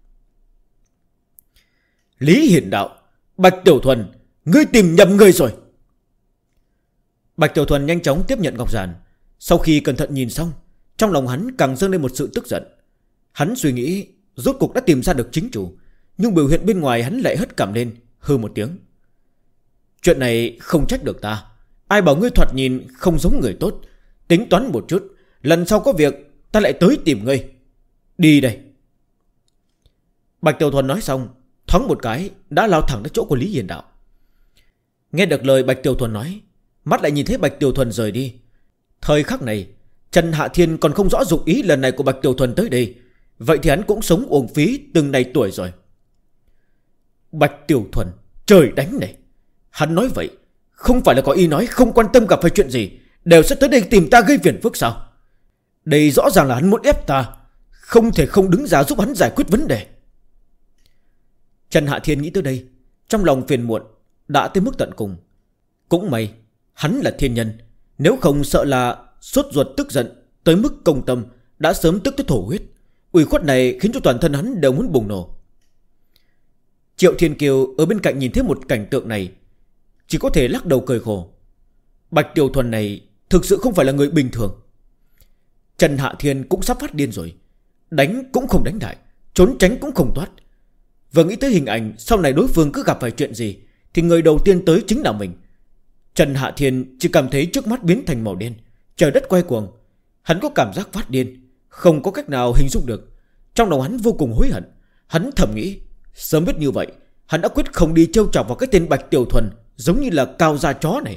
[SPEAKER 1] Lý Hiền Đạo, Bạch Tiểu Thuần, ngươi tìm nhầm người rồi. Bạch Tiểu Thuần nhanh chóng tiếp nhận ngọc giản. Sau khi cẩn thận nhìn xong, trong lòng hắn càng dâng lên một sự tức giận. Hắn suy nghĩ rốt cuộc đã tìm ra được chính chủ, nhưng biểu hiện bên ngoài hắn lại hất cằm lên, hừ một tiếng. Chuyện này không trách được ta. Ai bảo ngươi thoạt nhìn không giống người tốt. Tính toán một chút, lần sau có việc ta lại tới tìm ngươi. Đi đây. Bạch Tiểu Thuần nói xong, thoáng một cái đã lao thẳng đến chỗ của Lý Hiền Đạo. Nghe được lời Bạch Tiểu Thuần nói, mắt lại nhìn thấy Bạch Tiểu Thuần rời đi. Thời khắc này Trần Hạ Thiên còn không rõ dụng ý lần này của Bạch Tiểu Thuần tới đây. Vậy thì hắn cũng sống uổng phí từng này tuổi rồi. Bạch Tiểu Thuần, trời đánh này. Hắn nói vậy không phải là có ý nói không quan tâm gặp phải chuyện gì đều sẽ tới đây tìm ta gây phiền phức sao? Đây rõ ràng là hắn muốn ép ta, không thể không đứng ra giúp hắn giải quyết vấn đề. Trần Hạ Thiên nghĩ tới đây, trong lòng phiền muộn đã tới mức tận cùng. Cũng may hắn là thiên nhân, nếu không sợ là sốt ruột tức giận tới mức công tâm đã sớm tức tới thổ huyết. Ủy khuất này khiến cho toàn thân hắn đều muốn bùng nổ. Triệu Thiên Kiều ở bên cạnh nhìn thấy một cảnh tượng này, chỉ có thể lắc đầu cười khổ. Bạch Tiểu Thuần này thực sự không phải là người bình thường. Trần Hạ Thiên cũng sắp phát điên rồi, đánh cũng không đánh lại, trốn tránh cũng không thoát. Vừa nghĩ tới hình ảnh sau này đối phương cứ gặp phải chuyện gì thì người đầu tiên tới chính là mình. Trần Hạ Thiên chỉ cảm thấy trước mắt biến thành màu đen, trời đất quay cuồng. Hắn có cảm giác phát điên, không có cách nào hình dung được. Trong lòng hắn vô cùng hối hận. Hắn thầm nghĩ, sớm biết như vậy hắn đã quyết không đi trêu chọc vào cái tên Bạch Tiểu Thuần giống như là cao da chó này.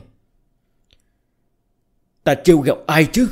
[SPEAKER 1] Ta trêu ghẹo ai chứ?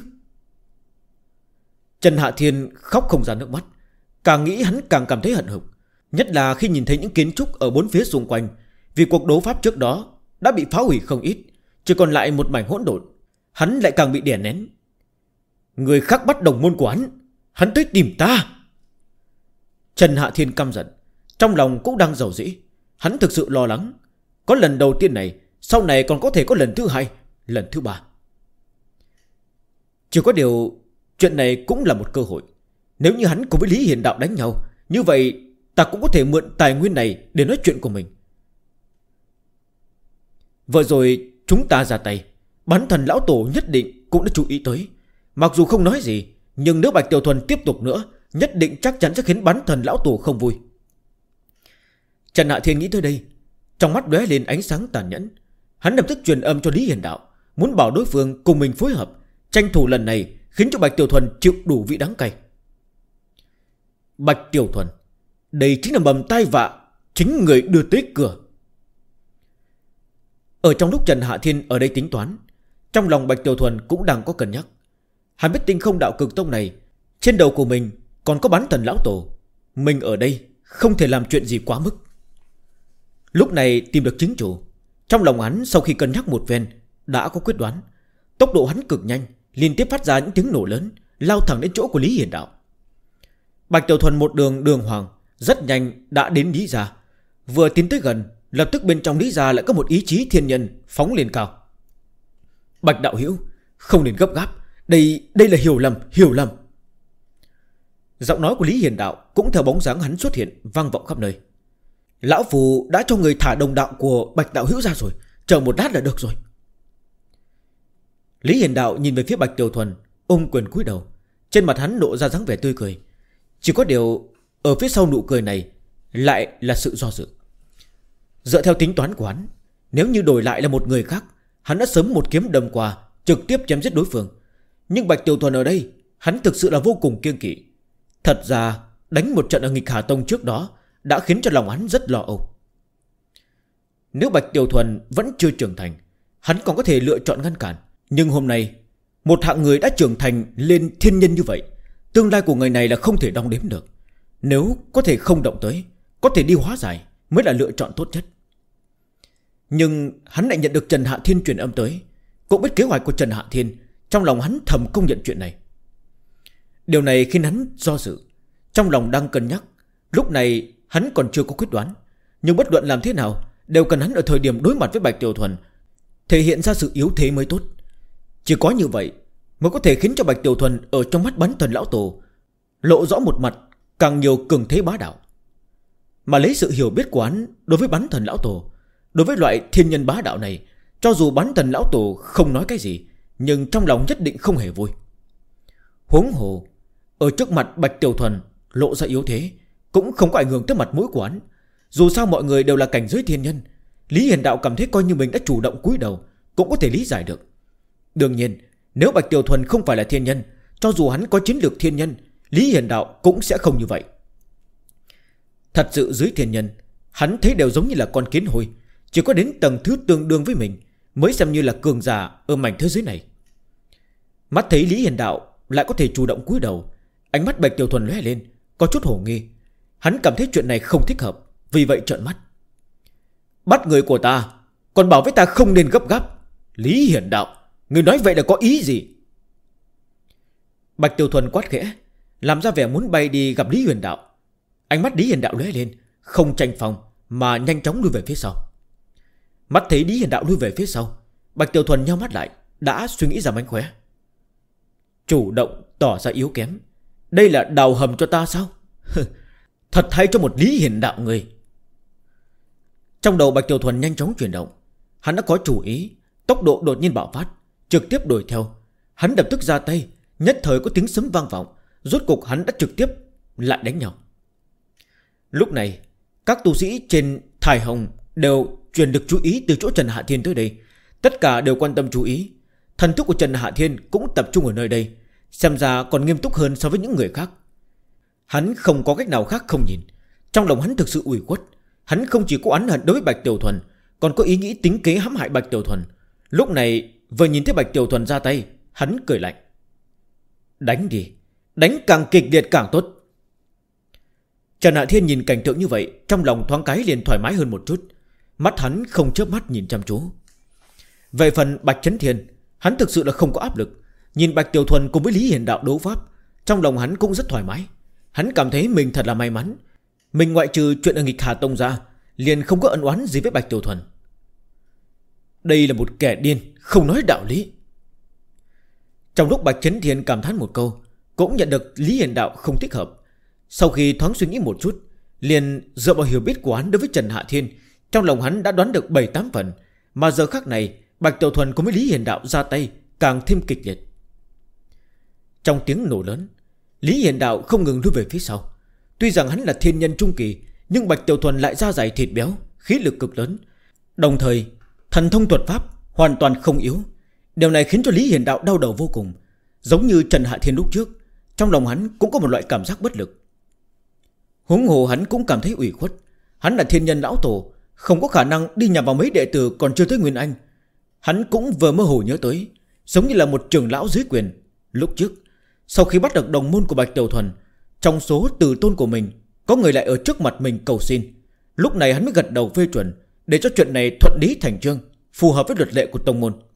[SPEAKER 1] Trần Hạ Thiên khóc không ra nước mắt. Càng nghĩ hắn càng cảm thấy hận hực, nhất là khi nhìn thấy những kiến trúc ở bốn phía xung quanh. Vì cuộc đấu pháp trước đó đã bị phá hủy không ít, chỉ còn lại một mảnh hỗn độn. Hắn lại càng bị đè nén. Người khác bắt đồng môn của hắn tới tìm ta. Trần Hạ Thiên căm giận, trong lòng cũng đang dầu dĩ. Hắn thực sự lo lắng, có lần đầu tiên này, sau này còn có thể có lần thứ hai, lần thứ ba. Chỉ có điều chuyện này cũng là một cơ hội. Nếu như hắn cùng với Lý Hiền Đạo đánh nhau, như vậy ta cũng có thể mượn tài nguyên này để nói chuyện của mình. Vừa rồi chúng ta ra tay, Bán Thần Lão Tổ nhất định cũng đã chú ý tới. Mặc dù không nói gì, nhưng nếu Bạch Tiểu Thuần tiếp tục nữa, nhất định chắc chắn sẽ khiến Bán Thần Lão Tổ không vui. Trần Hạ Thiên nghĩ tới đây, trong mắt lóe lên ánh sáng tàn nhẫn. Hắn lập tức truyền âm cho Lý Hiền Đạo, muốn bảo đối phương cùng mình phối hợp, tranh thủ lần này khiến cho Bạch Tiểu Thuần chịu đủ vị đắng cay. Bạch Tiểu Thuần, đây chính là mầm tai vạ chính người đưa tới cửa. Ở trong lúc Trần Hạ Thiên ở đây tính toán, trong lòng Bạch Tiểu Thuần cũng đang có cân nhắc. Hắn biết Tinh Không Đạo Cực Tông này trên đầu của mình còn có Bán Thần Lão Tổ, mình ở đây không thể làm chuyện gì quá mức. Lúc này tìm được chính chủ, trong lòng hắn sau khi cân nhắc một phen đã có quyết đoán. Tốc độ hắn cực nhanh, liên tiếp phát ra những tiếng nổ lớn, lao thẳng đến chỗ của Lý Hiền Đạo. Bạch Tiểu Thuần một đường hoàng, rất nhanh đã đến Lý gia. Vừa tiến tới gần, lập tức bên trong Lý gia lại có một ý chí thiên nhân phóng lên cao. Bạch đạo hữu, không nên gấp gáp, đây là hiểu lầm. Giọng nói của Lý Hiền Đạo cũng theo bóng dáng hắn xuất hiện vang vọng khắp nơi. Lão Phù đã cho người thả đồng đạo của Bạch đạo hữu ra rồi, chờ một lát là được rồi. Lý Hiền Đạo nhìn về phía Bạch Tiểu Thuần, ôm quyền cúi đầu, trên mặt hắn lộ ra dáng vẻ tươi cười. Chỉ có điều ở phía sau nụ cười này lại là sự do dự. Dựa theo tính toán của hắn, nếu như đổi lại là một người khác, hắn đã sớm một kiếm đâm qua, trực tiếp chém giết đối phương. Nhưng Bạch Tiểu Thuần ở đây, hắn thực sự là vô cùng kiêng kỵ. Thật ra đánh một trận ở Nghịch Hà Tông trước đó đã khiến cho lòng hắn rất lo âu. Nếu Bạch Tiểu Thuần vẫn chưa trưởng thành, hắn còn có thể lựa chọn ngăn cản. Nhưng hôm nay, một hạng người đã trưởng thành lên thiên nhân như vậy, tương lai của người này là không thể đong đếm được. Nếu có thể không động tới, có thể đi hóa giải mới là lựa chọn tốt nhất. Nhưng hắn lại nhận được Trần Hạ Thiên truyền âm tới, cũng biết kế hoạch của Trần Hạ Thiên. Trong lòng hắn thầm công nhận chuyện này. Điều này khiến hắn do dự, trong lòng đang cân nhắc. Lúc này hắn còn chưa có quyết đoán, nhưng bất luận làm thế nào đều cần hắn ở thời điểm đối mặt với Bạch Tiểu Thuần thể hiện ra sự yếu thế mới tốt. Chỉ có như vậy mới có thể khiến cho Bạch Tiểu Thuần ở trong mắt Bắn Thần Lão Tổ lộ rõ một mặt càng nhiều cường thế bá đạo. Mà lấy sự hiểu biết của hắn đối với Bắn Thần Lão Tổ, đối với loại thiên nhân bá đạo này, cho dù Bắn Thần Lão Tổ không nói cái gì, nhưng trong lòng nhất định không hề vui. Huống hồ ở trước mặt Bạch Tiểu Thuần lộ ra yếu thế cũng không có ảnh hưởng tới mặt mũi của hắn. Dù sao mọi người đều là cảnh giới thiên nhân, Lý Hiền Đạo cảm thấy coi như mình đã chủ động cúi đầu cũng có thể lý giải được. Đương nhiên nếu Bạch Tiểu Thuần không phải là thiên nhân, cho dù hắn có chiến lược thiên nhân, Lý Hiền Đạo cũng sẽ không như vậy. Thật sự dưới thiên nhân, hắn thấy đều giống như là con kiến hôi. Chỉ có đến tầng thứ tương đương với mình mới xem như là cường giả ở mảnh thế giới này. Mắt thấy Lý Hiền Đạo lại có thể chủ động cúi đầu, ánh mắt Bạch Tiểu Thuần lóe lên, có chút hồ nghi. Hắn cảm thấy chuyện này không thích hợp, vì vậy trợn mắt. Bắt người của ta, còn bảo với ta không nên gấp gáp. Lý Hiền Đạo, người nói vậy là có ý gì? Bạch Tiểu Thuần quát khẽ, làm ra vẻ muốn bay đi gặp Lý Hiền Đạo. Ánh mắt Lý Hiền Đạo lóe lên, không tranh phòng mà nhanh chóng lui về phía sau. Mắt thấy Lý Hiền Đạo lui về phía sau, Bạch Tiểu Thuần nheo mắt lại, đã suy nghĩ ra mánh khóe. Chủ động tỏ ra yếu kém, đây là đào hầm cho ta sao? Thật hay cho một Lý Hiền Đạo người. Trong đầu Bạch Tiểu Thuần nhanh chóng chuyển động. Hắn đã có chủ ý, tốc độ đột nhiên bạo phát, trực tiếp đuổi theo. Hắn lập tức ra tay, nhất thời có tiếng sấm vang vọng. Rốt cục hắn đã trực tiếp lại đánh nhau. Lúc này các tu sĩ trên Thải Hồng đều truyền được chú ý từ chỗ Trần Hạ Thiên tới đây. Tất cả đều quan tâm chú ý. Thần thức của Trần Hạ Thiên cũng tập trung ở nơi đây, xem ra còn nghiêm túc hơn so với những người khác. Hắn không có cách nào khác không nhìn. Trong lòng hắn thực sự ủy khuất. Hắn không chỉ có oán hận đối với Bạch Tiểu Thuần, còn có ý nghĩ tính kế hãm hại Bạch Tiểu Thuần. Lúc này vừa nhìn thấy Bạch Tiểu Thuần ra tay, hắn cười lạnh. Đánh đi, đánh càng kịch liệt càng tốt. Trần Hạ Thiên nhìn cảnh tượng như vậy, trong lòng thoáng cái liền thoải mái hơn một chút. Mắt hắn không chớp mắt nhìn chăm chú. Về phần Bạch Chấn Thiên, hắn thực sự là không có áp lực. Nhìn Bạch Tiểu Thuần cùng với Lý Hiền Đạo đấu pháp, trong lòng hắn cũng rất thoải mái. Hắn cảm thấy mình thật là may mắn. Mình ngoại trừ chuyện ở Nghịch Hà Tông ra, liền không có ân oán gì với Bạch Tiểu Thuần. Đây là một kẻ điên, không nói đạo lý. Trong lúc Bạch Chấn Thiên cảm thán một câu, cũng nhận được Lý Hiền Đạo không thích hợp. Sau khi thoáng suy nghĩ một chút, liền dựa vào hiểu biết của hắn đối với Trần Hạ Thiên, trong lòng hắn đã đoán được 7-8 phần. Mà giờ khắc này Bạch Tiểu Thuần cùng với Lý Hiền Đạo ra tay càng thêm kịch liệt. Trong tiếng nổ lớn, Lý Hiền Đạo không ngừng lui về phía sau. Tuy rằng hắn là thiên nhân trung kỳ, nhưng Bạch Tiểu Thuần lại da dày thịt béo, khí lực cực lớn. Đồng thời thần thông thuật pháp hoàn toàn không yếu. Điều này khiến cho Lý Hiền Đạo đau đầu vô cùng. Giống như Trần Hạ Thiên lúc trước, trong lòng hắn cũng có một loại cảm giác bất lực. Huống hồ hắn cũng cảm thấy ủy khuất. Hắn là thiên nhân lão tổ, không có khả năng đi nhằm vào mấy đệ tử còn chưa tới Nguyên Anh. Hắn cũng vừa mơ hồ nhớ tới, giống như là một trưởng lão dưới quyền. Lúc trước, sau khi bắt được đồng môn của Bạch Tiểu Thuần, trong số tử tôn của mình, có người lại ở trước mặt mình cầu xin. Lúc này hắn mới gật đầu phê chuẩn, để cho chuyện này thuận lý thành chương, phù hợp với luật lệ của tông môn.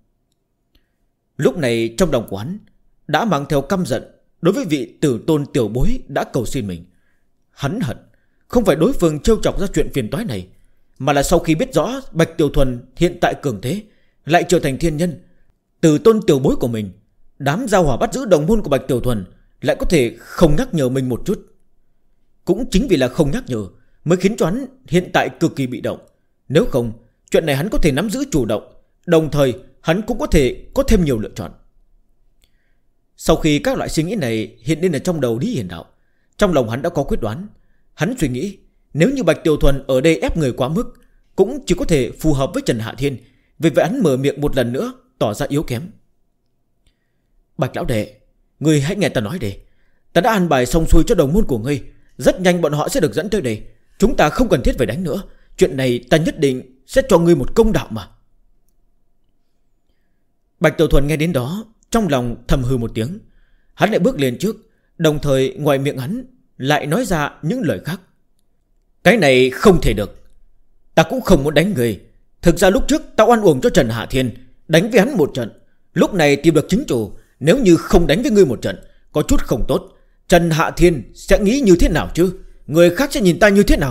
[SPEAKER 1] Lúc này trong lòng của hắn đã mang theo căm giận đối với vị tử tôn tiểu bối đã cầu xin mình. Hắn hận không phải đối phương trêu chọc ra chuyện phiền toái này, mà là sau khi biết rõ Bạch Tiểu Thuần hiện tại cường thế, lại trở thành thiên nhân, tử tôn tiểu bối của mình, đám giao hỏa bắt giữ đồng môn của Bạch Tiểu Thuần lại có thể không nhắc nhở mình một chút. Cũng chính vì là không nhắc nhở mới khiến cho hắn hiện tại cực kỳ bị động. Nếu không, chuyện này hắn có thể nắm giữ chủ động, đồng thời hắn cũng có thể có thêm nhiều lựa chọn. Sau khi các loại suy nghĩ này hiện lên ở trong đầu Lý Hiền Đạo, trong lòng hắn đã có quyết đoán. Hắn suy nghĩ, nếu như Bạch Tiểu Thuần ở đây ép người quá mức, cũng chỉ có thể phù hợp với Trần Hạ Thiên. Vì vậy hắn mở miệng một lần nữa, tỏ ra yếu kém. Bạch lão đệ, ngươi hãy nghe ta nói đi. Ta đã an bài xong xuôi cho đồng môn của ngươi, rất nhanh bọn họ sẽ được dẫn tới đây. Chúng ta không cần thiết phải đánh nữa. Chuyện này ta nhất định sẽ cho ngươi một công đạo mà. Bạch Tiểu Thuần nghe đến đó, trong lòng thầm hừ một tiếng. Hắn lại bước lên trước, đồng thời ngoài miệng hắn lại nói ra những lời khác. Cái này không thể được. Ta cũng không muốn đánh người, Thực ra lúc trước tao oan uổng cho Trần Hạ Thiên, đánh với hắn một trận. Lúc này tìm được chính chủ, nếu như không đánh với ngươi một trận, có chút không tốt. Trần Hạ Thiên sẽ nghĩ như thế nào chứ? Người khác sẽ nhìn ta như thế nào?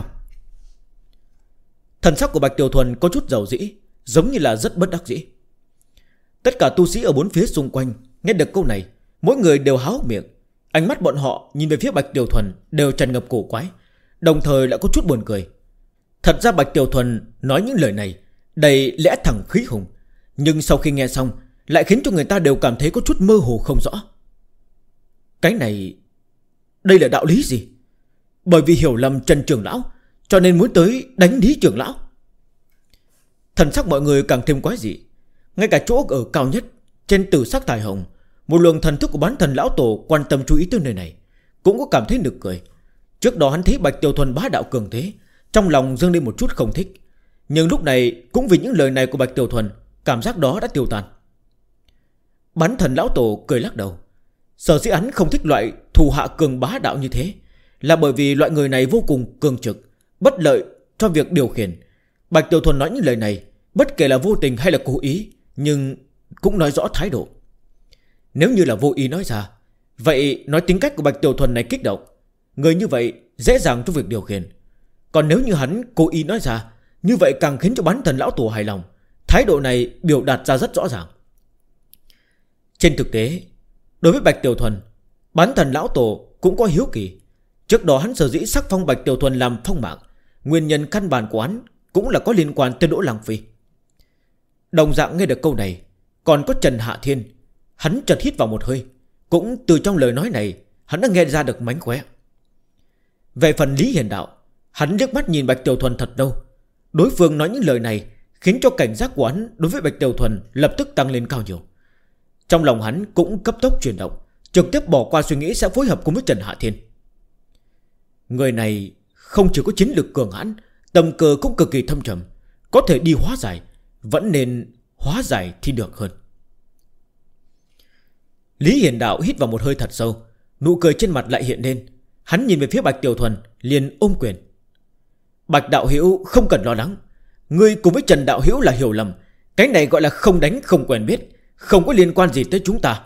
[SPEAKER 1] Thần sắc của Bạch Tiểu Thuần có chút dầu dĩ, giống như là rất bất đắc dĩ. Tất cả tu sĩ ở bốn phía xung quanh nghe được câu này, mỗi người đều há hốc miệng. Ánh mắt bọn họ nhìn về phía Bạch Tiểu Thuần đều tràn ngập cổ quái, đồng thời lại có chút buồn cười. Thật ra Bạch Tiểu Thuần nói những lời này đầy lẽ thẳng khí hùng, nhưng sau khi nghe xong lại khiến cho người ta đều cảm thấy có chút mơ hồ không rõ. Cái này, đây là đạo lý gì? Bởi vì hiểu lầm Trần trưởng lão cho nên muốn tới đánh Lý trưởng lão. Thần sắc mọi người càng thêm quái dị. Ngay cả chỗ ở cao nhất trên tử sắc thải hồng, một luồng thần thức của bán thần lão tổ quan tâm chú ý tới nơi này cũng có cảm thấy nực cười. Trước đó hắn thấy Bạch Tiểu Thuần bá đạo cường thế, trong lòng dâng lên một chút không thích, nhưng lúc này cũng vì những lời này của Bạch Tiểu Thuần, cảm giác đó đã tiêu tan. Bán thần lão tổ cười lắc đầu. Sở dĩ hắn không thích loại thù hạ cường bá đạo như thế là bởi vì loại người này vô cùng cường trực, bất lợi cho việc điều khiển. Bạch Tiểu Thuần nói những lời này, bất kể là vô tình hay là cố ý, nhưng cũng nói rõ thái độ. Nếu như là vô ý nói ra, vậy nói tính cách của Bạch Tiểu Thuần này kích động, người như vậy dễ dàng trong việc điều khiển. Còn nếu như hắn cố ý nói ra, như vậy càng khiến cho bán thần lão tổ hài lòng. Thái độ này biểu đạt ra rất rõ ràng. Trên thực tế, đối với Bạch Tiểu Thuần, bán thần lão tổ cũng có hiếu kỳ. Trước đó hắn sở dĩ sắc phong Bạch Tiểu Thuần làm phong mạng, nguyên nhân căn bản của hắn cũng là có liên quan tới Đỗ Lăng Phi. Đồng dạng nghe được câu này, còn có Trần Hạ Thiên, hắn chợt hít vào một hơi. Cũng từ trong lời nói này hắn đã nghe ra được mánh khóe. Về phần Lý Hiền Đạo, hắn liếc mắt nhìn Bạch Tiểu Thuần thật đâu. Đối phương nói những lời này khiến cho cảnh giác của hắn đối với Bạch Tiểu Thuần lập tức tăng lên cao nhiều. Trong lòng hắn cũng cấp tốc chuyển động, trực tiếp bỏ qua suy nghĩ sẽ phối hợp cùng với Trần Hạ Thiên. Người này không chỉ có chiến lược cường hãn, tầm cơ cũng cực kỳ thâm trầm, có thể đi hóa giải, vẫn nên hóa giải thì được hơn. Lý Hiền Đạo hít vào một hơi thật sâu, nụ cười trên mặt lại hiện lên. Hắn nhìn về phía Bạch Tiểu Thuần, liền ôm quyền. Bạch đạo hữu không cần lo lắng, ngươi cùng với Trần đạo hữu là hiểu lầm. Cái này gọi là không đánh không quen biết, không có liên quan gì tới chúng ta.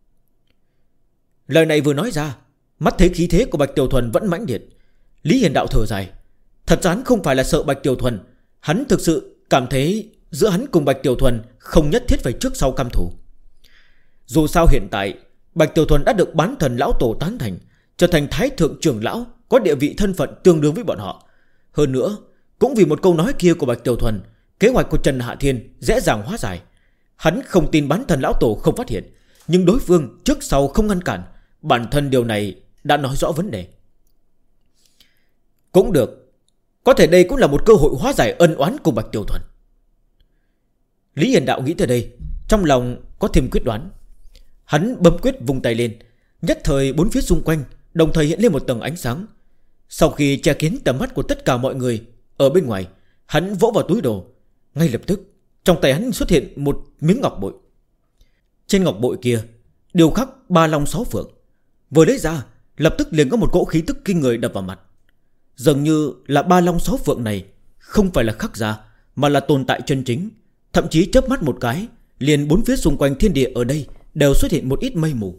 [SPEAKER 1] Lời này vừa nói ra, mắt thấy khí thế của Bạch Tiểu Thuần vẫn mãnh liệt. Lý Hiền Đạo thở dài. Thật ra hắn không phải là sợ Bạch Tiểu Thuần, hắn thực sự cảm thấy giữa hắn cùng Bạch Tiểu Thuần không nhất thiết phải trước sau căm thù. Dù sao hiện tại Bạch Tiểu Thuần đã được bán thần lão tổ tán thành, trở thành thái thượng trưởng lão, có địa vị thân phận tương đương với bọn họ. Hơn nữa, cũng vì một câu nói kia của Bạch Tiểu Thuần, kế hoạch của Trần Hạ Thiên dễ dàng hóa giải. Hắn không tin bán thần lão tổ không phát hiện, nhưng đối phương trước sau không ngăn cản. Bản thân điều này đã nói rõ vấn đề. Cũng được, có thể đây cũng là một cơ hội hóa giải ân oán của Bạch Tiểu Thuần. Lý Hiền Đạo nghĩ tới đây, trong lòng có thêm quyết đoán. Hắn bấm quyết vùng tay lên, nhất thời bốn phía xung quanh đồng thời hiện lên một tầng ánh sáng. Sau khi che kín tầm mắt của tất cả mọi người ở bên ngoài, hắn vỗ vào túi đồ. Ngay lập tức trong tay hắn xuất hiện một miếng ngọc bội. Trên ngọc bội kia điêu khắc 3 long 6 phượng. Vừa lấy ra, lập tức liền có một cỗ khí tức kinh người đập vào mặt. Dường như là 3 long 6 phượng này không phải là khắc ra, mà là tồn tại chân chính. Thậm chí chớp mắt một cái, liền bốn phía xung quanh thiên địa ở đây đều xuất hiện một ít mây mù.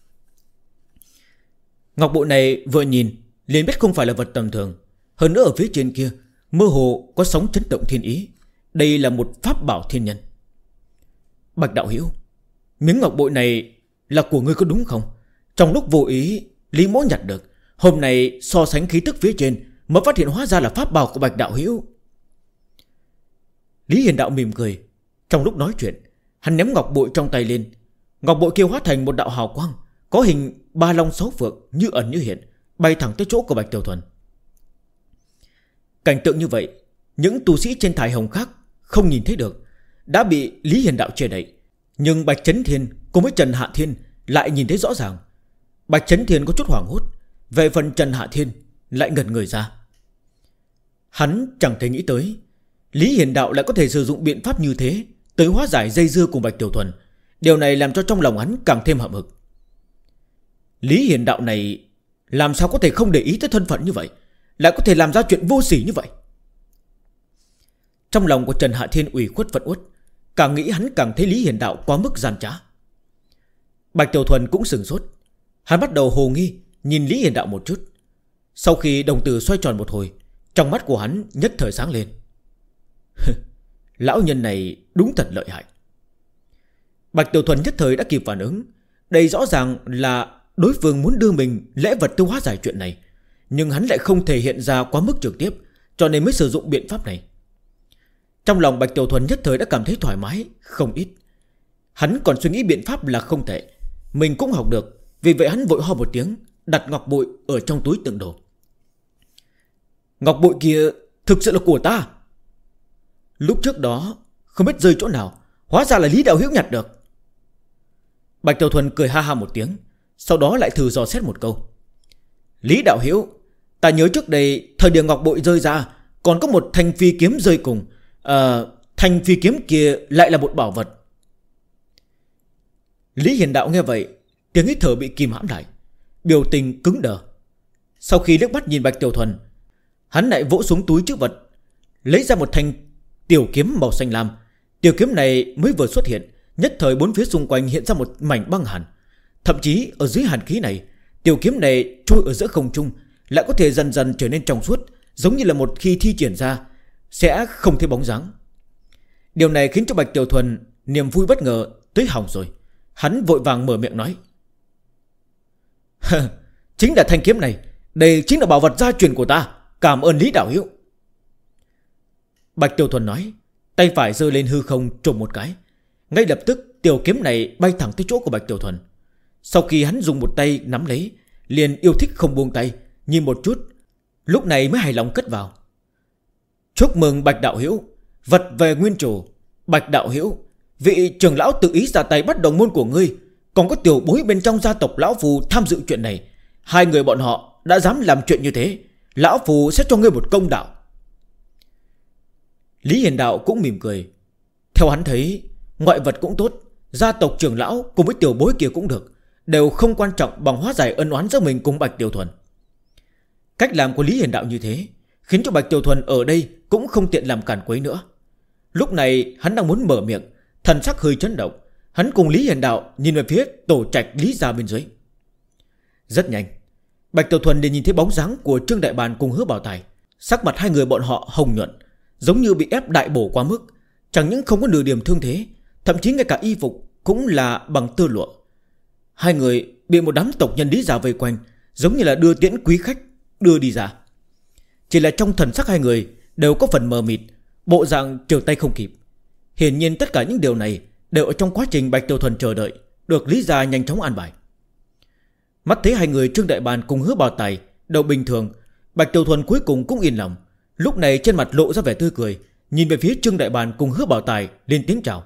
[SPEAKER 1] Ngọc bội này vừa nhìn liền biết không phải là vật tầm thường. Hơn nữa ở phía trên kia mơ hồ có sóng chấn động thiên ý. Đây là một pháp bảo thiên nhân. Bạch đạo hữu, miếng ngọc bội này là của ngươi có đúng không? Trong lúc vô ý Lý mỗ nhặt được, hôm nay so sánh khí tức phía trên mới phát hiện hóa ra là pháp bảo của Bạch đạo hữu. Lý Hiền Đạo mỉm cười. Trong lúc nói chuyện, hắn ném ngọc bội trong tay lên. Ngọc bội kia hóa thành một đạo hào quang, có hình 3 long 6 phượng như ẩn như hiện, bay thẳng tới chỗ của Bạch Tiểu Thuần. Cảnh tượng như vậy, những tu sĩ trên thải hồng khác không nhìn thấy được, đã bị Lý Hiền Đạo che đậy. Nhưng Bạch Chấn Thiên cùng với Trần Hạ Thiên lại nhìn thấy rõ ràng. Bạch Chấn Thiên có chút hoảng hốt, về phần Trần Hạ Thiên lại ngẩn người ra. Hắn chẳng thể nghĩ tới Lý Hiền Đạo lại có thể sử dụng biện pháp như thế tới hóa giải dây dưa cùng Bạch Tiểu Thuần. Điều này làm cho trong lòng hắn càng thêm hậm hực. Lý Hiền Đạo này làm sao có thể không để ý tới thân phận như vậy, lại có thể làm ra chuyện vô sỉ như vậy. Trong lòng của Trần Hạ Thiên ủy khuất phẫn uất, càng nghĩ hắn càng thấy Lý Hiền Đạo quá mức gian trá. Bạch Tiểu Thuần cũng sừng sốt. Hắn bắt đầu hồ nghi nhìn Lý Hiền Đạo một chút. Sau khi đồng tử xoay tròn một hồi, trong mắt của hắn nhất thời sáng lên. Lão nhân này đúng thật lợi hại. Bạch Tiểu Thuần nhất thời đã kịp phản ứng. Đây rõ ràng là đối phương muốn đưa mình lễ vật tiêu hóa giải chuyện này, nhưng hắn lại không thể hiện ra quá mức trực tiếp, cho nên mới sử dụng biện pháp này. Trong lòng Bạch Tiểu Thuần nhất thời đã cảm thấy thoải mái không ít. Hắn còn suy nghĩ biện pháp là không tệ, mình cũng học được. Vì vậy hắn vội ho một tiếng, đặt ngọc bội ở trong túi đựng đồ. Ngọc bội kia thực sự là của ta. Lúc trước đó không biết rơi chỗ nào, hóa ra là Lý Đạo Hữu nhặt được. Bạch Tiểu Thuần cười ha ha một tiếng, sau đó lại thử dò xét một câu. Lý Đạo Hữu, ta nhớ trước đây thời điểm ngọc bội rơi ra còn có một thanh phi kiếm rơi cùng. Thanh phi kiếm kia lại là một bảo vật. Lý Hiền Đạo nghe vậy, tiếng hít thở bị kìm hãm lại, biểu tình cứng đờ. Sau khi liếc mắt nhìn Bạch Tiểu Thuần, hắn lại vỗ xuống túi trữ vật, lấy ra một thanh tiểu kiếm màu xanh lam. Tiểu kiếm này mới vừa xuất hiện, nhất thời bốn phía xung quanh hiện ra một mảnh băng hàn. Thậm chí ở dưới hàn khí này, tiểu kiếm này trôi ở giữa không trung, lại có thể dần dần trở nên trong suốt, giống như là một khi thi triển ra sẽ không thấy bóng dáng. Điều này khiến cho Bạch Tiểu Thuần niềm vui bất ngờ tới hỏng rồi. Hắn vội vàng mở miệng nói. Chính là thanh kiếm này, đây chính là bảo vật gia truyền của ta. Cảm ơn Lý Đạo Hữu. Bạch Tiểu Thuần nói, tay phải giơ lên hư không trộm một cái. Ngay lập tức tiểu kiếm này bay thẳng tới chỗ của Bạch Tiểu Thuần. Sau khi hắn dùng một tay nắm lấy, liền yêu thích không buông tay, nhìn một chút, lúc này mới hài lòng cất vào. Chúc mừng Bạch Đạo Hữu, vật về nguyên chủ. Bạch Đạo Hữu, vị trưởng lão tự ý ra tay bắt đồng môn của ngươi, còn có tiểu bối bên trong gia tộc lão phù tham dự chuyện này. Hai người bọn họ đã dám làm chuyện như thế, lão phù sẽ cho ngươi một công đạo. Lý Hiền Đạo cũng mỉm cười. Theo hắn thấy, ngoại vật cũng tốt, gia tộc trưởng lão cùng với tiểu bối kia cũng được, đều không quan trọng bằng hóa giải ân oán giữa mình cùng Bạch Tiểu Thuần. Cách làm của Lý Hiền Đạo như thế khiến cho Bạch Tiểu Thuần ở đây cũng không tiện làm cản quấy nữa. Lúc này hắn đang muốn mở miệng, thần sắc hơi chấn động. Hắn cùng Lý Hiền Đạo nhìn về phía tổ trạch Lý gia bên dưới. Rất nhanh, Bạch Tiểu Thuần liền nhìn thấy bóng dáng của Trương Đại Bàn cùng Hứa Bảo Tài. Sắc mặt hai người bọn họ hồng nhuận, giống như bị ép đại bổ quá mức. Chẳng những không có nửa điểm thương thế, thậm chí ngay cả y phục cũng là bằng tơ lụa. Hai người bị một đám tộc nhân Lý gia vây quanh, giống như là đưa tiễn quý khách đưa đi ra. Chỉ là trong thần sắc hai người đều có phần mờ mịt, bộ dạng trở tay không kịp. Hiển nhiên tất cả những điều này đều ở trong quá trình Bạch Tiểu Thuần chờ đợi, được Lý gia nhanh chóng an bài. Mắt thấy hai người Trương Đại Bàn cùng Hứa Bảo Tài đều bình thường, Bạch Tiểu Thuần cuối cùng cũng yên lòng. Lúc này trên mặt lộ ra vẻ tươi cười, nhìn về phía Trương Đại Bàn cùng Hứa Bảo Tài lên tiếng chào.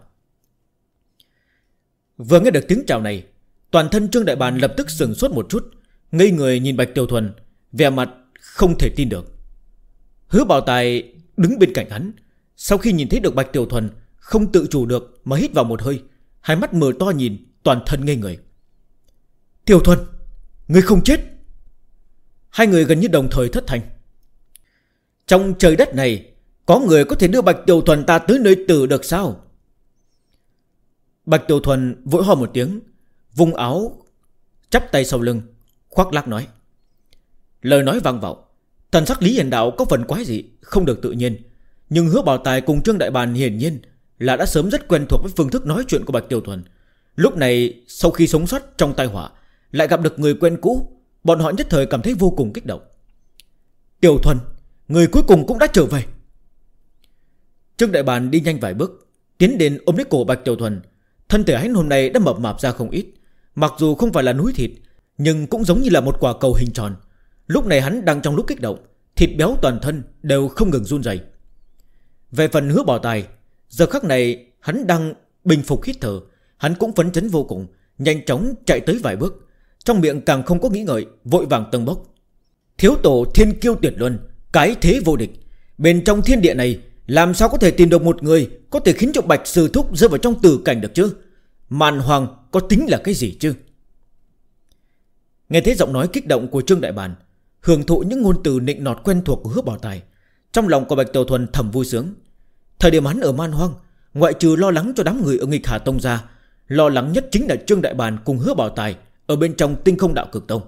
[SPEAKER 1] Vừa nghe được tiếng chào này, toàn thân Trương Đại Bàn lập tức sừng sốt một chút, ngây người nhìn Bạch Tiểu Thuần, vẻ mặt không thể tin được. Hứa Bảo Tài đứng bên cạnh hắn, sau khi nhìn thấy được Bạch Tiểu Thuần, không tự chủ được mà hít vào một hơi, hai mắt mở to nhìn, toàn thân ngây người. Tiểu Thuần, ngươi không chết. Hai người gần như đồng thời thất thanh. Trong trời đất này, có người có thể đưa Bạch Tiểu Thuần ta tới nơi tử được sao? Bạch Tiểu Thuần vội ho một tiếng, vung áo, chắp tay sau lưng, khoác lác nói. Lời nói vang vọng, thần sắc Lý Hiền Đạo có phần quái dị, không được tự nhiên. Nhưng Hứa Bảo Tài cùng Trương Đại Bàn hiển nhiên là đã sớm rất quen thuộc với phương thức nói chuyện của Bạch Tiểu Thuần. Lúc này sau khi sống sót trong tai họa, lại gặp được người quen cũ, bọn họ nhất thời cảm thấy vô cùng kích động. Tiểu Thuần, người cuối cùng cũng đã trở về. Trương Đại Bàn đi nhanh vài bước, tiến đến ôm lấy cổ Bạch Tiểu Thuần. Thân thể hắn hôm nay đã mập mạp ra không ít, mặc dù không phải là núi thịt, nhưng cũng giống như là một quả cầu hình tròn. Lúc này hắn đang trong lúc kích động, thịt béo toàn thân đều không ngừng run rẩy. Về phần Hứa Bảo Tài, giờ khắc này hắn đang bình phục hít thở, hắn cũng phấn chấn vô cùng, nhanh chóng chạy tới vài bước, trong miệng càng không có nghĩ ngợi, vội vàng tâng bốc. Thiếu tổ thiên kiêu tuyệt luân, cái thế vô địch, bên trong thiên địa này làm sao có thể tìm được một người có thể khiến cho Bạch Sư Thúc rơi vào trong tử cảnh được chứ? Màn hoàng có tính là cái gì chứ? Nghe thấy giọng nói kích động của Trương Đại Bàn, hưởng thụ những ngôn từ nịnh nọt quen thuộc của Hứa Bảo Tài, trong lòng của Bạch Tiểu Thuần thầm vui sướng. Thời điểm hắn ở Man Hoang, ngoại trừ lo lắng cho đám người ở Nghịch Hà Tông ra, lo lắng nhất chính là Trương Đại Bàn cùng Hứa Bảo Tài ở bên trong Tinh Không Đạo Cực Tông.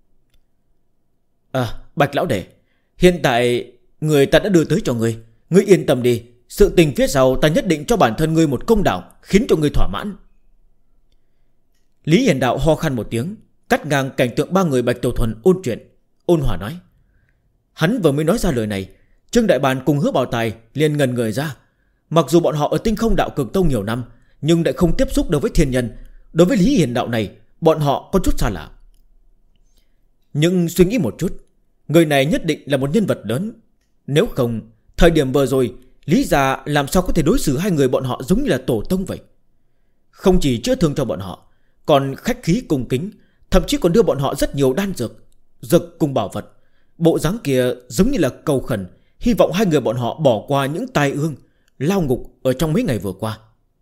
[SPEAKER 1] Bạch lão đệ, hiện tại người ta đã đưa tới cho ngươi, ngươi yên tâm đi, sự tình phía sau ta nhất định cho bản thân ngươi một công đạo, khiến cho ngươi thỏa mãn. Lý Hiền Đạo ho khan một tiếng, cắt ngang cảnh tượng ba người Bạch Tiểu Thuần ôn chuyện, ôn hòa nói. Hắn vừa mới nói ra lời này, Trương Đại Bàn cùng Hứa Bảo Tài liền ngần người ra. Mặc dù bọn họ ở Tinh Không Đạo Cực Tông nhiều năm, nhưng lại không tiếp xúc được với thiên nhân. Đối với Lý Hiền Đạo này, bọn họ có chút xa lạ. Nhưng suy nghĩ một chút, người này nhất định là một nhân vật lớn. Nếu không, thời điểm vừa rồi Lý gia làm sao có thể đối xử hai người bọn họ giống như là tổ tông vậy. Không chỉ chữa thương cho bọn họ, còn khách khí cung kính, thậm chí còn đưa bọn họ rất nhiều đan dược cùng bảo vật. Bộ dáng kia giống như là cầu khẩn, hy vọng hai người bọn họ bỏ qua những tai ương, lao ngục ở trong mấy ngày vừa qua.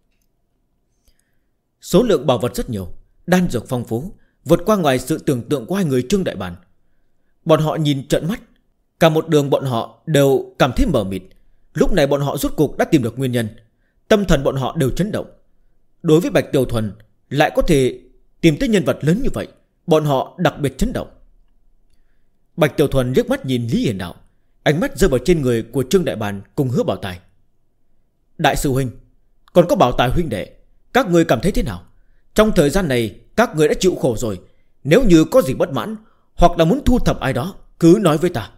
[SPEAKER 1] Số lượng bảo vật rất nhiều, đan dược phong phú, vượt qua ngoài sự tưởng tượng của hai người Trương Đại Bàn. Bọn họ nhìn trợn mắt, cả một đường bọn họ đều cảm thấy mờ mịt. Lúc này bọn họ rốt cuộc đã tìm được nguyên nhân, tâm thần bọn họ đều chấn động. Đối với Bạch Tiểu Thuần lại có thể tìm tới nhân vật lớn như vậy, bọn họ đặc biệt chấn động. Bạch Tiểu Thuần liếc mắt nhìn Lý Hiền Đạo, ánh mắt rơi vào trên người của Trương Đại Bàn cùng Hứa Bảo Tài. Đại sư huynh, còn có Bảo Tài huynh đệ, các người cảm thấy thế nào? Trong thời gian này các người đã chịu khổ rồi, nếu như có gì bất mãn hoặc là muốn thu thập ai đó, cứ nói với ta.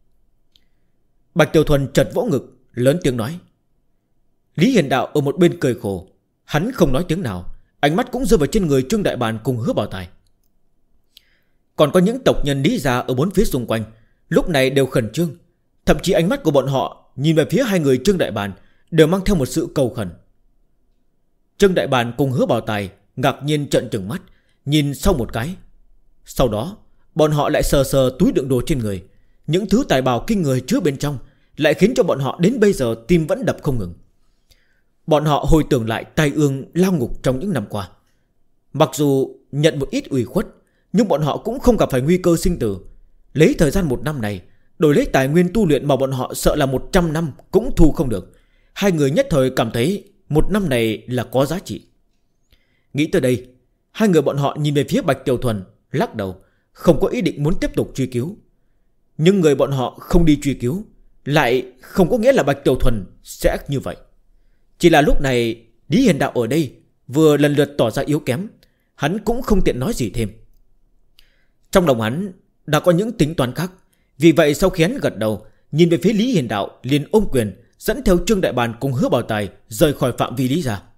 [SPEAKER 1] Bạch Tiểu Thuần chợt vỗ ngực, lớn tiếng nói. Lý Hiền Đạo ở một bên cười khổ, hắn không nói tiếng nào, ánh mắt cũng rơi vào trên người Trương Đại Bàn cùng Hứa Bảo Tài. Còn có những tộc nhân Lý gia ở bốn phía xung quanh lúc này đều khẩn trương, thậm chí ánh mắt của bọn họ nhìn về phía hai người Trương Đại Bàn đều mang theo một sự cầu khẩn. Trương Đại Bàn cùng Hứa Bảo Tài ngạc nhiên trợn trừng mắt, nhìn sau một cái. Sau đó bọn họ lại sờ sờ túi đựng đồ trên người, những thứ tài bảo kinh người chứa bên trong lại khiến cho bọn họ đến bây giờ tim vẫn đập không ngừng. Bọn họ hồi tưởng lại tai ương lao ngục trong những năm qua. Mặc dù nhận một ít ủy khuất, nhưng bọn họ cũng không gặp phải nguy cơ sinh tử. Lấy thời gian một năm này đổi lấy tài nguyên tu luyện mà bọn họ sợ là 100 năm cũng thu không được. Hai người nhất thời cảm thấy một năm này là có giá trị. Nghĩ tới đây, hai người bọn họ nhìn về phía Bạch Tiểu Thuần, lắc đầu, không có ý định muốn tiếp tục truy cứu. Nhưng người bọn họ không đi truy cứu lại không có nghĩa là Bạch Tiểu Thuần sẽ như vậy. Chỉ là lúc này Lý Hiền Đạo ở đây vừa lần lượt tỏ ra yếu kém, hắn cũng không tiện nói gì thêm. Trong lòng hắn đã có những tính toán khác. Vì vậy sau khi hắn gật đầu, nhìn về phía Lý Hiền Đạo, liền ôm quyền dẫn theo Trương Đại Bàn cùng Hứa Bảo Tài rời khỏi phạm vi Lý gia.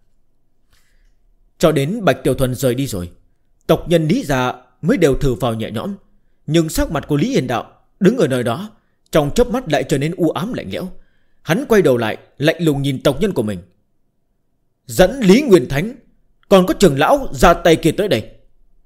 [SPEAKER 1] Cho đến Bạch Tiểu Thuần rời đi rồi, tộc nhân Lý gia mới đều thở phào nhẹ nhõm. Nhưng sắc mặt của Lý Hiền Đạo đứng ở nơi đó trong chớp mắt lại trở nên u ám lạnh lẽo. Hắn quay đầu lại lạnh lùng nhìn tộc nhân của mình. Dẫn Lý Nguyên Thánh, còn có trưởng lão ra tay kia tới đây.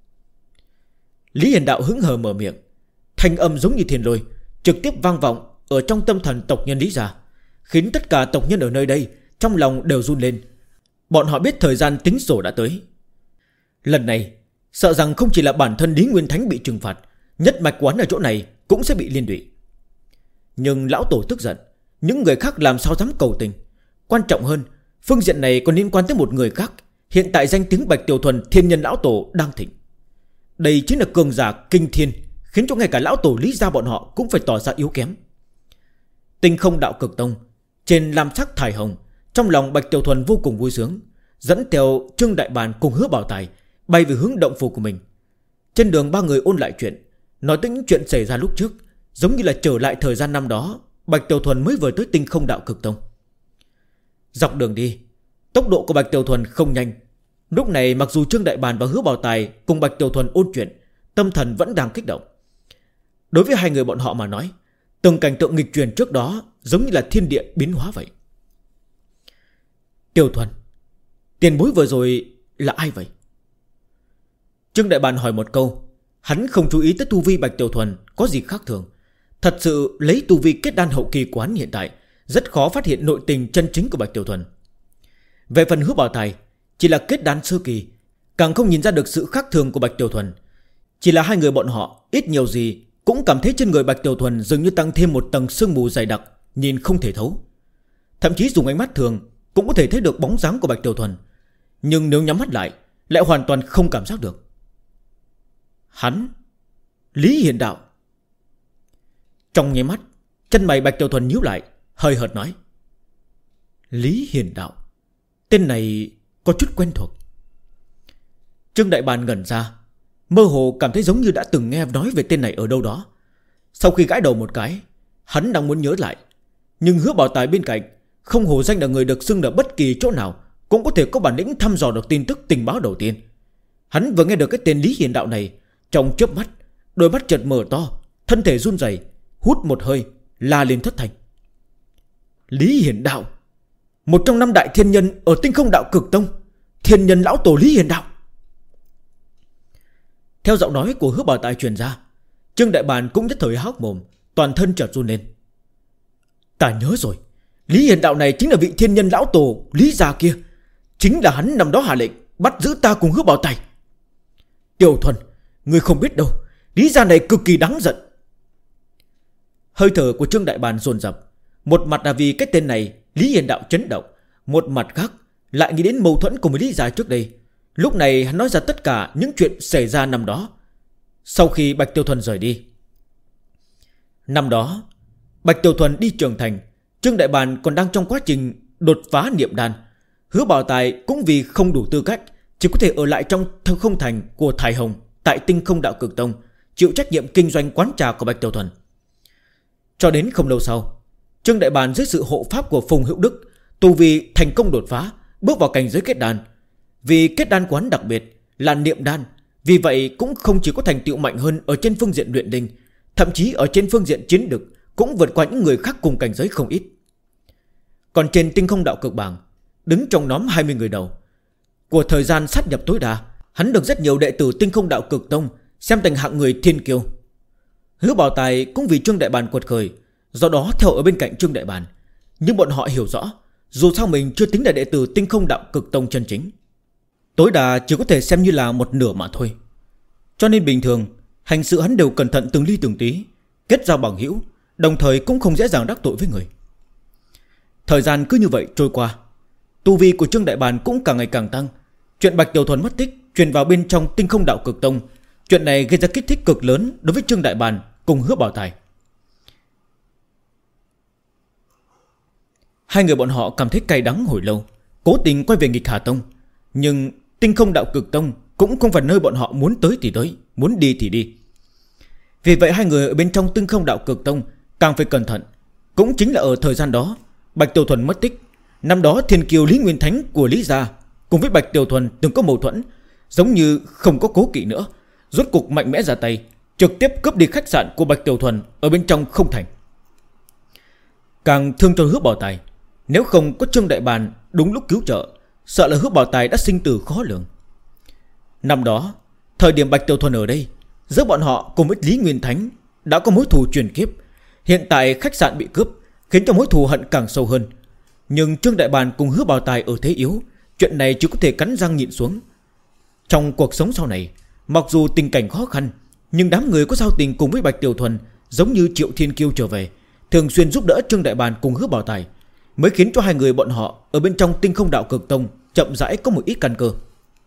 [SPEAKER 1] Lý Hiền Đạo hững hờ mở miệng, thanh âm giống như thiên lôi trực tiếp vang vọng ở trong tâm thần tộc nhân Lý gia, khiến tất cả tộc nhân ở nơi đây trong lòng đều run lên. Bọn họ biết thời gian tính sổ đã tới. Lần này sợ rằng không chỉ là bản thân Lý Nguyên Thánh bị trừng phạt, nhất mạch quán ở chỗ này cũng sẽ bị liên lụy. Nhưng lão tổ tức giận, những người khác làm sao dám cầu tình. Quan trọng hơn, phương diện này còn liên quan tới một người khác. Hiện tại danh tiếng Bạch Tiểu Thuần thiên nhân lão tổ đang thịnh. Đây chính là cường giả kinh thiên, khiến cho ngay cả lão tổ Lý gia bọn họ cũng phải tỏ ra yếu kém. Tinh Không Đạo Cực Tông, trên lam sắc thải hồng, trong lòng Bạch Tiểu Thuần vô cùng vui sướng, dẫn theo Trương Đại Bàn cùng Hứa Bảo Tài bay về hướng động phủ của mình. Trên đường ba người ôn lại chuyện, nói tới những chuyện xảy ra lúc trước, giống như là trở lại thời gian năm đó Bạch Tiểu Thuần mới vừa tới Tinh Không Đạo Cực Tông. Dọc đường đi, tốc độ của Bạch Tiểu Thuần không nhanh. Lúc này mặc dù Trương Đại Bàn và Hứa Bảo Tài cùng Bạch Tiểu Thuần ôn chuyện, tâm thần vẫn đang kích động. Đối với hai người bọn họ mà nói, từng cảnh tượng nghịch truyền trước đó giống như là thiên địa biến hóa vậy. Tiểu Thuần, tiền bối vừa rồi là ai vậy? Trương Đại Bàn hỏi một câu. Hắn không chú ý tới tu vi Bạch Tiểu Thuần có gì khác thường. Thật sự lấy tu vi kết đan hậu kỳ quán hiện tại, rất khó phát hiện nội tình chân chính của Bạch Tiểu Thuần. Về phần Hứa Bảo Tài, chỉ là kết đan sơ kỳ, càng không nhìn ra được sự khác thường của Bạch Tiểu Thuần. Chỉ là hai người bọn họ ít nhiều gì cũng cảm thấy trên người Bạch Tiểu Thuần dường như tăng thêm một tầng sương mù dày đặc, nhìn không thể thấu. thậm chí dùng ánh mắt thường cũng có thể thấy được bóng dáng của Bạch Tiểu Thuần. Nhưng nếu nhắm mắt lại lại hoàn toàn không cảm giác được. Hắn, Lý Hiền Đạo. Trong nháy mắt, chân mày Bạch Tiểu Thuần nhíu lại, hơi hợt nói: Lý Hiền Đạo, tên này có chút quen thuộc. Trương Đại Bàn ngẩn ra, mơ hồ cảm thấy giống như đã từng nghe nói về tên này ở đâu đó. Sau khi gãi đầu một cái, hắn đang muốn nhớ lại, nhưng Hứa Bảo Tài bên cạnh không hổ danh là người được xưng là bất kỳ chỗ nào cũng có thể có bản lĩnh thăm dò được tin tức tình báo đầu tiên. Hắn vừa nghe được cái tên Lý Hiền Đạo này, trong chớp mắt, đôi mắt chợt mở to, thân thể run rẩy, hút một hơi, la lên thất thanh: Lý Hiền Đạo, một trong 5 đại thiên nhân ở Tinh Không Đạo Cực Tông, thiên nhân lão tổ Lý Hiền Đạo. Theo giọng nói của Hứa Bảo Tài truyền ra, Trương Đại Bàn cũng nhất thời há hốc mồm, toàn thân chợt run lên. Ta nhớ rồi, Lý Hiền Đạo này chính là vị thiên nhân lão tổ Lý gia kia. Chính là hắn năm đó hạ lệnh bắt giữ ta cùng Hứa Bảo Tài. Tiểu Thuần, ngươi không biết đâu, Lý gia này cực kỳ đáng giận. Hơi thở của Trương Đại Bàn dồn dập, một mặt là vì cái tên này Lý Hiền Đạo chấn động, một mặt khác lại nghĩ đến mâu thuẫn cùng với Lý gia trước đây. Lúc này hắn nói ra tất cả những chuyện xảy ra năm đó, sau khi Bạch Tiểu Thuần rời đi. Năm đó Bạch Tiểu Thuần đi trưởng thành, Trương Đại Bàn còn đang trong quá trình đột phá niệm đan. Hứa Bảo Tài cũng vì không đủ tư cách, chỉ có thể ở lại trong không thành của Thái Hồng tại Tinh Không Đạo Cực Tông, chịu trách nhiệm kinh doanh quán trà của Bạch Tiểu Thuần. Cho đến không lâu sau, Trương Đại Bàn dưới sự hộ pháp của Phùng Hữu Đức, tu vi thành công đột phá, bước vào cảnh giới kết đan. Vì kết đan quán đặc biệt là niệm đan, vì vậy cũng không chỉ có thành tựu mạnh hơn ở trên phương diện luyện đinh, thậm chí ở trên phương diện chiến lực cũng vượt qua những người khác cùng cảnh giới không ít. Còn trên Tinh Không Đạo Cực bảng, đứng trong nhóm 20 người đầu của thời gian sát nhập tối đa, hắn được rất nhiều đệ tử Tinh Không Đạo Cực Tông xem thành hạng người thiên kiêu. Hứa Bảo Tài cũng vì Trương Đại Bàn quật khởi, do đó theo ở bên cạnh Trương Đại Bàn. Nhưng bọn họ hiểu rõ, dù sao mình chưa tính là đệ tử Tinh Không Đạo Cực Tông chân chính, tối đa chỉ có thể xem như là một nửa mà thôi. Cho nên bình thường hành sự hắn đều cẩn thận từng ly từng tí, kết giao bằng hữu, đồng thời cũng không dễ dàng đắc tội với người. Thời gian cứ như vậy trôi qua, tu vi của Trương Đại Bàn cũng càng ngày càng tăng. Chuyện Bạch Tiểu Thuần mất tích truyền vào bên trong Tinh Không Đạo Cực Tông, chuyện này gây ra kích thích cực lớn đối với Trương Đại Bàn cùng Hứa Bảo Tài. Hai người bọn họ cảm thấy cay đắng hồi lâu, cố tình quay về Nghịch Hà Tông. Nhưng Tinh Không Đạo Cực Tông cũng không phải nơi bọn họ muốn tới thì tới, muốn đi thì đi. Vì vậy hai người ở bên trong Tinh Không Đạo Cực Tông càng phải cẩn thận. Cũng chính là ở thời gian đó Bạch Tiểu Thuần mất tích, năm đó thiên kiều Lý Nguyên Thánh của Lý gia cùng với Bạch Tiểu Thuần từng có mâu thuẫn, giống như không có cố kỵ nữa, rốt cục mạnh mẽ ra tay, trực tiếp cướp đi khách sạn của Bạch Tiểu Thuần ở bên trong không thành. Càng thương cho Hứa Bảo Tài, nếu không có Trương Đại Bàn đúng lúc cứu trợ, sợ là Hứa Bảo Tài đã sinh tử khó lường. Năm đó thời điểm Bạch Tiểu Thuần ở đây, giữa bọn họ cùng với Lý Nguyên Thánh đã có mối thù truyền kiếp. Hiện tại khách sạn bị cướp, khiến cho mối thù hận càng sâu hơn. Nhưng Trương Đại Bàn cùng Hứa Bảo Tài ở thế yếu, chuyện này chỉ có thể cắn răng nhịn xuống. Trong cuộc sống sau này, mặc dù tình cảnh khó khăn, nhưng đám người có giao tình cùng với Bạch Tiểu Thuần, giống như Triệu Thiên Kiêu trở về, thường xuyên giúp đỡ Trương Đại Bàn cùng Hứa Bảo Tài, mới khiến cho hai người bọn họ ở bên trong Tinh Không Đạo Cực Tông chậm rãi có một ít căn cơ.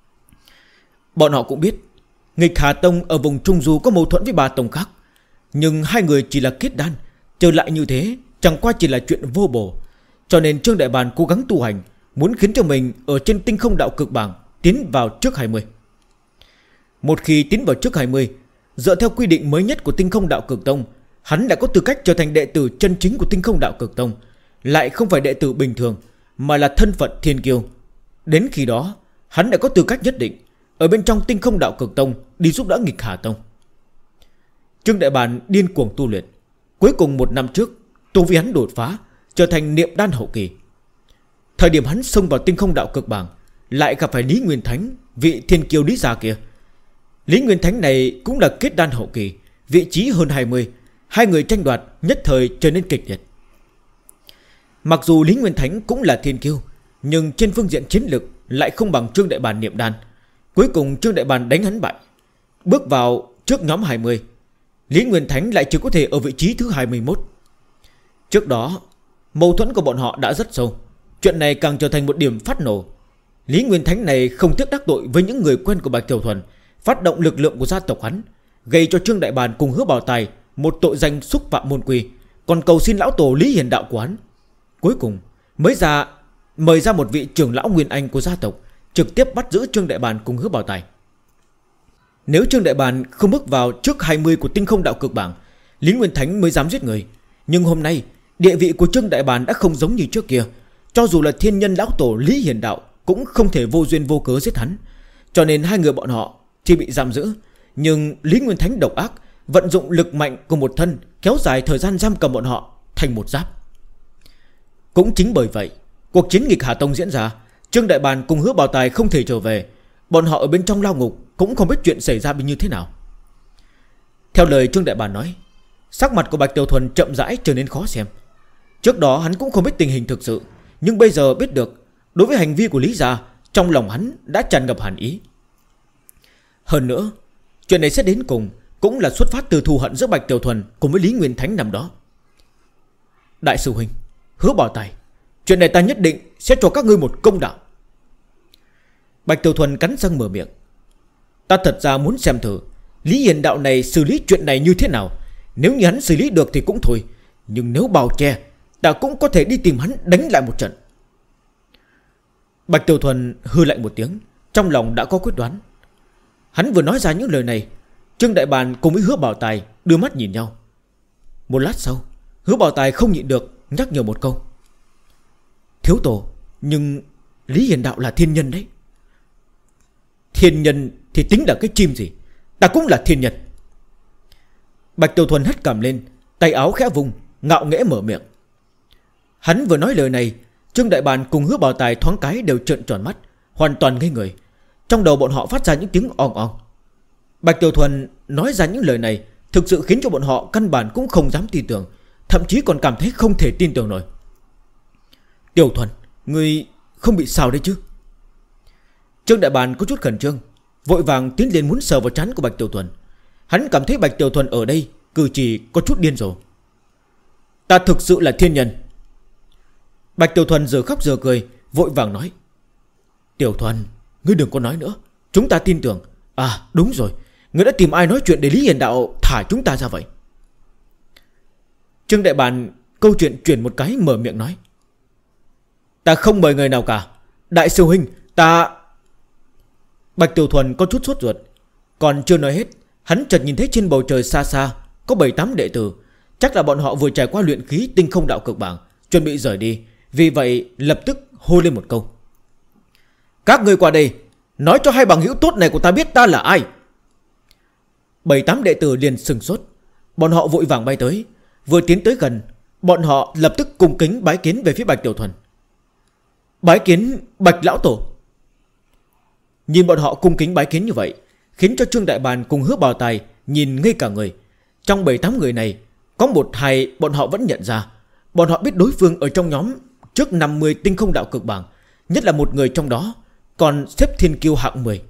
[SPEAKER 1] Bọn họ cũng biết Nghịch Hà Tông ở vùng Trung Du có mâu thuẫn với 3 tông khác, nhưng hai người chỉ là kết đan, trở lại như thế chẳng qua chỉ là chuyện vô bổ. Cho nên Trương Đại Bàn cố gắng tu hành, muốn khiến cho mình ở trên Tinh Không Đạo Cực bảng tiến vào trước 20. Một khi tiến vào trước 20, dựa theo quy định mới nhất của Tinh Không Đạo Cực Tông, hắn đã có tư cách trở thành đệ tử chân chính của Tinh Không Đạo Cực Tông, lại không phải đệ tử bình thường, mà là thân phận thiên kiêu. Đến khi đó hắn đã có tư cách nhất định ở bên trong Tinh Không Đạo Cực Tông đi giúp đỡ Nghịch Hà Tông. Trương Đại Bàn điên cuồng tu luyện, cuối cùng 1 năm trước tu vi hắn đột phá, trở thành niệm đan hậu kỳ. Thời điểm hắn xông vào Tinh Không Đạo Cực bảng, lại gặp phải Lý Nguyên Thánh, vị thiên kiêu Lý gia kia. Lý Nguyên Thánh này cũng là kết đan hậu kỳ, vị trí hơn 20. Hai người tranh đoạt nhất thời trở nên kịch liệt. Mặc dù Lý Nguyên Thánh cũng là thiên kiêu, nhưng trên phương diện chiến lực lại không bằng Trương Đại Bàn niệm đan. Cuối cùng Trương Đại Bàn đánh hắn bại, bước vào trước nhóm 20. Lý Nguyên Thánh lại chỉ có thể ở vị trí thứ 21. Trước đó Mâu thuẫn của bọn họ đã rất sâu. Chuyện này càng trở thành một điểm phát nổ. Lý Nguyên Thánh này không tiếc đắc tội với những người quen của Bạch Tiểu Thuần, phát động lực lượng của gia tộc hắn, gây cho Trương Đại Bàn cùng Hứa Bảo Tài một tội danh xúc phạm môn quy, còn cầu xin lão tổ Lý Hiền Đạo của hắn. Cuối cùng mời ra một vị trưởng lão Nguyên Anh của gia tộc, trực tiếp bắt giữ Trương Đại Bàn cùng Hứa Bảo Tài. Nếu Trương Đại Bàn không bước vào trước 20 của tinh không đạo cực bảng, Lý Nguyên Thánh mới dám giết người. Nhưng hôm nay địa vị của Trương Đại Bàn đã không giống như trước kia. Cho dù là thiên nhân lão tổ Lý Hiền Đạo cũng không thể vô duyên vô cớ giết hắn. Cho nên hai người bọn họ thì bị giam giữ. Nhưng Lý Nguyên Thánh độc ác, vận dụng lực mạnh của một thân, kéo dài thời gian giam cầm bọn họ thành một giáp. Cũng chính bởi vậy, cuộc chiến nghịch Hà Tông diễn ra, Trương Đại Bàn cùng Hứa Bảo Tài không thể trở về. Bọn họ ở bên trong lao ngục cũng không biết chuyện xảy ra như thế nào. Theo lời Trương Đại Bàn nói, sắc mặt của Bạch Tiểu Thuần chậm rãi trở nên khó xem. Trước đó hắn cũng không biết tình hình thực sự, nhưng bây giờ biết được, đối với hành vi của Lý gia, trong lòng hắn đã tràn ngập hàn ý. Hơn nữa, chuyện này sẽ đến cùng cũng là xuất phát từ thù hận giữa Bạch Tiểu Thuần cùng với Lý Nguyên Thánh năm đó. Đại sư huynh, Hứa Bảo Tài, chuyện này ta nhất định sẽ cho các ngươi một công đạo. Bạch Tiểu Thuần cắn răng mở miệng. Ta thật ra muốn xem thử Lý Hiền Đạo này xử lý chuyện này như thế nào. Nếu như hắn xử lý được thì cũng thôi, nhưng nếu bào che, ta cũng có thể đi tìm hắn đánh lại một trận. Bạch Tiểu Thuần hư lạnh một tiếng, trong lòng đã có quyết đoán. Hắn vừa nói ra những lời này, Trương Đại Bàn cùng với Hứa Bảo Tài đưa mắt nhìn nhau. Một lát sau, Hứa Bảo Tài không nhịn được nhắc nhở một câu. Thiếu tổ, nhưng Lý Hiền Đạo là thiên nhân đấy. Thiên nhân thì tính là cái chim gì, ta cũng là thiên nhân. Bạch Tiểu Thuần hất cằm lên, tay áo khẽ vùng, ngạo nghễ mở miệng. Hắn vừa nói lời này, Trương Đại Bàn cùng Hứa Bảo Tài thoáng cái đều trợn tròn mắt, hoàn toàn ngây người. Trong đầu bọn họ phát ra những tiếng ong ong. Bạch Tiểu Thuần nói ra những lời này thực sự khiến cho bọn họ căn bản cũng không dám tin tưởng, thậm chí còn cảm thấy không thể tin tưởng nổi. Tiểu Thuần, ngươi không bị sao đấy chứ? Trương Đại Bàn có chút khẩn trương, vội vàng tiến lên muốn sờ vào trán của Bạch Tiểu Thuần. Hắn cảm thấy Bạch Tiểu Thuần ở đây cử chỉ có chút điên rồ. Ta thực sự là thiên nhân. Bạch Tiểu Thuần giờ khóc giờ cười, vội vàng nói. Tiểu Thuần, ngươi đừng có nói nữa, chúng ta tin tưởng. À đúng rồi, ngươi đã tìm ai nói chuyện để Lý Hiền Đạo thả chúng ta ra vậy? Trương Đại Bàn câu chuyện chuyển một cái mở miệng nói. Ta không mời người nào cả. Đại sư huynh, ta... Bạch Tiểu Thuần có chút sốt ruột. Còn chưa nói hết, hắn chợt nhìn thấy trên bầu trời xa xa có 7-8 đệ tử. Chắc là bọn họ vừa trải qua luyện khí tinh không đạo cực bảng, chuẩn bị rời đi. Vì vậy lập tức hô lên một câu. Các người qua đây, nói cho hai bằng hữu tốt này của ta biết ta là ai. 7-8 đệ tử liền sừng sốt. Bọn họ vội vàng bay tới. Vừa tiến tới gần, bọn họ lập tức cung kính bái kiến về phía Bạch Tiểu Thuần. Bái kiến Bạch Lão Tổ. Nhìn bọn họ cung kính bái kiến như vậy, khiến cho Trương Đại Bàn cùng Hứa Bảo Tài nhìn ngây cả người. Trong 7-8 người này, có 1-2 bọn họ vẫn nhận ra. Bọn họ biết đối phương ở trong nhóm trước 50 tinh không đạo cực bảng, nhất là một người trong đó còn xếp thiên kiêu hạng 10.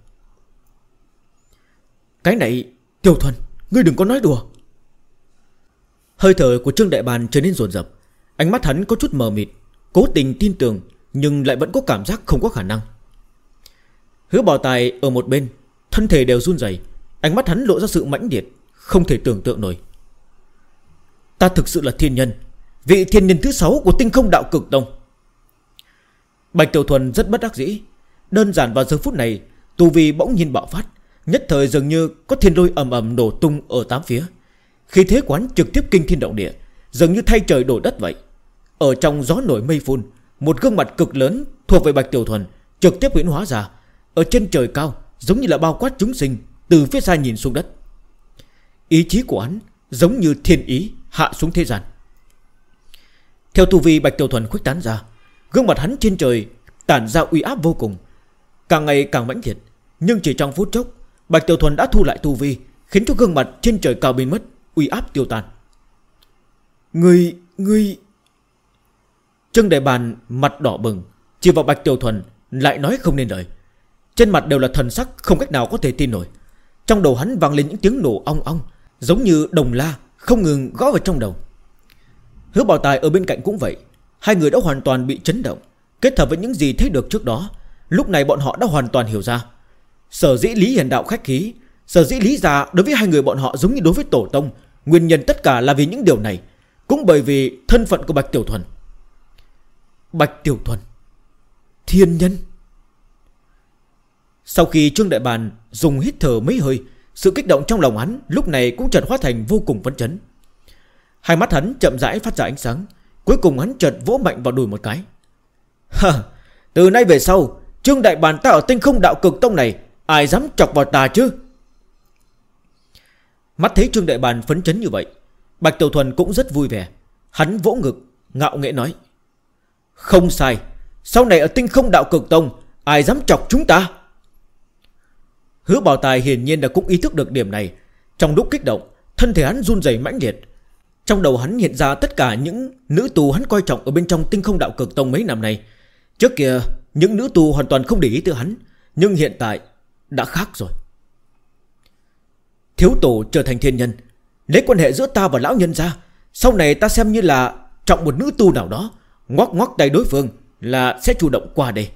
[SPEAKER 1] Cái này, Tiểu Thuần, ngươi đừng có nói đùa. Hơi thở của Trương Đại Bàn trở nên dồn dập. Ánh mắt hắn có chút mờ mịt, cố tình tin tưởng, nhưng lại vẫn có cảm giác không có khả năng. Hứa Bảo Tài ở một bên, thân thể đều run rẩy, ánh mắt hắn lộ ra sự mãnh liệt, không thể tưởng tượng nổi. Ta thực sự là thiên nhân, vị thiên nhân thứ 6 của tinh không đạo cực tông. Bạch Tiểu Thuần rất bất đắc dĩ. Đơn giản vào giờ phút này, tu vi bỗng nhiên bạo phát, nhất thời dường như có thiên lôi ầm ầm nổ tung ở 8 phía. Khí thế quán trực tiếp kinh thiên động địa, dường như thay trời đổi đất vậy. Ở trong gió nổi mây phun, một gương mặt cực lớn thuộc về Bạch Tiểu Thuần trực tiếp huyễn hóa ra, ở trên trời cao, giống như là bao quát chúng sinh từ phía xa nhìn xuống đất. Ý chí của hắn giống như thiên ý hạ xuống thế gian. Theo tu vi Bạch Tiểu Thuần khuếch tán ra, gương mặt hắn trên trời tản ra uy áp vô cùng, càng ngày càng mãnh liệt. Nhưng chỉ trong phút chốc, Bạch Tiểu Thuần đã thu lại tu vi, khiến cho gương mặt trên trời cao biến mất, uy áp tiêu tan. Ngươi... Trương Đại Bàn mặt đỏ bừng, chỉ vào Bạch Tiểu Thuần lại nói không nên lời. Trên mặt đều là thần sắc không cách nào có thể tin nổi. Trong đầu hắn vang lên những tiếng nổ ong ong, giống như đồng la không ngừng gõ vào trong đầu. Hứa Bảo Tài ở bên cạnh cũng vậy, hai người đã hoàn toàn bị chấn động. Kết hợp với những gì thấy được trước đó, lúc này bọn họ đã hoàn toàn hiểu ra. Sở dĩ Lý Hiền Đạo khách khí, sở dĩ Lý gia đối với hai người bọn họ giống như đối với tổ tông, nguyên nhân tất cả là vì những điều này. Cũng bởi vì thân phận của Bạch Tiểu Thuần. Bạch Tiểu Thuần, thiên nhân. Sau khi Trương Đại Bàn dùng hít thở mấy hơi, sự kích động trong lòng hắn lúc này cũng chợt hóa thành vô cùng phấn chấn. Hai mắt hắn chậm rãi phát ra ánh sáng. Cuối cùng hắn chợt vỗ mạnh vào đùi một cái. Từ nay về sau, Trương Đại Bàn ta ở Tinh Không Đạo Cực Tông này, ai dám chọc vào ta chứ? Mắt thấy Trương Đại Bàn phấn chấn như vậy, Bạch Tiểu Thuần cũng rất vui vẻ. Hắn vỗ ngực ngạo nghễ nói: không sai, sau này ở Tinh Không Đạo Cực Tông, ai dám chọc chúng ta? Hứa Bảo Tài hiển nhiên đã cũng ý thức được điểm này. Trong lúc kích động, thân thể hắn run rẩy mãnh liệt. Trong đầu hắn hiện ra tất cả những nữ tù hắn coi trọng ở bên trong Tinh Không Đạo Cực Tông mấy năm nay. Trước kia những nữ tù hoàn toàn không để ý tới hắn, nhưng hiện tại đã khác rồi. Thiếu tổ trở thành thiên nhân, lấy quan hệ giữa ta và lão nhân ra, sau này ta xem như là trọng một nữ tù nào đó, ngoắc ngoắc tay đối phương là sẽ chủ động qua đây.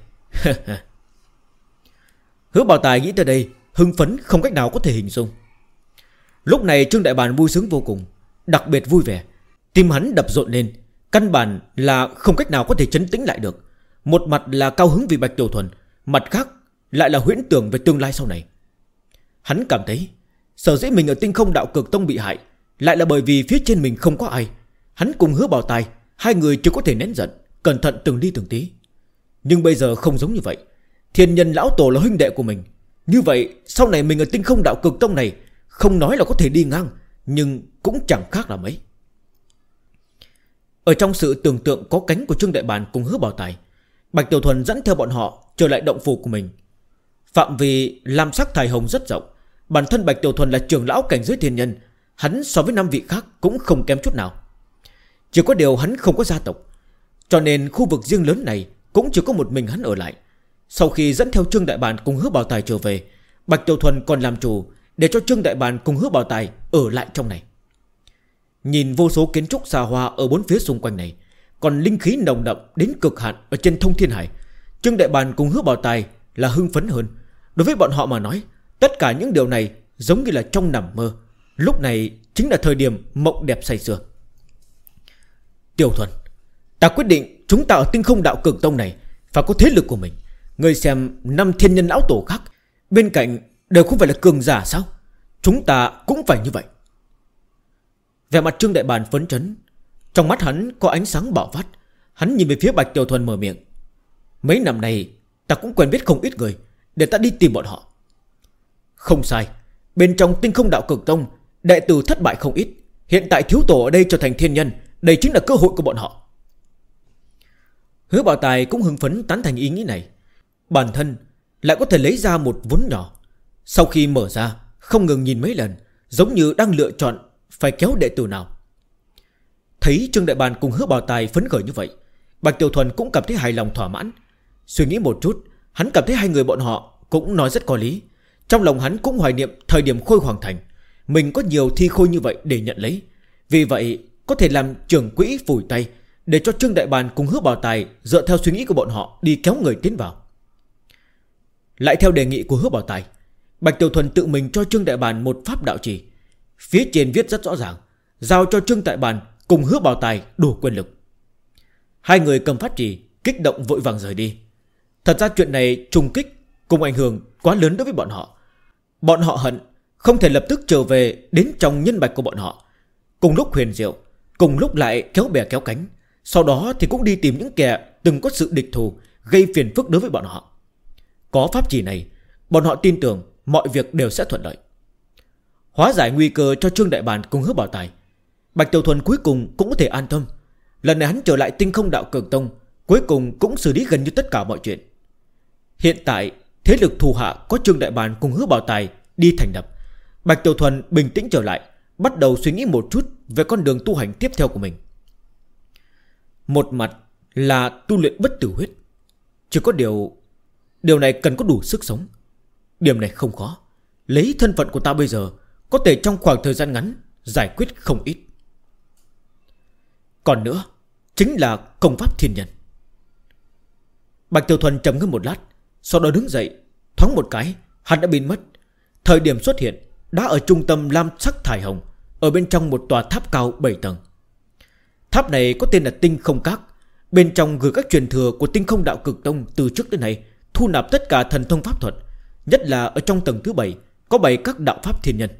[SPEAKER 1] Hứa Bảo Tài nghĩ tới đây, hưng phấn không cách nào có thể hình dung. Lúc này Trương Đại Bàn vui sướng vô cùng, đặc biệt vui vẻ. Tim hắn đập rộn lên, căn bản là không cách nào có thể trấn tĩnh lại được. Một mặt là cao hứng vì Bạch Tiểu Thuần, mặt khác lại là huyễn tưởng về tương lai sau này. Hắn cảm thấy sở dĩ mình ở Tinh Không Đạo Cực Tông bị hại lại là bởi vì phía trên mình không có ai. Hắn cùng Hứa Bảo Tài, hai người chưa có thể nén giận, cẩn thận từng ly từng tí. Nhưng bây giờ không giống như vậy. Thiên nhân lão tổ là huynh đệ của mình, như vậy sau này mình ở Tinh Không Đạo Cực Tông này, không nói là có thể đi ngang, nhưng cũng chẳng khác là mấy. Ở trong sự tưởng tượng có cánh của Trương Đại Bàn cùng Hứa Bảo Tài, Bạch Tiểu Thuần dẫn theo bọn họ trở lại động phủ của mình. Phạm vi lam sắc thải hồng rất rộng. Bản thân Bạch Tiểu Thuần là trưởng lão cảnh giới thiên nhân, hắn so với 5 vị khác cũng không kém chút nào. Chỉ có điều hắn không có gia tộc, cho nên khu vực riêng lớn này cũng chỉ có một mình hắn ở lại. Sau khi dẫn theo Trương Đại Bàn cùng Hứa Bảo Tài trở về, Bạch Tiểu Thuần còn làm chủ để cho Trương Đại Bàn cùng Hứa Bảo Tài ở lại trong này. Nhìn vô số kiến trúc xa hoa ở bốn phía xung quanh này, còn linh khí nồng đậm đến cực hạn ở trên Thông Thiên Hải, Trương Đại Bàn cùng Hứa Bảo Tài là hưng phấn hơn. Đối với bọn họ mà nói, tất cả những điều này giống như là trong nằm mơ. Lúc này chính là thời điểm mộng đẹp say sưa. Tiểu Thuần, ta quyết định chúng ta ở Tinh Không Đạo Cực Tông này phải có thế lực của mình. Ngươi xem 5 thiên nhân lão tổ khác bên cạnh đều không phải là cường giả sao? Chúng ta cũng phải như vậy. Vẻ mặt Trương Đại Bàn phấn chấn, trong mắt hắn có ánh sáng bạo phát. Hắn nhìn về phía Bạch Tiểu Thuần mở miệng: mấy năm này ta cũng quen biết không ít người, để ta đi tìm bọn họ. Không sai, bên trong Tinh Không Đạo Cực Tông, đệ tử thất bại không ít. Hiện tại thiếu tổ ở đây trở thành thiên nhân, đây chính là cơ hội của bọn họ. Hứa Bảo Tài cũng hưng phấn tán thành ý nghĩ này. Bản thân lại có thể lấy ra một vốn nhỏ. Sau khi mở ra, không ngừng nhìn mấy lần, giống như đang lựa chọn phải kéo đệ tử nào. Thấy Trương Đại Bàn cùng Hứa Bảo Tài phấn khởi như vậy, Bạch Tiểu Thuần cũng cảm thấy hài lòng thỏa mãn. Suy nghĩ một chút, hắn cảm thấy hai người bọn họ cũng nói rất có lý. Trong lòng hắn cũng hoài niệm thời điểm Khôi Hoàng Thành, mình có nhiều thi khôi như vậy để nhận lấy. Vì vậy có thể làm trưởng quỹ phủi tay, để cho Trương Đại Bàn cùng Hứa Bảo Tài dựa theo suy nghĩ của bọn họ đi kéo người tiến vào. Lại theo đề nghị của Hứa Bảo Tài, Bạch Tiểu Thuần tự mình cho Trương Đại Bàn một pháp đạo chỉ. Phía trên viết rất rõ ràng, giao cho Trương Đại Bàn cùng Hứa Bảo Tài đủ quyền lực. Hai người cầm pháp chỉ, kích động vội vàng rời đi. Thật ra chuyện này trùng kích cùng ảnh hưởng quá lớn đối với bọn họ. Bọn họ hận không thể lập tức trở về đến trong nhân mạch của bọn họ. Cùng lúc huyền diệu, cùng lúc lại kéo bè kéo cánh. Sau đó thì cũng đi tìm những kẻ từng có sự địch thù, gây phiền phức đối với bọn họ. Có pháp chỉ này, bọn họ tin tưởng mọi việc đều sẽ thuận lợi. Hóa giải nguy cơ cho Trương Đại Bàn cùng Hứa Bảo Tài, Bạch Tiểu Thuần cuối cùng cũng có thể an tâm. Lần này hắn trở lại Tinh Không Đạo Cực Tông, cuối cùng cũng xử lý gần như tất cả mọi chuyện. Hiện tại thế lực thù hạ có Trương Đại Bàn cùng Hứa Bảo Tài đi thành lập. Bạch Tiểu Thuần bình tĩnh trở lại, bắt đầu suy nghĩ một chút về con đường tu hành tiếp theo của mình. Một mặt là tu luyện bất tử huyết. Chỉ có điều này cần có đủ sức sống. Điểm này không khó. Lấy thân phận của ta bây giờ, có thể trong khoảng thời gian ngắn giải quyết không ít. Còn nữa, chính là công pháp thiên nhân. Bạch Tiểu Thuần trầm ngâm một lát, sau đó đứng dậy. Thoáng một cái hắn đã biến mất. Thời điểm xuất hiện đã ở trung tâm lam sắc thải hồng, ở bên trong một tòa tháp cao 7 tầng. Tháp này có tên là Tinh Không Các. Bên trong gửi các truyền thừa của Tinh Không Đạo Cực Tông từ trước đến nay, thu nạp tất cả thần thông pháp thuật. Nhất là ở trong tầng thứ 7 có bày các đạo pháp thiên nhân.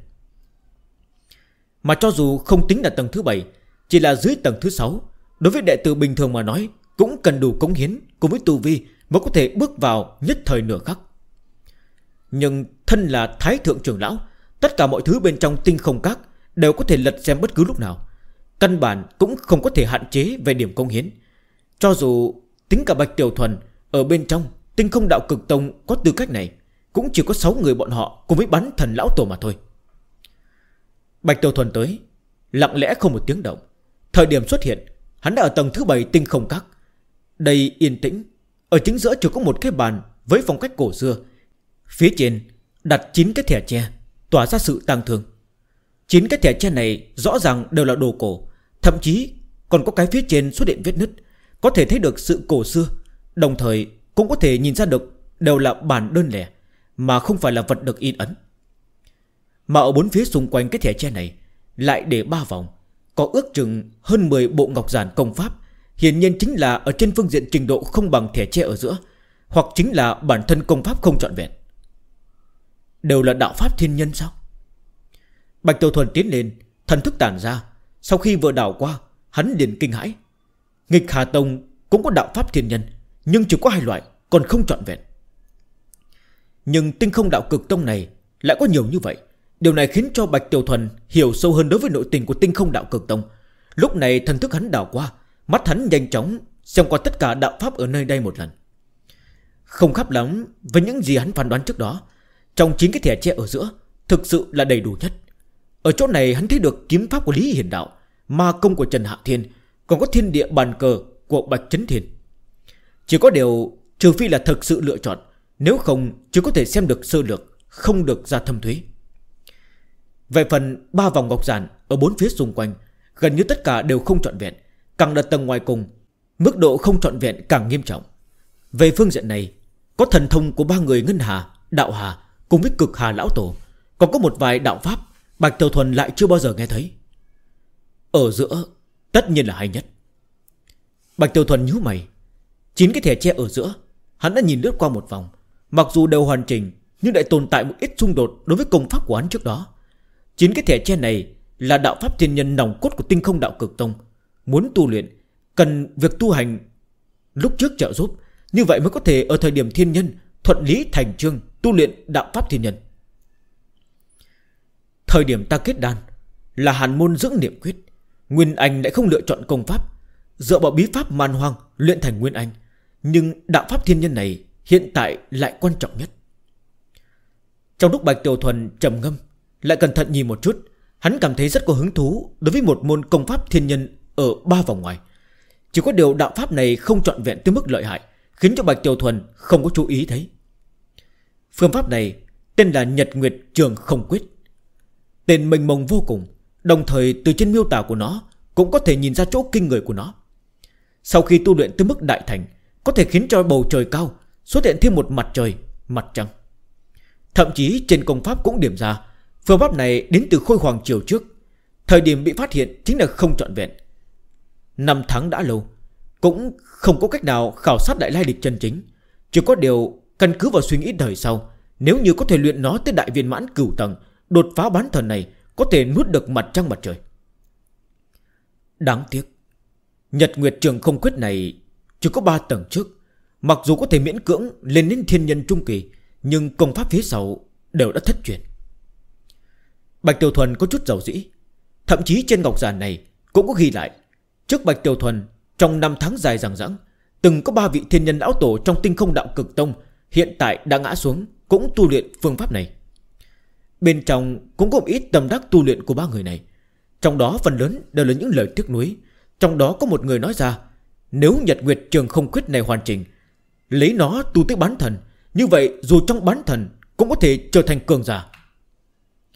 [SPEAKER 1] Mà cho dù không tính là tầng thứ 7, chỉ là dưới tầng thứ 6, đối với đệ tử bình thường mà nói, cũng cần đủ cống hiến cùng với tu vi mới có thể bước vào nhất thời nửa khắc. Nhưng thân là Thái Thượng trưởng lão, tất cả mọi thứ bên trong Tinh Không Các đều có thể lật xem bất cứ lúc nào. Căn bản cũng không có thể hạn chế về điểm cống hiến. Cho dù tính cả Bạch Tiểu Thuần ở bên trong Tinh Không Đạo Cực Tông có tư cách này, cũng chỉ có 6 người bọn họ cùng với bán thần lão tổ mà thôi. Bạch Tiểu Thuần tới, lặng lẽ không một tiếng động. Thời điểm xuất hiện, hắn đã ở tầng thứ 7 Tinh Không Các. Đây yên tĩnh. Ở chính giữa chỉ có một cái bàn với phong cách cổ xưa. Phía trên đặt 9 cái thẻ tre, tỏa ra sự tang thương. 9 cái thẻ tre này rõ ràng đều là đồ cổ. Thậm chí còn có cái phía trên xuất hiện vết nứt, có thể thấy được sự cổ xưa. Đồng thời cũng có thể nhìn ra được đều là bản đơn lẻ, mà không phải là vật được in ấn. Mà ở bốn phía xung quanh cái thẻ tre này lại để 3 vòng, có ước chừng hơn 10 bộ ngọc giản công pháp. Hiển nhiên chính là ở trên phương diện trình độ không bằng thẻ tre ở giữa, hoặc chính là bản thân công pháp không trọn vẹn. Đều là đạo pháp thiên nhân sao? Bạch Tiểu Thuần tiến lên, thần thức tản ra. Sau khi vừa đảo qua, hắn liền kinh hãi. Nghịch Hà Tông cũng có đạo pháp thiên nhân, nhưng chỉ có 2 loại, còn không trọn vẹn. Nhưng Tinh Không Đạo Cực Tông này lại có nhiều như vậy. Điều này khiến cho Bạch Tiểu Thuần hiểu sâu hơn đối với nội tình của Tinh Không Đạo Cực Tông. Lúc này thần thức hắn đảo qua, mắt hắn nhanh chóng xem qua tất cả đạo pháp ở nơi đây một lần. Không khác lắm với những gì hắn phán đoán trước đó. Trong 9 cái thẻ tre ở giữa thực sự là đầy đủ nhất. Ở chỗ này hắn thấy được kiếm pháp của Lý Hiển Đạo, ma công của Trần Hạ Thiên, còn có thiên địa bàn cờ của Bạch Chấn Thiên. Chỉ có điều trừ phi là thực sự lựa chọn, nếu không chỉ có thể xem được sơ lược, không được ra thâm thúy. Về phần 3 vòng ngọc giản ở bốn phía xung quanh, gần như tất cả đều không trọn vẹn. Càng đặt tầng ngoài cùng, mức độ không trọn vẹn càng nghiêm trọng. Về phương diện này, có thần thông của 3 người Ngân Hà, Đạo Hà cùng với Cực Hà lão tổ, còn có một vài đạo pháp Bạch Tiểu Thuần lại chưa bao giờ nghe thấy. Ở giữa tất nhiên là hay nhất. Bạch Tiểu Thuần nhíu mày. 9 cái thẻ tre ở giữa, hắn đã nhìn lướt qua một vòng. Mặc dù đều hoàn chỉnh, nhưng lại tồn tại một ít xung đột đối với công pháp của hắn trước đó. 9 cái thẻ tre này là đạo pháp thiên nhân nòng cốt của Tinh Không Đạo Cực Tông. Muốn tu luyện, cần việc tu hành lúc trước trợ giúp, như vậy mới có thể ở thời điểm thiên nhân thuận lý thành chương tu luyện đạo pháp thiên nhân. Thời điểm ta kết đan là hàn môn dưỡng niệm quyết, Nguyên Anh lại không lựa chọn công pháp, dựa vào bí pháp man hoang luyện thành Nguyên Anh. Nhưng đạo pháp thiên nhân này hiện tại lại quan trọng nhất. Trong lúc Bạch Tiểu Thuần trầm ngâm, lại cẩn thận nhìn một chút, hắn cảm thấy rất có hứng thú đối với một môn công pháp thiên nhân ở 3 vòng ngoài. Chỉ có điều đạo pháp này không trọn vẹn tới mức lợi hại, khiến cho Bạch Tiểu Thuần không có chú ý thấy. Phương pháp này tên là Nhật Nguyệt Trường Không Quyết. Tên mênh mông vô cùng, đồng thời từ trên miêu tả của nó cũng có thể nhìn ra chỗ kinh người của nó. Sau khi tu luyện tới mức đại thành, có thể khiến cho bầu trời cao xuất hiện thêm một mặt trời, mặt trăng. Thậm chí trên công pháp cũng điểm ra phương pháp này đến từ Khôi Hoàng Triều trước. Thời điểm bị phát hiện chính là không trọn vẹn. 5 tháng đã lâu, cũng không có cách nào khảo sát lại lai lịch chân chính. Chỉ có điều căn cứ vào suy nghĩ đời sau, nếu như có thể luyện nó tới đại viên mãn cửu tầng, đột phá bán thần này, có thể nuốt được mặt trăng mặt trời. Đáng tiếc, Nhật Nguyệt Trường Không Quyết này chỉ có 3 tầng trước. Mặc dù có thể miễn cưỡng lên đến thiên nhân trung kỳ, nhưng công pháp phía sau đều đã thất truyền. Bạch Tiểu Thuần có chút giàu dĩ. Thậm chí trên ngọc giản này cũng có ghi lại, trước Bạch Tiểu Thuần trong 5 tháng dài dằng dẵng, từng có 3 vị thiên nhân lão tổ trong Tinh Không Đạo Cực Tông hiện tại đã ngã xuống, cũng tu luyện phương pháp này. Bên trong cũng có một ít tâm đắc tu luyện của 3 người này. Trong đó phần lớn đều là những lời tiếc nuối. Trong đó có một người nói ra, nếu Nhật Nguyệt Trường Không Quyết này hoàn chỉnh, lấy nó tu tới bán thần, như vậy dù trong bán thần cũng có thể trở thành cường giả.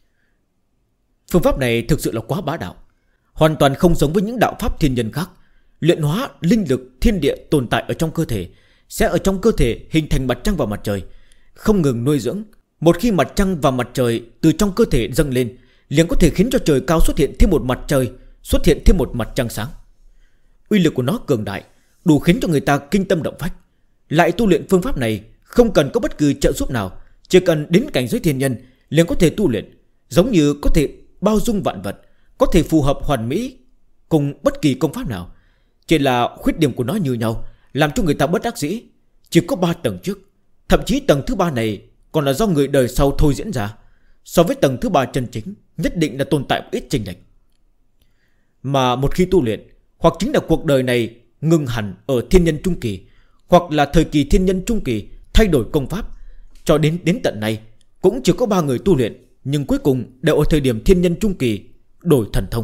[SPEAKER 1] Phương pháp này thực sự là quá bá đạo, hoàn toàn không giống với những đạo pháp thiên nhân khác. luyện hóa linh lực thiên địa tồn tại ở trong cơ thể, sẽ ở trong cơ thể hình thành mặt trăng và mặt trời, không ngừng nuôi dưỡng. Một khi mặt trăng và mặt trời từ trong cơ thể dâng lên, liền có thể khiến cho trời cao xuất hiện thêm một mặt trời, xuất hiện thêm một mặt trăng sáng. Uy lực của nó cường đại, đủ khiến cho người ta kinh tâm động phách. Lại tu luyện phương pháp này không cần có bất cứ trợ giúp nào, chỉ cần đến cảnh giới thiên nhân liền có thể tu luyện, giống như có thể bao dung vạn vật, có thể phù hợp hoàn mỹ cùng bất kỳ công pháp nào. Chỉ là khuyết điểm của nó như nhau, làm cho người ta bất đắc dĩ. Chỉ có 3 tầng trước, thậm chí tầng thứ 3 này còn là do người đời sau thôi diễn ra. So với tầng thứ 3 chân chính, nhất định là tồn tại một ít chênh lệch. Mà một khi tu luyện, hoặc chính là cuộc đời này ngừng hẳn ở thiên nhân trung kỳ, hoặc là thời kỳ thiên nhân trung kỳ thay đổi công pháp. Cho đến tận này cũng chỉ có 3 người tu luyện, nhưng cuối cùng đều ở thời điểm thiên nhân trung kỳ đổi thần thông.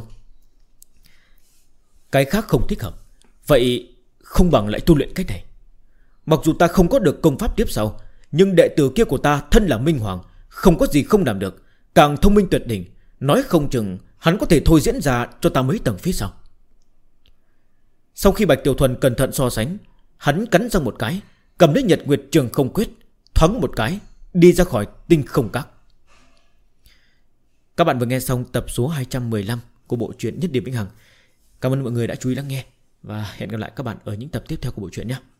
[SPEAKER 1] Cái khác không thích hợp, vậy không bằng lại tu luyện cách này. Mặc dù ta không có được công pháp tiếp sau, nhưng đệ tử kia của ta thân là Minh Hoàng, không có gì không làm được, càng thông minh tuyệt đỉnh. Nói không chừng hắn có thể thôi diễn ra cho ta mấy tầng phía sau. Sau khi Bạch Tiểu Thuần cẩn thận so sánh, hắn cắn răng một cái, cầm lấy Nhật Nguyệt Trường Không Quyết, thoáng một cái đi ra khỏi Tinh Không Các. Các bạn vừa nghe xong tập số 215 của bộ truyện Nhất Điểm Vĩnh Hằng. Cảm ơn mọi người đã chú ý lắng nghe, và hẹn gặp lại các bạn ở những tập tiếp theo của bộ truyện nhé.